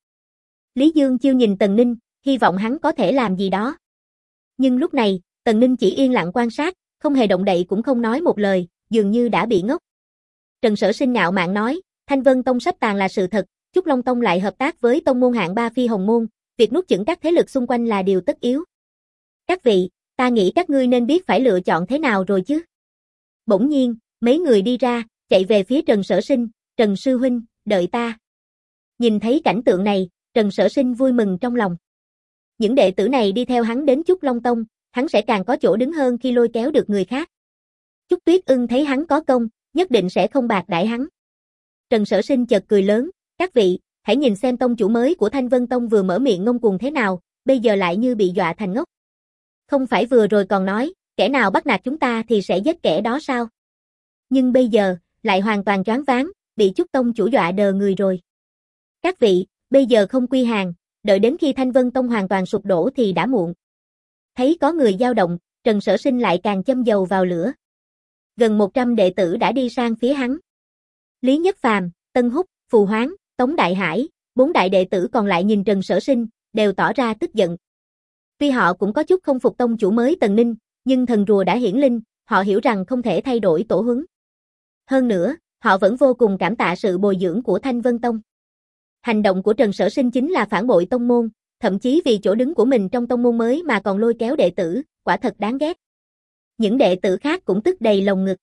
Lý Dương Chiêu nhìn Tần Ninh, hy vọng hắn có thể làm gì đó. Nhưng lúc này, Tần Ninh chỉ yên lặng quan sát, không hề động đậy cũng không nói một lời, dường như đã bị ngốc. Trần Sở Sinh ngạo mạn nói, Thanh Vân Tông sắp tàn là sự thật, Trúc Long Tông lại hợp tác với tông môn hạng 3 Phi Hồng Môn, việc nuốt chửng các thế lực xung quanh là điều tất yếu. Các vị, ta nghĩ các ngươi nên biết phải lựa chọn thế nào rồi chứ. Bỗng nhiên, mấy người đi ra, chạy về phía Trần Sở Sinh, Trần Sư Huynh, đợi ta. Nhìn thấy cảnh tượng này, Trần Sở Sinh vui mừng trong lòng. Những đệ tử này đi theo hắn đến Trúc Long Tông, hắn sẽ càng có chỗ đứng hơn khi lôi kéo được người khác. Trúc Tuyết Ưng thấy hắn có công, nhất định sẽ không bạc đãi hắn. Trần Sở Sinh chợt cười lớn, các vị, hãy nhìn xem tông chủ mới của Thanh Vân Tông vừa mở miệng ngông cuồng thế nào, bây giờ lại như bị dọa thành ngốc. Không phải vừa rồi còn nói, kẻ nào bắt nạt chúng ta thì sẽ giết kẻ đó sao? Nhưng bây giờ, lại hoàn toàn choáng váng, bị Chúc Tông chủ dọa đờ người rồi. Các vị, bây giờ không quy hàng, đợi đến khi Thanh Vân Tông hoàn toàn sụp đổ thì đã muộn. Thấy có người dao động, Trần Sở Sinh lại càng châm dầu vào lửa. Gần 100 đệ tử đã đi sang phía hắn. Lý Nhất Phàm, Tân Húc, Phù Hoáng, Tống Đại Hải, 4 đại đệ tử còn lại nhìn Trần Sở Sinh, đều tỏ ra tức giận. Tuy họ cũng có chút không phục tông chủ mới Tần Ninh, nhưng thần rùa đã hiển linh, họ hiểu rằng không thể thay đổi tổ huấn. Hơn nữa, họ vẫn vô cùng cảm tạ sự bồi dưỡng của Thanh Vân Tông. Hành động của Trần Sở Sinh chính là phản bội tông môn, thậm chí vì chỗ đứng của mình trong tông môn mới mà còn lôi kéo đệ tử, quả thật đáng ghét. Những đệ tử khác cũng tức đầy lồng ngực.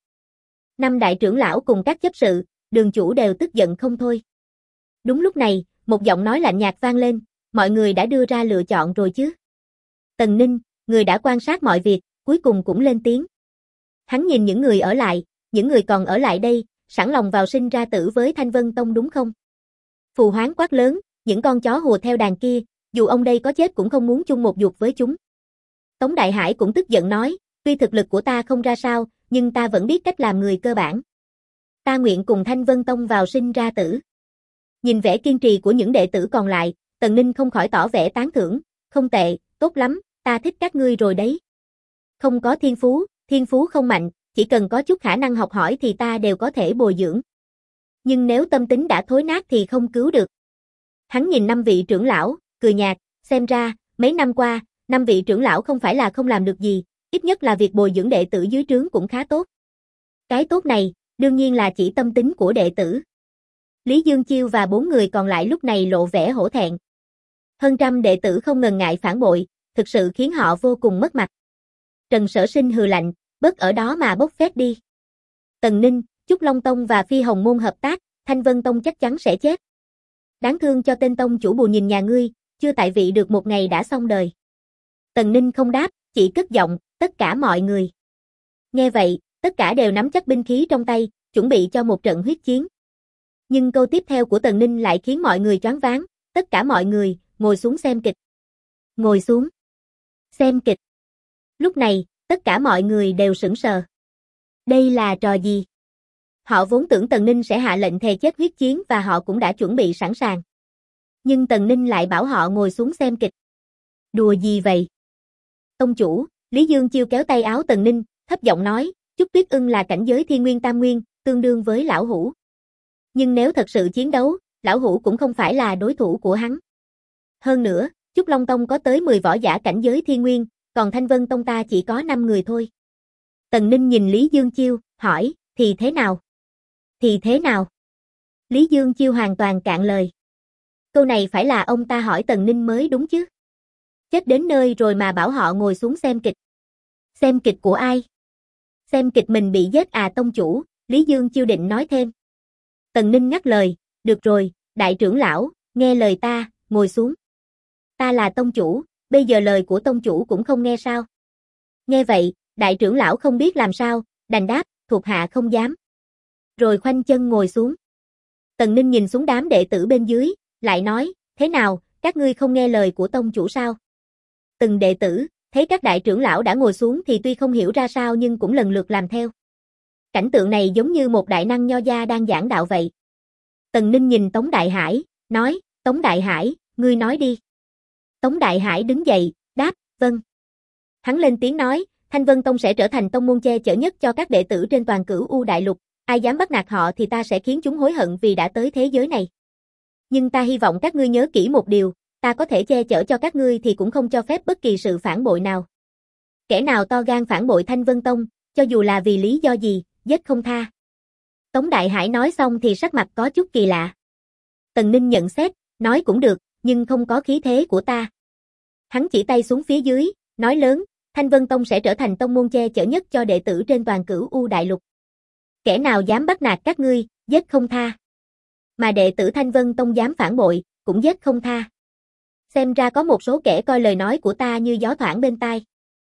5 đại trưởng lão cùng các chấp sự, đường chủ đều tức giận không thôi. Đúng lúc này, một giọng nói lạnh nhạt vang lên, mọi người đã đưa ra lựa chọn rồi chứ? Tần Ninh, người đã quan sát mọi việc, cuối cùng cũng lên tiếng. Hắn nhìn những người ở lại, những người còn ở lại đây, sẵn lòng vào sinh ra tử với Thanh Vân Tông đúng không? Phù Hoáng quát lớn, những con chó hùa theo đàn kia, dù ông đây có chết cũng không muốn chung một ruột với chúng. Tống Đại Hải cũng tức giận nói, tuy thực lực của ta không ra sao, nhưng ta vẫn biết cách làm người cơ bản. Ta nguyện cùng Thanh Vân Tông vào sinh ra tử. Nhìn vẻ kiên trì của những đệ tử còn lại, Tần Ninh không khỏi tỏ vẻ tán thưởng, không tệ, tốt lắm, ta thích các ngươi rồi đấy. Không có thiên phú không mạnh, chỉ cần có chút khả năng học hỏi thì ta đều có thể bồi dưỡng. Nhưng nếu tâm tính đã thối nát thì không cứu được. Hắn nhìn 5 vị trưởng lão, cười nhạt, xem ra, mấy năm qua, 5 vị trưởng lão không phải là không làm được gì, ít nhất là việc bồi dưỡng đệ tử dưới trướng cũng khá tốt. Cái tốt này, đương nhiên là chỉ tâm tính của đệ tử. Lý Dương Chiêu và 4 người còn lại lúc này lộ vẻ hổ thẹn. Hơn trăm đệ tử không ngần ngại phản bội, thực sự khiến họ vô cùng mất mặt. Trần Sở Sinh hừ lạnh, bớt ở đó mà bốc phét đi. Tần Ninh, Chúc Long Tông và Phi Hồng Môn hợp tác, Thanh Vân Tông chắc chắn sẽ chết. Đáng thương cho tên tông chủ bù nhìn nhà ngươi, chưa tại vị được một ngày đã xong đời. Tần Ninh không đáp, chỉ cất giọng, tất cả mọi người. Nghe vậy, tất cả đều nắm chắc binh khí trong tay, chuẩn bị cho một trận huyết chiến. Nhưng câu tiếp theo của Tần Ninh lại khiến mọi người choáng váng, tất cả mọi người, ngồi xuống xem kịch. Ngồi xuống. Xem kịch. Lúc này, tất cả mọi người đều sững sờ. Đây là trò gì? Họ vốn tưởng Tần Ninh sẽ hạ lệnh thề chết huyết chiến và họ cũng đã chuẩn bị sẵn sàng. Nhưng Tần Ninh lại bảo họ ngồi xuống xem kịch. Đùa gì vậy? Tông chủ, Lý Dương Chiêu kéo tay áo Tần Ninh, thấp giọng nói, Chúc Tuyết Ưng là cảnh giới thiên nguyên tam nguyên, tương đương với lão hủ. Nhưng nếu thật sự chiến đấu, lão hủ cũng không phải là đối thủ của hắn. Hơn nữa, Chúc Long Tông có tới 10 võ giả cảnh giới thiên nguyên, còn Thanh Vân Tông ta chỉ có 5 người thôi. Tần Ninh nhìn Lý Dương Chiêu, hỏi, thì thế nào? Thì thế nào? Lý Dương Chiêu hoàn toàn cạn lời. Câu này phải là ông ta hỏi Tần Ninh mới đúng chứ. Chết đến nơi rồi mà bảo họ ngồi xuống xem kịch. Xem kịch của ai? Xem kịch mình bị giết à tông chủ, Lý Dương Chiêu định nói thêm. Tần Ninh ngắt lời, được rồi, đại trưởng lão, nghe lời ta, ngồi xuống. Ta là tông chủ, bây giờ lời của tông chủ cũng không nghe sao? Nghe vậy, đại trưởng lão không biết làm sao, đành đáp, thuộc hạ không dám. Rồi khoanh chân ngồi xuống. Tần Ninh nhìn xuống đám đệ tử bên dưới, lại nói, thế nào, các ngươi không nghe lời của tông chủ sao? Từng đệ tử, thấy các đại trưởng lão đã ngồi xuống thì tuy không hiểu ra sao nhưng cũng lần lượt làm theo. Cảnh tượng này giống như một đại năng nho gia đang giảng đạo vậy. Tần Ninh nhìn Tống Đại Hải, nói, Tống Đại Hải, ngươi nói đi. Tống Đại Hải đứng dậy, đáp, vâng. Hắn lên tiếng nói, Thanh Vân Tông sẽ trở thành tông môn che chở nhất cho các đệ tử trên toàn Cửu U Đại Lục, ai dám bắt nạt họ thì ta sẽ khiến chúng hối hận vì đã tới thế giới này. Nhưng ta hy vọng các ngươi nhớ kỹ một điều, ta có thể che chở cho các ngươi thì cũng không cho phép bất kỳ sự phản bội nào. Kẻ nào to gan phản bội Thanh Vân Tông, cho dù là vì lý do gì, giết không tha. Tống Đại Hải nói xong thì sắc mặt có chút kỳ lạ. Tần Ninh nhận xét, nói cũng được, nhưng không có khí thế của ta. Hắn chỉ tay xuống phía dưới, nói lớn, Thanh Vân Tông sẽ trở thành tông môn che chở nhất cho đệ tử trên toàn Cửu U Đại Lục. Kẻ nào dám bắt nạt các ngươi, giết không tha. Mà đệ tử Thanh Vân Tông dám phản bội, cũng giết không tha. Xem ra có một số kẻ coi lời nói của ta như gió thoảng bên tai.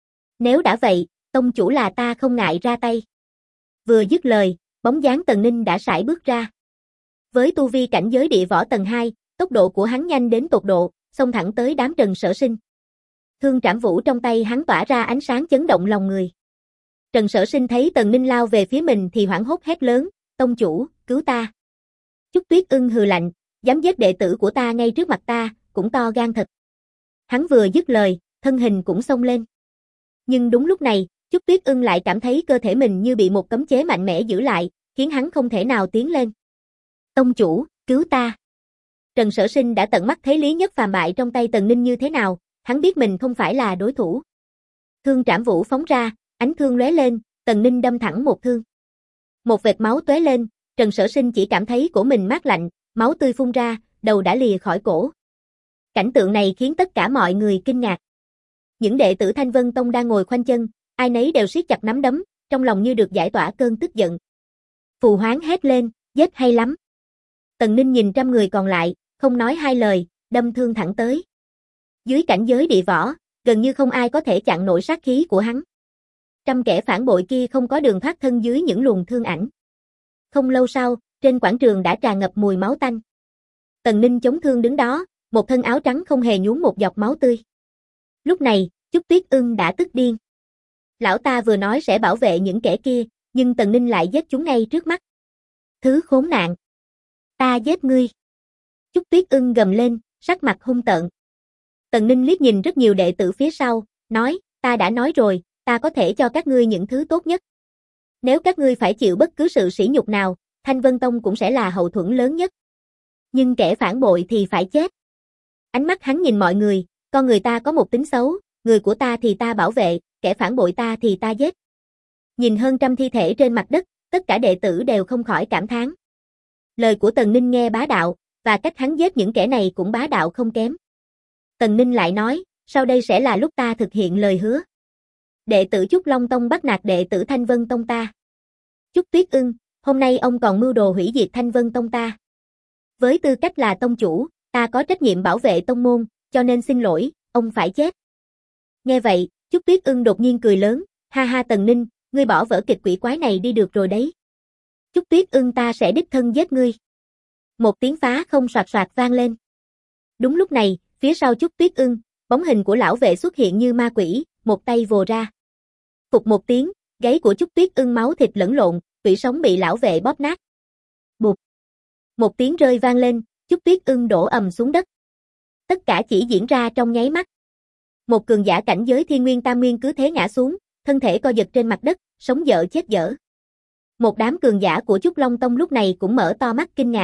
Nếu đã vậy, tông chủ là ta không ngại ra tay. Vừa dứt lời, bóng dáng Tần Ninh đã sải bước ra. Với tu vi cảnh giới địa võ tầng 2, tốc độ của hắn nhanh đến tột độ, xông thẳng tới đám Trần Sở Sinh. Thương trảm vũ trong tay hắn tỏa ra ánh sáng chấn động lòng người. Trần Sở Sinh thấy Tần Ninh lao về phía mình thì hoảng hốt hét lớn, tông chủ, cứu ta. Trúc Tuyết Ưng hừ lạnh, dám giết đệ tử của ta ngay trước mặt ta, cũng to gan thật. Hắn vừa dứt lời, thân hình cũng xông lên. Nhưng đúng lúc này, Trúc Tuyết Ưng lại cảm thấy cơ thể mình như bị một cấm chế mạnh mẽ giữ lại, khiến hắn không thể nào tiến lên. Tông chủ, cứu ta. Trần Sở Sinh đã tận mắt thấy Lý Nhất Phàm bại trong tay Tần Ninh như thế nào, hắn biết mình không phải là đối thủ. Thương trảm vũ phóng ra, ánh thương lóe lên, Tần Ninh đâm thẳng một thương. Một vệt máu tóe lên, Trần Sở Sinh chỉ cảm thấy cổ mình mát lạnh, máu tươi phun ra, đầu đã lìa khỏi cổ. Cảnh tượng này khiến tất cả mọi người kinh ngạc. Những đệ tử Thanh Vân Tông đang ngồi khoanh chân, ai nấy đều siết chặt nắm đấm, trong lòng như được giải tỏa cơn tức giận. Phù Hoáng hét lên, giết hay lắm. Tần Ninh nhìn trăm người còn lại, không nói hai lời, đâm thương thẳng tới. Dưới cảnh giới địa võ, gần như không ai có thể chặn nổi sát khí của hắn. Trăm kẻ phản bội kia không có đường thoát thân dưới những luồng thương ảnh. Không lâu sau, trên quảng trường đã tràn ngập mùi máu tanh. Tần Ninh chống thương đứng đó, một thân áo trắng không hề nhuốm một giọt máu tươi. Lúc này, Trúc Tuyết Ưng đã tức điên. Lão ta vừa nói sẽ bảo vệ những kẻ kia, nhưng Tần Ninh lại giết chúng ngay trước mắt. Thứ khốn nạn! Ta giết ngươi! Trúc Tuyết Ưng gầm lên, sắc mặt hung tợn. Tần Ninh liếc nhìn rất nhiều đệ tử phía sau, nói, ta đã nói rồi, ta có thể cho các ngươi những thứ tốt nhất. Nếu các ngươi phải chịu bất cứ sự sỉ nhục nào, Thanh Vân Tông cũng sẽ là hậu thuẫn lớn nhất. Nhưng kẻ phản bội thì phải chết. Ánh mắt hắn nhìn mọi người, con người ta có một tính xấu, người của ta thì ta bảo vệ, kẻ phản bội ta thì ta giết. Nhìn hơn trăm thi thể trên mặt đất, tất cả đệ tử đều không khỏi cảm thán. Lời của Tần Ninh nghe bá đạo, và cách hắn giết những kẻ này cũng bá đạo không kém. Tần Ninh lại nói, sau đây sẽ là lúc ta thực hiện lời hứa. Đệ tử Trúc Long Tông bắt nạt đệ tử Thanh Vân Tông ta. Trúc Tuyết Ưng, hôm nay ông còn mưu đồ hủy diệt Thanh Vân Tông ta. Với tư cách là tông chủ, ta có trách nhiệm bảo vệ tông môn, cho nên xin lỗi, ông phải chết. Nghe vậy, Trúc Tuyết Ưng đột nhiên cười lớn, ha ha Tần Ninh, ngươi bỏ vở kịch quỷ quái này đi được rồi đấy. Trúc Tuyết Ưng ta sẽ đích thân giết ngươi. Một tiếng phá không soạt soạt vang lên. Đúng lúc này, phía sau Trúc Tuyết Ưng, bóng hình của lão vệ xuất hiện như ma quỷ, một tay vồ ra. Phụt một tiếng, gáy của Trúc Tuyết Ưng máu thịt lẫn lộn, tủy sống bị lão vệ bóp nát. Bụp. Một tiếng rơi vang lên, Trúc Tuyết Ưng đổ ầm xuống đất. Tất cả chỉ diễn ra trong nháy mắt. Một cường giả cảnh giới Thiên Nguyên Tam Nguyên cứ thế ngã xuống, thân thể co giật trên mặt đất, sống dở chết dở. Một đám cường giả của Trúc Long Tông lúc này cũng mở to mắt kinh ngạc.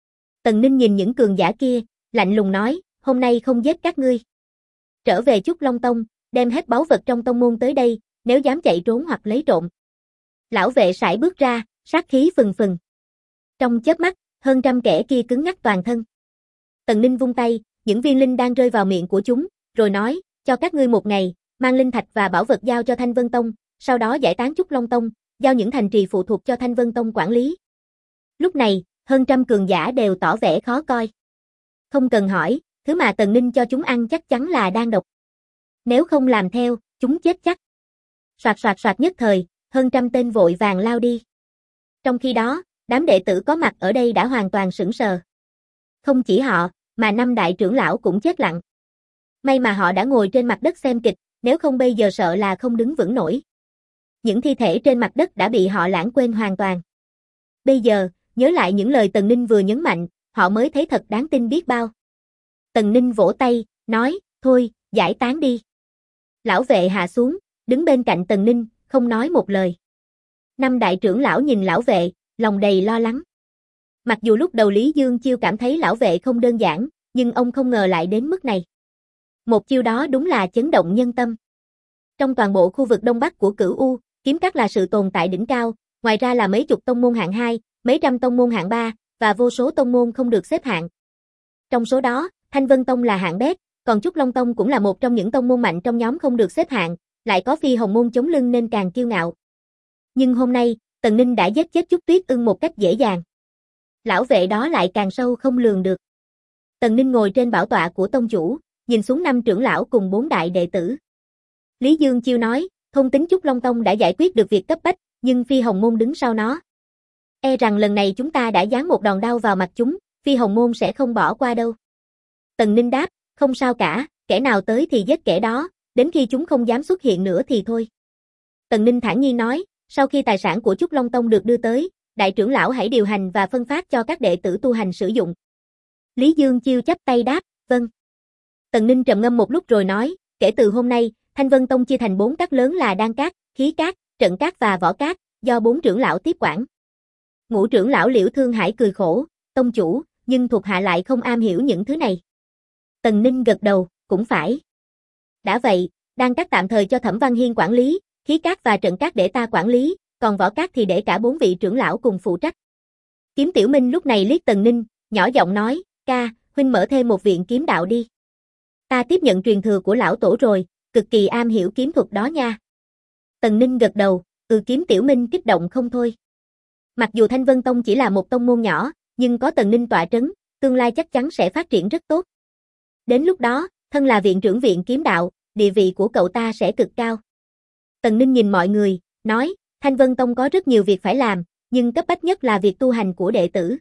Tần Ninh nhìn những cường giả kia, lạnh lùng nói, hôm nay không giết các ngươi. Trở về Trúc Long Tông, đem hết báu vật trong tông môn tới đây, nếu dám chạy trốn hoặc lấy trộm. Lão vệ sải bước ra, sát khí phừng phừng. Trong chớp mắt, hơn trăm kẻ kia cứng ngắc toàn thân. Tần Ninh vung tay, những viên linh đang rơi vào miệng của chúng, rồi nói, cho các ngươi một ngày, mang linh thạch và bảo vật giao cho Thanh Vân Tông, sau đó giải tán Trúc Long Tông, giao những thành trì phụ thuộc cho Thanh Vân Tông quản lý. Lúc này, hơn trăm cường giả đều tỏ vẻ khó coi. Không cần hỏi, thứ mà Tần Ninh cho chúng ăn chắc chắn là đan độc. Nếu không làm theo, chúng chết chắc. Soạt soạt soạt nhất thời, hơn trăm tên vội vàng lao đi. Trong khi đó, đám đệ tử có mặt ở đây đã hoàn toàn sững sờ. Không chỉ họ, mà 5 đại trưởng lão cũng chết lặng. May mà họ đã ngồi trên mặt đất xem kịch, nếu không bây giờ sợ là không đứng vững nổi. Những thi thể trên mặt đất đã bị họ lãng quên hoàn toàn. Bây giờ, nhớ lại những lời Tần Ninh vừa nhấn mạnh, họ mới thấy thật đáng tin biết bao. Tần Ninh vỗ tay, nói, thôi, giải tán đi. Lão vệ hạ xuống, đứng bên cạnh Tần Ninh, không nói một lời. 5 đại trưởng lão nhìn lão vệ, lòng đầy lo lắng. Mặc dù lúc đầu Lý Dương Chiêu cảm thấy lão vệ không đơn giản, nhưng ông không ngờ lại đến mức này. Một chiêu đó đúng là chấn động nhân tâm. Trong toàn bộ khu vực Đông Bắc của Cửu U, kiếm các là sự tồn tại đỉnh cao, ngoài ra là mấy chục tông môn hạng 2, mấy trăm tông môn hạng 3, và vô số tông môn không được xếp hạng. Trong số đó, Thanh Vân Tông là hạng bét, còn Trúc Long Tông cũng là một trong những tông môn mạnh trong nhóm không được xếp hạng, lại có Phi Hồng Môn chống lưng nên càng kiêu ngạo. Nhưng hôm nay, Tần Ninh đã giết chết Trúc Tuyết Ưng một cách dễ dàng. Lão vệ đó lại càng sâu không lường được. Tần Ninh ngồi trên bảo tọa của tông chủ, nhìn xuống 5 trưởng lão cùng 4 đại đệ tử. Lý Dương Chiêu nói, thôn tính Trúc Long Tông đã giải quyết được việc cấp bách, nhưng Phi Hồng Môn đứng sau nó. E rằng lần này chúng ta đã giáng một đòn đau vào mặt chúng, Phi Hồng Môn sẽ không bỏ qua đâu. Tần Ninh đáp, không sao cả, kẻ nào tới thì giết kẻ đó, đến khi chúng không dám xuất hiện nữa thì thôi. Tần Ninh thản nhiên nói, sau khi tài sản của Trúc Long Tông được đưa tới, đại trưởng lão hãy điều hành và phân phát cho các đệ tử tu hành sử dụng. Lý Dương Chiêu chắp tay đáp, vâng. Tần Ninh trầm ngâm một lúc rồi nói, kể từ hôm nay, Thanh Vân Tông chia thành 4 các lớn là Đan Các, Khí Các, Trận Các và Võ Các, do 4 trưởng lão tiếp quản. Ngũ trưởng lão Liễu Thương Hải cười khổ, tông chủ, nhưng thuộc hạ lại không am hiểu những thứ này. Tần Ninh gật đầu, cũng phải. Đã vậy, Đan Các tạm thời cho Thẩm Văn Hiên quản lý, Khí Các và Trận Các để ta quản lý, còn Võ Các thì để cả 4 vị trưởng lão cùng phụ trách. Kiếm Tiểu Minh lúc này liếc Tần Ninh, nhỏ giọng nói, ca, huynh mở thêm một viện kiếm đạo đi. Ta tiếp nhận truyền thừa của lão tổ rồi, cực kỳ am hiểu kiếm thuật đó nha. Tần Ninh gật đầu, Kiếm Tiểu Minh kích động không thôi. Mặc dù Thanh Vân Tông chỉ là một tông môn nhỏ, nhưng có Tần Ninh tọa trấn, tương lai chắc chắn sẽ phát triển rất tốt. Đến lúc đó, thân là viện trưởng viện kiếm đạo, địa vị của cậu ta sẽ cực cao. Tần Ninh nhìn mọi người, nói, Thanh Vân Tông có rất nhiều việc phải làm, nhưng cấp bách nhất là việc tu hành của đệ tử.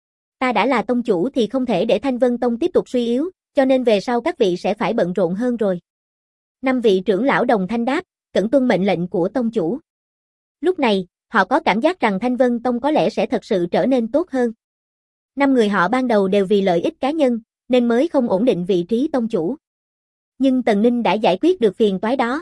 Ta đã là tông chủ thì không thể để Thanh Vân Tông tiếp tục suy yếu, cho nên về sau các vị sẽ phải bận rộn hơn rồi. 5 vị trưởng lão đồng thanh đáp, cẩn tuân mệnh lệnh của tông chủ. Lúc này, họ có cảm giác rằng Thanh Vân Tông có lẽ sẽ thật sự trở nên tốt hơn. 5 người họ ban đầu đều vì lợi ích cá nhân, nên mới không ổn định vị trí tông chủ. Nhưng Tần Ninh đã giải quyết được phiền toái đó.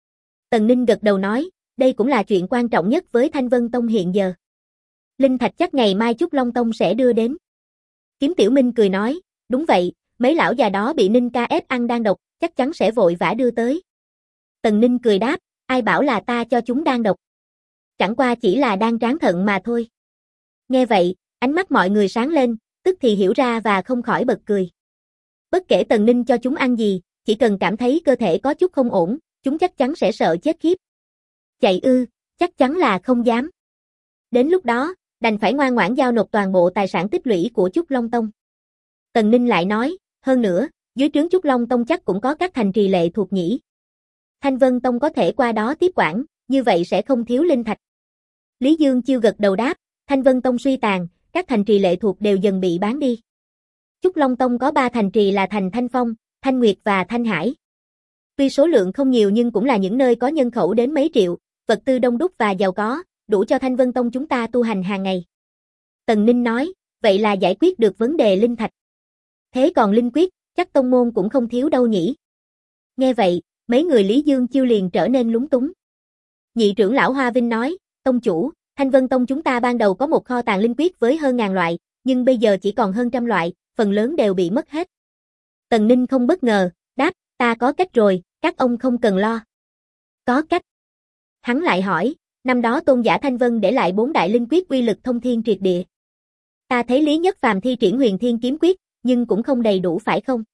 Tần Ninh gật đầu nói, đây cũng là chuyện quan trọng nhất với Thanh Vân Tông hiện giờ. Linh thạch chắc ngày mai Trúc Long Tông sẽ đưa đến. Kiếm Tiểu Minh cười nói, đúng vậy, mấy lão già đó bị Ninh ca ép ăn đan độc, chắc chắn sẽ vội vã đưa tới. Tần Ninh cười đáp, ai bảo là ta cho chúng đan độc. Chẳng qua chỉ là đan tráng thận mà thôi. Nghe vậy, ánh mắt mọi người sáng lên, tức thì hiểu ra và không khỏi bật cười. Bất kể Tần Ninh cho chúng ăn gì, chỉ cần cảm thấy cơ thể có chút không ổn, chúng chắc chắn sẽ sợ chết khiếp. Chạy ư, chắc chắn là không dám. Đến lúc đó, đành phải ngoan ngoãn giao nộp toàn bộ tài sản tích lũy của Trúc Long Tông. Tần Ninh lại nói, hơn nữa, dưới trướng Trúc Long Tông chắc cũng có các thành trì lệ thuộc nhỉ. Thanh Vân Tông có thể qua đó tiếp quản, như vậy sẽ không thiếu linh thạch. Lý Dương Chiêu gật đầu đáp, Thanh Vân Tông suy tàn, các thành trì lệ thuộc đều dần bị bán đi. Trúc Long Tông có 3 thành trì là thành Thanh Phong, Thanh Nguyệt và Thanh Hải. Tuy số lượng không nhiều nhưng cũng là những nơi có nhân khẩu đến mấy triệu, vật tư đông đúc và giàu có, đủ cho Thanh Vân Tông chúng ta tu hành hàng ngày. Tần Ninh nói, vậy là giải quyết được vấn đề linh thạch. Thế còn linh quyết, chắc tông môn cũng không thiếu đâu nhỉ. Nghe vậy, mấy người Lý Dương Chiêu liền trở nên lúng túng. Nhị trưởng lão Hoa Vinh nói, tông chủ, Thanh Vân Tông chúng ta ban đầu có một kho tàng linh quyết với hơn 1000 loại, nhưng bây giờ chỉ còn hơn 100 loại, phần lớn đều bị mất hết. Tần Ninh không bất ngờ, đáp, ta có cách rồi, các ông không cần lo. Có cách. Hắn lại hỏi, năm đó tôn giả Thanh Vân để lại 4 đại linh quyết uy lực thông thiên triệt địa. Ta thấy Lý Nhất Phàm thi triển Huyền Thiên kiếm quyết, nhưng cũng không đầy đủ phải không?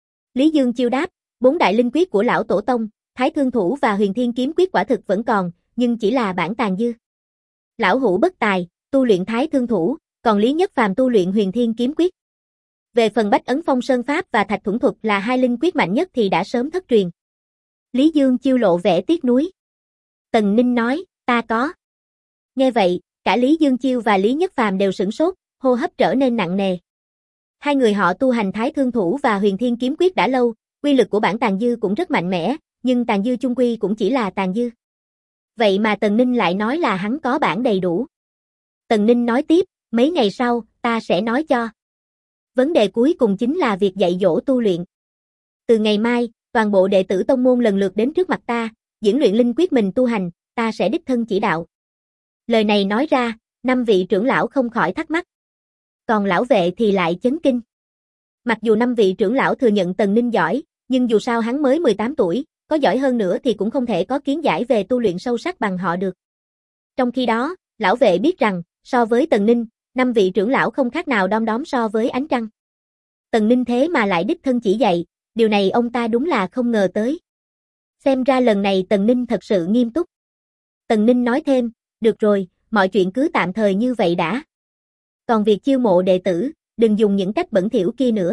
Lý Dương Chiêu đáp, 4 đại linh quyết của lão tổ tông, Thái Thương Thủ và Huyền Thiên kiếm quyết quả thực vẫn còn, nhưng chỉ là bản tàn dư. Lão hữu bất tài, tu luyện Thái Thương Thủ, còn Lý Nhất Phàm tu luyện Huyền Thiên kiếm quyết. Về phần Bách Ấn Phong Sơn Pháp và Thạch Thuẫn Thuật là 2 linh quyết mạnh nhất thì đã sớm thất truyền. Lý Dương Chiêu lộ vẻ tiếc nuối. Tần Ninh nói, ta có. Nghe vậy, cả Lý Dương Chiêu và Lý Nhất Phàm đều sửng sốt, hô hấp trở nên nặng nề. Hai người họ tu hành Thái Thương Thủ và Huyền Thiên kiếm quyết đã lâu, uy lực của bản tàn dư cũng rất mạnh mẽ, nhưng tàn dư chung quy cũng chỉ là tàn dư. Vậy mà Tần Ninh lại nói là hắn có bản đầy đủ. Tần Ninh nói tiếp, mấy ngày sau, ta sẽ nói cho. Vấn đề cuối cùng chính là việc dạy dỗ tu luyện. Từ ngày mai, toàn bộ đệ tử tông môn lần lượt đến trước mặt ta, diễn luyện linh quyết mình tu hành, ta sẽ đích thân chỉ đạo. Lời này nói ra, 5 vị trưởng lão không khỏi thắc mắc. Còn lão vệ thì lại chấn kinh. Mặc dù 5 vị trưởng lão thừa nhận Tần Ninh giỏi, nhưng dù sao hắn mới 18 tuổi, có giỏi hơn nữa thì cũng không thể có kiến giải về tu luyện sâu sắc bằng họ được. Trong khi đó, lão vệ biết rằng, so với Tần Ninh, 5 vị trưởng lão không khác nào đom đóm so với ánh trăng. Tần Ninh thế mà lại đích thân chỉ dạy, điều này ông ta đúng là không ngờ tới. Xem ra lần này Tần Ninh thật sự nghiêm túc. Tần Ninh nói thêm, được rồi, mọi chuyện cứ tạm thời như vậy đã. Còn việc chiêu mộ đệ tử, đừng dùng những cách bẩn thỉu kia nữa.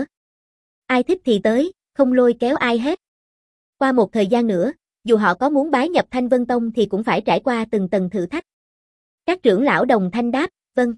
Ai thích thì tới, không lôi kéo ai hết. Qua một thời gian nữa, dù họ có muốn bái nhập Thanh Vân Tông thì cũng phải trải qua từng tầng thử thách. Các trưởng lão đồng thanh đáp, vâng.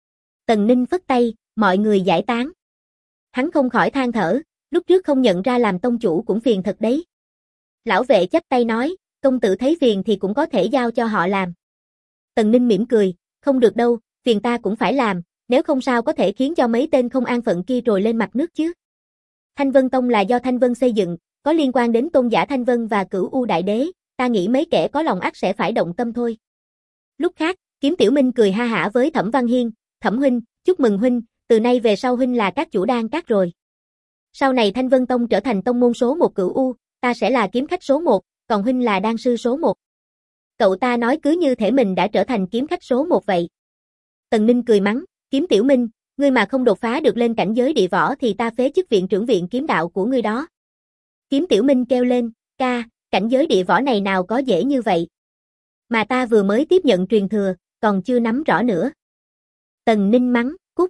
Tần Ninh phất tay, mọi người giải tán. Hắn không khỏi than thở, lúc trước không nhận ra làm tông chủ cũng phiền thật đấy. Lão vệ chắp tay nói, công tử thấy phiền thì cũng có thể giao cho họ làm. Tần Ninh mỉm cười, không được đâu, phiền ta cũng phải làm, nếu không sao có thể khiến cho mấy tên không an phận kia trồi lên mặt nước chứ. Thanh Vân Tông là do Thanh Vân xây dựng, có liên quan đến tôn giả Thanh Vân và Cửu U Đại Đế, ta nghĩ mấy kẻ có lòng ắt sẽ phải động tâm thôi. Lúc khác, Kiếm Tiểu Minh cười ha hả với Thẩm Văn Hiên, Thẩm huynh, chúc mừng huynh, từ nay về sau huynh là các chủ đan các rồi. Sau này Thanh Vân Tông trở thành tông môn số 1 Cửu U, ta sẽ là kiếm khách số 1, còn huynh là đan sư số 1. Cậu ta nói cứ như thể mình đã trở thành kiếm khách số 1 vậy. Tần Ninh cười mắng, Kiếm Tiểu Minh, ngươi mà không đột phá được lên cảnh giới địa võ thì ta phế chức viện trưởng viện kiếm đạo của ngươi đó. Kiếm Tiểu Minh kêu lên, ca, cảnh giới địa võ này nào có dễ như vậy. Mà ta vừa mới tiếp nhận truyền thừa, còn chưa nắm rõ nữa. Tần Ninh mắng, cút.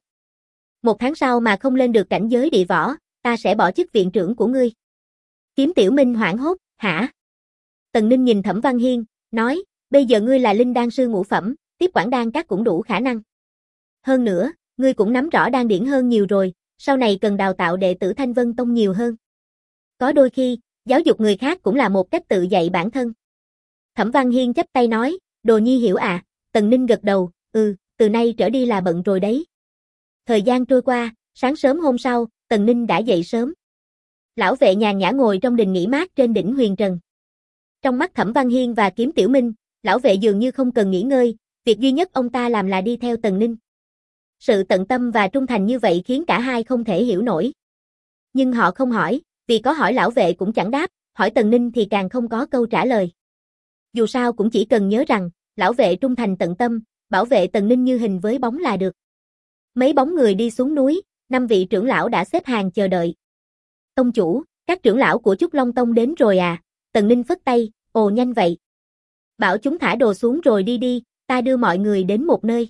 1 tháng sau mà không lên được cảnh giới địa võ, ta sẽ bỏ chức viện trưởng của ngươi. Kiếm Tiểu Minh hoảng hốt, hả? Tần Ninh nhìn Thẩm Văn Hiên, nói, bây giờ ngươi là linh đan sư ngũ phẩm, tiếp quản đan các cũng đủ khả năng. Hơn nữa, ngươi cũng nắm rõ đan điển hơn nhiều rồi, sau này cần đào tạo đệ tử Thanh Vân Tông nhiều hơn. Có đôi khi, giáo dục người khác cũng là một cách tự dạy bản thân. Thẩm Văn Hiên chắp tay nói, Đồ Nhi hiểu à, Tần Ninh gật đầu, từ nay trở đi là bận rồi đấy. Thời gian trôi qua, sáng sớm hôm sau, Tần Ninh đã dậy sớm. Lão vệ nhàn nhã ngồi trong đình nghỉ mát trên đỉnh huyền trần. Trong mắt Thẩm Văn Hiên và Kiếm Tiểu Minh, lão vệ dường như không cần nghỉ ngơi, việc duy nhất ông ta làm là đi theo Tần Ninh. Sự tận tâm và trung thành như vậy khiến cả hai không thể hiểu nổi. Nhưng họ không hỏi, vì có hỏi lão vệ cũng chẳng đáp, hỏi Tần Ninh thì càng không có câu trả lời. Dù sao cũng chỉ cần nhớ rằng, lão vệ trung thành tận tâm, bảo vệ Tần Ninh như hình với bóng là được. Mấy bóng người đi xuống núi, 5 vị trưởng lão đã xếp hàng chờ đợi. Tông chủ, các trưởng lão của Trúc Long Tông đến rồi à? Tần Ninh phất tay, ồ nhanh vậy. Bảo chúng thả đồ xuống rồi đi đi, ta đưa mọi người đến một nơi.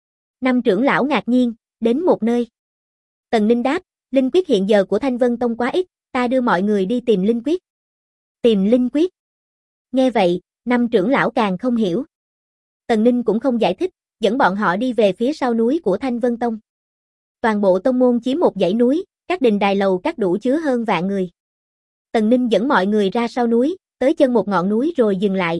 5 trưởng lão ngạc nhiên, đến một nơi. Tần Ninh đáp, linh quyết hiện giờ của Thanh Vân Tông quá ít, ta đưa mọi người đi tìm linh quyết. Tìm linh quyết. Nghe vậy, 5 trưởng lão càng không hiểu. Tần Ninh cũng không giải thích, dẫn bọn họ đi về phía sau núi của Thanh Vân Tông. Toàn bộ tông môn chiếm một dãy núi, các đình đài lầu các đủ chứa hơn vạn người. Tần Ninh dẫn mọi người ra sau núi, tới chân một ngọn núi rồi dừng lại.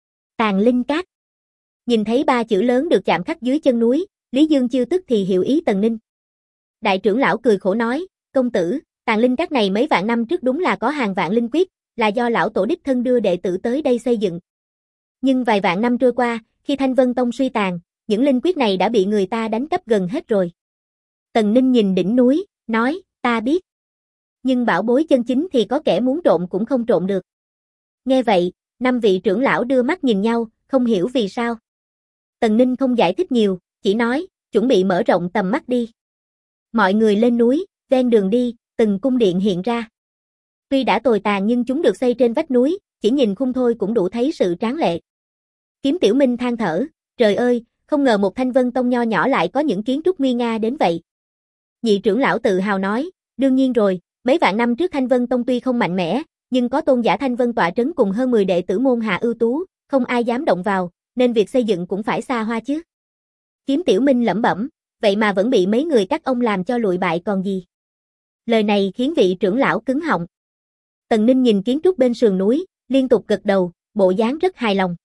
Tàn Linh Các. Nhìn thấy 3 chữ lớn được chạm khắc dưới chân núi, Lý Dương Chiêu tức thì hiểu ý Tần Ninh. Đại trưởng lão cười khổ nói, công tử, Tàn Linh Các này mấy vạn năm trước đúng là có hàng vạn linh quyết, là do lão tổ đích thân đưa đệ tử tới đây xây dựng. Nhưng vài vạn năm trôi qua, khi Thanh Vân Tông suy tàn, những linh quyết này đã bị người ta đánh cắp gần hết rồi. Tần Ninh nhìn đỉnh núi, nói, ta biết. Nhưng bảo bối chân chính thì có kẻ muốn trộm cũng không trộm được. Nghe vậy, 5 vị trưởng lão đưa mắt nhìn nhau, không hiểu vì sao. Tần Ninh không giải thích nhiều, chỉ nói, chuẩn bị mở rộng tầm mắt đi. Mọi người lên núi, ven đường đi, từng cung điện hiện ra. Tuy đã tồi tàn nhưng chúng được xây trên vách núi, chỉ nhìn khung thôi cũng đủ thấy sự tráng lệ. Kiếm Tiểu Minh than thở, trời ơi, không ngờ một Thanh Vân Tông nho nhỏ lại có những kiến trúc nguy nga đến vậy. Nhị trưởng lão tự hào nói, đương nhiên rồi, mấy vạn năm trước Thanh Vân Tông tuy không mạnh mẽ, nhưng có tôn giả Thanh Vân tọa trấn cùng hơn 10 đệ tử môn hạ ưu tú, không ai dám động vào, nên việc xây dựng cũng phải xa hoa chứ. Kiếm Tiểu Minh lẩm bẩm, vậy mà vẫn bị mấy người các ông làm cho lụi bại còn gì. Lời này khiến vị trưởng lão cứng họng. Tần Ninh nhìn kiến trúc bên sườn núi, liên tục gật đầu, bộ dáng rất hài lòng.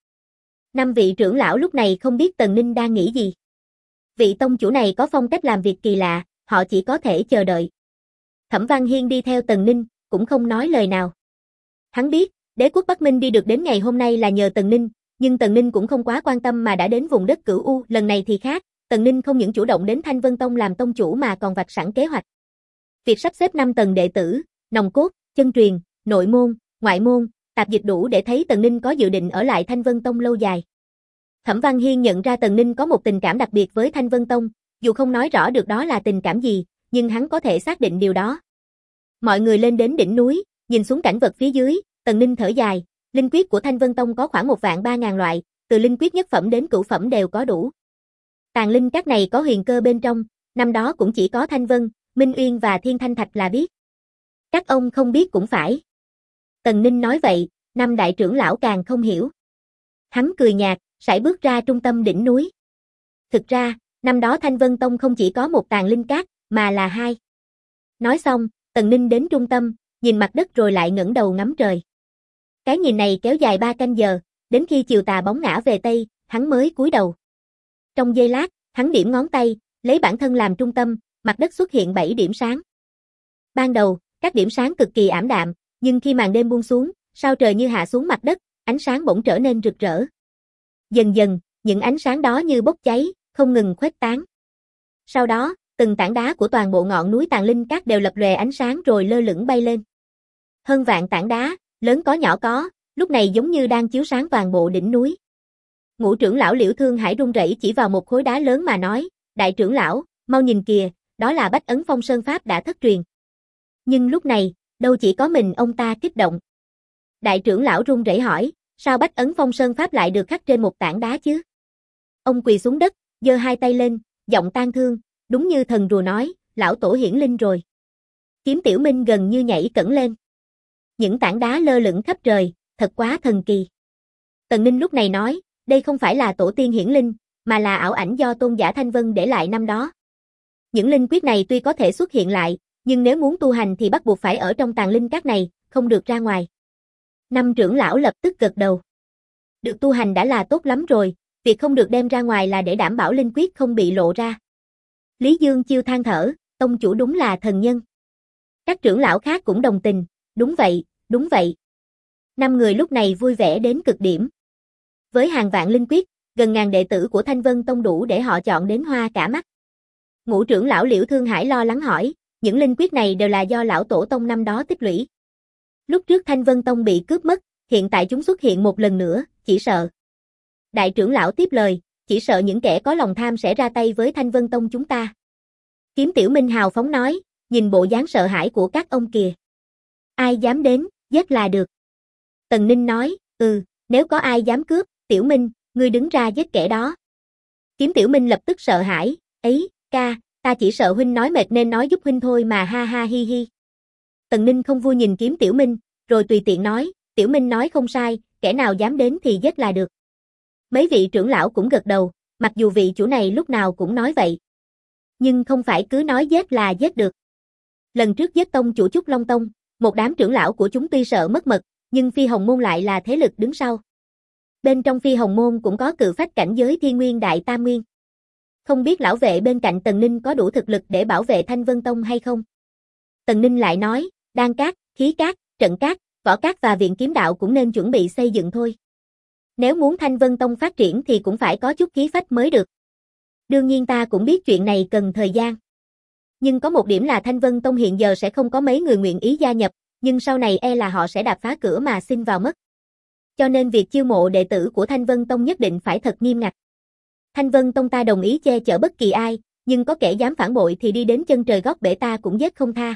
5 vị trưởng lão lúc này không biết Tần Ninh đang nghĩ gì. Vị tông chủ này có phong cách làm việc kỳ lạ, họ chỉ có thể chờ đợi. Thẩm Văn Hiên đi theo Tần Ninh, cũng không nói lời nào. Hắn biết, đế quốc Bắc Minh đi được đến ngày hôm nay là nhờ Tần Ninh, nhưng Tần Ninh cũng không quá quan tâm mà đã đến vùng đất Cửu U, lần này thì khác, Tần Ninh không những chủ động đến Thanh Vân Tông làm tông chủ mà còn vạch sẵn kế hoạch. Việc sắp xếp 5 tầng đệ tử, nòng cốt, chân truyền, nội môn, ngoại môn, tạp dịch đủ để thấy Tần Ninh có dự định ở lại Thanh Vân Tông lâu dài. Thẩm Văn Hiên nhận ra Tần Ninh có một tình cảm đặc biệt với Thanh Vân Tông, dù không nói rõ được đó là tình cảm gì, nhưng hắn có thể xác định điều đó. Mọi người lên đến đỉnh núi, nhìn xuống cảnh vật phía dưới, Tần Ninh thở dài, linh quyết của Thanh Vân Tông có khoảng 1.300.000 loại, từ linh quyết nhất phẩm đến cửu phẩm đều có đủ. Tàn Linh Các này có huyền cơ bên trong, năm đó cũng chỉ có Thanh Vân, Minh Uyên và Thiên Thanh Thạch là biết. Các ông không biết cũng phải. Tần Ninh nói vậy, 5 đại trưởng lão càng không hiểu. Hắn cười nhạt, sải bước ra trung tâm đỉnh núi. Thực ra, năm đó Thanh Vân Tông không chỉ có một Tàn Linh Các, mà là 2. Nói xong, Tần Ninh đến trung tâm, nhìn mặt đất rồi lại ngẩng đầu ngắm trời. Cái nhìn này kéo dài 3 canh giờ, đến khi chiều tà bóng ngã về Tây, hắn mới cúi đầu. Trong giây lát, hắn điểm ngón tay, lấy bản thân làm trung tâm, mặt đất xuất hiện 7 điểm sáng. Ban đầu, các điểm sáng cực kỳ ảm đạm, nhưng khi màn đêm buông xuống, sao trời như hạ xuống mặt đất, ánh sáng bỗng trở nên rực rỡ. Dần dần, những ánh sáng đó như bốc cháy, không ngừng khuếch tán. Sau đó, từng tảng đá của toàn bộ ngọn núi Tàn Linh Các đều lập lòe ánh sáng rồi lơ lửng bay lên. Hơn vạn tảng đá, lớn có nhỏ có, lúc này giống như đang chiếu sáng toàn bộ đỉnh núi. Ngũ trưởng lão Liễu Thương Hải run rẩy chỉ vào một khối đá lớn mà nói, đại trưởng lão, mau nhìn kìa, đó là Bách Ấn Phong Sơn Pháp đã thất truyền. Nhưng lúc này, đâu chỉ có mình ông ta kích động. Đại trưởng lão run rẩy hỏi, sao Bách Ấn Phong Sơn Pháp lại được khắc trên một tảng đá chứ? Ông quỳ xuống đất, giơ hai tay lên, giọng tang thương, đúng như thần rùa nói, lão tổ hiển linh rồi. Kiếm Tiểu Minh gần như nhảy cẫng lên. Những tảng đá lơ lửng khắp trời, thật quá thần kỳ. Tần Ninh lúc này nói, đây không phải là tổ tiên hiển linh, mà là ảo ảnh do tôn giả Thanh Vân để lại năm đó. Những linh quyết này tuy có thể xuất hiện lại, nhưng nếu muốn tu hành thì bắt buộc phải ở trong Tàn Linh Các này, không được ra ngoài. Năm trưởng lão lập tức gật đầu. Được tu hành đã là tốt lắm rồi, việc không được đem ra ngoài là để đảm bảo linh quyết không bị lộ ra. Lý Dương Chiêu than thở, tông chủ đúng là thần nhân. Các trưởng lão khác cũng đồng tình, đúng vậy, đúng vậy. 5 người lúc này vui vẻ đến cực điểm. Với hàng vạn linh quyết, gần ngàn đệ tử của Thanh Vân Tông đủ để họ chọn đến hoa cả mắt. Ngũ trưởng lão Liễu Thương Hải lo lắng hỏi, những linh quyết này đều là do lão tổ tông năm đó tích lũy. Lúc trước Thanh Vân Tông bị cướp mất, hiện tại chúng xuất hiện một lần nữa, chỉ sợ. Đại trưởng lão tiếp lời, chỉ sợ những kẻ có lòng tham sẽ ra tay với Thanh Vân Tông chúng ta. Kiếm Tiểu Minh hào phóng nói, nhìn bộ dáng sợ hãi của các ông kìa. Ai dám đến, giết là được. Tần Ninh nói, nếu có ai dám cướp, Tiểu Minh, ngươi đứng ra giết kẻ đó. Kiếm Tiểu Minh lập tức sợ hãi, ấy, ca, ta chỉ sợ huynh nói mệt nên nói giúp huynh thôi mà ha ha hi hi. Tần Ninh không vui nhìn Kiếm Tiểu Minh, rồi tùy tiện nói, Tiểu Minh nói không sai, kẻ nào dám đến thì giết là được. Mấy vị trưởng lão cũng gật đầu, mặc dù vị chủ này lúc nào cũng nói vậy. Nhưng không phải cứ nói giết là giết được. Lần trước giết tông chủ Trúc Long Tông, một đám trưởng lão của chúng tuy sợ mất mật, nhưng Phi Hồng Môn lại là thế lực đứng sau. Bên trong Phi Hồng Môn cũng có cự phách cảnh giới Thiên Nguyên Đại Tam Nguyên. Không biết lão vệ bên cạnh Tần Ninh có đủ thực lực để bảo vệ Thanh Vân Tông hay không? Tần Ninh lại nói, đan cát, khí cát, trận cát, võ cát và viện kiếm đạo cũng nên chuẩn bị xây dựng thôi. Nếu muốn Thanh Vân Tông phát triển thì cũng phải có chút khí phách mới được. Đương nhiên ta cũng biết chuyện này cần thời gian. Nhưng có một điểm là Thanh Vân Tông hiện giờ sẽ không có mấy người nguyện ý gia nhập, nhưng sau này e là họ sẽ đạp phá cửa mà xin vào mất. Cho nên việc chiêu mộ đệ tử của Thanh Vân Tông nhất định phải thật nghiêm ngặt. Thanh Vân Tông ta đồng ý che chở bất kỳ ai, nhưng có kẻ dám phản bội thì đi đến chân trời góc bể ta cũng giết không tha.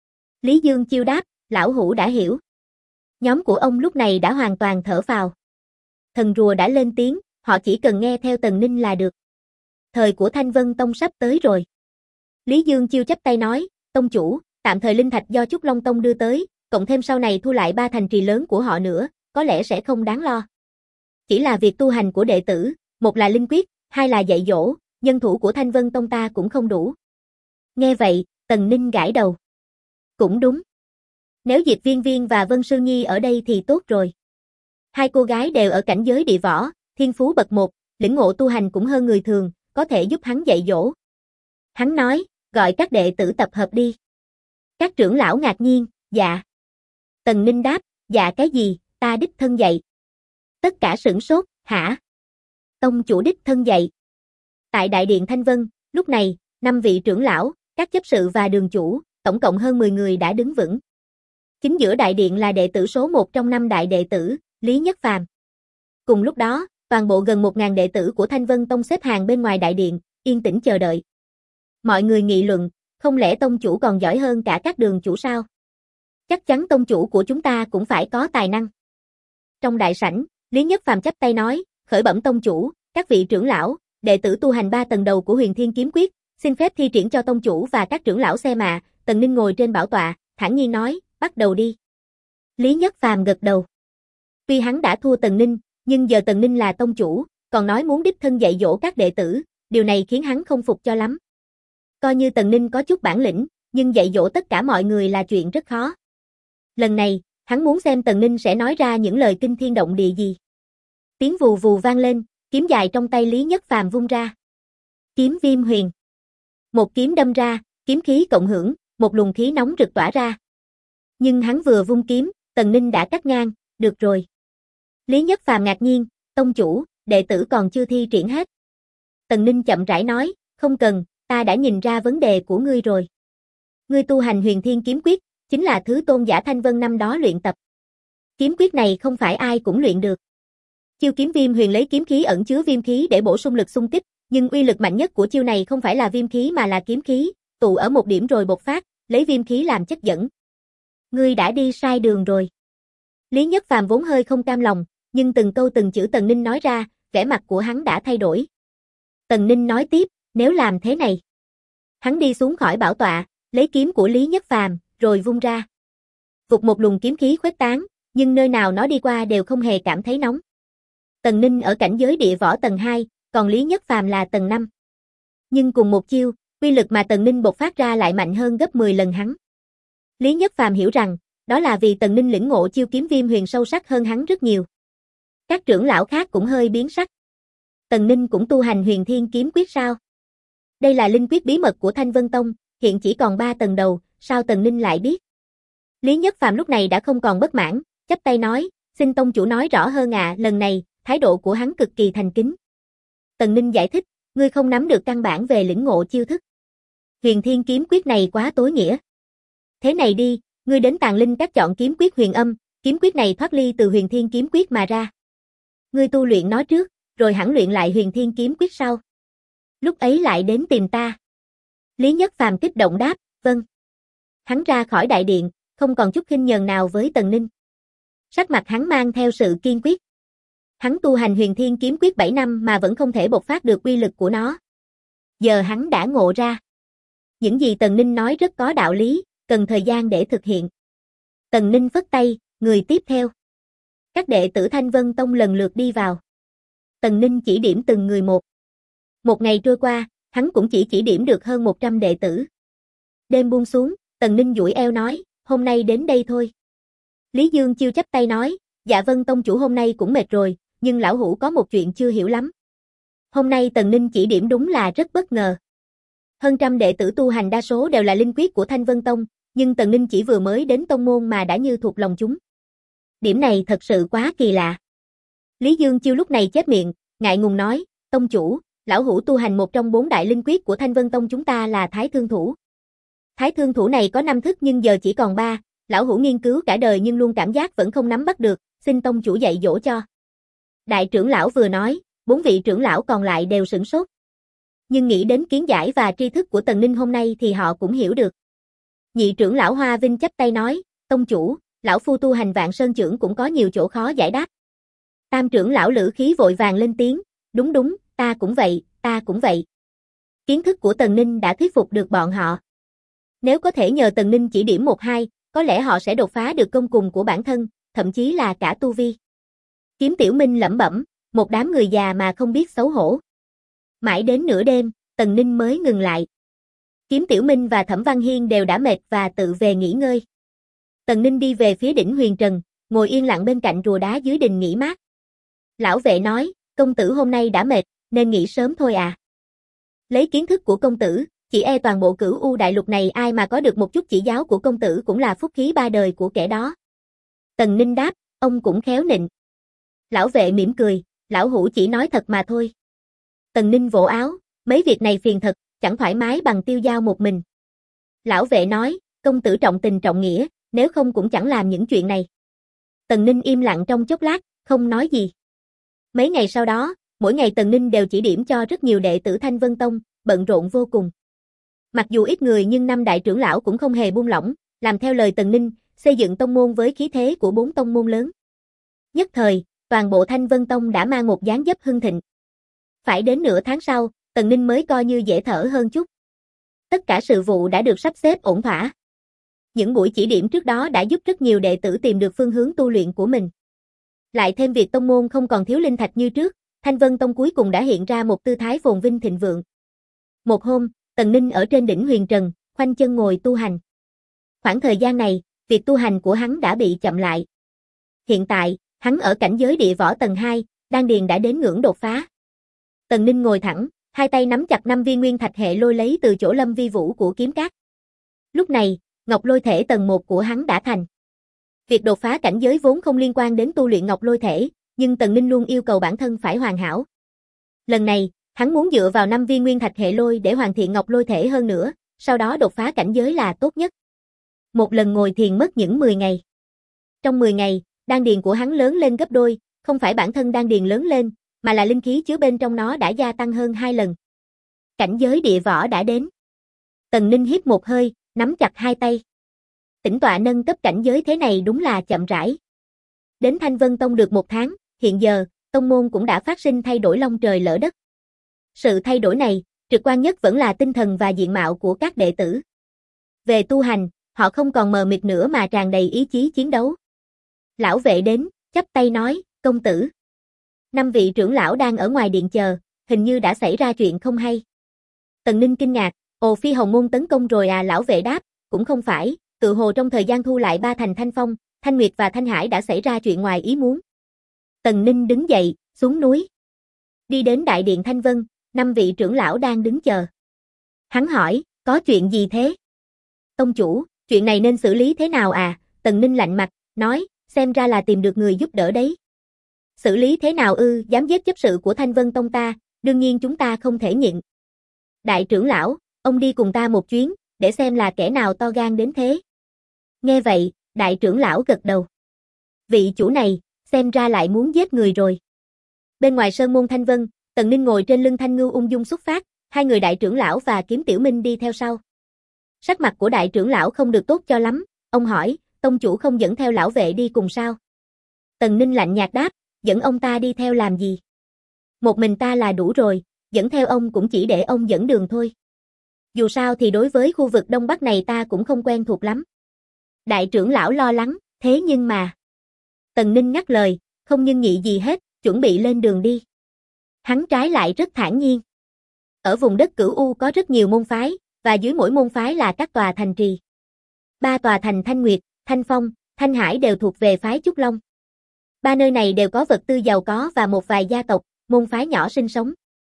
Lý Dương Chiêu đáp, lão hủ đã hiểu. Nhóm của ông lúc này đã hoàn toàn thở phào. Thần rùa đã lên tiếng, họ chỉ cần nghe theo Tần Ninh là được. Thời của Thanh Vân Tông sắp tới rồi. Lý Dương Chiêu chắp tay nói, tông chủ, tạm thời linh thạch do Trúc Long Tông đưa tới, cộng thêm sau này thu lại 3 thành trì lớn của họ nữa, có lẽ sẽ không đáng lo. Chỉ là việc tu hành của đệ tử, một là linh quyết, hai là dạy dỗ, nhân thủ của Thanh Vân Tông ta cũng không đủ. Nghe vậy, Tần Ninh gãi đầu. Cũng đúng. Nếu Diệp Viên Viên và Vân Sư Nhi ở đây thì tốt rồi. Hai cô gái đều ở cảnh giới địa võ, thiên phú bậc 1, lĩnh ngộ tu hành cũng hơn người thường, có thể giúp hắn dạy dỗ. Hắn nói, gọi các đệ tử tập hợp đi. Các trưởng lão ngạc nhiên, dạ. Tần Ninh đáp, dạ cái gì, ta đích thân dạy. Tất cả sửng sốt, hả? Tông chủ đích thân dạy. Tại Đại điện Thanh Vân, lúc này, 5 vị trưởng lão, các chấp sự và đường chủ, tổng cộng hơn 10 người đã đứng vững. Chính giữa đại điện là đệ tử số 1 trong 5 đại đệ tử, Lý Nhất Phàm. Cùng lúc đó, toàn bộ gần 1000 đệ tử của Thanh Vân Tông xếp hàng bên ngoài đại điện, yên tĩnh chờ đợi. Mọi người nghị luận, không lẽ tông chủ còn giỏi hơn cả các đường chủ sao? Chắc chắn tông chủ của chúng ta cũng phải có tài năng. Trong đại sảnh, Lý Nhất Phàm chắp tay nói, khởi bẩm tông chủ, các vị trưởng lão, đệ tử tu hành 3 tầng đầu của Huyền Thiên Kiếm Quyết, xin phép thi triển cho tông chủ và các trưởng lão xem mà. Tần Ninh ngồi trên bảo tọa, thản nhiên nói, bắt đầu đi. Lý Nhất Phàm gật đầu. Tuy hắn đã thua Tần Ninh, nhưng giờ Tần Ninh là tông chủ, còn nói muốn đích thân dạy dỗ các đệ tử, điều này khiến hắn không phục cho lắm. Coi như Tần Ninh có chút bản lĩnh, nhưng dạy dỗ tất cả mọi người là chuyện rất khó. Lần này, Hắn muốn xem Tần Ninh sẽ nói ra những lời kinh thiên động địa gì. Tiếng vù vù vang lên, kiếm dài trong tay Lý Nhất Phàm vung ra. Kiếm Viêm Huyền. Một kiếm đâm ra, kiếm khí cộng hưởng, một luồng khí nóng rực tỏa ra. Nhưng hắn vừa vung kiếm, Tần Ninh đã cắt ngang, được rồi. Lý Nhất Phàm ngạc nhiên, tông chủ, đệ tử còn chưa thi triển hết. Tần Ninh chậm rãi nói, không cần, ta đã nhìn ra vấn đề của ngươi rồi. Ngươi tu hành Huyền Thiên Kiếm Quyết, chính là thứ tôn giả Thanh Vân năm đó luyện tập. Kiếm quyết này không phải ai cũng luyện được. Chiêu Kiếm Viêm Huyền lấy kiếm khí ẩn chứa viêm khí để bổ sung lực xung kích, nhưng uy lực mạnh nhất của chiêu này không phải là viêm khí mà là kiếm khí, tụ ở một điểm rồi bộc phát, lấy viêm khí làm chất dẫn. Ngươi đã đi sai đường rồi. Lý Nhất Phàm vốn hơi không cam lòng, nhưng từng câu từng chữ Tần Ninh nói ra, vẻ mặt của hắn đã thay đổi. Tần Ninh nói tiếp, nếu làm thế này. Hắn đi xuống khỏi bảo tọa, lấy kiếm của Lý Nhất Phàm, rồi vung ra. Vụt một luồng kiếm khí khuếch tán, nhưng nơi nào nó đi qua đều không hề cảm thấy nóng. Tần Ninh ở cảnh giới địa võ tầng 2, còn Lý Nhất Phàm là tầng 5. Nhưng cùng một chiêu, uy lực mà Tần Ninh bộc phát ra lại mạnh hơn gấp 10 lần hắn. Lý Nhất Phàm hiểu rằng, đó là vì Tần Ninh lĩnh ngộ chiêu Kiếm Viêm Huyền sâu sắc hơn hắn rất nhiều. Các trưởng lão khác cũng hơi biến sắc. Tần Ninh cũng tu hành Huyền Thiên Kiếm Quyết sao? Đây là linh quyết bí mật của Thanh Vân Tông, hiện chỉ còn 3 tầng đầu, sao Tần Ninh lại biết? Lý Nhất Phàm lúc này đã không còn bất mãn, chắp tay nói, xin tông chủ nói rõ hơn ạ. Lần này, thái độ của hắn cực kỳ thành kính. Tần Ninh giải thích, ngươi không nắm được căn bản về lĩnh ngộ chiêu thức. Huyền Thiên Kiếm Quyết này quá tối nghĩa. Thế này đi, ngươi đến Tàng Linh Các chọn kiếm quyết Huyền Âm, kiếm quyết này thoát ly từ Huyền Thiên Kiếm Quyết mà ra. Ngươi tu luyện nó trước, rồi hẳn luyện lại Huyền Thiên Kiếm Quyết sau. Lúc ấy lại đến tìm ta. Lý Nhất Phàm kích động đáp, vâng. Hắn ra khỏi đại điện, không còn chút khinh nhờn nào với Tần Ninh. Sắc mặt hắn mang theo sự kiên quyết. Hắn tu hành Huyền Thiên Kiếm Quyết 7 năm mà vẫn không thể bộc phát được uy lực của nó. Giờ hắn đã ngộ ra. Những gì Tần Ninh nói rất có đạo lý, cần thời gian để thực hiện. Tần Ninh phất tay, người tiếp theo. Các đệ tử Thanh Vân Tông lần lượt đi vào. Tần Ninh chỉ điểm từng người một. Một ngày trôi qua, hắn cũng chỉ điểm được hơn 100 đệ tử. Đêm buông xuống, Tần Ninh duỗi eo nói, hôm nay đến đây thôi. Lý Dương Chiêu chắp tay nói, dạ vâng tông chủ hôm nay cũng mệt rồi, nhưng lão hủ có một chuyện chưa hiểu lắm. Hôm nay Tần Ninh chỉ điểm đúng là rất bất ngờ. Hơn trăm đệ tử tu hành đa số đều là linh quyết của Thanh Vân Tông, nhưng Tần Ninh chỉ vừa mới đến tông môn mà đã như thuộc lòng chúng. Điểm này thật sự quá kỳ lạ. Lý Dương Chiêu lúc này chép miệng, ngại ngùng nói, tông chủ, lão hủ tu hành một trong 4 đại linh quyết của Thanh Vân Tông chúng ta là Thái Thương Thủ. Thái Thương Thủ này có 5 thức nhưng giờ chỉ còn 3, lão hủ nghiên cứu cả đời nhưng luôn cảm giác vẫn không nắm bắt được, xin tông chủ dạy dỗ cho. Đại trưởng lão vừa nói, 4 vị trưởng lão còn lại đều sửng sốt. Nhưng nghĩ đến kiến giải và tri thức của Tần Ninh hôm nay thì họ cũng hiểu được. Nhị trưởng lão Hoa Vinh chắp tay nói, tông chủ, lão phu tu hành Vạn Sơn Chưởng cũng có nhiều chỗ khó giải đáp. Tam trưởng lão Lữ Khí vội vàng lên tiếng, đúng, ta cũng vậy. Kiến thức của Tần Ninh đã thuyết phục được bọn họ. Nếu có thể nhờ Tần Ninh chỉ điểm 1-2, có lẽ họ sẽ đột phá được công cùng của bản thân, thậm chí là cả tu vi. Kiếm Tiểu Minh lẩm bẩm, một đám người già mà không biết xấu hổ. Mãi đến nửa đêm, Tần Ninh mới ngừng lại. Kiếm Tiểu Minh và Thẩm Văn Hiên đều đã mệt và tự về nghỉ ngơi. Tần Ninh đi về phía đỉnh Huyền Trần, ngồi yên lặng bên cạnh rùa đá dưới đình nghỉ mát. Lão vệ nói, công tử hôm nay đã mệt, nên nghỉ sớm thôi à. Lấy kiến thức của công tử, chỉ e toàn bộ Cửu U đại lục này ai mà có được một chút chỉ giáo của công tử cũng là phúc khí 3 đời của kẻ đó. Tần Ninh đáp, ông cũng khéo nịnh. Lão vệ mỉm cười, lão hủ chỉ nói thật mà thôi. Tần Ninh vỗ áo, mấy việc này phiền thật, chẳng thoải mái bằng tiêu dao một mình. Lão vệ nói, công tử trọng tình trọng nghĩa, nếu không cũng chẳng làm những chuyện này. Tần Ninh im lặng trong chốc lát, không nói gì. Mấy ngày sau đó, mỗi ngày Tần Ninh đều chỉ điểm cho rất nhiều đệ tử Thanh Vân Tông, bận rộn vô cùng. Mặc dù ít người nhưng 5 đại trưởng lão cũng không hề buông lỏng, làm theo lời Tần Ninh, xây dựng tông môn với khí thế của 4 tông môn lớn. Nhất thời, toàn bộ Thanh Vân Tông đã mang một dáng dấp hưng thịnh. Phải đến nửa tháng sau, Tần Ninh mới coi như dễ thở hơn chút. Tất cả sự vụ đã được sắp xếp ổn thỏa. Những buổi chỉ điểm trước đó đã giúp rất nhiều đệ tử tìm được phương hướng tu luyện của mình. Lại thêm việc tông môn không còn thiếu linh thạch như trước, Thanh Vân Tông cuối cùng đã hiện ra một tư thái phồn vinh thịnh vượng. Một hôm, Tần Ninh ở trên đỉnh Huyền Trần, khoanh chân ngồi tu hành. Khoảng thời gian này, việc tu hành của hắn đã bị chậm lại. Hiện tại, hắn ở cảnh giới địa võ tầng 2, đan điền đã đến ngưỡng đột phá. Tần Ninh ngồi thẳng, hai tay nắm chặt 5 viên nguyên thạch hệ lôi lấy từ chỗ Lâm Vi Vũ của kiếm cát. Lúc này, ngọc lôi thể tầng 1 của hắn đã thành. Việc đột phá cảnh giới vốn không liên quan đến tu luyện ngọc lôi thể, nhưng Tần Ninh luôn yêu cầu bản thân phải hoàn hảo. Lần này, hắn muốn dựa vào 5 viên nguyên thạch hệ lôi để hoàn thiện ngọc lôi thể hơn nữa, sau đó đột phá cảnh giới là tốt nhất. Một lần ngồi thiền mất những 10 ngày. Trong 10 ngày, đan điền của hắn lớn lên gấp đôi, không phải bản thân đan điền lớn lên, mà là linh khí chứa bên trong nó đã gia tăng hơn 2 lần. Cảnh giới địa võ đã đến. Tần Ninh hít một hơi, nắm chặt hai tay. Tĩnh tọa nâng cấp cảnh giới thế này đúng là chậm rãi. Đến Thanh Vân Tông được 1 tháng, hiện giờ, tông môn cũng đã phát sinh thay đổi long trời lỡ đất. Sự thay đổi này, trực quan nhất vẫn là tinh thần và diện mạo của các đệ tử. Về tu hành, họ không còn mờ mịt nữa mà tràn đầy ý chí chiến đấu. Lão vệ đến, chắp tay nói, công tử. 5 vị trưởng lão đang ở ngoài điện chờ, hình như đã xảy ra chuyện không hay. Tần Ninh kinh ngạc, ồ Phi Hồng Môn tấn công rồi à? Lão vệ đáp, cũng không phải, tự hồ trong thời gian thu lại 3 thành Thanh Phong, Thanh Nguyệt và Thanh Hải đã xảy ra chuyện ngoài ý muốn. Tần Ninh đứng dậy, xuống núi. Đi đến đại điện Thanh Vân, 5 vị trưởng lão đang đứng chờ. Hắn hỏi, có chuyện gì thế? Tông chủ, chuyện này nên xử lý thế nào à? Tần Ninh lạnh mặt, nói, xem ra là tìm được người giúp đỡ đấy. Xử lý thế nào ư? Dám giết chấp sự của Thanh Vân Tông ta, đương nhiên chúng ta không thể nhịn. Đại trưởng lão, ông đi cùng ta một chuyến, để xem là kẻ nào to gan đến thế. Nghe vậy, đại trưởng lão gật đầu. Vị chủ này, xem ra lại muốn giết người rồi. Bên ngoài sơn môn Thanh Vân, Tần Ninh ngồi trên lưng Thanh Ngưu ung dung xuất phát, hai người đại trưởng lão và Kiếm Tiểu Minh đi theo sau. Sắc mặt của đại trưởng lão không được tốt cho lắm, ông hỏi, tông chủ không dẫn theo lão vệ đi cùng sao? Tần Ninh lạnh nhạt đáp, dẫn ông ta đi theo làm gì? Một mình ta là đủ rồi, dẫn theo ông cũng chỉ để ông dẫn đường thôi. Dù sao thì đối với khu vực Đông Bắc này ta cũng không quen thuộc lắm. Đại trưởng lão lo lắng, thế nhưng mà... Tần Ninh ngắt lời, không nhưng nhị gì hết, chuẩn bị lên đường đi. Hắn trái lại rất thản nhiên. Ở vùng đất Cửu U có rất nhiều môn phái, và dưới mỗi môn phái là các tòa thành trì. 3 tòa thành Thanh Nguyệt, Thanh Phong, Thanh Hải đều thuộc về phái Trúc Long. 3 nơi này đều có vật tư giàu có và một vài gia tộc, môn phái nhỏ sinh sống.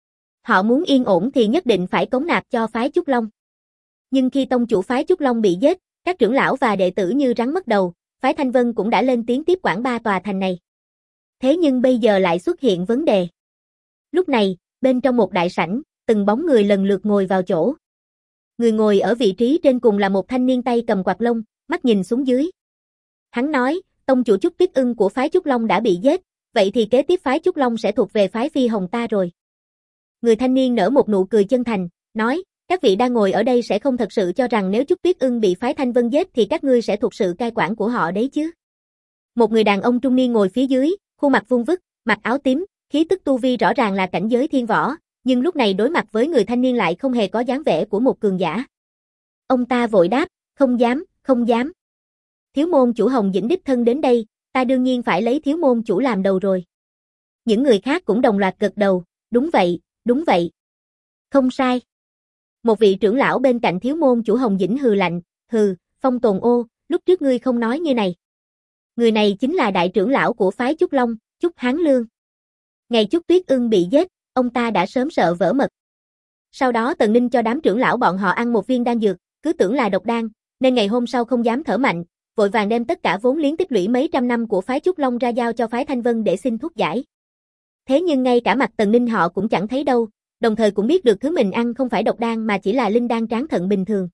Họ muốn yên ổn thì nhất định phải cống nạp cho phái Trúc Long. Nhưng khi tông chủ phái Trúc Long bị giết, các trưởng lão và đệ tử như rắn mất đầu, phái Thanh Vân cũng đã lên tiếng tiếp quản 3 tòa thành này. Thế nhưng bây giờ lại xuất hiện vấn đề. Lúc này, bên trong một đại sảnh, từng bóng người lần lượt ngồi vào chỗ. Người ngồi ở vị trí trên cùng là một thanh niên tay cầm quạt lông, mắt nhìn xuống dưới. Hắn nói, tông chủ Trúc Tuyết Ưng của phái Trúc Long đã bị giết, vậy thì kế tiếp phái Trúc Long sẽ thuộc về phái Phi Hồng ta rồi. Người thanh niên nở một nụ cười chân thành, nói, các vị đang ngồi ở đây sẽ không thật sự cho rằng nếu Trúc Tuyết Ưng bị phái Thanh Vân giết thì các ngươi sẽ thuộc sự cai quản của họ đấy chứ. Một người đàn ông trung niên ngồi phía dưới, khuôn mặt vuông vức, mặc áo tím, khí tức tu vi rõ ràng là cảnh giới thiên võ, nhưng lúc này đối mặt với người thanh niên lại không hề có dáng vẻ của một cường giả. Ông ta vội đáp, không dám, không dám. Thiếu môn chủ Hồng Dĩnh đích thân đến đây, ta đương nhiên phải lấy thiếu môn chủ làm đầu rồi. Những người khác cũng đồng loạt gật đầu, đúng vậy, đúng vậy. Không sai. Một vị trưởng lão bên cạnh thiếu môn chủ Hồng Dĩnh hừ lạnh, hừ, Phong Tồn Ô, lúc trước ngươi không nói như này. Người này chính là đại trưởng lão của phái Trúc Long, Trúc Hán Lương. Ngày Trúc Tuyết Ưng bị giết, ông ta đã sớm sợ vỡ mật. Sau đó Tần Ninh cho đám trưởng lão bọn họ ăn một viên đan dược, cứ tưởng là độc đan, nên ngày hôm sau không dám thở mạnh, vội vàng đem tất cả vốn liếng tích lũy mấy trăm năm của phái Trúc Long ra giao cho phái Thanh Vân để xin thuốc giải. Thế nhưng ngay cả mặt Tần Ninh họ cũng chẳng thấy đâu, đồng thời cũng biết được thứ mình ăn không phải độc đan mà chỉ là linh đan tráng thận bình thường.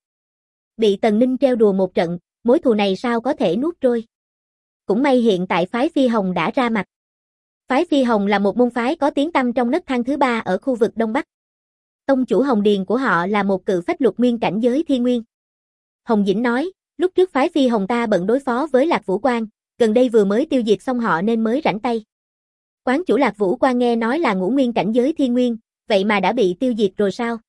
Bị Tần Ninh trêu đùa một trận, mối thù này sao có thể nuốt trôi. Cũng may hiện tại phái Phi Hồng đã ra mặt. Phái Phi Hồng là một môn phái có tiếng tăm trong nấc thang thứ 3 ở khu vực Đông Bắc. Tông chủ Hồng Điền của họ là một cự phách lục nguyên cảnh giới thiên nguyên. Hồng Dĩnh nói, lúc trước phái Phi Hồng ta bận đối phó với Lạc Vũ Quan, gần đây vừa mới tiêu diệt xong họ nên mới rảnh tay. Quán chủ Lạc Vũ Quan nghe nói là ngũ nguyên cảnh giới thiên nguyên, vậy mà đã bị tiêu diệt rồi sao?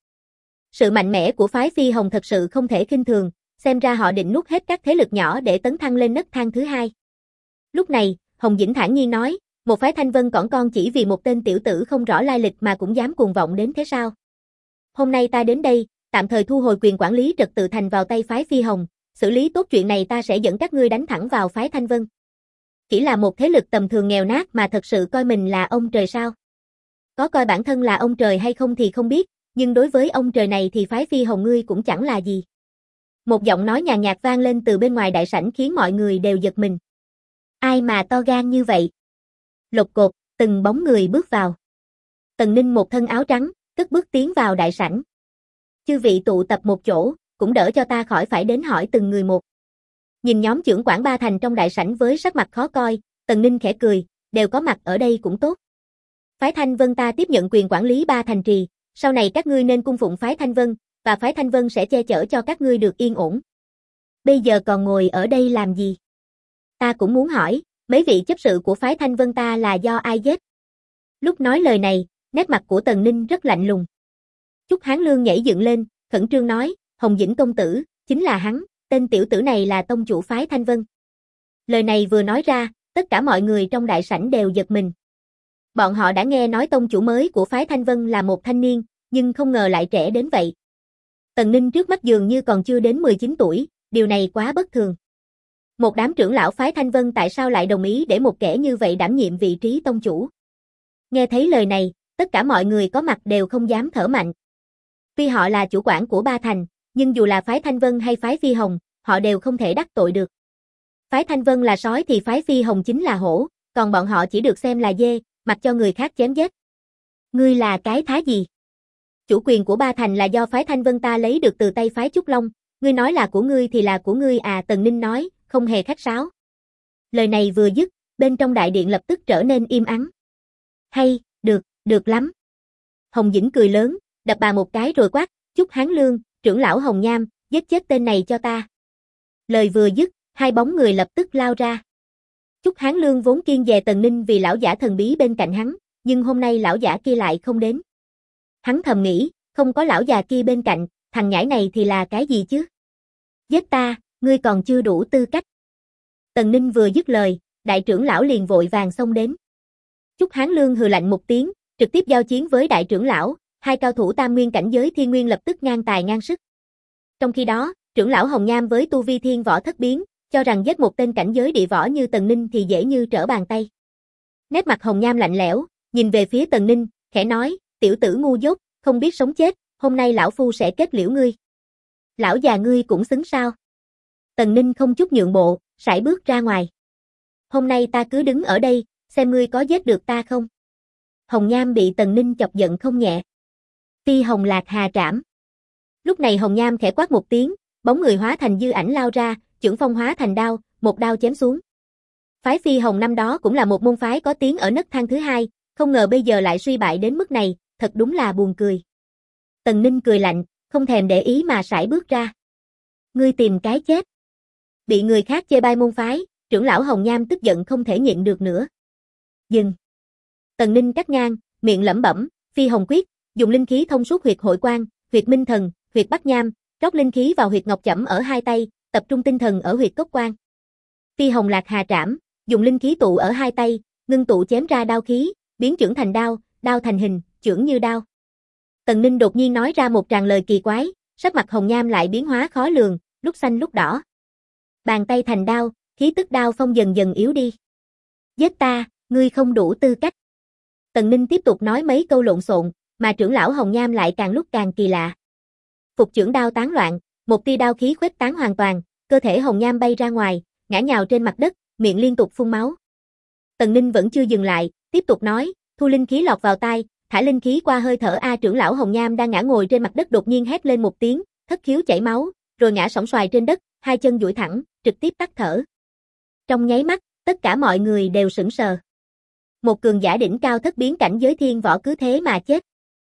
Sự mạnh mẽ của phái Phi Hồng thật sự không thể khinh thường, xem ra họ định nuốt hết các thế lực nhỏ để tấn thăng lên nấc thang thứ 2. Lúc này, Hồng Dĩnh thản nhiên nói, một phái Thanh Vân cỏn con chỉ vì một tên tiểu tử không rõ lai lịch mà cũng dám cuồng vọng đến thế sao? Hôm nay ta đến đây, tạm thời thu hồi quyền quản lý trật tự thành vào tay phái Phi Hồng, xử lý tốt chuyện này ta sẽ dẫn các ngươi đánh thẳng vào phái Thanh Vân. Chỉ là một thế lực tầm thường nghèo nát mà thật sự coi mình là ông trời sao? Có coi bản thân là ông trời hay không thì không biết, nhưng đối với ông trời này thì phái Phi Hồng ngươi cũng chẳng là gì. Một giọng nói nhàn nhạt vang lên từ bên ngoài đại sảnh khiến mọi người đều giật mình. Ai mà to gan như vậy? Lột cột, từng bóng người bước vào. Tần Ninh một thân áo trắng, cất bước tiến vào đại sảnh. Chư vị tụ tập một chỗ, cũng đỡ cho ta khỏi phải đến hỏi từng người một. Nhìn nhóm trưởng quản ba thành trong đại sảnh với sắc mặt khó coi, Tần Ninh khẽ cười, đều có mặt ở đây cũng tốt. Phái Thanh Vân ta tiếp nhận quyền quản lý ba thành trì, sau này các ngươi nên cung phụng phái Thanh Vân, và phái Thanh Vân sẽ che chở cho các ngươi được yên ổn. Bây giờ còn ngồi ở đây làm gì? Ta cũng muốn hỏi, mấy vị chấp sự của phái Thanh Vân ta là do ai giết? Lúc nói lời này, nét mặt của Tần Ninh rất lạnh lùng. Chúc Hán Lương nhảy dựng lên, khẩn trương nói, Hồng Dĩnh công tử, chính là hắn, tên tiểu tử này là tông chủ phái Thanh Vân. Lời này vừa nói ra, tất cả mọi người trong đại sảnh đều giật mình. Bọn họ đã nghe nói tông chủ mới của phái Thanh Vân là một thanh niên, nhưng không ngờ lại trẻ đến vậy. Tần Ninh trước mắt dường như còn chưa đến 19 tuổi, điều này quá bất thường. Một đám trưởng lão phái Thanh Vân tại sao lại đồng ý để một kẻ như vậy đảm nhiệm vị trí tông chủ? Nghe thấy lời này, tất cả mọi người có mặt đều không dám thở mạnh. Tuy họ là chủ quản của ba thành, nhưng dù là phái Thanh Vân hay phái Phi Hồng, họ đều không thể đắc tội được. Phái Thanh Vân là sói thì phái Phi Hồng chính là hổ, còn bọn họ chỉ được xem là dê, mặc cho người khác chém giết. Ngươi là cái thá gì? Chủ quyền của ba thành là do phái Thanh Vân ta lấy được từ tay phái Trúc Long, ngươi nói là của ngươi thì là của ngươi à, Tần Ninh nói, không hề khách sáo. Lời này vừa dứt, bên trong đại điện lập tức trở nên im ắng. Hay, được lắm. Hồng Dĩnh cười lớn, đập bà một cái rồi quát, Chúc Hán Lương, trưởng lão Hồng Nham, giết chết tên này cho ta. Lời vừa dứt, hai bóng người lập tức lao ra. Chúc Hán Lương vốn kiêng dè Tần Ninh vì lão giả thần bí bên cạnh hắn, nhưng hôm nay lão giả kia lại không đến. Hắn thầm nghĩ, không có lão già kia bên cạnh, thằng nhãi này thì là cái gì chứ? Giết ta, ngươi còn chưa đủ tư cách. Tần Ninh vừa dứt lời, đại trưởng lão liền vội vàng xông đến. Chúc Hán Lương hừ lạnh một tiếng, trực tiếp giao chiến với đại trưởng lão, hai cao thủ tam nguyên cảnh giới thiên nguyên lập tức ngang tài ngang sức. Trong khi đó, trưởng lão Hồng Nham với tu vi thiên võ thất biến, cho rằng giết một tên cảnh giới địa võ như Tần Ninh thì dễ như trở bàn tay. Nét mặt Hồng Nham lạnh lẽo, nhìn về phía Tần Ninh, khẽ nói, tiểu tử ngu dốt, không biết sống chết, hôm nay lão phu sẽ kết liễu ngươi. Lão già ngươi cũng xứng sao? Tần Ninh không chút nhượng bộ, sải bước ra ngoài. Hôm nay ta cứ đứng ở đây, xem ngươi có giết được ta không? Hồng Nham bị Tần Ninh chọc giận không nhẹ. Phi Hồng Lạc Hà trảm. Lúc này Hồng Nham khẽ quát một tiếng, bóng người hóa thành dư ảnh lao ra, chưởng phong hóa thành đao, một đao chém xuống. Phái Phi Hồng năm đó cũng là một môn phái có tiếng ở nấc thang thứ hai, không ngờ bây giờ lại suy bại đến mức này, thật đúng là buồn cười. Tần Ninh cười lạnh, không thèm để ý mà sải bước ra. Ngươi tìm cái chết. Bị người khác chê bai môn phái, trưởng lão Hồng Nham tức giận không thể nhịn được nữa. Dừng. Tần Ninh cắt ngang, miệng lẩm bẩm, Phi Hồng quyết, dùng linh khí thông suốt huyệt hội quan, huyệt minh thần, huyệt bắc nham, rót linh khí vào huyệt ngọc chẩm ở hai tay, tập trung tinh thần ở huyệt cốc quan. Phi Hồng Lạc Hà trảm, dùng linh khí tụ ở hai tay, ngưng tụ chém ra đao khí, biến chưởng thành đao, đao thành hình, chưởng như đao. Tần Ninh đột nhiên nói ra một tràng lời kỳ quái, sắc mặt Hồng Nham lại biến hóa khó lường, lúc xanh lúc đỏ. Bàn tay thành đao, khí tức đao phong dần dần yếu đi. Giết ta, ngươi không đủ tư cách. Tần Ninh tiếp tục nói mấy câu lộn xộn, mà trưởng lão Hồng Nham lại càng lúc càng kỳ lạ. Phục chưởng đao tán loạn, một tia đao khí khuếch tán hoàn toàn, cơ thể Hồng Nham bay ra ngoài, ngã nhào trên mặt đất, miệng liên tục phun máu. Tần Ninh vẫn chưa dừng lại, tiếp tục nói, thu linh khí lọt vào tai, thả linh khí qua hơi thở a, trưởng lão Hồng Nham đang ngã ngồi trên mặt đất đột nhiên hét lên một tiếng, thất khiếu chảy máu, rồi ngã sóng xoài trên đất, hai chân duỗi thẳng, trực tiếp tắt thở. Trong nháy mắt, tất cả mọi người đều sững sờ. Một cường giả đỉnh cao thất biến cảnh giới thiên võ cứ thế mà chết.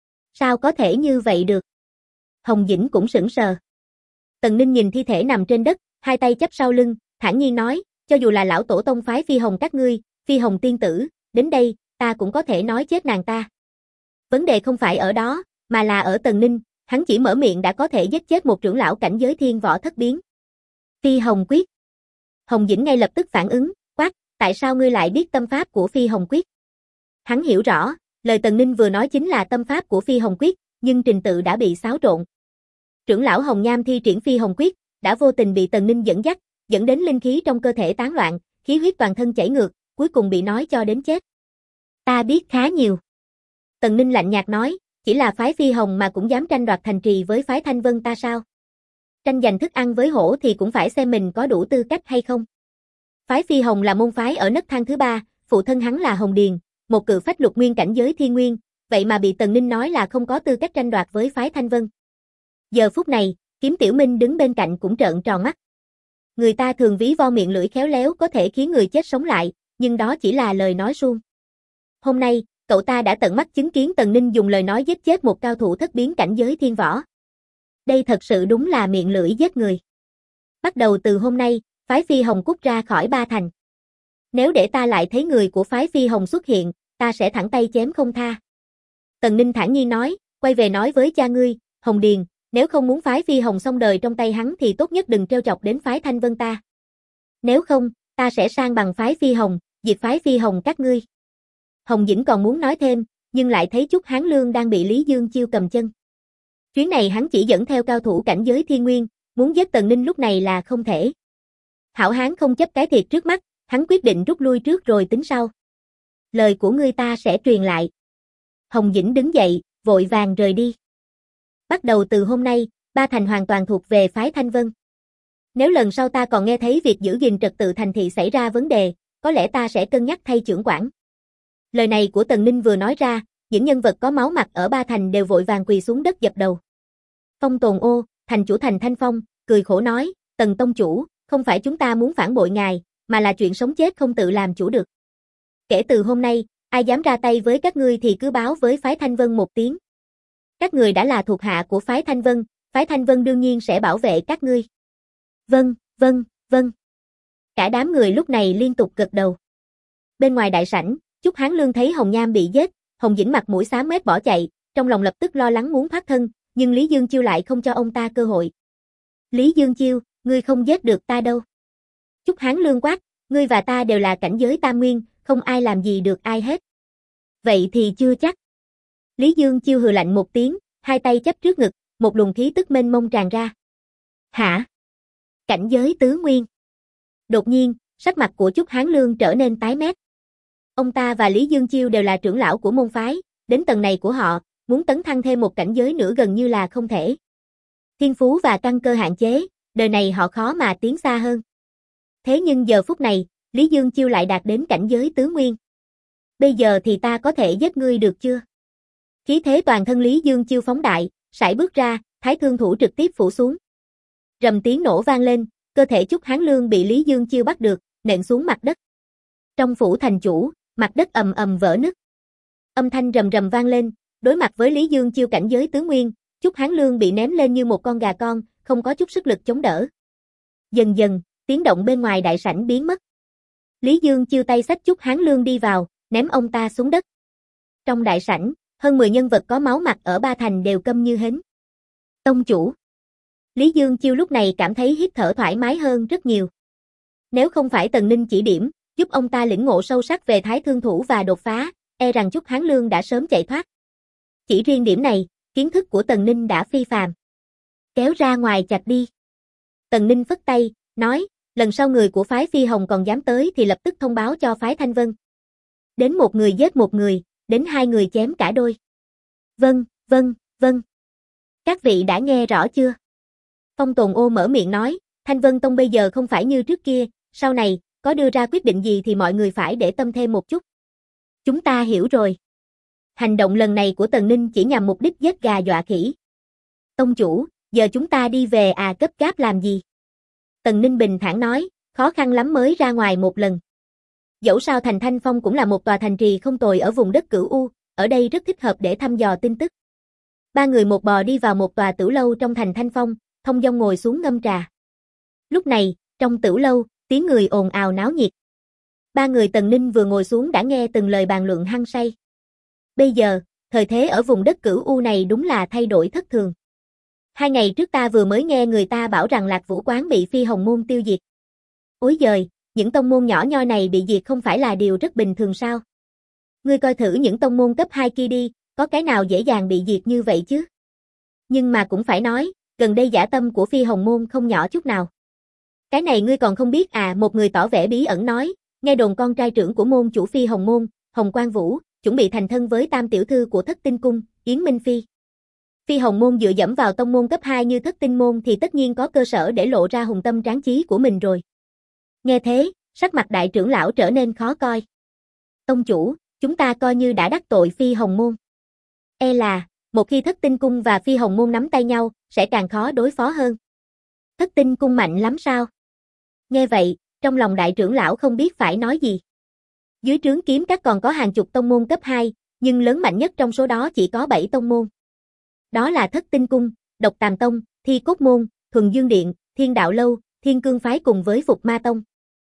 Sao có thể như vậy được? Hồng Dĩnh cũng sững sờ. Tần Ninh nhìn thi thể nằm trên đất, hai tay chắp sau lưng, thản nhiên nói, cho dù là lão tổ tông phái Phi Hồng các ngươi, Phi Hồng tiên tử, đến đây, ta cũng có thể nói chết nàng ta. Vấn đề không phải ở đó, mà là ở Tần Ninh, hắn chỉ mở miệng đã có thể giết chết một trưởng lão cảnh giới thiên võ thất biến. Phi Hồng quyết. Hồng Dĩnh ngay lập tức phản ứng, quát, tại sao ngươi lại biết tâm pháp của Phi Hồng quyết? Hắn hiểu rõ, lời Tần Ninh vừa nói chính là tâm pháp của Phi Hồng quyết, nhưng trình tự đã bị xáo trộn. Trưởng lão Hồng Nham thi triển Phi Hồng quyết, đã vô tình bị Tần Ninh dẫn dắt, dẫn đến linh khí trong cơ thể tán loạn, khí huyết toàn thân chảy ngược, cuối cùng bị nói cho đến chết. Ta biết khá nhiều. Tần Ninh lạnh nhạt nói, chỉ là phái Phi Hồng mà cũng dám tranh đoạt thành trì với phái Thanh Vân ta sao? Tranh giành thức ăn với hổ thì cũng phải xem mình có đủ tư cách hay không. Phái Phi Hồng là môn phái ở nấc thang thứ 3, phụ thân hắn là Hồng Điền, một cự phách lục nguyên cảnh giới thiên nguyên, vậy mà bị Tần Ninh nói là không có tư cách tranh đoạt với phái Thanh Vân. Giờ phút này, Kiếm Tiểu Minh đứng bên cạnh cũng trợn tròn mắt. Người ta thường ví von miệng lưỡi khéo léo có thể khiến người chết sống lại, nhưng đó chỉ là lời nói suông. Hôm nay, cậu ta đã tận mắt chứng kiến Tần Ninh dùng lời nói giết chết một cao thủ thất biến cảnh giới thiên võ. Đây thật sự đúng là miệng lưỡi giết người. Bắt đầu từ hôm nay, phái Phi Hồng cút ra khỏi Ba Thành. Nếu để ta lại thấy người của phái Phi Hồng xuất hiện, ta sẽ thẳng tay chém không tha. Tần Ninh thản nhiên nói, quay về nói với cha ngươi, Hồng Điền, nếu không muốn phái Phi Hồng xong đời trong tay hắn thì tốt nhất đừng trêu chọc đến phái Thanh Vân ta. Nếu không, ta sẽ sang bằng phái Phi Hồng, diệt phái Phi Hồng các ngươi. Hồng Dĩnh còn muốn nói thêm, nhưng lại thấy Chúc Hán Lương đang bị Lý Dương Chiêu cầm chân. Chuyến này hắn chỉ dẫn theo cao thủ cảnh giới thiên nguyên, muốn giết Tần Ninh lúc này là không thể. Hảo hán không chấp cái thiệt trước mắt, hắn quyết định rút lui trước rồi tính sau. Lời của ngươi ta sẽ truyền lại. Hồng Dĩnh đứng dậy, vội vàng rời đi. Bắt đầu từ hôm nay, Ba Thành hoàn toàn thuộc về phái Thanh Vân. Nếu lần sau ta còn nghe thấy việc giữ gìn trật tự thành thị xảy ra vấn đề, có lẽ ta sẽ cân nhắc thay trưởng quản. Lời này của Tần Ninh vừa nói ra, những nhân vật có máu mặt ở Ba Thành đều vội vàng quỳ xuống đất dập đầu. Phong Tồn Ô, thành chủ thành Thanh Phong, cười khổ nói, Tần tông chủ, không phải chúng ta muốn phản bội ngài, mà là chuyện sống chết không tự làm chủ được. Kể từ hôm nay, ai dám ra tay với các ngươi thì cứ báo với phái Thanh Vân một tiếng. Các người đã là thuộc hạ của phái Thanh Vân đương nhiên sẽ bảo vệ các ngươi. Vâng, vâng, vâng. Cả đám người lúc này liên tục gật đầu. Bên ngoài đại sảnh, Chúc Hán Lương thấy Hồng Nham bị giết, Hồng Dĩnh mặt mũi xám mét bỏ chạy, trong lòng lập tức lo lắng muốn thoát thân, nhưng Lý Dương Chiêu lại không cho ông ta cơ hội. Lý Dương Chiêu, ngươi không giết được ta đâu. Chúc Hán Lương quát, ngươi và ta đều là cảnh giới tam nguyên, không ai làm gì được ai hết. Vậy thì chưa chắc. Lý Dương Chiêu hừ lạnh một tiếng, hai tay chắp trước ngực, một luồng khí tức mênh mông tràn ra. Hả? Cảnh giới tứ nguyên. Đột nhiên, sắc mặt của Chúc Hán Lương trở nên tái mét. Ông ta và Lý Dương Chiêu đều là trưởng lão của môn phái, đến tầng này của họ, muốn tấn thăng thêm một cảnh giới nữa gần như là không thể. Thiên phú và căn cơ hạn chế, đời này họ khó mà tiến xa hơn. Thế nhưng giờ phút này, Lý Dương Chiêu lại đạt đến cảnh giới tứ nguyên. Bây giờ thì ta có thể giết ngươi được chưa? Khí thế toàn thân Lý Dương Chiêu phóng đại, sải bước ra, thái thương thủ trực tiếp phủ xuống. Rầm tiếng nổ vang lên, cơ thể Chúc Hán Lương bị Lý Dương Chiêu bắt được, nện xuống mặt đất. Trong phủ thành chủ, mặt đất ầm ầm vỡ nứt. Âm thanh rầm rầm vang lên, đối mặt với Lý Dương Chiêu cảnh giới tứ nguyên, Chúc Hán Lương bị ném lên như một con gà con, không có chút sức lực chống đỡ. Dần dần, tiếng động bên ngoài đại sảnh biến mất. Lý Dương Chiêu tay xách Chúc Hán Lương đi vào, ném ông ta xuống đất. Trong đại sảnh, hơn 10 nhân vật có máu mặt ở Ba Thành đều câm như hến. Tông chủ. Lý Dương Chiêu lúc này cảm thấy hít thở thoải mái hơn rất nhiều. Nếu không phải Tần Ninh chỉ điểm, giúp ông ta lĩnh ngộ sâu sắc về thái thương thủ và đột phá, e rằng Chúc Hán Lương đã sớm chạy thoát. Chỉ riêng điểm này, kiến thức của Tần Ninh đã phi phàm. Kéo ra ngoài chặt đi. Tần Ninh phất tay, nói, lần sau người của phái Phi Hồng còn dám tới thì lập tức thông báo cho phái Thanh Vân. Đến một người giết một người, đến hai người chém cả đôi. Vâng, vâng, vâng. Các vị đã nghe rõ chưa? Phong Tồn Ô mở miệng nói, Thanh Vân Tông bây giờ không phải như trước kia, sau này, có đưa ra quyết định gì thì mọi người phải để tâm thêm một chút. Chúng ta hiểu rồi. Hành động lần này của Tần Ninh chỉ nhằm mục đích giết gà dọa khỉ. Tông chủ, giờ chúng ta đi về gấp gáp làm gì? Tần Ninh bình thản nói, khó khăn lắm mới ra ngoài một lần. Dẫu sao thành Thanh Phong cũng là một tòa thành trì không tồi ở vùng đất Cửu U, ở đây rất thích hợp để thăm dò tin tức. Ba người một bò đi vào một tòa tửu lâu trong thành Thanh Phong, thông dong ngồi xuống ngâm trà. Lúc này, trong tửu lâu, tiếng người ồn ào náo nhiệt. Ba người Tần Ninh vừa ngồi xuống đã nghe từng lời bàn luận hăng say. Bây giờ, thời thế ở vùng đất Cửu U này đúng là thay đổi thất thường. 2 ngày trước ta vừa mới nghe người ta bảo rằng Lạc Vũ Quán bị Phi Hồng Môn tiêu diệt. Ối giời, những tông môn nhỏ nhoi này bị diệt không phải là điều rất bình thường sao? Ngươi coi thử những tông môn cấp 2 kia đi, có cái nào dễ dàng bị diệt như vậy chứ? Nhưng mà cũng phải nói, gần đây dã tâm của Phi Hồng Môn không nhỏ chút nào. Cái này ngươi còn không biết à, một người tỏ vẻ bí ẩn nói, nghe đồn con trai trưởng của môn chủ Phi Hồng Môn, Hồng Quang Vũ, chuẩn bị thành thân với tam tiểu thư của Thất Tinh Cung, Yến Minh Phi. Phi Hồng Môn dựa dẫm vào tông môn cấp 2 như Thất Tinh Môn thì tất nhiên có cơ sở để lộ ra hùng tâm tráng chí của mình rồi. Nghe thế, sắc mặt đại trưởng lão trở nên khó coi. Tông chủ, chúng ta coi như đã đắc tội Phi Hồng Môn. E là, một khi Thất Tinh Cung và Phi Hồng Môn nắm tay nhau, sẽ càng khó đối phó hơn. Thất Tinh Cung mạnh lắm sao? Nghe vậy, trong lòng đại trưởng lão không biết phải nói gì. Dưới trướng kiếm các còn có hàng chục tông môn cấp 2, nhưng lớn mạnh nhất trong số đó chỉ có 7 tông môn. Đó là Thất Tinh Cung, Độc Tàm Tông, Thi Cốt Môn, Thuần Dương Điện, Thiên Đạo Lâu, Thiên Cương Phái cùng với Phục Ma Tông.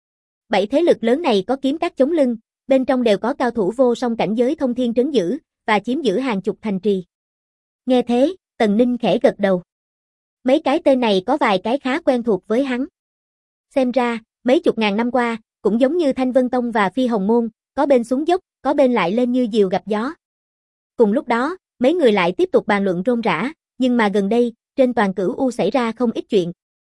7 thế lực lớn này có kiếm các chống lưng, bên trong đều có cao thủ vô song cảnh giới thông thiên trấn giữ, và chiếm giữ hàng chục thành trì. Nghe thế, Tần Ninh khẽ gật đầu. Mấy cái tên này có vài cái khá quen thuộc với hắn. Xem ra, mấy chục ngàn năm qua, cũng giống như Thanh Vân Tông và Phi Hồng Môn, có bên xuống dốc, có bên lại lên như diều gặp gió. Cùng lúc đó, mấy người lại tiếp tục bàn luận rôm rã, nhưng mà gần đây, trên toàn Cửu U xảy ra không ít chuyện.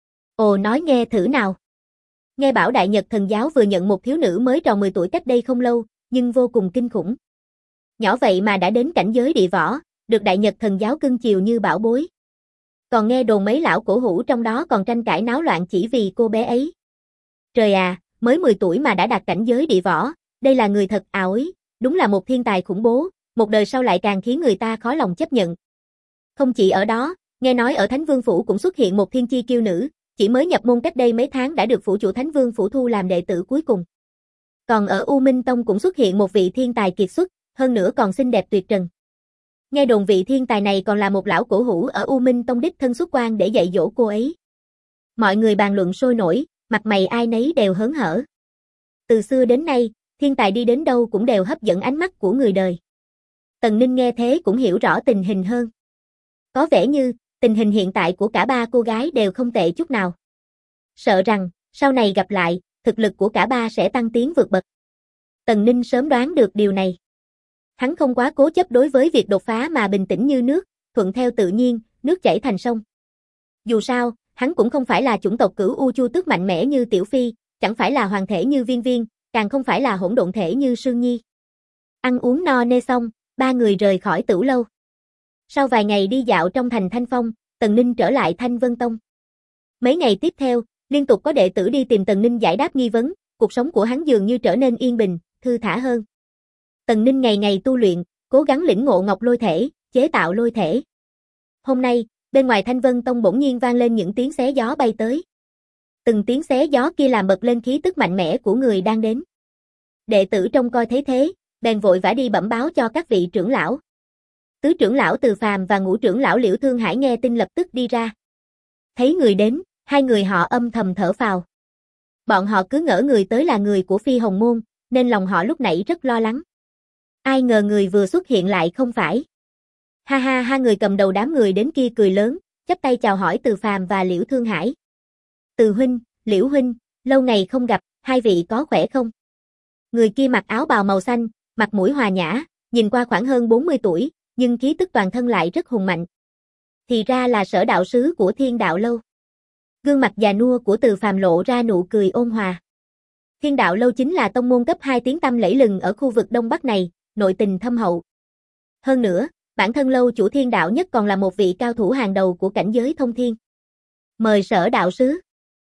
Ồ, nói nghe thử nào. Nghe bảo Đại Nhật Thần Giáo vừa nhận một thiếu nữ mới tròn 10 tuổi cách đây không lâu, nhưng vô cùng kinh khủng. Nhỏ vậy mà đã đến cảnh giới địa võ, được Đại Nhật Thần Giáo cưng chiều như bảo bối. Còn nghe đồn mấy lão cổ hủ trong đó còn tranh cãi náo loạn chỉ vì cô bé ấy. Trời à, mới 10 tuổi mà đã đạt cảnh giới địa võ, đây là người thật ảo ý, đúng là một thiên tài khủng bố, một đời sau lại càng khiến người ta khó lòng chấp nhận. Không chỉ ở đó, nghe nói ở Thánh Vương Phủ cũng xuất hiện một thiên chi kiêu nữ, chỉ mới nhập môn cách đây mấy tháng đã được phủ chủ Thánh Vương Phủ thu làm đệ tử cuối cùng. Còn ở U Minh Tông cũng xuất hiện một vị thiên tài kiệt xuất, hơn nữa còn xinh đẹp tuyệt trần. Nghe đồn vị thiên tài này còn là một lão cổ hủ ở U Minh Tông đích thân xuất quan để dạy dỗ cô ấy. Mọi người bàn luận sôi nổi, mặt mày ai nấy đều hớn hở. Từ xưa đến nay, thiên tài đi đến đâu cũng đều hấp dẫn ánh mắt của người đời. Tần Ninh nghe thế cũng hiểu rõ tình hình hơn. Có vẻ như, tình hình hiện tại của cả ba cô gái đều không tệ chút nào. Sợ rằng, sau này gặp lại, thực lực của cả ba sẽ tăng tiến vượt bậc. Tần Ninh sớm đoán được điều này. Hắn không quá cố chấp đối với việc đột phá mà bình tĩnh như nước, thuận theo tự nhiên, nước chảy thành sông. Dù sao, hắn cũng không phải là chủng tộc Cửu U Chu Tước mạnh mẽ như Tiểu Phi, chẳng phải là hoàng thể như Viên Viên, càng không phải là hỗn độn thể như Sương Nhi. Ăn uống no nê xong, ba người rời khỏi Tửu Lâu. Sau vài ngày đi dạo trong thành Thanh Phong, Tần Ninh trở lại Thanh Vân Tông. Mấy ngày tiếp theo, liên tục có đệ tử đi tìm Tần Ninh giải đáp nghi vấn, cuộc sống của hắn dường như trở nên yên bình, thư thả hơn. Tần Ninh ngày ngày tu luyện, cố gắng lĩnh ngộ ngọc lôi thể, chế tạo lôi thể. Hôm nay, bên ngoài Thanh Vân Tông bỗng nhiên vang lên những tiếng xé gió bay tới. Từng tiếng xé gió kia làm bật lên khí tức mạnh mẽ của người đang đến. Đệ tử trông coi thấy thế, bèn vội vã đi bẩm báo cho các vị trưởng lão. Tứ trưởng lão Từ Phàm và ngũ trưởng lão Liễu Thương Hải nghe tin lập tức đi ra. Thấy người đến, hai người họ âm thầm thở phào. Bọn họ cứ ngỡ người tới là người của Phi Hồng Môn, nên lòng họ lúc nãy rất lo lắng. Ai ngờ người vừa xuất hiện lại không phải. Ha ha ha, người cầm đầu đám người đến kia cười lớn, chắp tay chào hỏi Từ Phàm và Liễu Thương Hải. Từ huynh, Liễu huynh, lâu ngày không gặp, hai vị có khỏe không? Người kia mặc áo bào màu xanh, mặt mũi hòa nhã, nhìn qua khoảng hơn 40 tuổi, nhưng khí tức toàn thân lại rất hùng mạnh. Thì ra là Sở đạo sứ của Thiên Đạo Lâu. Gương mặt già nua của Từ Phàm lộ ra nụ cười ôn hòa. Thiên Đạo Lâu chính là tông môn cấp 2 tiếng tăm lẫy lừng ở khu vực Đông Bắc này, nội tình thâm hậu. Hơn nữa, bản thân lâu chủ Thiên Đạo nhất còn là một vị cao thủ hàng đầu của cảnh giới thông thiên. Mời Sở đạo sứ.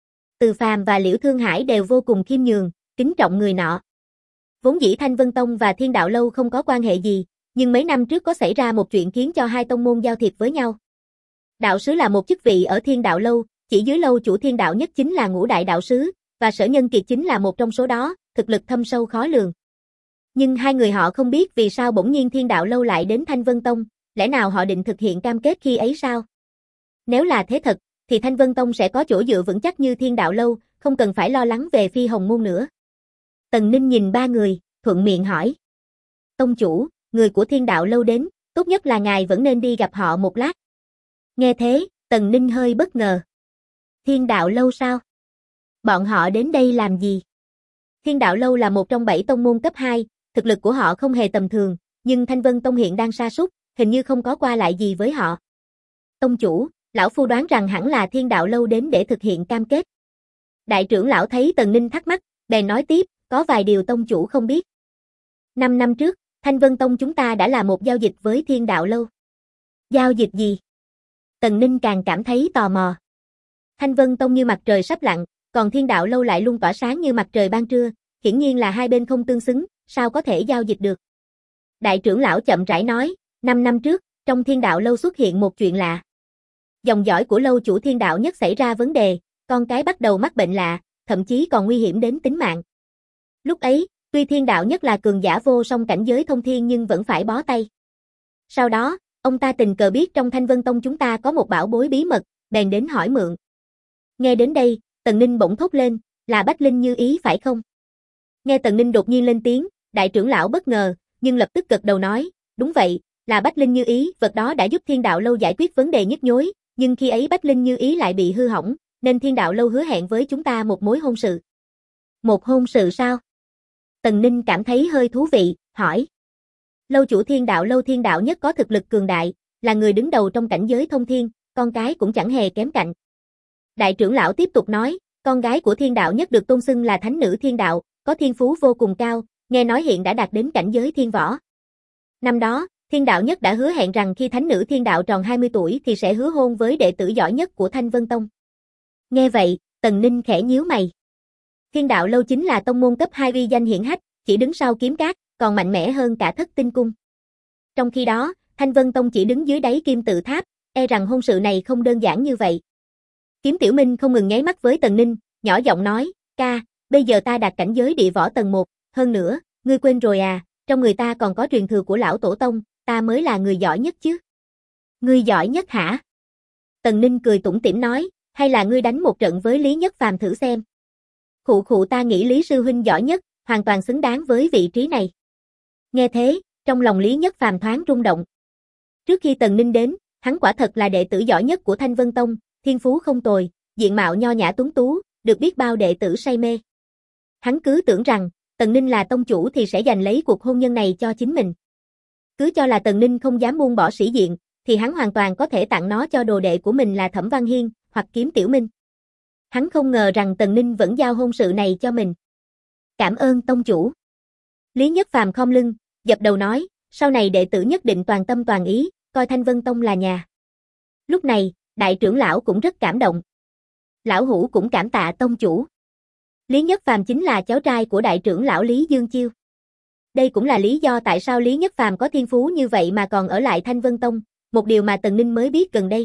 Từ Phàm và Liễu Thương Hải đều vô cùng khiêm nhường, kính trọng người nọ. Vốn dĩ Thanh Vân Tông và Thiên Đạo Lâu không có quan hệ gì, nhưng mấy năm trước có xảy ra một chuyện khiến cho hai tông môn giao thiệp với nhau. Đạo sứ là một chức vị ở Thiên Đạo Lâu, chỉ dưới lâu chủ Thiên Đạo nhất chính là Ngũ Đại đạo sứ, và Sở Nhân Kiệt chính là một trong số đó, thực lực thâm sâu khó lường. Nhưng hai người họ không biết vì sao bỗng nhiên Thiên Đạo Lâu lại đến Thanh Vân Tông, lẽ nào họ định thực hiện cam kết khi ấy sao? Nếu là thế thật, thì Thanh Vân Tông sẽ có chỗ dựa vững chắc như Thiên Đạo Lâu, không cần phải lo lắng về Phi Hồng Môn nữa. Tần Ninh nhìn ba người, thuận miệng hỏi. Tông chủ, người của Thiên Đạo Lâu đến, tốt nhất là ngài vẫn nên đi gặp họ một lát. Nghe thế, Tần Ninh hơi bất ngờ. Thiên Đạo Lâu sao? Bọn họ đến đây làm gì? Thiên Đạo Lâu là một trong 7 tông môn cấp 2, thực lực của họ không hề tầm thường, nhưng Thanh Vân Tông hiện đang sa sút, hình như không có qua lại gì với họ. Tông chủ, Lão phu đoán rằng hẳn là Thiên Đạo Lâu đến để thực hiện cam kết. Đại trưởng lão thấy Tần Ninh thắc mắc, bèn nói tiếp, có vài điều tông chủ không biết. 5 năm trước, Thanh Vân Tông chúng ta đã làm một giao dịch với Thiên Đạo Lâu. Giao dịch gì? Tần Ninh càng cảm thấy tò mò. Thanh Vân Tông như mặt trời sắp lặn, còn Thiên Đạo Lâu lại luôn tỏa sáng như mặt trời ban trưa, hiển nhiên là hai bên không tương xứng, sao có thể giao dịch được. Đại trưởng lão chậm rãi nói, 5 năm trước, trong Thiên Đạo Lâu xuất hiện một chuyện lạ. Dòng dõi của lâu chủ Thiên Đạo Nhất xảy ra vấn đề, con cái bắt đầu mắc bệnh lạ, thậm chí còn nguy hiểm đến tính mạng. Lúc ấy, tuy Thiên Đạo Nhất là cường giả vô song cảnh giới thông thiên nhưng vẫn phải bó tay. Sau đó, ông ta tình cờ biết trong Thanh Vân Tông chúng ta có một bảo bối bí mật, bèn đến hỏi mượn. Nghe đến đây, Tần Ninh bỗng thốt lên, là Bách Linh Như Ý phải không? Nghe Tần Ninh đột nhiên lên tiếng, đại trưởng lão bất ngờ, nhưng lập tức gật đầu nói, đúng vậy, là Bách Linh Như Ý, vật đó đã giúp Thiên Đạo Lâu giải quyết vấn đề nhức nhối, nhưng khi ấy Bách Linh Như Ý lại bị hư hỏng, nên Thiên Đạo Lâu hứa hẹn với chúng ta một mối hôn sự. Một hôn sự sao? Tần Ninh cảm thấy hơi thú vị, hỏi. Lâu chủ Thiên Đạo Lâu Thiên Đạo Nhất có thực lực cường đại, là người đứng đầu trong cảnh giới thông thiên, con cái cũng chẳng hề kém cạnh. Đại trưởng lão tiếp tục nói, con gái của Thiên Đạo Nhất được tôn xưng là Thánh Nữ Thiên Đạo, có thiên phú vô cùng cao, nghe nói hiện đã đạt đến cảnh giới thiên võ. Năm đó, Thiên Đạo Nhất đã hứa hẹn rằng khi Thánh Nữ Thiên Đạo tròn 20 tuổi thì sẽ hứa hôn với đệ tử giỏi nhất của Thanh Vân Tông. Nghe vậy, Tần Ninh khẽ nhíu mày. Thiên Đạo Lâu chính là tông môn cấp 2 uy danh hiển hách, chỉ đứng sau Kiếm Cát, còn mạnh mẽ hơn cả Thất Tinh Cung. Trong khi đó, Thanh Vân Tông chỉ đứng dưới đáy Kim Tự Tháp, e rằng hôn sự này không đơn giản như vậy. Kiếm Tiểu Minh không ngừng nháy mắt với Tần Ninh, nhỏ giọng nói, ca, bây giờ ta đạt cảnh giới địa võ tầng 1, hơn nữa, ngươi quên rồi à, trong người ta còn có truyền thừa của lão tổ tông, ta mới là người giỏi nhất chứ. Ngươi giỏi nhất hả? Tần Ninh cười tủm tỉm nói, hay là ngươi đánh một trận với Lý Nhất Phàm thử xem. Khụ khụ, ta nghĩ Lý sư huynh giỏi nhất, hoàn toàn xứng đáng với vị trí này. Nghe thế, trong lòng Lý Nhất Phàm thoáng rung động. Trước khi Tần Ninh đến, hắn quả thật là đệ tử giỏi nhất của Thanh Vân Tông, thiên phú không tồi, diện mạo nho nhã tuấn tú, được biết bao đệ tử say mê. Hắn cứ tưởng rằng, Tần Ninh là tông chủ thì sẽ giành lấy cuộc hôn nhân này cho chính mình. Cứ cho là Tần Ninh không dám buông bỏ sĩ diện, thì hắn hoàn toàn có thể tặng nó cho đồ đệ của mình là Thẩm Văn Hiên, hoặc Kiếm Tiểu Minh. Hắn không ngờ rằng Tần Ninh vẫn giao hôn sự này cho mình. Cảm ơn tông chủ. Lý Nhất Phàm khom lưng, dập đầu nói, sau này đệ tử nhất định toàn tâm toàn ý, coi Thanh Vân Tông là nhà. Lúc này, đại trưởng lão cũng rất cảm động. Lão hữu cũng cảm tạ tông chủ. Lý Nhất Phàm chính là cháu trai của đại trưởng lão Lý Dương Chiêu. Đây cũng là lý do tại sao Lý Nhất Phàm có thiên phú như vậy mà còn ở lại Thanh Vân Tông, một điều mà Tần Ninh mới biết gần đây.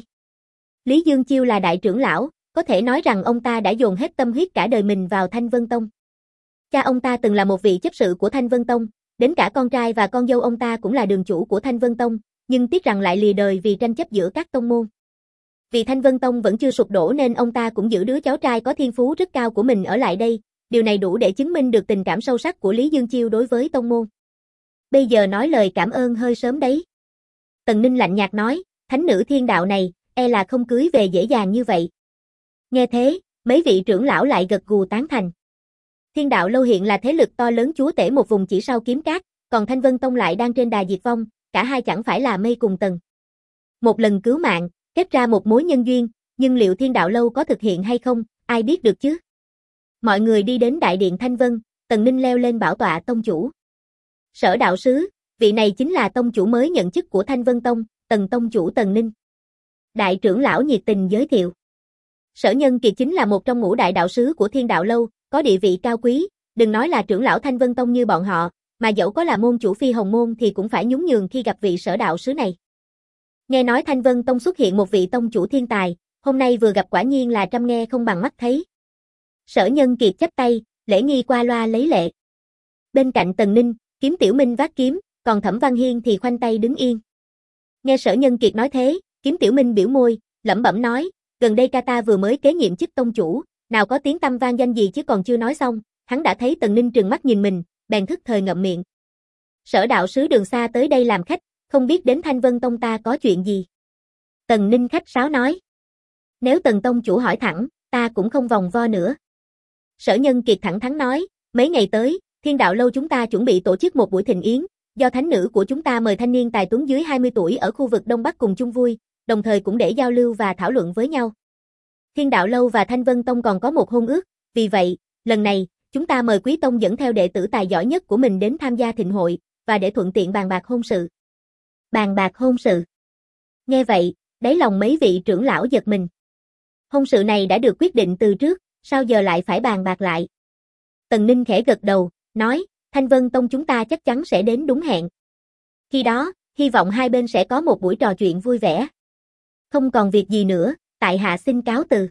Lý Dương Chiêu là đại trưởng lão, có thể nói rằng ông ta đã dồn hết tâm huyết cả đời mình vào Thanh Vân Tông. Cha ông ta từng là một vị chấp sự của Thanh Vân Tông, đến cả con trai và con dâu ông ta cũng là đường chủ của Thanh Vân Tông, nhưng tiếc rằng lại lìa đời vì tranh chấp giữa các tông môn. Vì Thanh Vân Tông vẫn chưa sụp đổ nên ông ta cũng giữ đứa cháu trai có thiên phú rất cao của mình ở lại đây, điều này đủ để chứng minh được tình cảm sâu sắc của Lý Dương Chiêu đối với tông môn. Bây giờ nói lời cảm ơn hơi sớm đấy. Tần Ninh lạnh nhạt nói, Thánh Nữ Thiên Đạo này, e là không cưới về dễ dàng như vậy. Nghe thế, mấy vị trưởng lão lại gật gù tán thành. Thiên Đạo Lâu hiện là thế lực to lớn chúa tể một vùng chỉ sau Kiếm Cát, còn Thanh Vân Tông lại đang trên đà diệt vong, cả hai chẳng phải là mây cùng tầng. Một lần cứu mạng, kết ra một mối nhân duyên, nhưng liệu Thiên Đạo Lâu có thực hiện hay không, ai biết được chứ? Mọi người đi đến đại điện Thanh Vân, Tần Ninh leo lên bảo tọa tông chủ. Sở đạo sứ, vị này chính là tông chủ mới nhận chức của Thanh Vân Tông, Tần tông chủ Tần Ninh. Đại trưởng lão nhiệt tình giới thiệu. Sở Nhân Kiệt chính là một trong ngũ đại đạo sứ của Thiên Đạo Lâu, có địa vị cao quý, đừng nói là trưởng lão Thanh Vân Tông như bọn họ, mà dẫu có là môn chủ Phi Hồng Môn thì cũng phải nhún nhường khi gặp vị sở đạo sứ này. Nghe nói Thanh Vân Tông xuất hiện một vị tông chủ thiên tài, hôm nay vừa gặp quả nhiên là trăm nghe không bằng mắt thấy. Sở Nhân Kiệt chắp tay, lễ nghi qua loa lấy lệ. Bên cạnh Tần Ninh, Kiếm Tiểu Minh vác kiếm, còn Thẩm Văn Hiên thì khoanh tay đứng yên. Nghe Sở Nhân Kiệt nói thế, Kiếm Tiểu Minh biểu môi, lẩm bẩm nói, gần đây Kata vừa mới kế nhiệm chức tông chủ, nào có tiếng tăm vang danh gì chứ còn chưa nói xong, hắn đã thấy Tần Ninh trừng mắt nhìn mình, bèn thức thời ngậm miệng. Sở đạo sứ đường xa tới đây làm khách, không biết đến Thanh Vân Tông ta có chuyện gì. Tần Ninh khách sáo nói. Nếu Tần tông chủ hỏi thẳng, ta cũng không vòng vo nữa. Sở Nhân Kiệt thẳng thắn nói, mấy ngày tới, Thiên Đạo Lâu chúng ta chuẩn bị tổ chức một buổi thịnh yến, do thánh nữ của chúng ta mời thanh niên tài tuấn dưới 20 tuổi ở khu vực Đông Bắc cùng chung vui, đồng thời cũng để giao lưu và thảo luận với nhau. Thiên Đạo Lâu và Thanh Vân Tông còn có một hôn ước, vì vậy, lần này, chúng ta mời Quý Tông dẫn theo đệ tử tài giỏi nhất của mình đến tham gia thịnh hội, và để thuận tiện bàn bạc hôn sự. Bàn bạc hôn sự. Nghe vậy, đáy lòng mấy vị trưởng lão giật mình. Hôn sự này đã được quyết định từ trước, sao giờ lại phải bàn bạc lại? Tần Ninh khẽ gật đầu, nói, Thanh Vân Tông chúng ta chắc chắn sẽ đến đúng hẹn. Khi đó, hy vọng hai bên sẽ có một buổi trò chuyện vui vẻ. Không còn việc gì nữa, tại hạ xin cáo từ.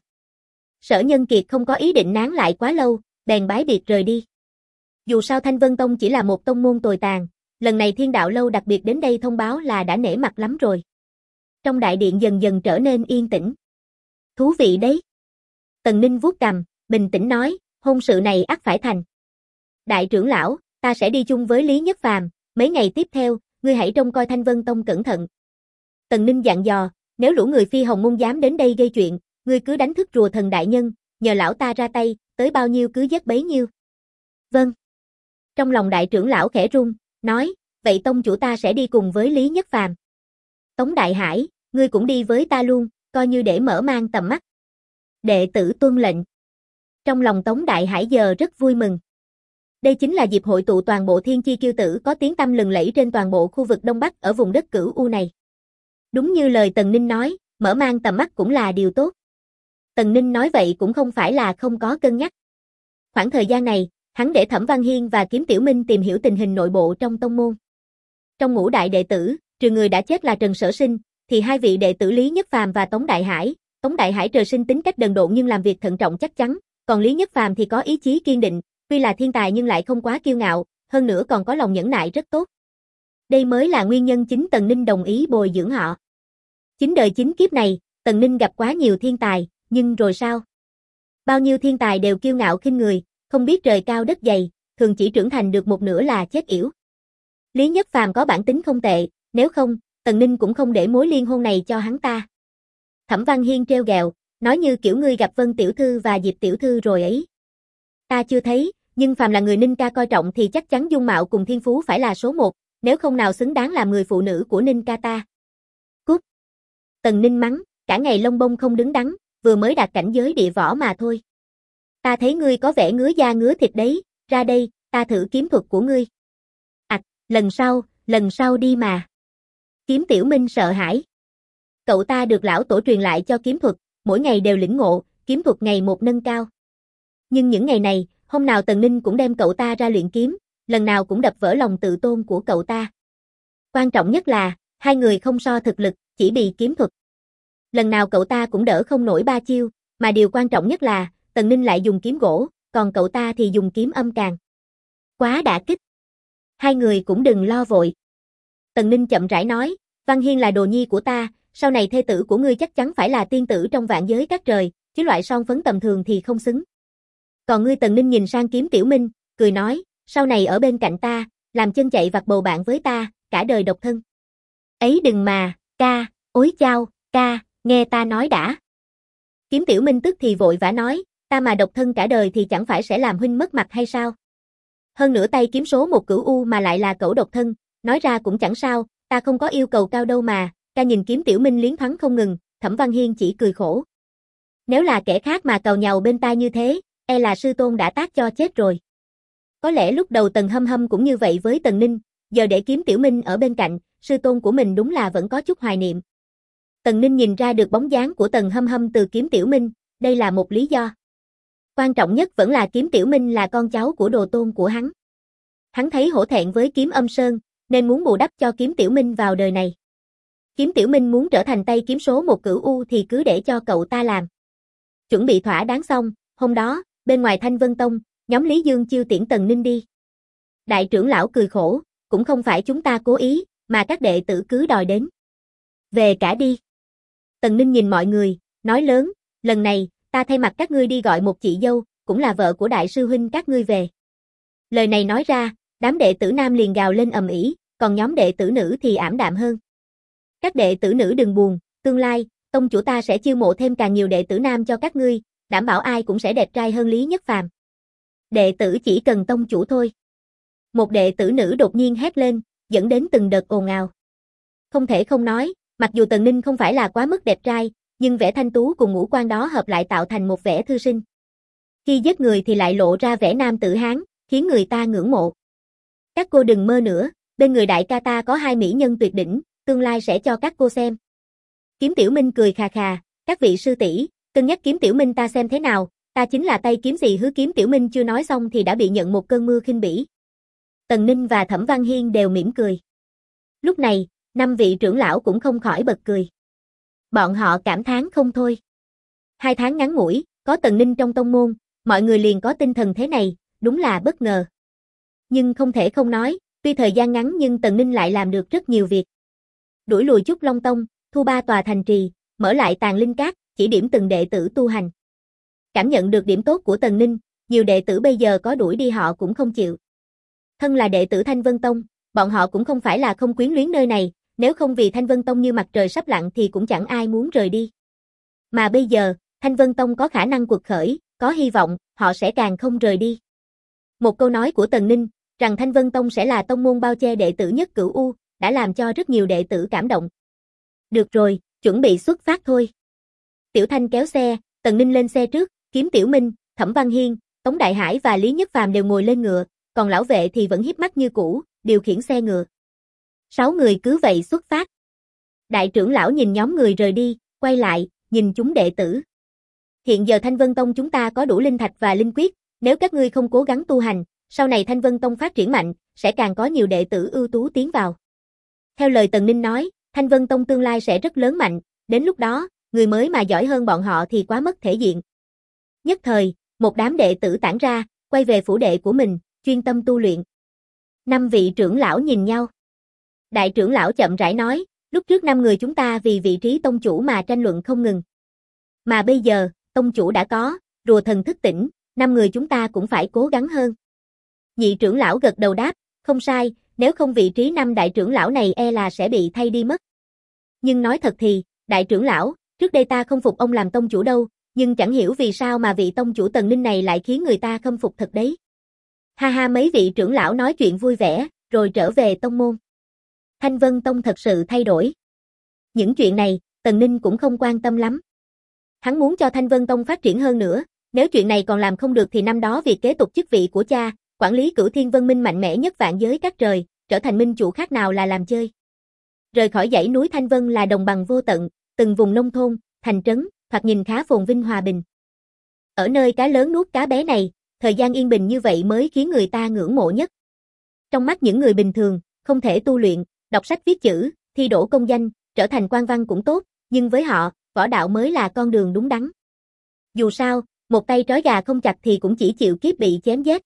Sở Nhân Kiệt không có ý định nán lại quá lâu, bèn bái biệt rời đi. Dù sao Thanh Vân Tông chỉ là một tông môn tồi tàn, lần này Thiên Đạo Lâu đặc biệt đến đây thông báo là đã nể mặt lắm rồi. Trong đại điện dần dần trở nên yên tĩnh. Thú vị đấy. Tần Ninh vuốt cằm, bình tĩnh nói, hôn sự này ắt phải thành. Đại trưởng lão, ta sẽ đi chung với Lý Nhất Phàm, mấy ngày tiếp theo, ngươi hãy trông coi Thanh Vân Tông cẩn thận. Tần Ninh dặn dò, nếu lũ người Phi Hồng Môn dám đến đây gây chuyện, ngươi cứ đánh thức rùa thần đại nhân, nhờ lão ta ra tay, tới bao nhiêu cứ giết bấy nhiêu. Vâng. Trong lòng đại trưởng lão khẽ run, nói, vậy tông chủ ta sẽ đi cùng với Lý Nhất Phàm. Tống Đại Hải, ngươi cũng đi với ta luôn, coi như để mở mang tầm mắt. Đệ tử tuân lệnh. Trong lòng Tống Đại Hải giờ rất vui mừng. Đây chính là dịp hội tụ toàn bộ thiên chi kiêu tử có tiếng tăm lừng lẫy trên toàn bộ khu vực Đông Bắc ở vùng đất Cửu U này. Đúng như lời Tần Ninh nói, mở mang tầm mắt cũng là điều tốt. Tần Ninh nói vậy cũng không phải là không có cân nhắc. Khoảng thời gian này, hắn để Thẩm Văn Hiên và Kiếm Tiểu Minh tìm hiểu tình hình nội bộ trong tông môn. Trong ngũ đại đệ tử, trừ người đã chết là Trần Sở Sinh, thì hai vị đệ tử Lý Nhất Phàm và Tống Đại Hải. Tống Đại Hải trời sinh tính cách đần độn nhưng làm việc thận trọng chắc chắn, còn Lý Nhất Phàm thì có ý chí kiên định, tuy là thiên tài nhưng lại không quá kiêu ngạo, hơn nữa còn có lòng nhẫn nại rất tốt. Đây mới là nguyên nhân chính Tần Ninh đồng ý bồi dưỡng họ. Chính đời chính kiếp này, Tần Ninh gặp quá nhiều thiên tài, nhưng rồi sao? Bao nhiêu thiên tài đều kiêu ngạo khinh người, không biết trời cao đất dày, thường chỉ trưởng thành được một nửa là chết yểu. Lý Nhất Phàm có bản tính không tệ, nếu không, Tần Ninh cũng không để mối liên hôn này cho hắn ta. Thẩm Văn Hiên trêu ghẹo, nói như kiểu ngươi gặp Vân Tiểu Thư và Diệp Tiểu Thư rồi ấy. Ta chưa thấy, nhưng phàm là người Ninh ca coi trọng thì chắc chắn dung mạo cùng thiên phú phải là số một, nếu không nào xứng đáng làm người phụ nữ của Ninh ca ta. Cút. Tần Ninh mắng, cả ngày lông bông không đứng đắn, vừa mới đạt cảnh giới địa võ mà thôi. Ta thấy ngươi có vẻ ngứa da ngứa thịt đấy, ra đây, ta thử kiếm thuật của ngươi. Lần sau đi mà. Kiếm Tiểu Minh sợ hãi. Cậu ta được lão tổ truyền lại cho kiếm thuật, mỗi ngày đều lĩnh ngộ, kiếm thuật ngày một nâng cao. Nhưng những ngày này, hôm nào Tần Ninh cũng đem cậu ta ra luyện kiếm, lần nào cũng đập vỡ lòng tự tôn của cậu ta. Quan trọng nhất là, hai người không so thực lực, chỉ bị kiếm thuật. Lần nào cậu ta cũng đỡ không nổi ba chiêu, mà điều quan trọng nhất là, Tần Ninh lại dùng kiếm gỗ, còn cậu ta thì dùng kiếm âm càng. Quá đả kích. Hai người cũng đừng lo vội. Tần Ninh chậm rãi nói, Văn Hiên là đồ nhi của ta, sau này thê tử của ngươi chắc chắn phải là tiên tử trong vạn giới các trời, chứ loại son phấn tầm thường thì không xứng. Còn ngươi Tần Ninh nhìn sang Kiếm Tiểu Minh, cười nói, sau này ở bên cạnh ta, làm chân chạy vặt bầu bạn với ta, cả đời độc thân. Ấy đừng mà, ca, ối chao, ca, nghe ta nói đã. Kiếm Tiểu Minh tức thì vội vã nói, ta mà độc thân cả đời thì chẳng phải sẽ làm huynh mất mặt hay sao? Hơn nữa tay kiếm số một Cửu U mà lại là cẩu độc thân, nói ra cũng chẳng sao, ta không có yêu cầu cao đâu mà. Ca nhìn Kiếm Tiểu Minh liến thoáng không ngừng, Thẩm Văn Hiên chỉ cười khổ. Nếu là kẻ khác mà càu nhàu bên ta như thế, e là sư tôn đã tát cho chết rồi. Có lẽ lúc đầu Tần Hâm Hâm cũng như vậy với Tần Ninh, giờ để Kiếm Tiểu Minh ở bên cạnh, sư tôn của mình đúng là vẫn có chút hoài niệm. Tần Ninh nhìn ra được bóng dáng của Tần Hâm Hâm từ Kiếm Tiểu Minh, đây là một lý do. Quan trọng nhất vẫn là Kiếm Tiểu Minh là con cháu của đồ tôn của hắn. Hắn thấy hổ thẹn với Kiếm Âm Sơn, nên muốn bù đắp cho Kiếm Tiểu Minh vào đời này. Kiếm Tiểu Minh muốn trở thành tay kiếm số một Cửu U thì cứ để cho cậu ta làm. Chuẩn bị thỏa đáng xong, hôm đó, bên ngoài Thanh Vân Tông, nhóm Lý Dương chiêu tiễn Tần Ninh đi. Đại trưởng lão cười khổ, cũng không phải chúng ta cố ý, mà các đệ tử cứ đòi đến. Về cả đi. Tần Ninh nhìn mọi người, nói lớn, lần này, ta thay mặt các ngươi đi gọi một chị dâu, cũng là vợ của đại sư huynh các ngươi về. Lời này nói ra, đám đệ tử nam liền gào lên ầm ĩ, còn nhóm đệ tử nữ thì ảm đạm hơn. Các đệ tử nữ đừng buồn, tương lai, tông chủ ta sẽ chiêu mộ thêm càng nhiều đệ tử nam cho các ngươi, đảm bảo ai cũng sẽ đẹp trai hơn Lý Nhất Phàm. Đệ tử chỉ cần tông chủ thôi. Một đệ tử nữ đột nhiên hét lên, dẫn đến từng đợt ồn ào. Không thể không nói, Mặc dù Tần Ninh không phải là quá mức đẹp trai, nhưng vẻ thanh tú cùng ngũ quan đó hợp lại tạo thành một vẻ thư sinh. Khi giết người thì lại lộ ra vẻ nam tử hán, khiến người ta ngưỡng mộ. Các cô đừng mơ nữa, bên người đại ca ta có 2 mỹ nhân tuyệt đỉnh, tương lai sẽ cho các cô xem. Kiếm Tiểu Minh cười khà khà, các vị sư tỷ, cân nhắc Kiếm Tiểu Minh ta xem thế nào, ta chính là tay kiếm gì hứa. Kiếm Tiểu Minh chưa nói xong thì đã bị nhận một cơn mưa khinh bỉ. Tần Ninh và Thẩm Văn Hiên đều mỉm cười. Lúc này, 5 vị trưởng lão cũng không khỏi bật cười. Bọn họ cảm thán không thôi. 2 tháng ngắn ngủi, có Tần Ninh trong tông môn, mọi người liền có tinh thần thế này, đúng là bất ngờ. Nhưng không thể không nói, tuy thời gian ngắn nhưng Tần Ninh lại làm được rất nhiều việc. Đuổi lùi Trúc Long Tông, thu 3 tòa thành trì, mở lại Tàng Linh Các, chỉ điểm từng đệ tử tu hành. Cảm nhận được điểm tốt của Tần Ninh, nhiều đệ tử bây giờ có đuổi đi họ cũng không chịu. Thân là đệ tử Thanh Vân Tông, bọn họ cũng không phải là không quyến luyến nơi này, nếu không vì Thanh Vân Tông như mặt trời sắp lặn thì cũng chẳng ai muốn rời đi. Mà bây giờ, Thanh Vân Tông có khả năng quật khởi, có hy vọng, họ sẽ càng không rời đi. Một câu nói của Tần Ninh, rằng Thanh Vân Tông sẽ là tông môn bao che đệ tử nhất cửu U, đã làm cho rất nhiều đệ tử cảm động. Được rồi, chuẩn bị xuất phát thôi. Tiểu Thanh kéo xe, Tần Ninh lên xe trước, Kiếm Tiểu Minh, Thẩm Văn Hiên, Tống Đại Hải và Lý Nhất Phàm đều ngồi lên ngựa, còn lão vệ thì vẫn híp mắt như cũ, điều khiển xe ngựa. 6 người cứ vậy xuất phát. Đại trưởng lão nhìn nhóm người rời đi, quay lại, nhìn chúng đệ tử. Hiện giờ Thanh Vân Tông chúng ta có đủ linh thạch và linh quyết, nếu các ngươi không cố gắng tu hành, sau này Thanh Vân Tông phát triển mạnh, sẽ càng có nhiều đệ tử ưu tú tiến vào. Theo lời Tần Ninh nói, Thanh Vân Tông tương lai sẽ rất lớn mạnh, đến lúc đó, người mới mà giỏi hơn bọn họ thì quá mất thể diện. Nhất thời, một đám đệ tử tản ra, quay về phủ đệ của mình, chuyên tâm tu luyện. 5 vị trưởng lão nhìn nhau. Đại trưởng lão chậm rãi nói, lúc trước 5 người chúng ta vì vị trí tông chủ mà tranh luận không ngừng. Mà bây giờ, tông chủ đã có, rùa thần thức tỉnh, 5 người chúng ta cũng phải cố gắng hơn. Nhị trưởng lão gật đầu đáp, không sai, nếu không vị trí 5 đại trưởng lão này e là sẽ bị thay đi mất. Nhưng nói thật thì, đại trưởng lão, trước đây ta không phục ông làm tông chủ đâu, nhưng chẳng hiểu vì sao mà vị tông chủ Tần Ninh này lại khiến người ta khâm phục thật đấy. Ha ha, mấy vị trưởng lão nói chuyện vui vẻ, rồi trở về tông môn. Thanh Vân Tông thật sự thay đổi. Những chuyện này, Tần Ninh cũng không quan tâm lắm. Hắn muốn cho Thanh Vân Tông phát triển hơn nữa, nếu chuyện này còn làm không được thì năm đó việc kế tục chức vị của cha, quản lý Cửu Thiên Vân Minh mạnh mẽ nhất vạn giới các trời, trở thành minh chủ khác nào là làm chơi. Rời khỏi dãy núi Thanh Vân là đồng bằng vô tận, từng vùng nông thôn, thành trấn, thoạt nhìn khá phồn vinh hòa bình. Ở nơi cá lớn nuốt cá bé này, thời gian yên bình như vậy mới khiến người ta ngưỡng mộ nhất. Trong mắt những người bình thường, không thể tu luyện, đọc sách viết chữ, thi đỗ công danh, trở thành quan văn cũng tốt, nhưng với họ, võ đạo mới là con đường đúng đắn. Dù sao, một tay trói gà không chặt thì cũng chỉ chịu kiếp bị chém giết.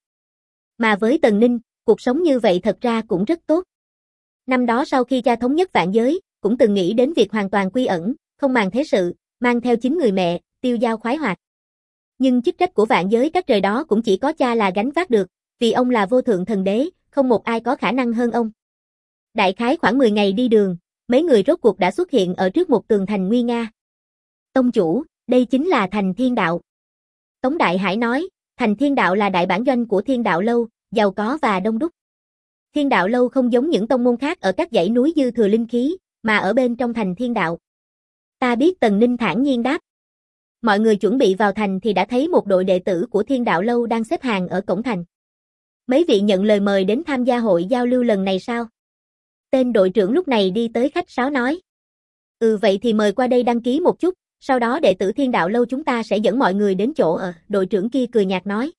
Mà với Tần Ninh, cuộc sống như vậy thật ra cũng rất tốt. Năm đó sau khi cha thống nhất vạn giới, cũng từng nghĩ đến việc hoàn toàn quy ẩn, không màng thế sự, mang theo 9 người mẹ, tiêu dao khoái hoạt. Nhưng chức trách của vạn giới các trời đó cũng chỉ có cha là gánh vác được, vì ông là vô thượng thần đế, không một ai có khả năng hơn ông. Đại khái khoảng 10 ngày đi đường, mấy người rốt cuộc đã xuất hiện ở trước một tường thành nguy nga. Tông chủ, đây chính là thành Thiên Đạo. Tống Đại Hải nói, thành Thiên Đạo là đại bản doanh của Thiên Đạo Lâu, giàu có và đông đúc. Thiên Đạo Lâu không giống những tông môn khác ở các dãy núi dư thừa linh khí, mà ở bên trong thành Thiên Đạo. Ta biết, Tần Ninh thản nhiên đáp. Mọi người chuẩn bị vào thành thì đã thấy một đội đệ tử của Thiên Đạo Lâu đang xếp hàng ở cổng thành. Mấy vị nhận lời mời đến tham gia hội giao lưu lần này sao? Tên đội trưởng lúc này đi tới khách sáo nói. Vậy thì mời qua đây đăng ký một chút, sau đó đệ tử Thiên Đạo Lâu chúng ta sẽ dẫn mọi người đến chỗ ở, đội trưởng kia cười nhạt nói.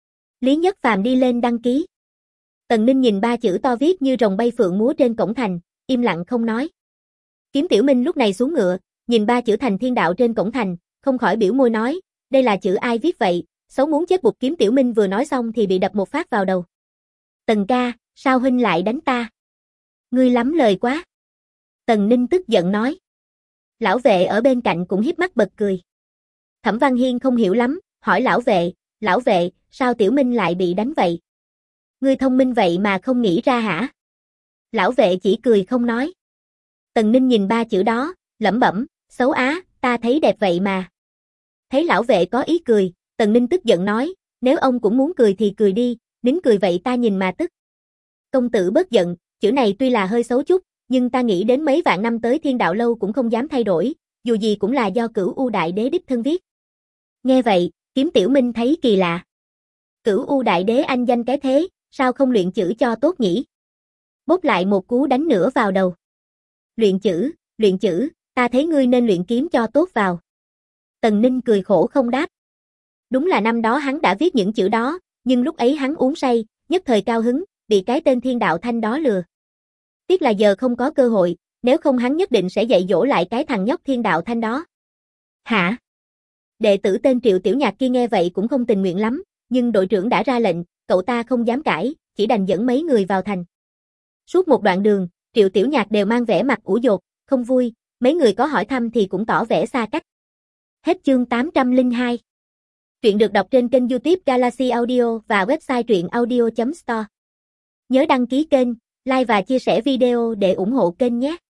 Lý Nhất Phàm đi lên đăng ký. Tần Ninh nhìn 3 chữ to viết như rồng bay phượng múa trên cổng thành, im lặng không nói. Kiếm Tiểu Minh lúc này xuống ngựa, nhìn 3 chữ thành Thiên Đạo trên cổng thành, không khỏi biểu môi nói, đây là chữ ai viết vậy, xấu muốn chết. Bụt. Kiếm Tiểu Minh vừa nói xong thì bị đập một phát vào đầu. Tần ca, sao huynh lại đánh ta? Ngươi lắm lời quá. Tần Ninh tức giận nói. Lão vệ ở bên cạnh cũng híp mắt bật cười. Thẩm Văn Hiên không hiểu lắm, hỏi lão vệ, sao Tiểu Minh lại bị đánh vậy? Ngươi thông minh vậy mà không nghĩ ra hả? Lão vệ chỉ cười không nói. Tần Ninh nhìn 3 chữ đó, lẩm bẩm, xấu á, ta thấy đẹp vậy mà. Thấy lão vệ có ý cười, Tần Ninh tức giận nói, nếu ông cũng muốn cười thì cười đi, nín cười vậy ta nhìn mà tức. Công tử bớt giận, chữ này tuy là hơi xấu chút, nhưng ta nghĩ đến mấy vạn năm tới Thiên Đạo Lâu cũng không dám thay đổi, dù gì cũng là do Cửu U Đại Đế đích thân viết. Nghe vậy, Kiếm Tiểu Minh thấy kỳ lạ. Cửu U Đại Đế anh danh cái thế, sao không luyện chữ cho tốt nhỉ? Bốc lại một cú đánh nữa vào đầu. Luyện chữ, ta thấy ngươi nên luyện kiếm cho tốt vào. Tần Ninh cười khổ không đáp. Đúng là năm đó hắn đã viết những chữ đó, nhưng lúc ấy hắn uống say, nhất thời cao hứng, bị cái tên Thiên Đạo Thanh đó lừa. Tiếc là giờ không có cơ hội, nếu không hắn nhất định sẽ dạy dỗ lại cái thằng nhóc Thiên Đạo Thanh đó. Hả? Đệ tử tên Triệu Tiểu Nhạc kia nghe vậy cũng không tình nguyện lắm, nhưng đội trưởng đã ra lệnh, cậu ta không dám cãi, chỉ đành dẫn mấy người vào thành. Suốt một đoạn đường, Triệu Tiểu Nhạc đều mang vẻ mặt ủ dột, không vui, mấy người có hỏi thăm thì cũng tỏ vẻ xa cách. Hết chương 802. Truyện được đọc trên kênh YouTube Galaxy Audio và website truyệnaudio.store. Nhớ đăng ký kênh, like và chia sẻ video để ủng hộ kênh nhé.